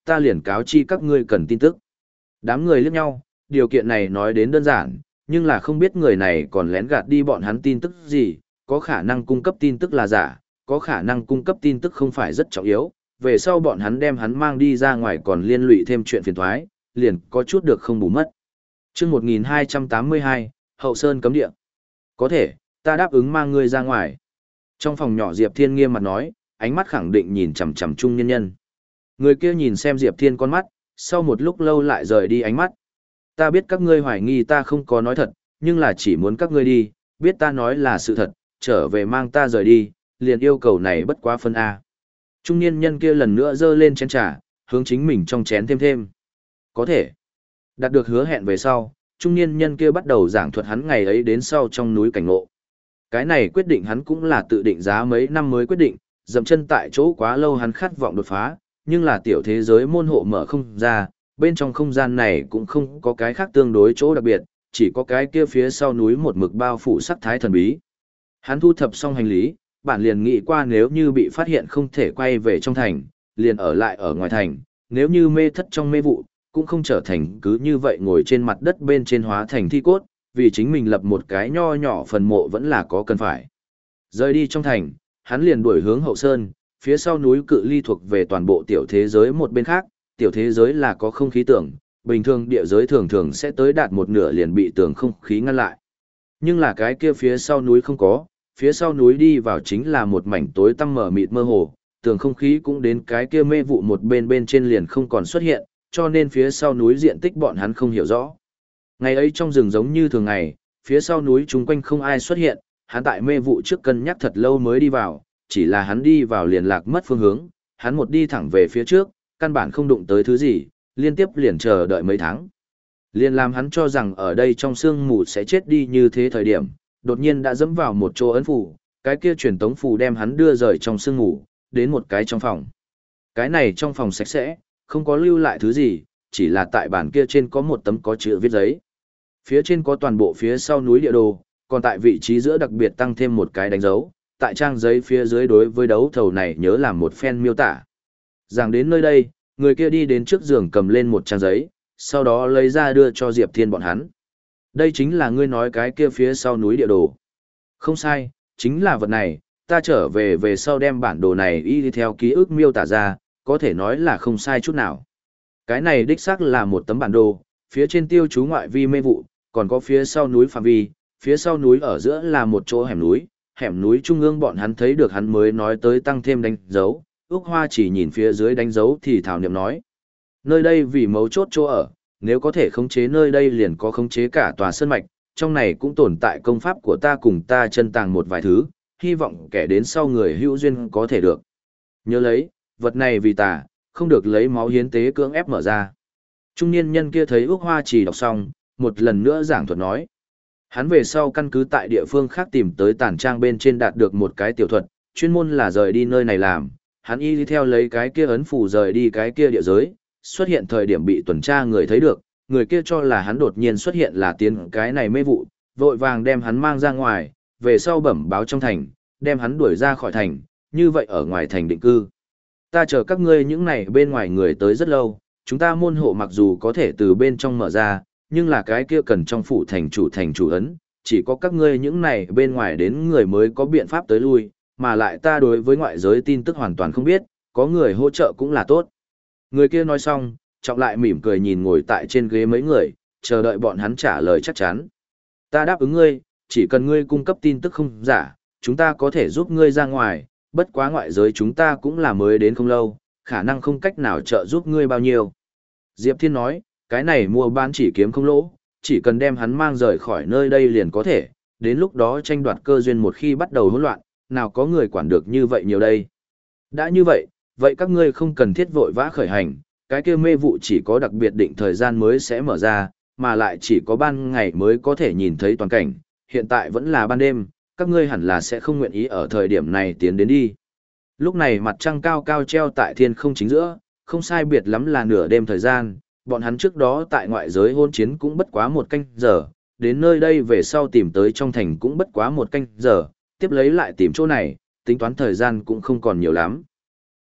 ta liền cáo chi các ngươi cần tin tức. Đám người liếc nhau, điều kiện này nói đến đơn giản, nhưng là không biết người này còn lén gạt đi bọn hắn tin tức gì, có khả năng cung cấp tin tức là giả, có khả năng cung cấp tin tức không phải rất trọng yếu, về sau bọn hắn đem hắn mang đi ra ngoài còn liên lụy thêm chuyện phiền toái, liền có chút được không bù mất. Chương một nghìn hai trăm tám mươi hai, Hậu Sơn cấm địa. Có thể, ta đáp ứng mang ngươi ra ngoài. Trong phòng nhỏ Diệp Thiên nghiêm mặt nói, ánh mắt khẳng định nhìn chằm chằm trung nhân nhân. Người kia nhìn xem Diệp Thiên con mắt, sau một lúc lâu lại rời đi ánh mắt. Ta biết các ngươi hoài nghi ta không có nói thật, nhưng là chỉ muốn các ngươi đi, biết ta nói là sự thật, trở về mang ta rời đi, liền yêu cầu này bất quá phân A. Trung niên nhân kia lần nữa giơ lên chén trà, hướng chính mình trong chén thêm thêm. Có thể. Đạt được hứa hẹn về sau, trung niên nhân kia bắt đầu giảng thuật hắn ngày ấy đến sau trong núi cảnh ngộ. Cái này quyết định hắn cũng là tự định giá mấy năm mới quyết định, dậm chân tại chỗ quá lâu hắn khát vọng đột phá, nhưng là tiểu thế giới môn hộ mở không ra, bên trong không gian này cũng không có cái khác tương đối chỗ đặc biệt, chỉ có cái kia phía sau núi một mực bao phủ sắc thái thần bí. Hắn thu thập xong hành lý, bản liền nghĩ qua nếu như bị phát hiện không thể quay về trong thành, liền ở lại ở ngoài thành, nếu như mê thất trong mê vụ, cũng không trở thành cứ như vậy ngồi trên mặt đất bên trên hóa thành thi cốt, vì chính mình lập một cái nho nhỏ phần mộ vẫn là có cần phải. Rời đi trong thành, hắn liền đuổi hướng hậu sơn, phía sau núi cự ly thuộc về toàn bộ tiểu thế giới một bên khác, tiểu thế giới là có không khí tưởng, bình thường địa giới thường thường sẽ tới đạt một nửa liền bị tường không khí ngăn lại. Nhưng là cái kia phía sau núi không có, phía sau núi đi vào chính là một mảnh tối tăm mở mịt mơ hồ, tường không khí cũng đến cái kia mê vụ một bên bên trên liền không còn xuất hiện, cho nên phía sau núi diện tích bọn hắn không hiểu rõ. Ngày ấy trong rừng giống như thường ngày, phía sau núi chung quanh không ai xuất hiện, hắn tại mê vụ trước cân nhắc thật lâu mới đi vào, chỉ là hắn đi vào liền lạc mất phương hướng, hắn một đi thẳng về phía trước, căn bản không đụng tới thứ gì, liên tiếp liền chờ đợi mấy tháng. Liền làm hắn cho rằng ở đây trong sương mù sẽ chết đi như thế thời điểm, đột nhiên đã dẫm vào một chỗ ấn phù, cái kia truyền tống phù đem hắn đưa rời trong sương mù, đến một cái trong phòng. Cái này trong phòng sạch sẽ, không có lưu lại thứ gì, chỉ là tại bàn kia trên có một tấm có chữ viết giấy. Phía trên có toàn bộ phía sau núi địa đồ, còn tại vị trí giữa đặc biệt tăng thêm một cái đánh dấu, tại trang giấy phía dưới đối với đấu thầu này nhớ làm một phen miêu tả. Rằng đến nơi đây, người kia đi đến trước giường cầm lên một trang giấy, sau đó lấy ra đưa cho Diệp Thiên bọn hắn. Đây chính là ngươi nói cái kia phía sau núi địa đồ. Không sai, chính là vật này, ta trở về về sau đem bản đồ này y theo ký ức miêu tả ra, có thể nói là không sai chút nào. Cái này đích xác là một tấm bản đồ, phía trên tiêu chú ngoại vi mê vụ, còn có phía sau núi phạm vi, phía sau núi ở giữa là một chỗ hẻm núi, hẻm núi trung ương bọn hắn thấy được hắn mới nói tới tăng thêm đánh dấu, Úc Hoa chỉ nhìn phía dưới đánh dấu thì thảo niệm nói. Nơi đây vì mấu chốt chỗ ở, nếu có thể khống chế nơi đây liền có khống chế cả tòa sơn mạch, trong này cũng tồn tại công pháp của ta cùng ta chân tàng một vài thứ, hy vọng kẻ đến sau người hữu duyên có thể được. Nhớ lấy, vật này vì tà, không được lấy máu hiến tế cưỡng ép mở ra. Trung niên nhân kia thấy Úc Hoa chỉ đọc xong, một lần nữa giảng thuật nói. Hắn về sau căn cứ tại địa phương khác tìm tới tản trang bên trên đạt được một cái tiểu thuật, chuyên môn là rời đi nơi này làm, hắn y đi theo lấy cái kia ấn phù rời đi cái kia địa giới, xuất hiện thời điểm bị tuần tra người thấy được, người kia cho là hắn đột nhiên xuất hiện là tiến cái này mê vụ, vội vàng đem hắn mang ra ngoài, về sau bẩm báo trong thành, đem hắn đuổi ra khỏi thành, như vậy ở ngoài thành định cư. Ta chờ các ngươi những này bên ngoài người tới rất lâu, chúng ta môn hộ mặc dù có thể từ bên trong mở ra, nhưng là cái kia cần trong phủ thành chủ thành chủ ấn, chỉ có các ngươi những này bên ngoài đến người mới có biện pháp tới lui, mà lại ta đối với ngoại giới tin tức hoàn toàn không biết, có người hỗ trợ cũng là tốt. Người kia nói xong, trọng lại mỉm cười nhìn ngồi tại trên ghế mấy người, chờ đợi bọn hắn trả lời chắc chắn. Ta đáp ứng ngươi, chỉ cần ngươi cung cấp tin tức không giả, chúng ta có thể giúp ngươi ra ngoài, bất quá ngoại giới chúng ta cũng là mới đến không lâu, khả năng không cách nào trợ giúp ngươi bao nhiêu. Diệp Thiên nói, cái này mua bán chỉ kiếm không lỗ, chỉ cần đem hắn mang rời khỏi nơi đây liền có thể, đến lúc đó tranh đoạt cơ duyên một khi bắt đầu hỗn loạn, nào có người quản được như vậy nhiều đây. Đã như vậy, vậy các ngươi không cần thiết vội vã khởi hành, cái kia mê vụ chỉ có đặc biệt định thời gian mới sẽ mở ra, mà lại chỉ có ban ngày mới có thể nhìn thấy toàn cảnh, hiện tại vẫn là ban đêm, các ngươi hẳn là sẽ không nguyện ý ở thời điểm này tiến đến đi. Lúc này mặt trăng cao cao treo tại thiên không chính giữa, không sai biệt lắm là nửa đêm thời gian, bọn hắn trước đó tại ngoại giới hôn chiến cũng bất quá một canh giờ, đến nơi đây về sau tìm tới trong thành cũng bất quá một canh giờ, tiếp lấy lại tìm chỗ này, tính toán thời gian cũng không còn nhiều lắm.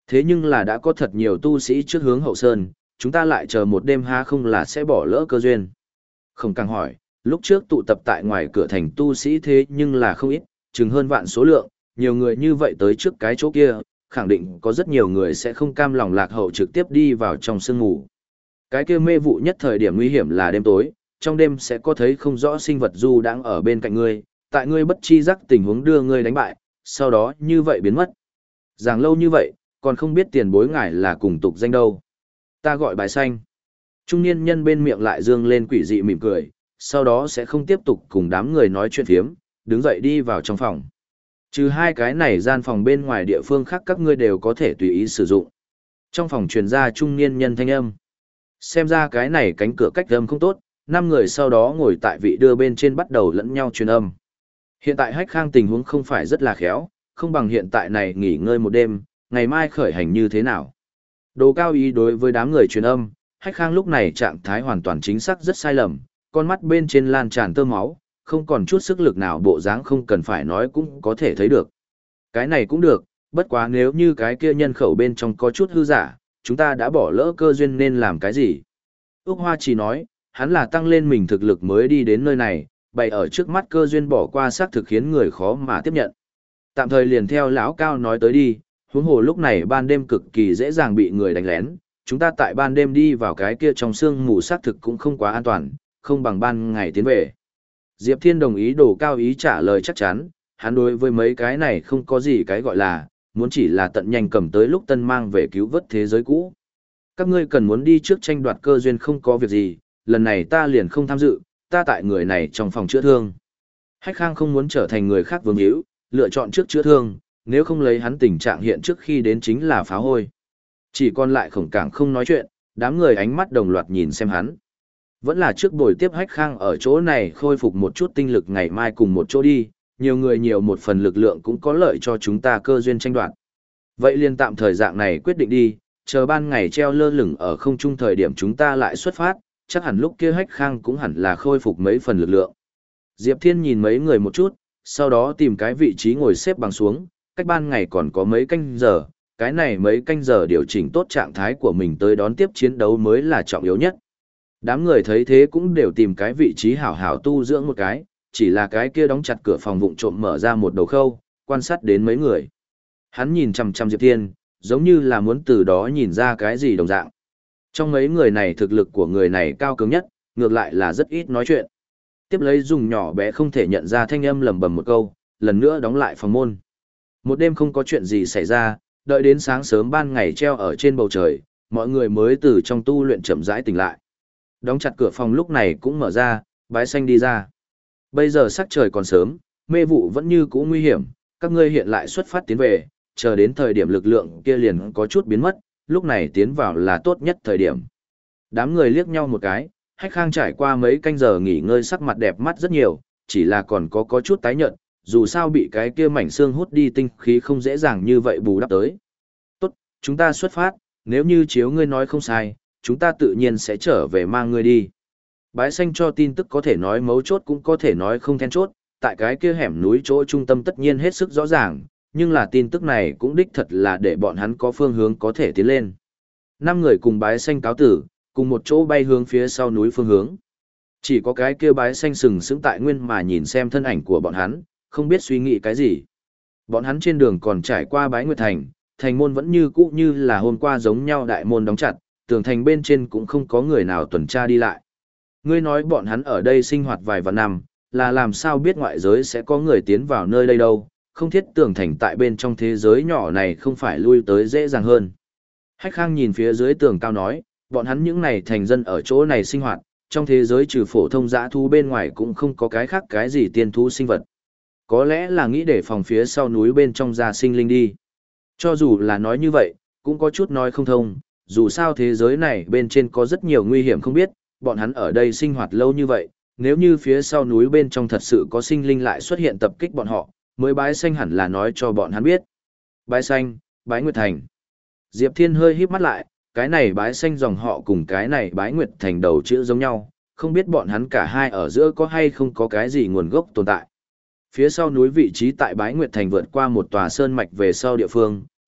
Thế nhưng là đã có thật nhiều tu sĩ trước hướng hậu sơn, chúng ta lại chờ một đêm ha không là sẽ bỏ lỡ cơ duyên. Không càng hỏi, lúc trước tụ tập tại ngoài cửa thành tu sĩ thế nhưng là không ít, chừng hơn vạn số lượng, nhiều người như vậy tới trước cái chỗ kia, khẳng định có rất nhiều người sẽ không cam lòng lạc hậu trực tiếp đi vào trong sương ngủ. Cái kia mê vụ nhất thời điểm nguy hiểm là đêm tối, trong đêm sẽ có thấy không rõ sinh vật du đang ở bên cạnh ngươi, tại ngươi bất chi giác tình huống đưa ngươi đánh bại, sau đó như vậy biến mất. Giảng lâu như vậy, còn không biết tiền bối ngài là cùng tục danh đâu. Ta gọi bài xanh. Trung niên nhân bên miệng lại dương lên quỷ dị mỉm cười, sau đó sẽ không tiếp tục cùng đám người nói chuyện phiếm, đứng dậy đi vào trong phòng. Trừ hai cái này gian phòng bên ngoài địa phương khác các ngươi đều có thể tùy ý sử dụng. Trong phòng truyền ra trung niên nhân thanh âm. Xem ra cái này cánh cửa cách âm không tốt, năm người sau đó ngồi tại vị đưa bên trên bắt đầu lẫn nhau truyền âm. Hiện tại Hách Khang tình huống không phải rất là khéo, không bằng hiện tại này nghỉ ngơi một đêm, ngày mai khởi hành như thế nào. Đồ Cao Ý đối với đám người truyền âm, Hách Khang lúc này trạng thái hoàn toàn chính xác rất sai lầm, con mắt bên trên lan tràn tơ máu, không còn chút sức lực nào bộ dáng không cần phải nói cũng có thể thấy được. Cái này cũng được, bất quá nếu như cái kia nhân khẩu bên trong có chút hư giả, chúng ta đã bỏ lỡ cơ duyên nên làm cái gì? Úc Hoa chỉ nói, hắn là tăng lên mình thực lực mới đi đến nơi này, bày ở trước mắt cơ duyên bỏ qua xác thực khiến người khó mà tiếp nhận. Tạm thời liền theo lão Cao nói tới đi, huống hồ lúc này ban đêm cực kỳ dễ dàng bị người đánh lén, chúng ta tại ban đêm đi vào cái kia trong sương mù xác thực cũng không quá an toàn, không bằng ban ngày tiến về. Diệp Thiên đồng ý Đồ Cao Ý trả lời chắc chắn, hắn đối với mấy cái này không có gì cái gọi là, muốn chỉ là tận nhanh cầm tới lúc tân mang về cứu vớt thế giới cũ. Các ngươi cần muốn đi trước tranh đoạt cơ duyên không có việc gì, lần này ta liền không tham dự, ta tại người này trong phòng chữa thương. Hách Khang không muốn trở thành người khác vương hữu, lựa chọn trước chữa thương, nếu không lấy hắn tình trạng hiện trước khi đến chính là phá hôi. Chỉ còn lại Khổng Cảng không nói chuyện, đám người ánh mắt đồng loạt nhìn xem hắn. Vẫn là trước buổi tiếp Hách Khang ở chỗ này khôi phục một chút tinh lực ngày mai cùng một chỗ đi, nhiều người nhiều một phần lực lượng cũng có lợi cho chúng ta cơ duyên tranh đoạt. Vậy liền tạm thời dạng này quyết định đi, chờ ban ngày treo lơ lửng ở không trung thời điểm chúng ta lại xuất phát, chắc hẳn lúc kia Hách Khang cũng hẳn là khôi phục mấy phần lực lượng. Diệp Thiên nhìn mấy người một chút, sau đó tìm cái vị trí ngồi xếp bằng xuống, cách ban ngày còn có mấy canh giờ, cái này mấy canh giờ điều chỉnh tốt trạng thái của mình tới đón tiếp chiến đấu mới là trọng yếu nhất. Đám người thấy thế cũng đều tìm cái vị trí hảo hảo tu dưỡng một cái, chỉ là cái kia đóng chặt cửa phòng vụng trộm mở ra một đầu khâu, quan sát đến mấy người. Hắn nhìn chằm chằm Diệp Thiên, giống như là muốn từ đó nhìn ra cái gì đồng dạng. Trong mấy người này thực lực của người này cao cường nhất, ngược lại là rất ít nói chuyện. Tiếp lấy dùng nhỏ bé không thể nhận ra thanh âm lầm bầm một câu, lần nữa đóng lại phòng môn. Một đêm không có chuyện gì xảy ra, đợi đến sáng sớm ban ngày treo ở trên bầu trời, mọi người mới từ trong tu luyện chậm rãi tỉnh lại. Đóng chặt cửa phòng lúc này cũng mở ra, Bái Xanh đi ra. Bây giờ sắc trời còn sớm, mê vụ vẫn như cũ nguy hiểm, các ngươi hiện lại xuất phát tiến về, chờ đến thời điểm lực lượng kia liền có chút biến mất, lúc này tiến vào là tốt nhất thời điểm. Đám người liếc nhau một cái, Hách Khang trải qua mấy canh giờ nghỉ ngơi sắc mặt đẹp mắt rất nhiều, chỉ là còn có có chút tái nhợt, dù sao bị cái kia mảnh xương hút đi tinh khí không dễ dàng như vậy bù đắp tới. Tốt, chúng ta xuất phát, nếu như chiếu ngươi nói không sai, chúng ta tự nhiên sẽ trở về mang ngươi đi. Bái Xanh cho tin tức có thể nói mấu chốt cũng có thể nói không then chốt, tại cái kia hẻm núi chỗ trung tâm tất nhiên hết sức rõ ràng, nhưng là tin tức này cũng đích thật là để bọn hắn có phương hướng có thể tiến lên. Năm người cùng Bái Xanh cáo tử, cùng một chỗ bay hướng phía sau núi phương hướng. Chỉ có cái kia Bái Xanh sừng sững tại nguyên mà nhìn xem thân ảnh của bọn hắn, không biết suy nghĩ cái gì. Bọn hắn trên đường còn trải qua Bái Nguyệt Thành, thành môn vẫn như cũ như là hôm qua giống nhau đại môn đóng chặt, tường thành bên trên cũng không có người nào tuần tra đi lại. Ngươi nói bọn hắn ở đây sinh hoạt vài vạn năm, là làm sao biết ngoại giới sẽ có người tiến vào nơi đây đâu, không thiết tường thành tại bên trong thế giới nhỏ này không phải lui tới dễ dàng hơn. Hách Khang nhìn phía dưới tường cao nói, bọn hắn những này thành dân ở chỗ này sinh hoạt, trong thế giới trừ phổ thông dã thú bên ngoài cũng không có cái khác cái gì tiên thú sinh vật. Có lẽ là nghĩ để phòng phía sau núi bên trong ra sinh linh đi. Cho dù là nói như vậy, cũng có chút nói không thông, dù sao thế giới này bên trên có rất nhiều nguy hiểm không biết, bọn hắn ở đây sinh hoạt lâu như vậy, nếu như phía sau núi bên trong thật sự có sinh linh lại xuất hiện tập kích bọn họ, mới Bái Xanh hẳn là nói cho bọn hắn biết. Bái Xanh, Bái Nguyệt Thành. Diệp Thiên hơi híp mắt lại, cái này Bái Xanh dòng họ cùng cái này Bái Nguyệt Thành đầu chữ giống nhau, không biết bọn hắn cả hai ở giữa có hay không có cái gì nguồn gốc tồn tại. Phía sau núi vị trí tại Bái Nguyệt Thành vượt qua một tòa sơn mạch về sau địa phương,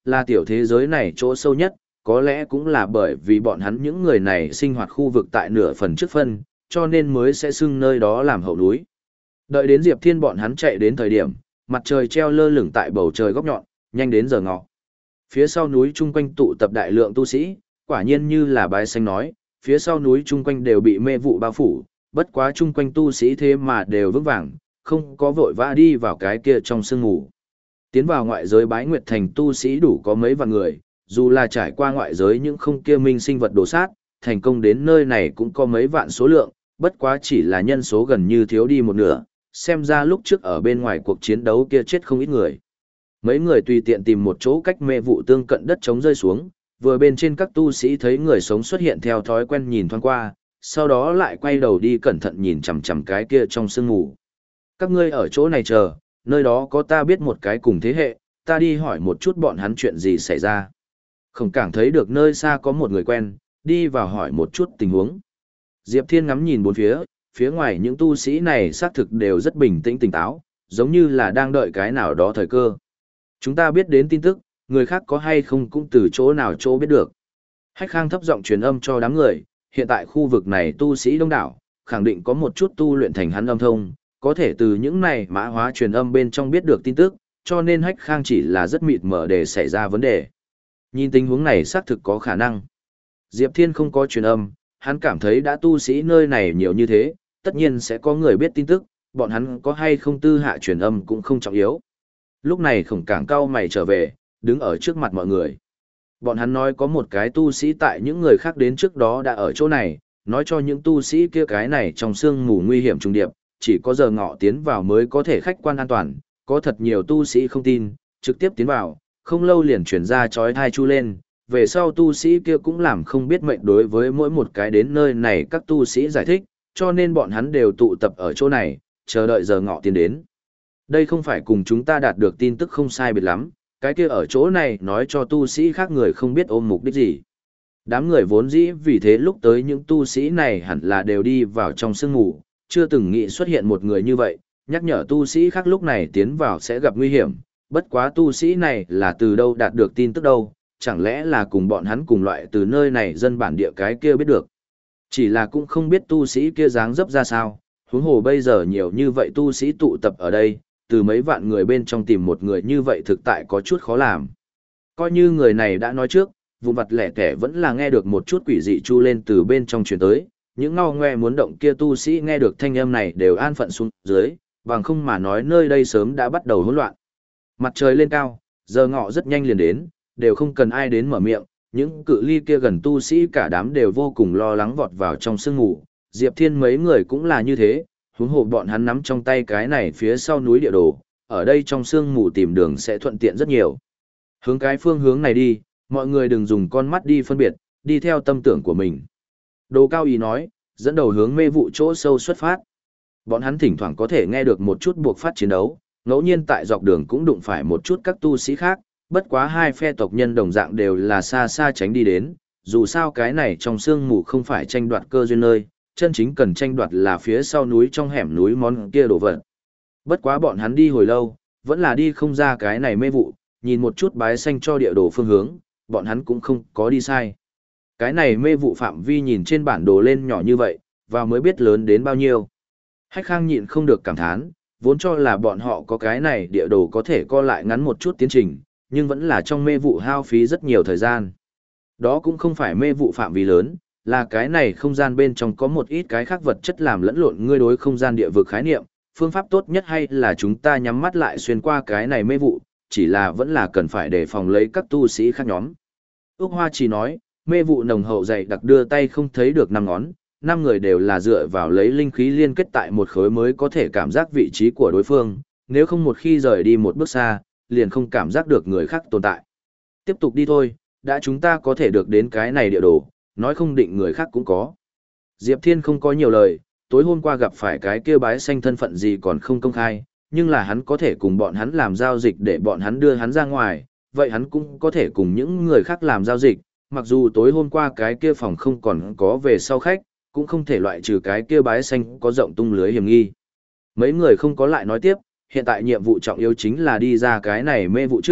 là tiểu thế giới này chỗ sâu nhất, có lẽ cũng là bởi vì bọn hắn những người này sinh hoạt khu vực tại nửa phần trước phân, cho nên mới sẽ xưng nơi đó làm hậu núi. Đợi đến Diệp Thiên bọn hắn chạy đến thời điểm, mặt trời treo lơ lửng tại bầu trời góc nhọn, nhanh đến giờ ngọ. Phía sau núi chung quanh tụ tập đại lượng tu sĩ, quả nhiên như là bái xanh nói, phía sau núi chung quanh đều bị mê vụ bao phủ, bất quá chung quanh tu sĩ thế mà đều vững vàng, không có vội vã đi vào cái kia trong sương ngủ. Tiến vào ngoại giới bái nguyệt thành tu sĩ đủ có mấy vạn người, dù là trải qua ngoại giới những không kia minh sinh vật đồ sát, thành công đến nơi này cũng có mấy vạn số lượng, bất quá chỉ là nhân số gần như thiếu đi một nửa, xem ra lúc trước ở bên ngoài cuộc chiến đấu kia chết không ít người. Mấy người tùy tiện tìm một chỗ cách mê vụ tương cận đất trống rơi xuống, vừa bên trên các tu sĩ thấy người sống xuất hiện theo thói quen nhìn thoáng qua, sau đó lại quay đầu đi cẩn thận nhìn chằm chằm cái kia trong sương mù. Các ngươi ở chỗ này chờ, nơi đó có ta biết một cái cùng thế hệ, ta đi hỏi một chút bọn hắn chuyện gì xảy ra. Không cảm thấy được nơi xa có một người quen, đi vào hỏi một chút tình huống. Diệp Thiên ngắm nhìn bốn phía, phía ngoài những tu sĩ này xác thực đều rất bình tĩnh tỉnh táo, giống như là đang đợi cái nào đó thời cơ. Chúng ta biết đến tin tức, người khác có hay không cũng từ chỗ nào chỗ biết được. Hách Khang thấp giọng truyền âm cho đám người, hiện tại khu vực này tu sĩ đông đảo, khẳng định có một chút tu luyện thành hắn âm thông, có thể từ những này mã hóa truyền âm bên trong biết được tin tức, cho nên Hách Khang chỉ là rất mịt mờ để xảy ra vấn đề. Nhìn tình huống này xác thực có khả năng. Diệp Thiên không có truyền âm, hắn cảm thấy đã tu sĩ nơi này nhiều như thế, tất nhiên sẽ có người biết tin tức, bọn hắn có hay không tư hạ truyền âm cũng không trọng yếu. Lúc này Khổng Cảng cao mày trở về, đứng ở trước mặt mọi người. Bọn hắn nói có một cái tu sĩ tại những người khác đến trước đó đã ở chỗ này, nói cho những tu sĩ kia cái này trong sương mù nguy hiểm trùng điệp, chỉ có giờ ngọ tiến vào mới có thể khách quan an toàn, có thật nhiều tu sĩ không tin, trực tiếp tiến vào, không lâu liền chuyển ra chói tai chu lên, về sau tu sĩ kia cũng làm không biết mệnh đối với mỗi một cái đến nơi này các tu sĩ giải thích, cho nên bọn hắn đều tụ tập ở chỗ này, chờ đợi giờ ngọ tiến đến. Đây không phải cùng chúng ta đạt được tin tức không sai biệt lắm, cái kia ở chỗ này nói cho tu sĩ khác người không biết ôm mục đích gì. Đám người vốn dĩ vì thế lúc tới những tu sĩ này hẳn là đều đi vào trong sương mù, chưa từng nghĩ xuất hiện một người như vậy, nhắc nhở tu sĩ khác lúc này tiến vào sẽ gặp nguy hiểm, bất quá tu sĩ này là từ đâu đạt được tin tức đâu, chẳng lẽ là cùng bọn hắn cùng loại từ nơi này dân bản địa cái kia biết được. Chỉ là cũng không biết tu sĩ kia dáng dấp ra sao, huống hồ bây giờ nhiều như vậy tu sĩ tụ tập ở đây, từ mấy vạn người bên trong tìm một người như vậy thực tại có chút khó làm. Coi như người này đã nói trước, vụ vặt lẻ tẻ vẫn là nghe được một chút quỷ dị chu lên từ bên trong truyền tới, những ngao ngoe muốn động kia tu sĩ nghe được thanh âm này đều an phận xuống dưới, bằng không mà nói nơi đây sớm đã bắt đầu hỗn loạn. Mặt trời lên cao, giờ ngọ rất nhanh liền đến, đều không cần ai đến mở miệng, những cự ly kia gần tu sĩ cả đám đều vô cùng lo lắng vọt vào trong sương ngủ, Diệp Thiên mấy người cũng là như thế, huống hồ bọn hắn nắm trong tay cái này phía sau núi địa đồ, ở đây trong sương mù tìm đường sẽ thuận tiện rất nhiều. Hướng cái phương hướng này đi, mọi người đừng dùng con mắt đi phân biệt, đi theo tâm tưởng của mình. Đồ Cao Ý nói, dẫn đầu hướng mê vụ chỗ sâu xuất phát. Bọn hắn thỉnh thoảng có thể nghe được một chút buộc phát chiến đấu, ngẫu nhiên tại dọc đường cũng đụng phải một chút các tu sĩ khác, bất quá hai phe tộc nhân đồng dạng đều là xa xa tránh đi đến, dù sao cái này trong sương mù không phải tranh đoạt cơ duyên nơi, chân chính cần tranh đoạt là phía sau núi trong hẻm núi món kia đồ vật. Bất quá bọn hắn đi hồi lâu, vẫn là đi không ra cái này mê vụ, nhìn một chút bái xanh cho địa đồ phương hướng, bọn hắn cũng không có đi sai. Cái này mê vụ phạm vi nhìn trên bản đồ lên nhỏ như vậy, và mới biết lớn đến bao nhiêu. Hách Khang nhịn không được cảm thán, vốn cho là bọn họ có cái này địa đồ có thể co lại ngắn một chút tiến trình, nhưng vẫn là trong mê vụ hao phí rất nhiều thời gian. Đó cũng không phải mê vụ phạm vi lớn, là cái này không gian bên trong có một ít cái khác vật chất làm lẫn lộn ngươi đối không gian địa vực khái niệm, phương pháp tốt nhất hay là chúng ta nhắm mắt lại xuyên qua cái này mê vụ, chỉ là vẫn là cần phải đề phòng lấy các tu sĩ khác nhóm. Úc Hoa chỉ nói, mê vụ nồng hậu dày đặc đưa tay không thấy được năm ngón, năm người đều là dựa vào lấy linh khí liên kết tại một khối mới có thể cảm giác vị trí của đối phương, nếu không một khi rời đi một bước xa, liền không cảm giác được người khác tồn tại. Tiếp tục đi thôi, đã chúng ta có thể được đến cái này địa đồ, nói không định người khác cũng có. Diệp Thiên không có nhiều lời, tối hôm qua gặp phải cái kia bái xanh thân phận gì còn không công khai, nhưng là hắn có thể cùng bọn hắn làm giao dịch để bọn hắn đưa hắn ra ngoài, vậy hắn cũng có thể cùng những người khác làm giao dịch, mặc dù tối hôm qua cái kia phòng không còn có về sau khách, cũng không thể loại trừ cái kia bái xanh có rộng tung lưới hiểm nghi. Mấy người không có lại nói tiếp, hiện tại nhiệm vụ trọng yếu chính là đi ra cái này mê vụ trước,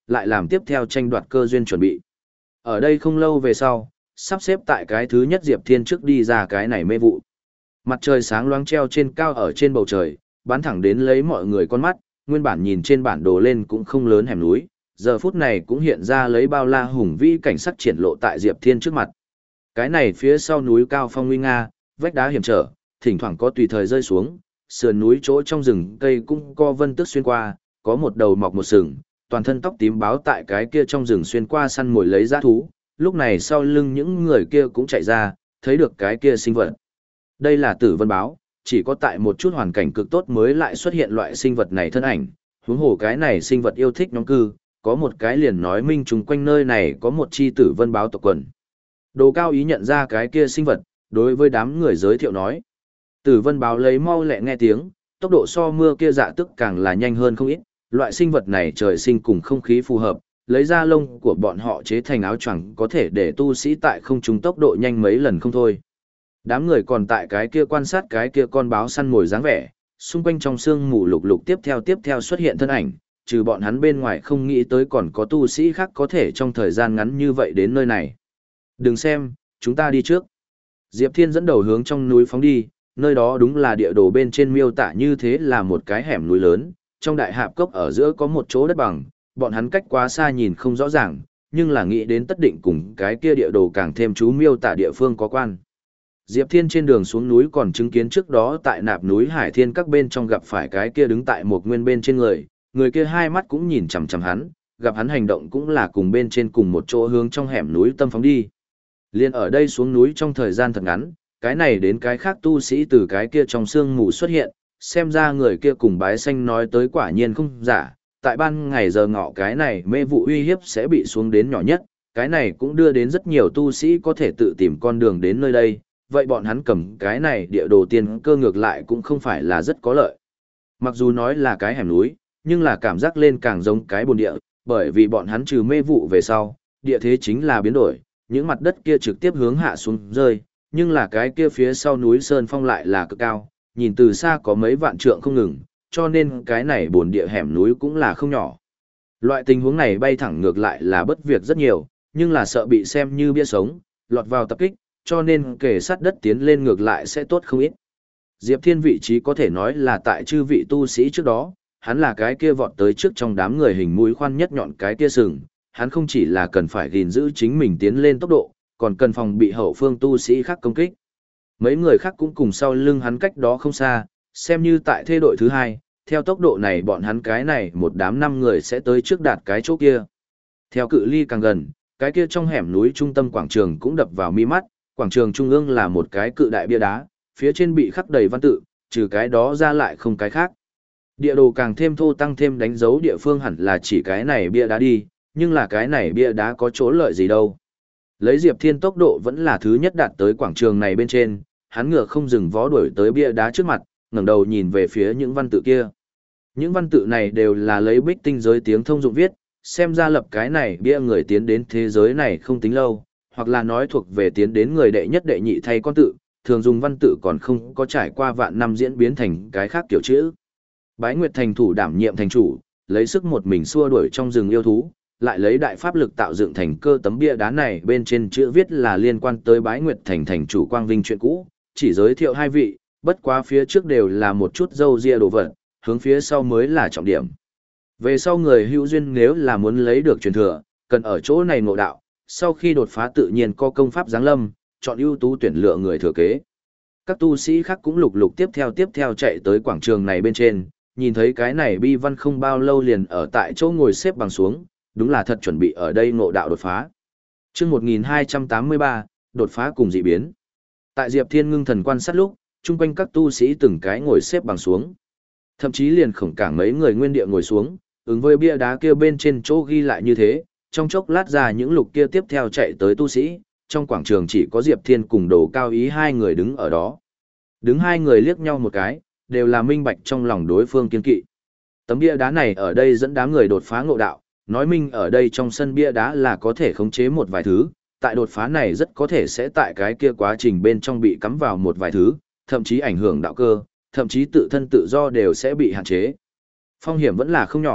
lại làm tiếp theo tranh đoạt cơ duyên chuẩn bị. Ở đây không lâu về sau, sắp xếp tại cái thứ nhất Diệp Thiên trước đi ra cái này mê vụ. Mặt trời sáng loáng treo trên cao ở trên bầu trời, bắn thẳng đến lấy mọi người con mắt, nguyên bản nhìn trên bản đồ lên cũng không lớn hẻm núi, giờ phút này cũng hiện ra lấy bao la hùng vĩ cảnh sắc triển lộ tại Diệp Thiên trước mặt. Cái này phía sau núi cao phong nguy nga, vách đá hiểm trở, thỉnh thoảng có tùy thời rơi xuống, sườn núi chỗ trong rừng cây cũng có vân tước xuyên qua, có một đầu mọc một sừng, toàn thân tóc tím báo tại cái kia trong rừng xuyên qua săn mồi lấy dã thú, lúc này sau lưng những người kia cũng chạy ra, thấy được cái kia sinh vật. Đây là tử vân báo, chỉ có tại một chút hoàn cảnh cực tốt mới lại xuất hiện loại sinh vật này thân ảnh, huống hồ cái này sinh vật yêu thích nhóm cư, có một cái liền nói minh chung quanh nơi này có một chi tử vân báo tộc quần. Đồ Cao Ý nhận ra cái kia sinh vật, đối với đám người giới thiệu nói. Tử vân báo lấy mau lẹ nghe tiếng, tốc độ so mưa kia dạ tức càng là nhanh hơn không ít, loại sinh vật này trời sinh cùng không khí phù hợp, lấy da lông của bọn họ chế thành áo choàng có thể để tu sĩ tại không trung tốc độ nhanh mấy lần không thôi. Đám người còn tại cái kia quan sát cái kia con báo săn mồi dáng vẻ, xung quanh trong sương mù lục lục tiếp theo tiếp theo xuất hiện thân ảnh, trừ bọn hắn bên ngoài không nghĩ tới còn có tu sĩ khác có thể trong thời gian ngắn như vậy đến nơi này. Đừng xem, chúng ta đi trước. Diệp Thiên dẫn đầu hướng trong núi phóng đi, nơi đó đúng là địa đồ bên trên miêu tả như thế là một cái hẻm núi lớn, trong đại hạp cốc ở giữa có một chỗ đất bằng, bọn hắn cách quá xa nhìn không rõ ràng, nhưng là nghĩ đến tất định cùng cái kia địa đồ càng thêm chú miêu tả địa phương có quan. Diệp Thiên trên đường xuống núi còn chứng kiến trước đó tại nạp núi Hải Thiên các bên trong gặp phải cái kia đứng tại một nguyên bên trên người, người kia hai mắt cũng nhìn chằm chằm hắn, gặp hắn hành động cũng là cùng bên trên cùng một chỗ hướng trong hẻm núi tâm phóng đi. Liên ở đây xuống núi trong thời gian thật ngắn, cái này đến cái khác tu sĩ từ cái kia trong sương mù xuất hiện, xem ra người kia cùng bái xanh nói tới quả nhiên không giả, tại ban ngày giờ ngọ cái này mê vụ uy hiếp sẽ bị xuống đến nhỏ nhất, cái này cũng đưa đến rất nhiều tu sĩ có thể tự tìm con đường đến nơi đây, vậy bọn hắn cầm cái này địa đồ tiên cơ ngược lại cũng không phải là rất có lợi. Mặc dù nói là cái hẻm núi, nhưng là cảm giác lên càng giống cái bồn địa, bởi vì bọn hắn trừ mê vụ về sau, địa thế chính là biến đổi, những mặt đất kia trực tiếp hướng hạ xuống rơi, nhưng là cái kia phía sau núi Sơn Phong lại là cực cao, nhìn từ xa có mấy vạn trượng không ngừng, cho nên cái này bồn địa hẻm núi cũng là không nhỏ. Loại tình huống này bay thẳng ngược lại là bất việc rất nhiều, nhưng là sợ bị xem như bia sống, lọt vào tập kích, cho nên kể sát đất tiến lên ngược lại sẽ tốt không ít. Diệp Thiên vị trí có thể nói là tại chư vị tu sĩ trước đó, hắn là cái kia vọt tới trước trong đám người hình mũi khoan nhất nhọn cái kia sừng, hắn không chỉ là cần phải gìn giữ chính mình tiến lên tốc độ, còn cần phòng bị hậu phương tu sĩ khác công kích. Mấy người khác cũng cùng sau lưng hắn cách đó không xa, xem như tại thê đội thứ hai, theo tốc độ này bọn hắn cái này một đám năm người sẽ tới trước đạt cái chỗ kia. Theo cự ly càng gần, cái kia trong hẻm núi trung tâm quảng trường cũng đập vào mi mắt, quảng trường trung ương là một cái cự đại bia đá, phía trên bị khắc đầy văn tự, trừ cái đó ra lại không cái khác. Địa đồ càng thêm thô tăng thêm đánh dấu địa phương hẳn là chỉ cái này bia đá đi, nhưng là cái này bia đá có chỗ lợi gì đâu. Lấy Diệp Thiên tốc độ vẫn là thứ nhất đạt tới quảng trường này bên trên, hắn ngựa không dừng vó đuổi tới bia đá trước mặt, ngẩng đầu nhìn về phía những văn tự kia. Những văn tự này đều là lấy bích tinh giới tiếng thông dụng viết, xem ra lập cái này bia người tiến đến thế giới này không tính lâu, hoặc là nói thuộc về tiến đến người đệ nhất đệ nhị thay con tự, thường dùng văn tự còn không có trải qua vạn năm diễn biến thành cái khác kiểu chữ. Bái Nguyệt thành thủ đảm nhiệm thành chủ, lấy sức một mình xua đuổi trong rừng yêu thú, lại lấy đại pháp lực tạo dựng thành cơ tấm bia đá này bên trên chữ viết là liên quan tới Bái Nguyệt thành thành chủ Quang Vinh chuyện cũ, chỉ giới thiệu hai vị, bất quá phía trước đều là một chút dâu ria đồ vật, hướng phía sau mới là trọng điểm. Về sau người hữu duyên nếu là muốn lấy được truyền thừa, cần ở chỗ này ngộ đạo, sau khi đột phá tự nhiên có công pháp giáng lâm, chọn ưu tú tuyển lựa người thừa kế. Các tu sĩ khác cũng lục lục tiếp theo tiếp theo chạy tới quảng trường này bên trên, nhìn thấy cái này bi văn không bao lâu liền ở tại chỗ ngồi xếp bằng xuống, đúng là thật chuẩn bị ở đây ngộ đạo đột phá. Chương một nghìn hai trăm tám mươi ba, đột phá cùng dị biến. Tại Diệp Thiên ngưng thần quan sát lúc, chung quanh các tu sĩ từng cái ngồi xếp bằng xuống. Thậm chí liền khổng cảng mấy người nguyên địa ngồi xuống, ứng với bia đá kia bên trên chỗ ghi lại như thế, trong chốc lát ra những lục kia tiếp theo chạy tới tu sĩ, trong quảng trường chỉ có Diệp Thiên cùng Đồ Cao Ý hai người đứng ở đó. Đứng hai người liếc nhau một cái, đều là minh bạch trong lòng đối phương kiên kỵ. Tấm bia đá này ở đây dẫn đám người đột phá ngộ đạo, nói minh ở đây trong sân bia đá là có thể khống chế một vài thứ, tại đột phá này rất có thể sẽ tại cái kia quá trình bên trong bị cắm vào một vài thứ, thậm chí ảnh hưởng đạo cơ, thậm chí tự thân tự do đều sẽ bị hạn chế. Phong hiểm vẫn là không nhỏ,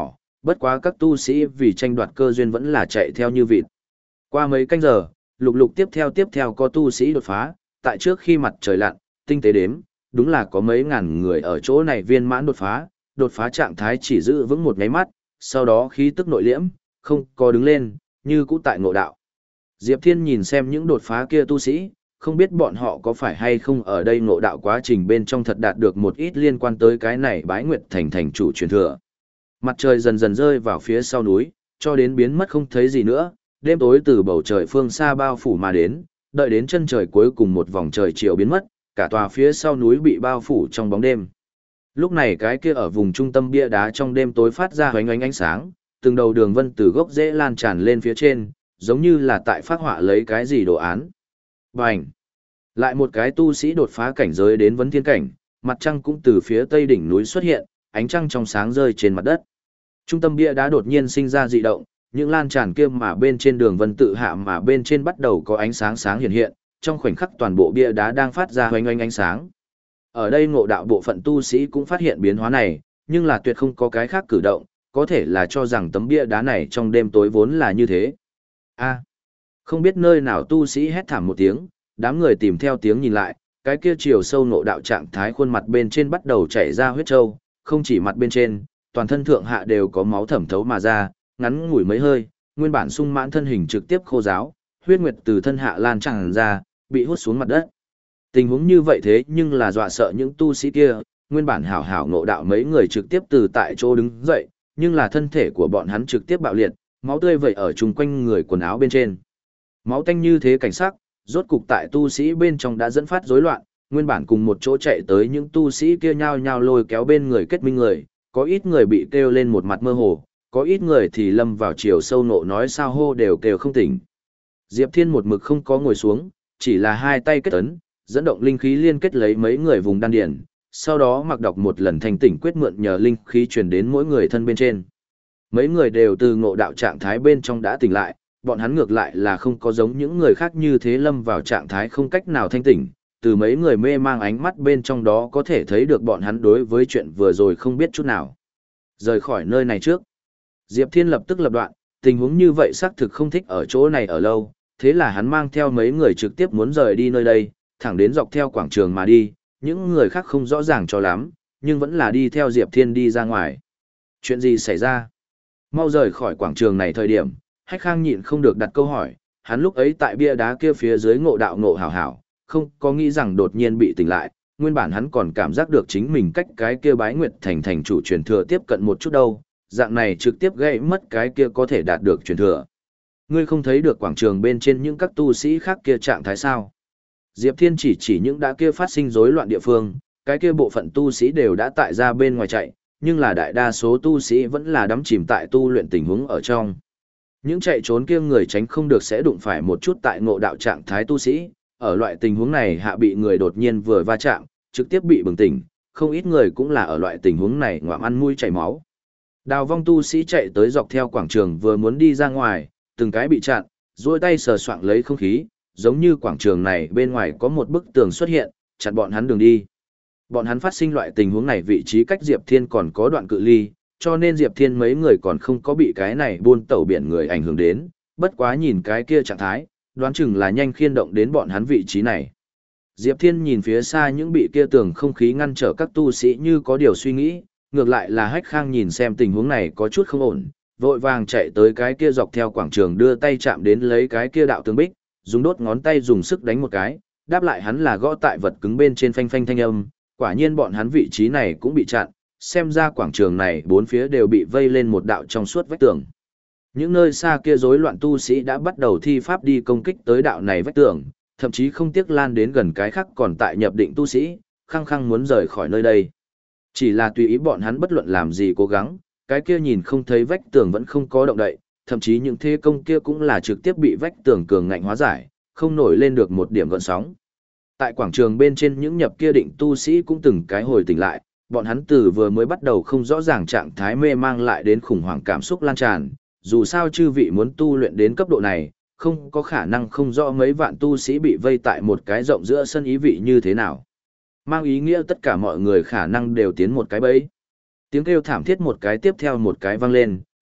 bất quá các tu sĩ vì tranh đoạt cơ duyên vẫn là chạy theo như vịt. Qua mấy canh giờ, lục lục tiếp theo tiếp theo có tu sĩ đột phá, tại trước khi mặt trời lặn, tinh tế đếm, đúng là có mấy ngàn người ở chỗ này viên mãn đột phá, đột phá trạng thái chỉ giữ vững một nháy mắt, sau đó khí tức nội liễm, không có đứng lên, như cũ tại ngộ đạo. Diệp Thiên nhìn xem những đột phá kia tu sĩ, không biết bọn họ có phải hay không ở đây ngộ đạo quá trình bên trong thật đạt được một ít liên quan tới cái này bái nguyệt thành thành chủ truyền thừa. Mặt trời dần dần rơi vào phía sau núi, cho đến biến mất không thấy gì nữa, đêm tối từ bầu trời phương xa bao phủ mà đến, đợi đến chân trời cuối cùng một vòng trời chiều biến mất, cả tòa phía sau núi bị bao phủ trong bóng đêm. Lúc này cái kia ở vùng trung tâm bia đá trong đêm tối phát ra hoánh ánh ánh sáng, từng đầu đường vân từ gốc rễ lan tràn lên phía trên, giống như là tại phát họa lấy cái gì đồ án. Bành! Lại một cái tu sĩ đột phá cảnh giới đến vấn thiên cảnh, mặt trăng cũng từ phía tây đỉnh núi xuất hiện, ánh trăng trong sáng rơi trên mặt đất. Trung tâm bia đá đột nhiên sinh ra dị động, những lan tràn kia mà bên trên đường vân tự hạ mà bên trên bắt đầu có ánh sáng sáng hiện hiện, trong khoảnh khắc toàn bộ bia đá đang phát ra hoành oanh ánh sáng. Ở đây ngộ đạo bộ phận tu sĩ cũng phát hiện biến hóa này, nhưng là tuyệt không có cái khác cử động, có thể là cho rằng tấm bia đá này trong đêm tối vốn là như thế. A, không biết nơi nào tu sĩ hét thảm một tiếng, đám người tìm theo tiếng nhìn lại, cái kia chiều sâu ngộ đạo trạng thái khuôn mặt bên trên bắt đầu chảy ra huyết trâu, không chỉ mặt bên trên, toàn thân thượng hạ đều có máu thẩm thấu mà ra, ngắn ngủi mấy hơi, nguyên bản sung mãn thân hình trực tiếp khô ráo, huyết nguyệt từ thân hạ lan tràn ra, bị hút xuống mặt đất. Tình huống như vậy thế nhưng là dọa sợ những tu sĩ kia, nguyên bản hảo hảo ngộ đạo mấy người trực tiếp từ tại chỗ đứng dậy, nhưng là thân thể của bọn hắn trực tiếp bạo liệt, máu tươi vẩy ở chung quanh người quần áo bên trên. Máu tanh như thế cảnh sắc, rốt cục tại tu sĩ bên trong đã dẫn phát rối loạn, nguyên bản cùng một chỗ chạy tới những tu sĩ kia nhao nhao lôi kéo bên người kết minh người, có ít người bị kêu lên một mặt mơ hồ, có ít người thì lâm vào chiều sâu nộ nói sao hô đều kêu không tỉnh. Diệp Thiên một mực không có ngồi xuống, chỉ là hai tay kết ấn, dẫn động linh khí liên kết lấy mấy người vùng đan điển, sau đó mặc đọc một lần thành tỉnh quyết mượn nhờ linh khí truyền đến mỗi người thân bên trên. Mấy người đều từ ngộ đạo trạng thái bên trong đã tỉnh lại, bọn hắn ngược lại là không có giống những người khác như thế lâm vào trạng thái không cách nào thanh tỉnh, từ mấy người mê mang ánh mắt bên trong đó có thể thấy được bọn hắn đối với chuyện vừa rồi không biết chút nào. Rời khỏi nơi này trước, Diệp Thiên lập tức lập đoạn, tình huống như vậy xác thực không thích ở chỗ này ở lâu, thế là hắn mang theo mấy người trực tiếp muốn rời đi nơi đây, thẳng đến dọc theo quảng trường mà đi, những người khác không rõ ràng cho lắm, nhưng vẫn là đi theo Diệp Thiên đi ra ngoài. Chuyện gì xảy ra? Mau rời khỏi quảng trường này thời điểm, Hách Khang nhịn không được đặt câu hỏi, hắn lúc ấy tại bia đá kia phía dưới ngộ đạo ngộ hảo hảo, không có nghĩ rằng đột nhiên bị tỉnh lại, nguyên bản hắn còn cảm giác được chính mình cách cái kia bái nguyệt thành thành chủ truyền thừa tiếp cận một chút đâu, dạng này trực tiếp gây mất cái kia có thể đạt được truyền thừa. Ngươi không thấy được quảng trường bên trên những các tu sĩ khác kia trạng thái sao? Diệp Thiên chỉ chỉ những đã kia phát sinh rối loạn địa phương, cái kia bộ phận tu sĩ đều đã tại ra bên ngoài chạy, nhưng là đại đa số tu sĩ vẫn là đắm chìm tại tu luyện tình huống ở trong. Những chạy trốn kia người tránh không được sẽ đụng phải một chút tại ngộ đạo trạng thái tu sĩ, ở loại tình huống này hạ bị người đột nhiên vừa va chạm, trực tiếp bị bừng tỉnh, không ít người cũng là ở loại tình huống này ngoạm ăn mũi chảy máu. Đào vong tu sĩ chạy tới dọc theo quảng trường vừa muốn đi ra ngoài, từng cái bị chặn, duỗi tay sờ soạng lấy không khí, giống như quảng trường này bên ngoài có một bức tường xuất hiện, chặn bọn hắn đường đi. Bọn hắn phát sinh loại tình huống này vị trí cách Diệp Thiên còn có đoạn cự ly, cho nên Diệp Thiên mấy người còn không có bị cái này buôn tẩu biển người ảnh hưởng đến, bất quá nhìn cái kia trạng thái, đoán chừng là nhanh khiên động đến bọn hắn vị trí này. Diệp Thiên nhìn phía xa những bị kia tường không khí ngăn trở các tu sĩ như có điều suy nghĩ, ngược lại là Hách Khang nhìn xem tình huống này có chút không ổn, vội vàng chạy tới cái kia dọc theo quảng trường đưa tay chạm đến lấy cái kia đạo tường bích, dùng đốt ngón tay dùng sức đánh một cái, đáp lại hắn là gõ tại vật cứng bên trên phanh phanh thanh âm, quả nhiên bọn hắn vị trí này cũng bị chặn, xem ra quảng trường này bốn phía đều bị vây lên một đạo trong suốt vách tường. Những nơi xa kia rối loạn tu sĩ đã bắt đầu thi pháp đi công kích tới đạo này vách tường, thậm chí không tiếc lan đến gần cái khác còn tại nhập định tu sĩ, khăng khăng muốn rời khỏi nơi đây. Chỉ là tùy ý bọn hắn bất luận làm gì cố gắng, cái kia nhìn không thấy vách tường vẫn không có động đậy, thậm chí những thế công kia cũng là trực tiếp bị vách tường cường ngạnh hóa giải, không nổi lên được một điểm gợn sóng. Tại quảng trường bên trên những nhập kia định tu sĩ cũng từng cái hồi tỉnh lại, bọn hắn từ vừa mới bắt đầu không rõ ràng trạng thái mê mang lại đến khủng hoảng cảm xúc lan tràn, dù sao chư vị muốn tu luyện đến cấp độ này, không có khả năng không rõ mấy vạn tu sĩ bị vây tại một cái rộng giữa sân ý vị như thế nào. Mang ý nghĩa tất cả mọi người khả năng đều tiến một cái bẫy. Tiếng kêu thảm thiết một cái tiếp theo một cái vang lên,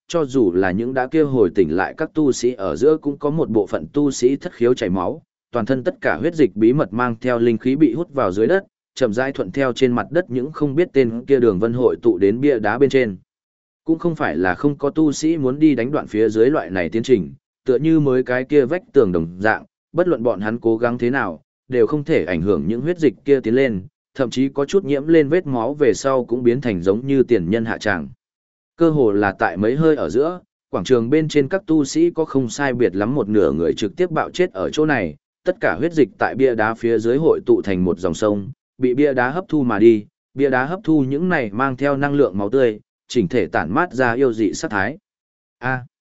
cho dù là những đã kia hồi tỉnh lại các tu sĩ ở giữa cũng có một bộ phận tu sĩ thất khiếu chảy máu, toàn thân tất cả huyết dịch bí mật mang theo linh khí bị hút vào dưới đất, chậm rãi thuận theo trên mặt đất những không biết tên kia đường vân hội tụ đến bia đá bên trên. Cũng không phải là không có tu sĩ muốn đi đánh đoạn phía dưới loại này tiến trình, tựa như mới cái kia vách tường đồng dạng, bất luận bọn hắn cố gắng thế nào, đều không thể ảnh hưởng những huyết dịch kia tiến lên, thậm chí có chút nhiễm lên vết máu về sau cũng biến thành giống như tiền nhân hạ tràng. Cơ hồ là tại mấy hơi ở giữa, quảng trường bên trên các tu sĩ có không sai biệt lắm một nửa người trực tiếp bạo chết ở chỗ này, tất cả huyết dịch tại bia đá phía dưới hội tụ thành một dòng sông, bị bia đá hấp thu mà đi, bia đá hấp thu những này mang theo năng lượng máu tươi, chỉnh thể tản mát ra yêu dị sát thái. A.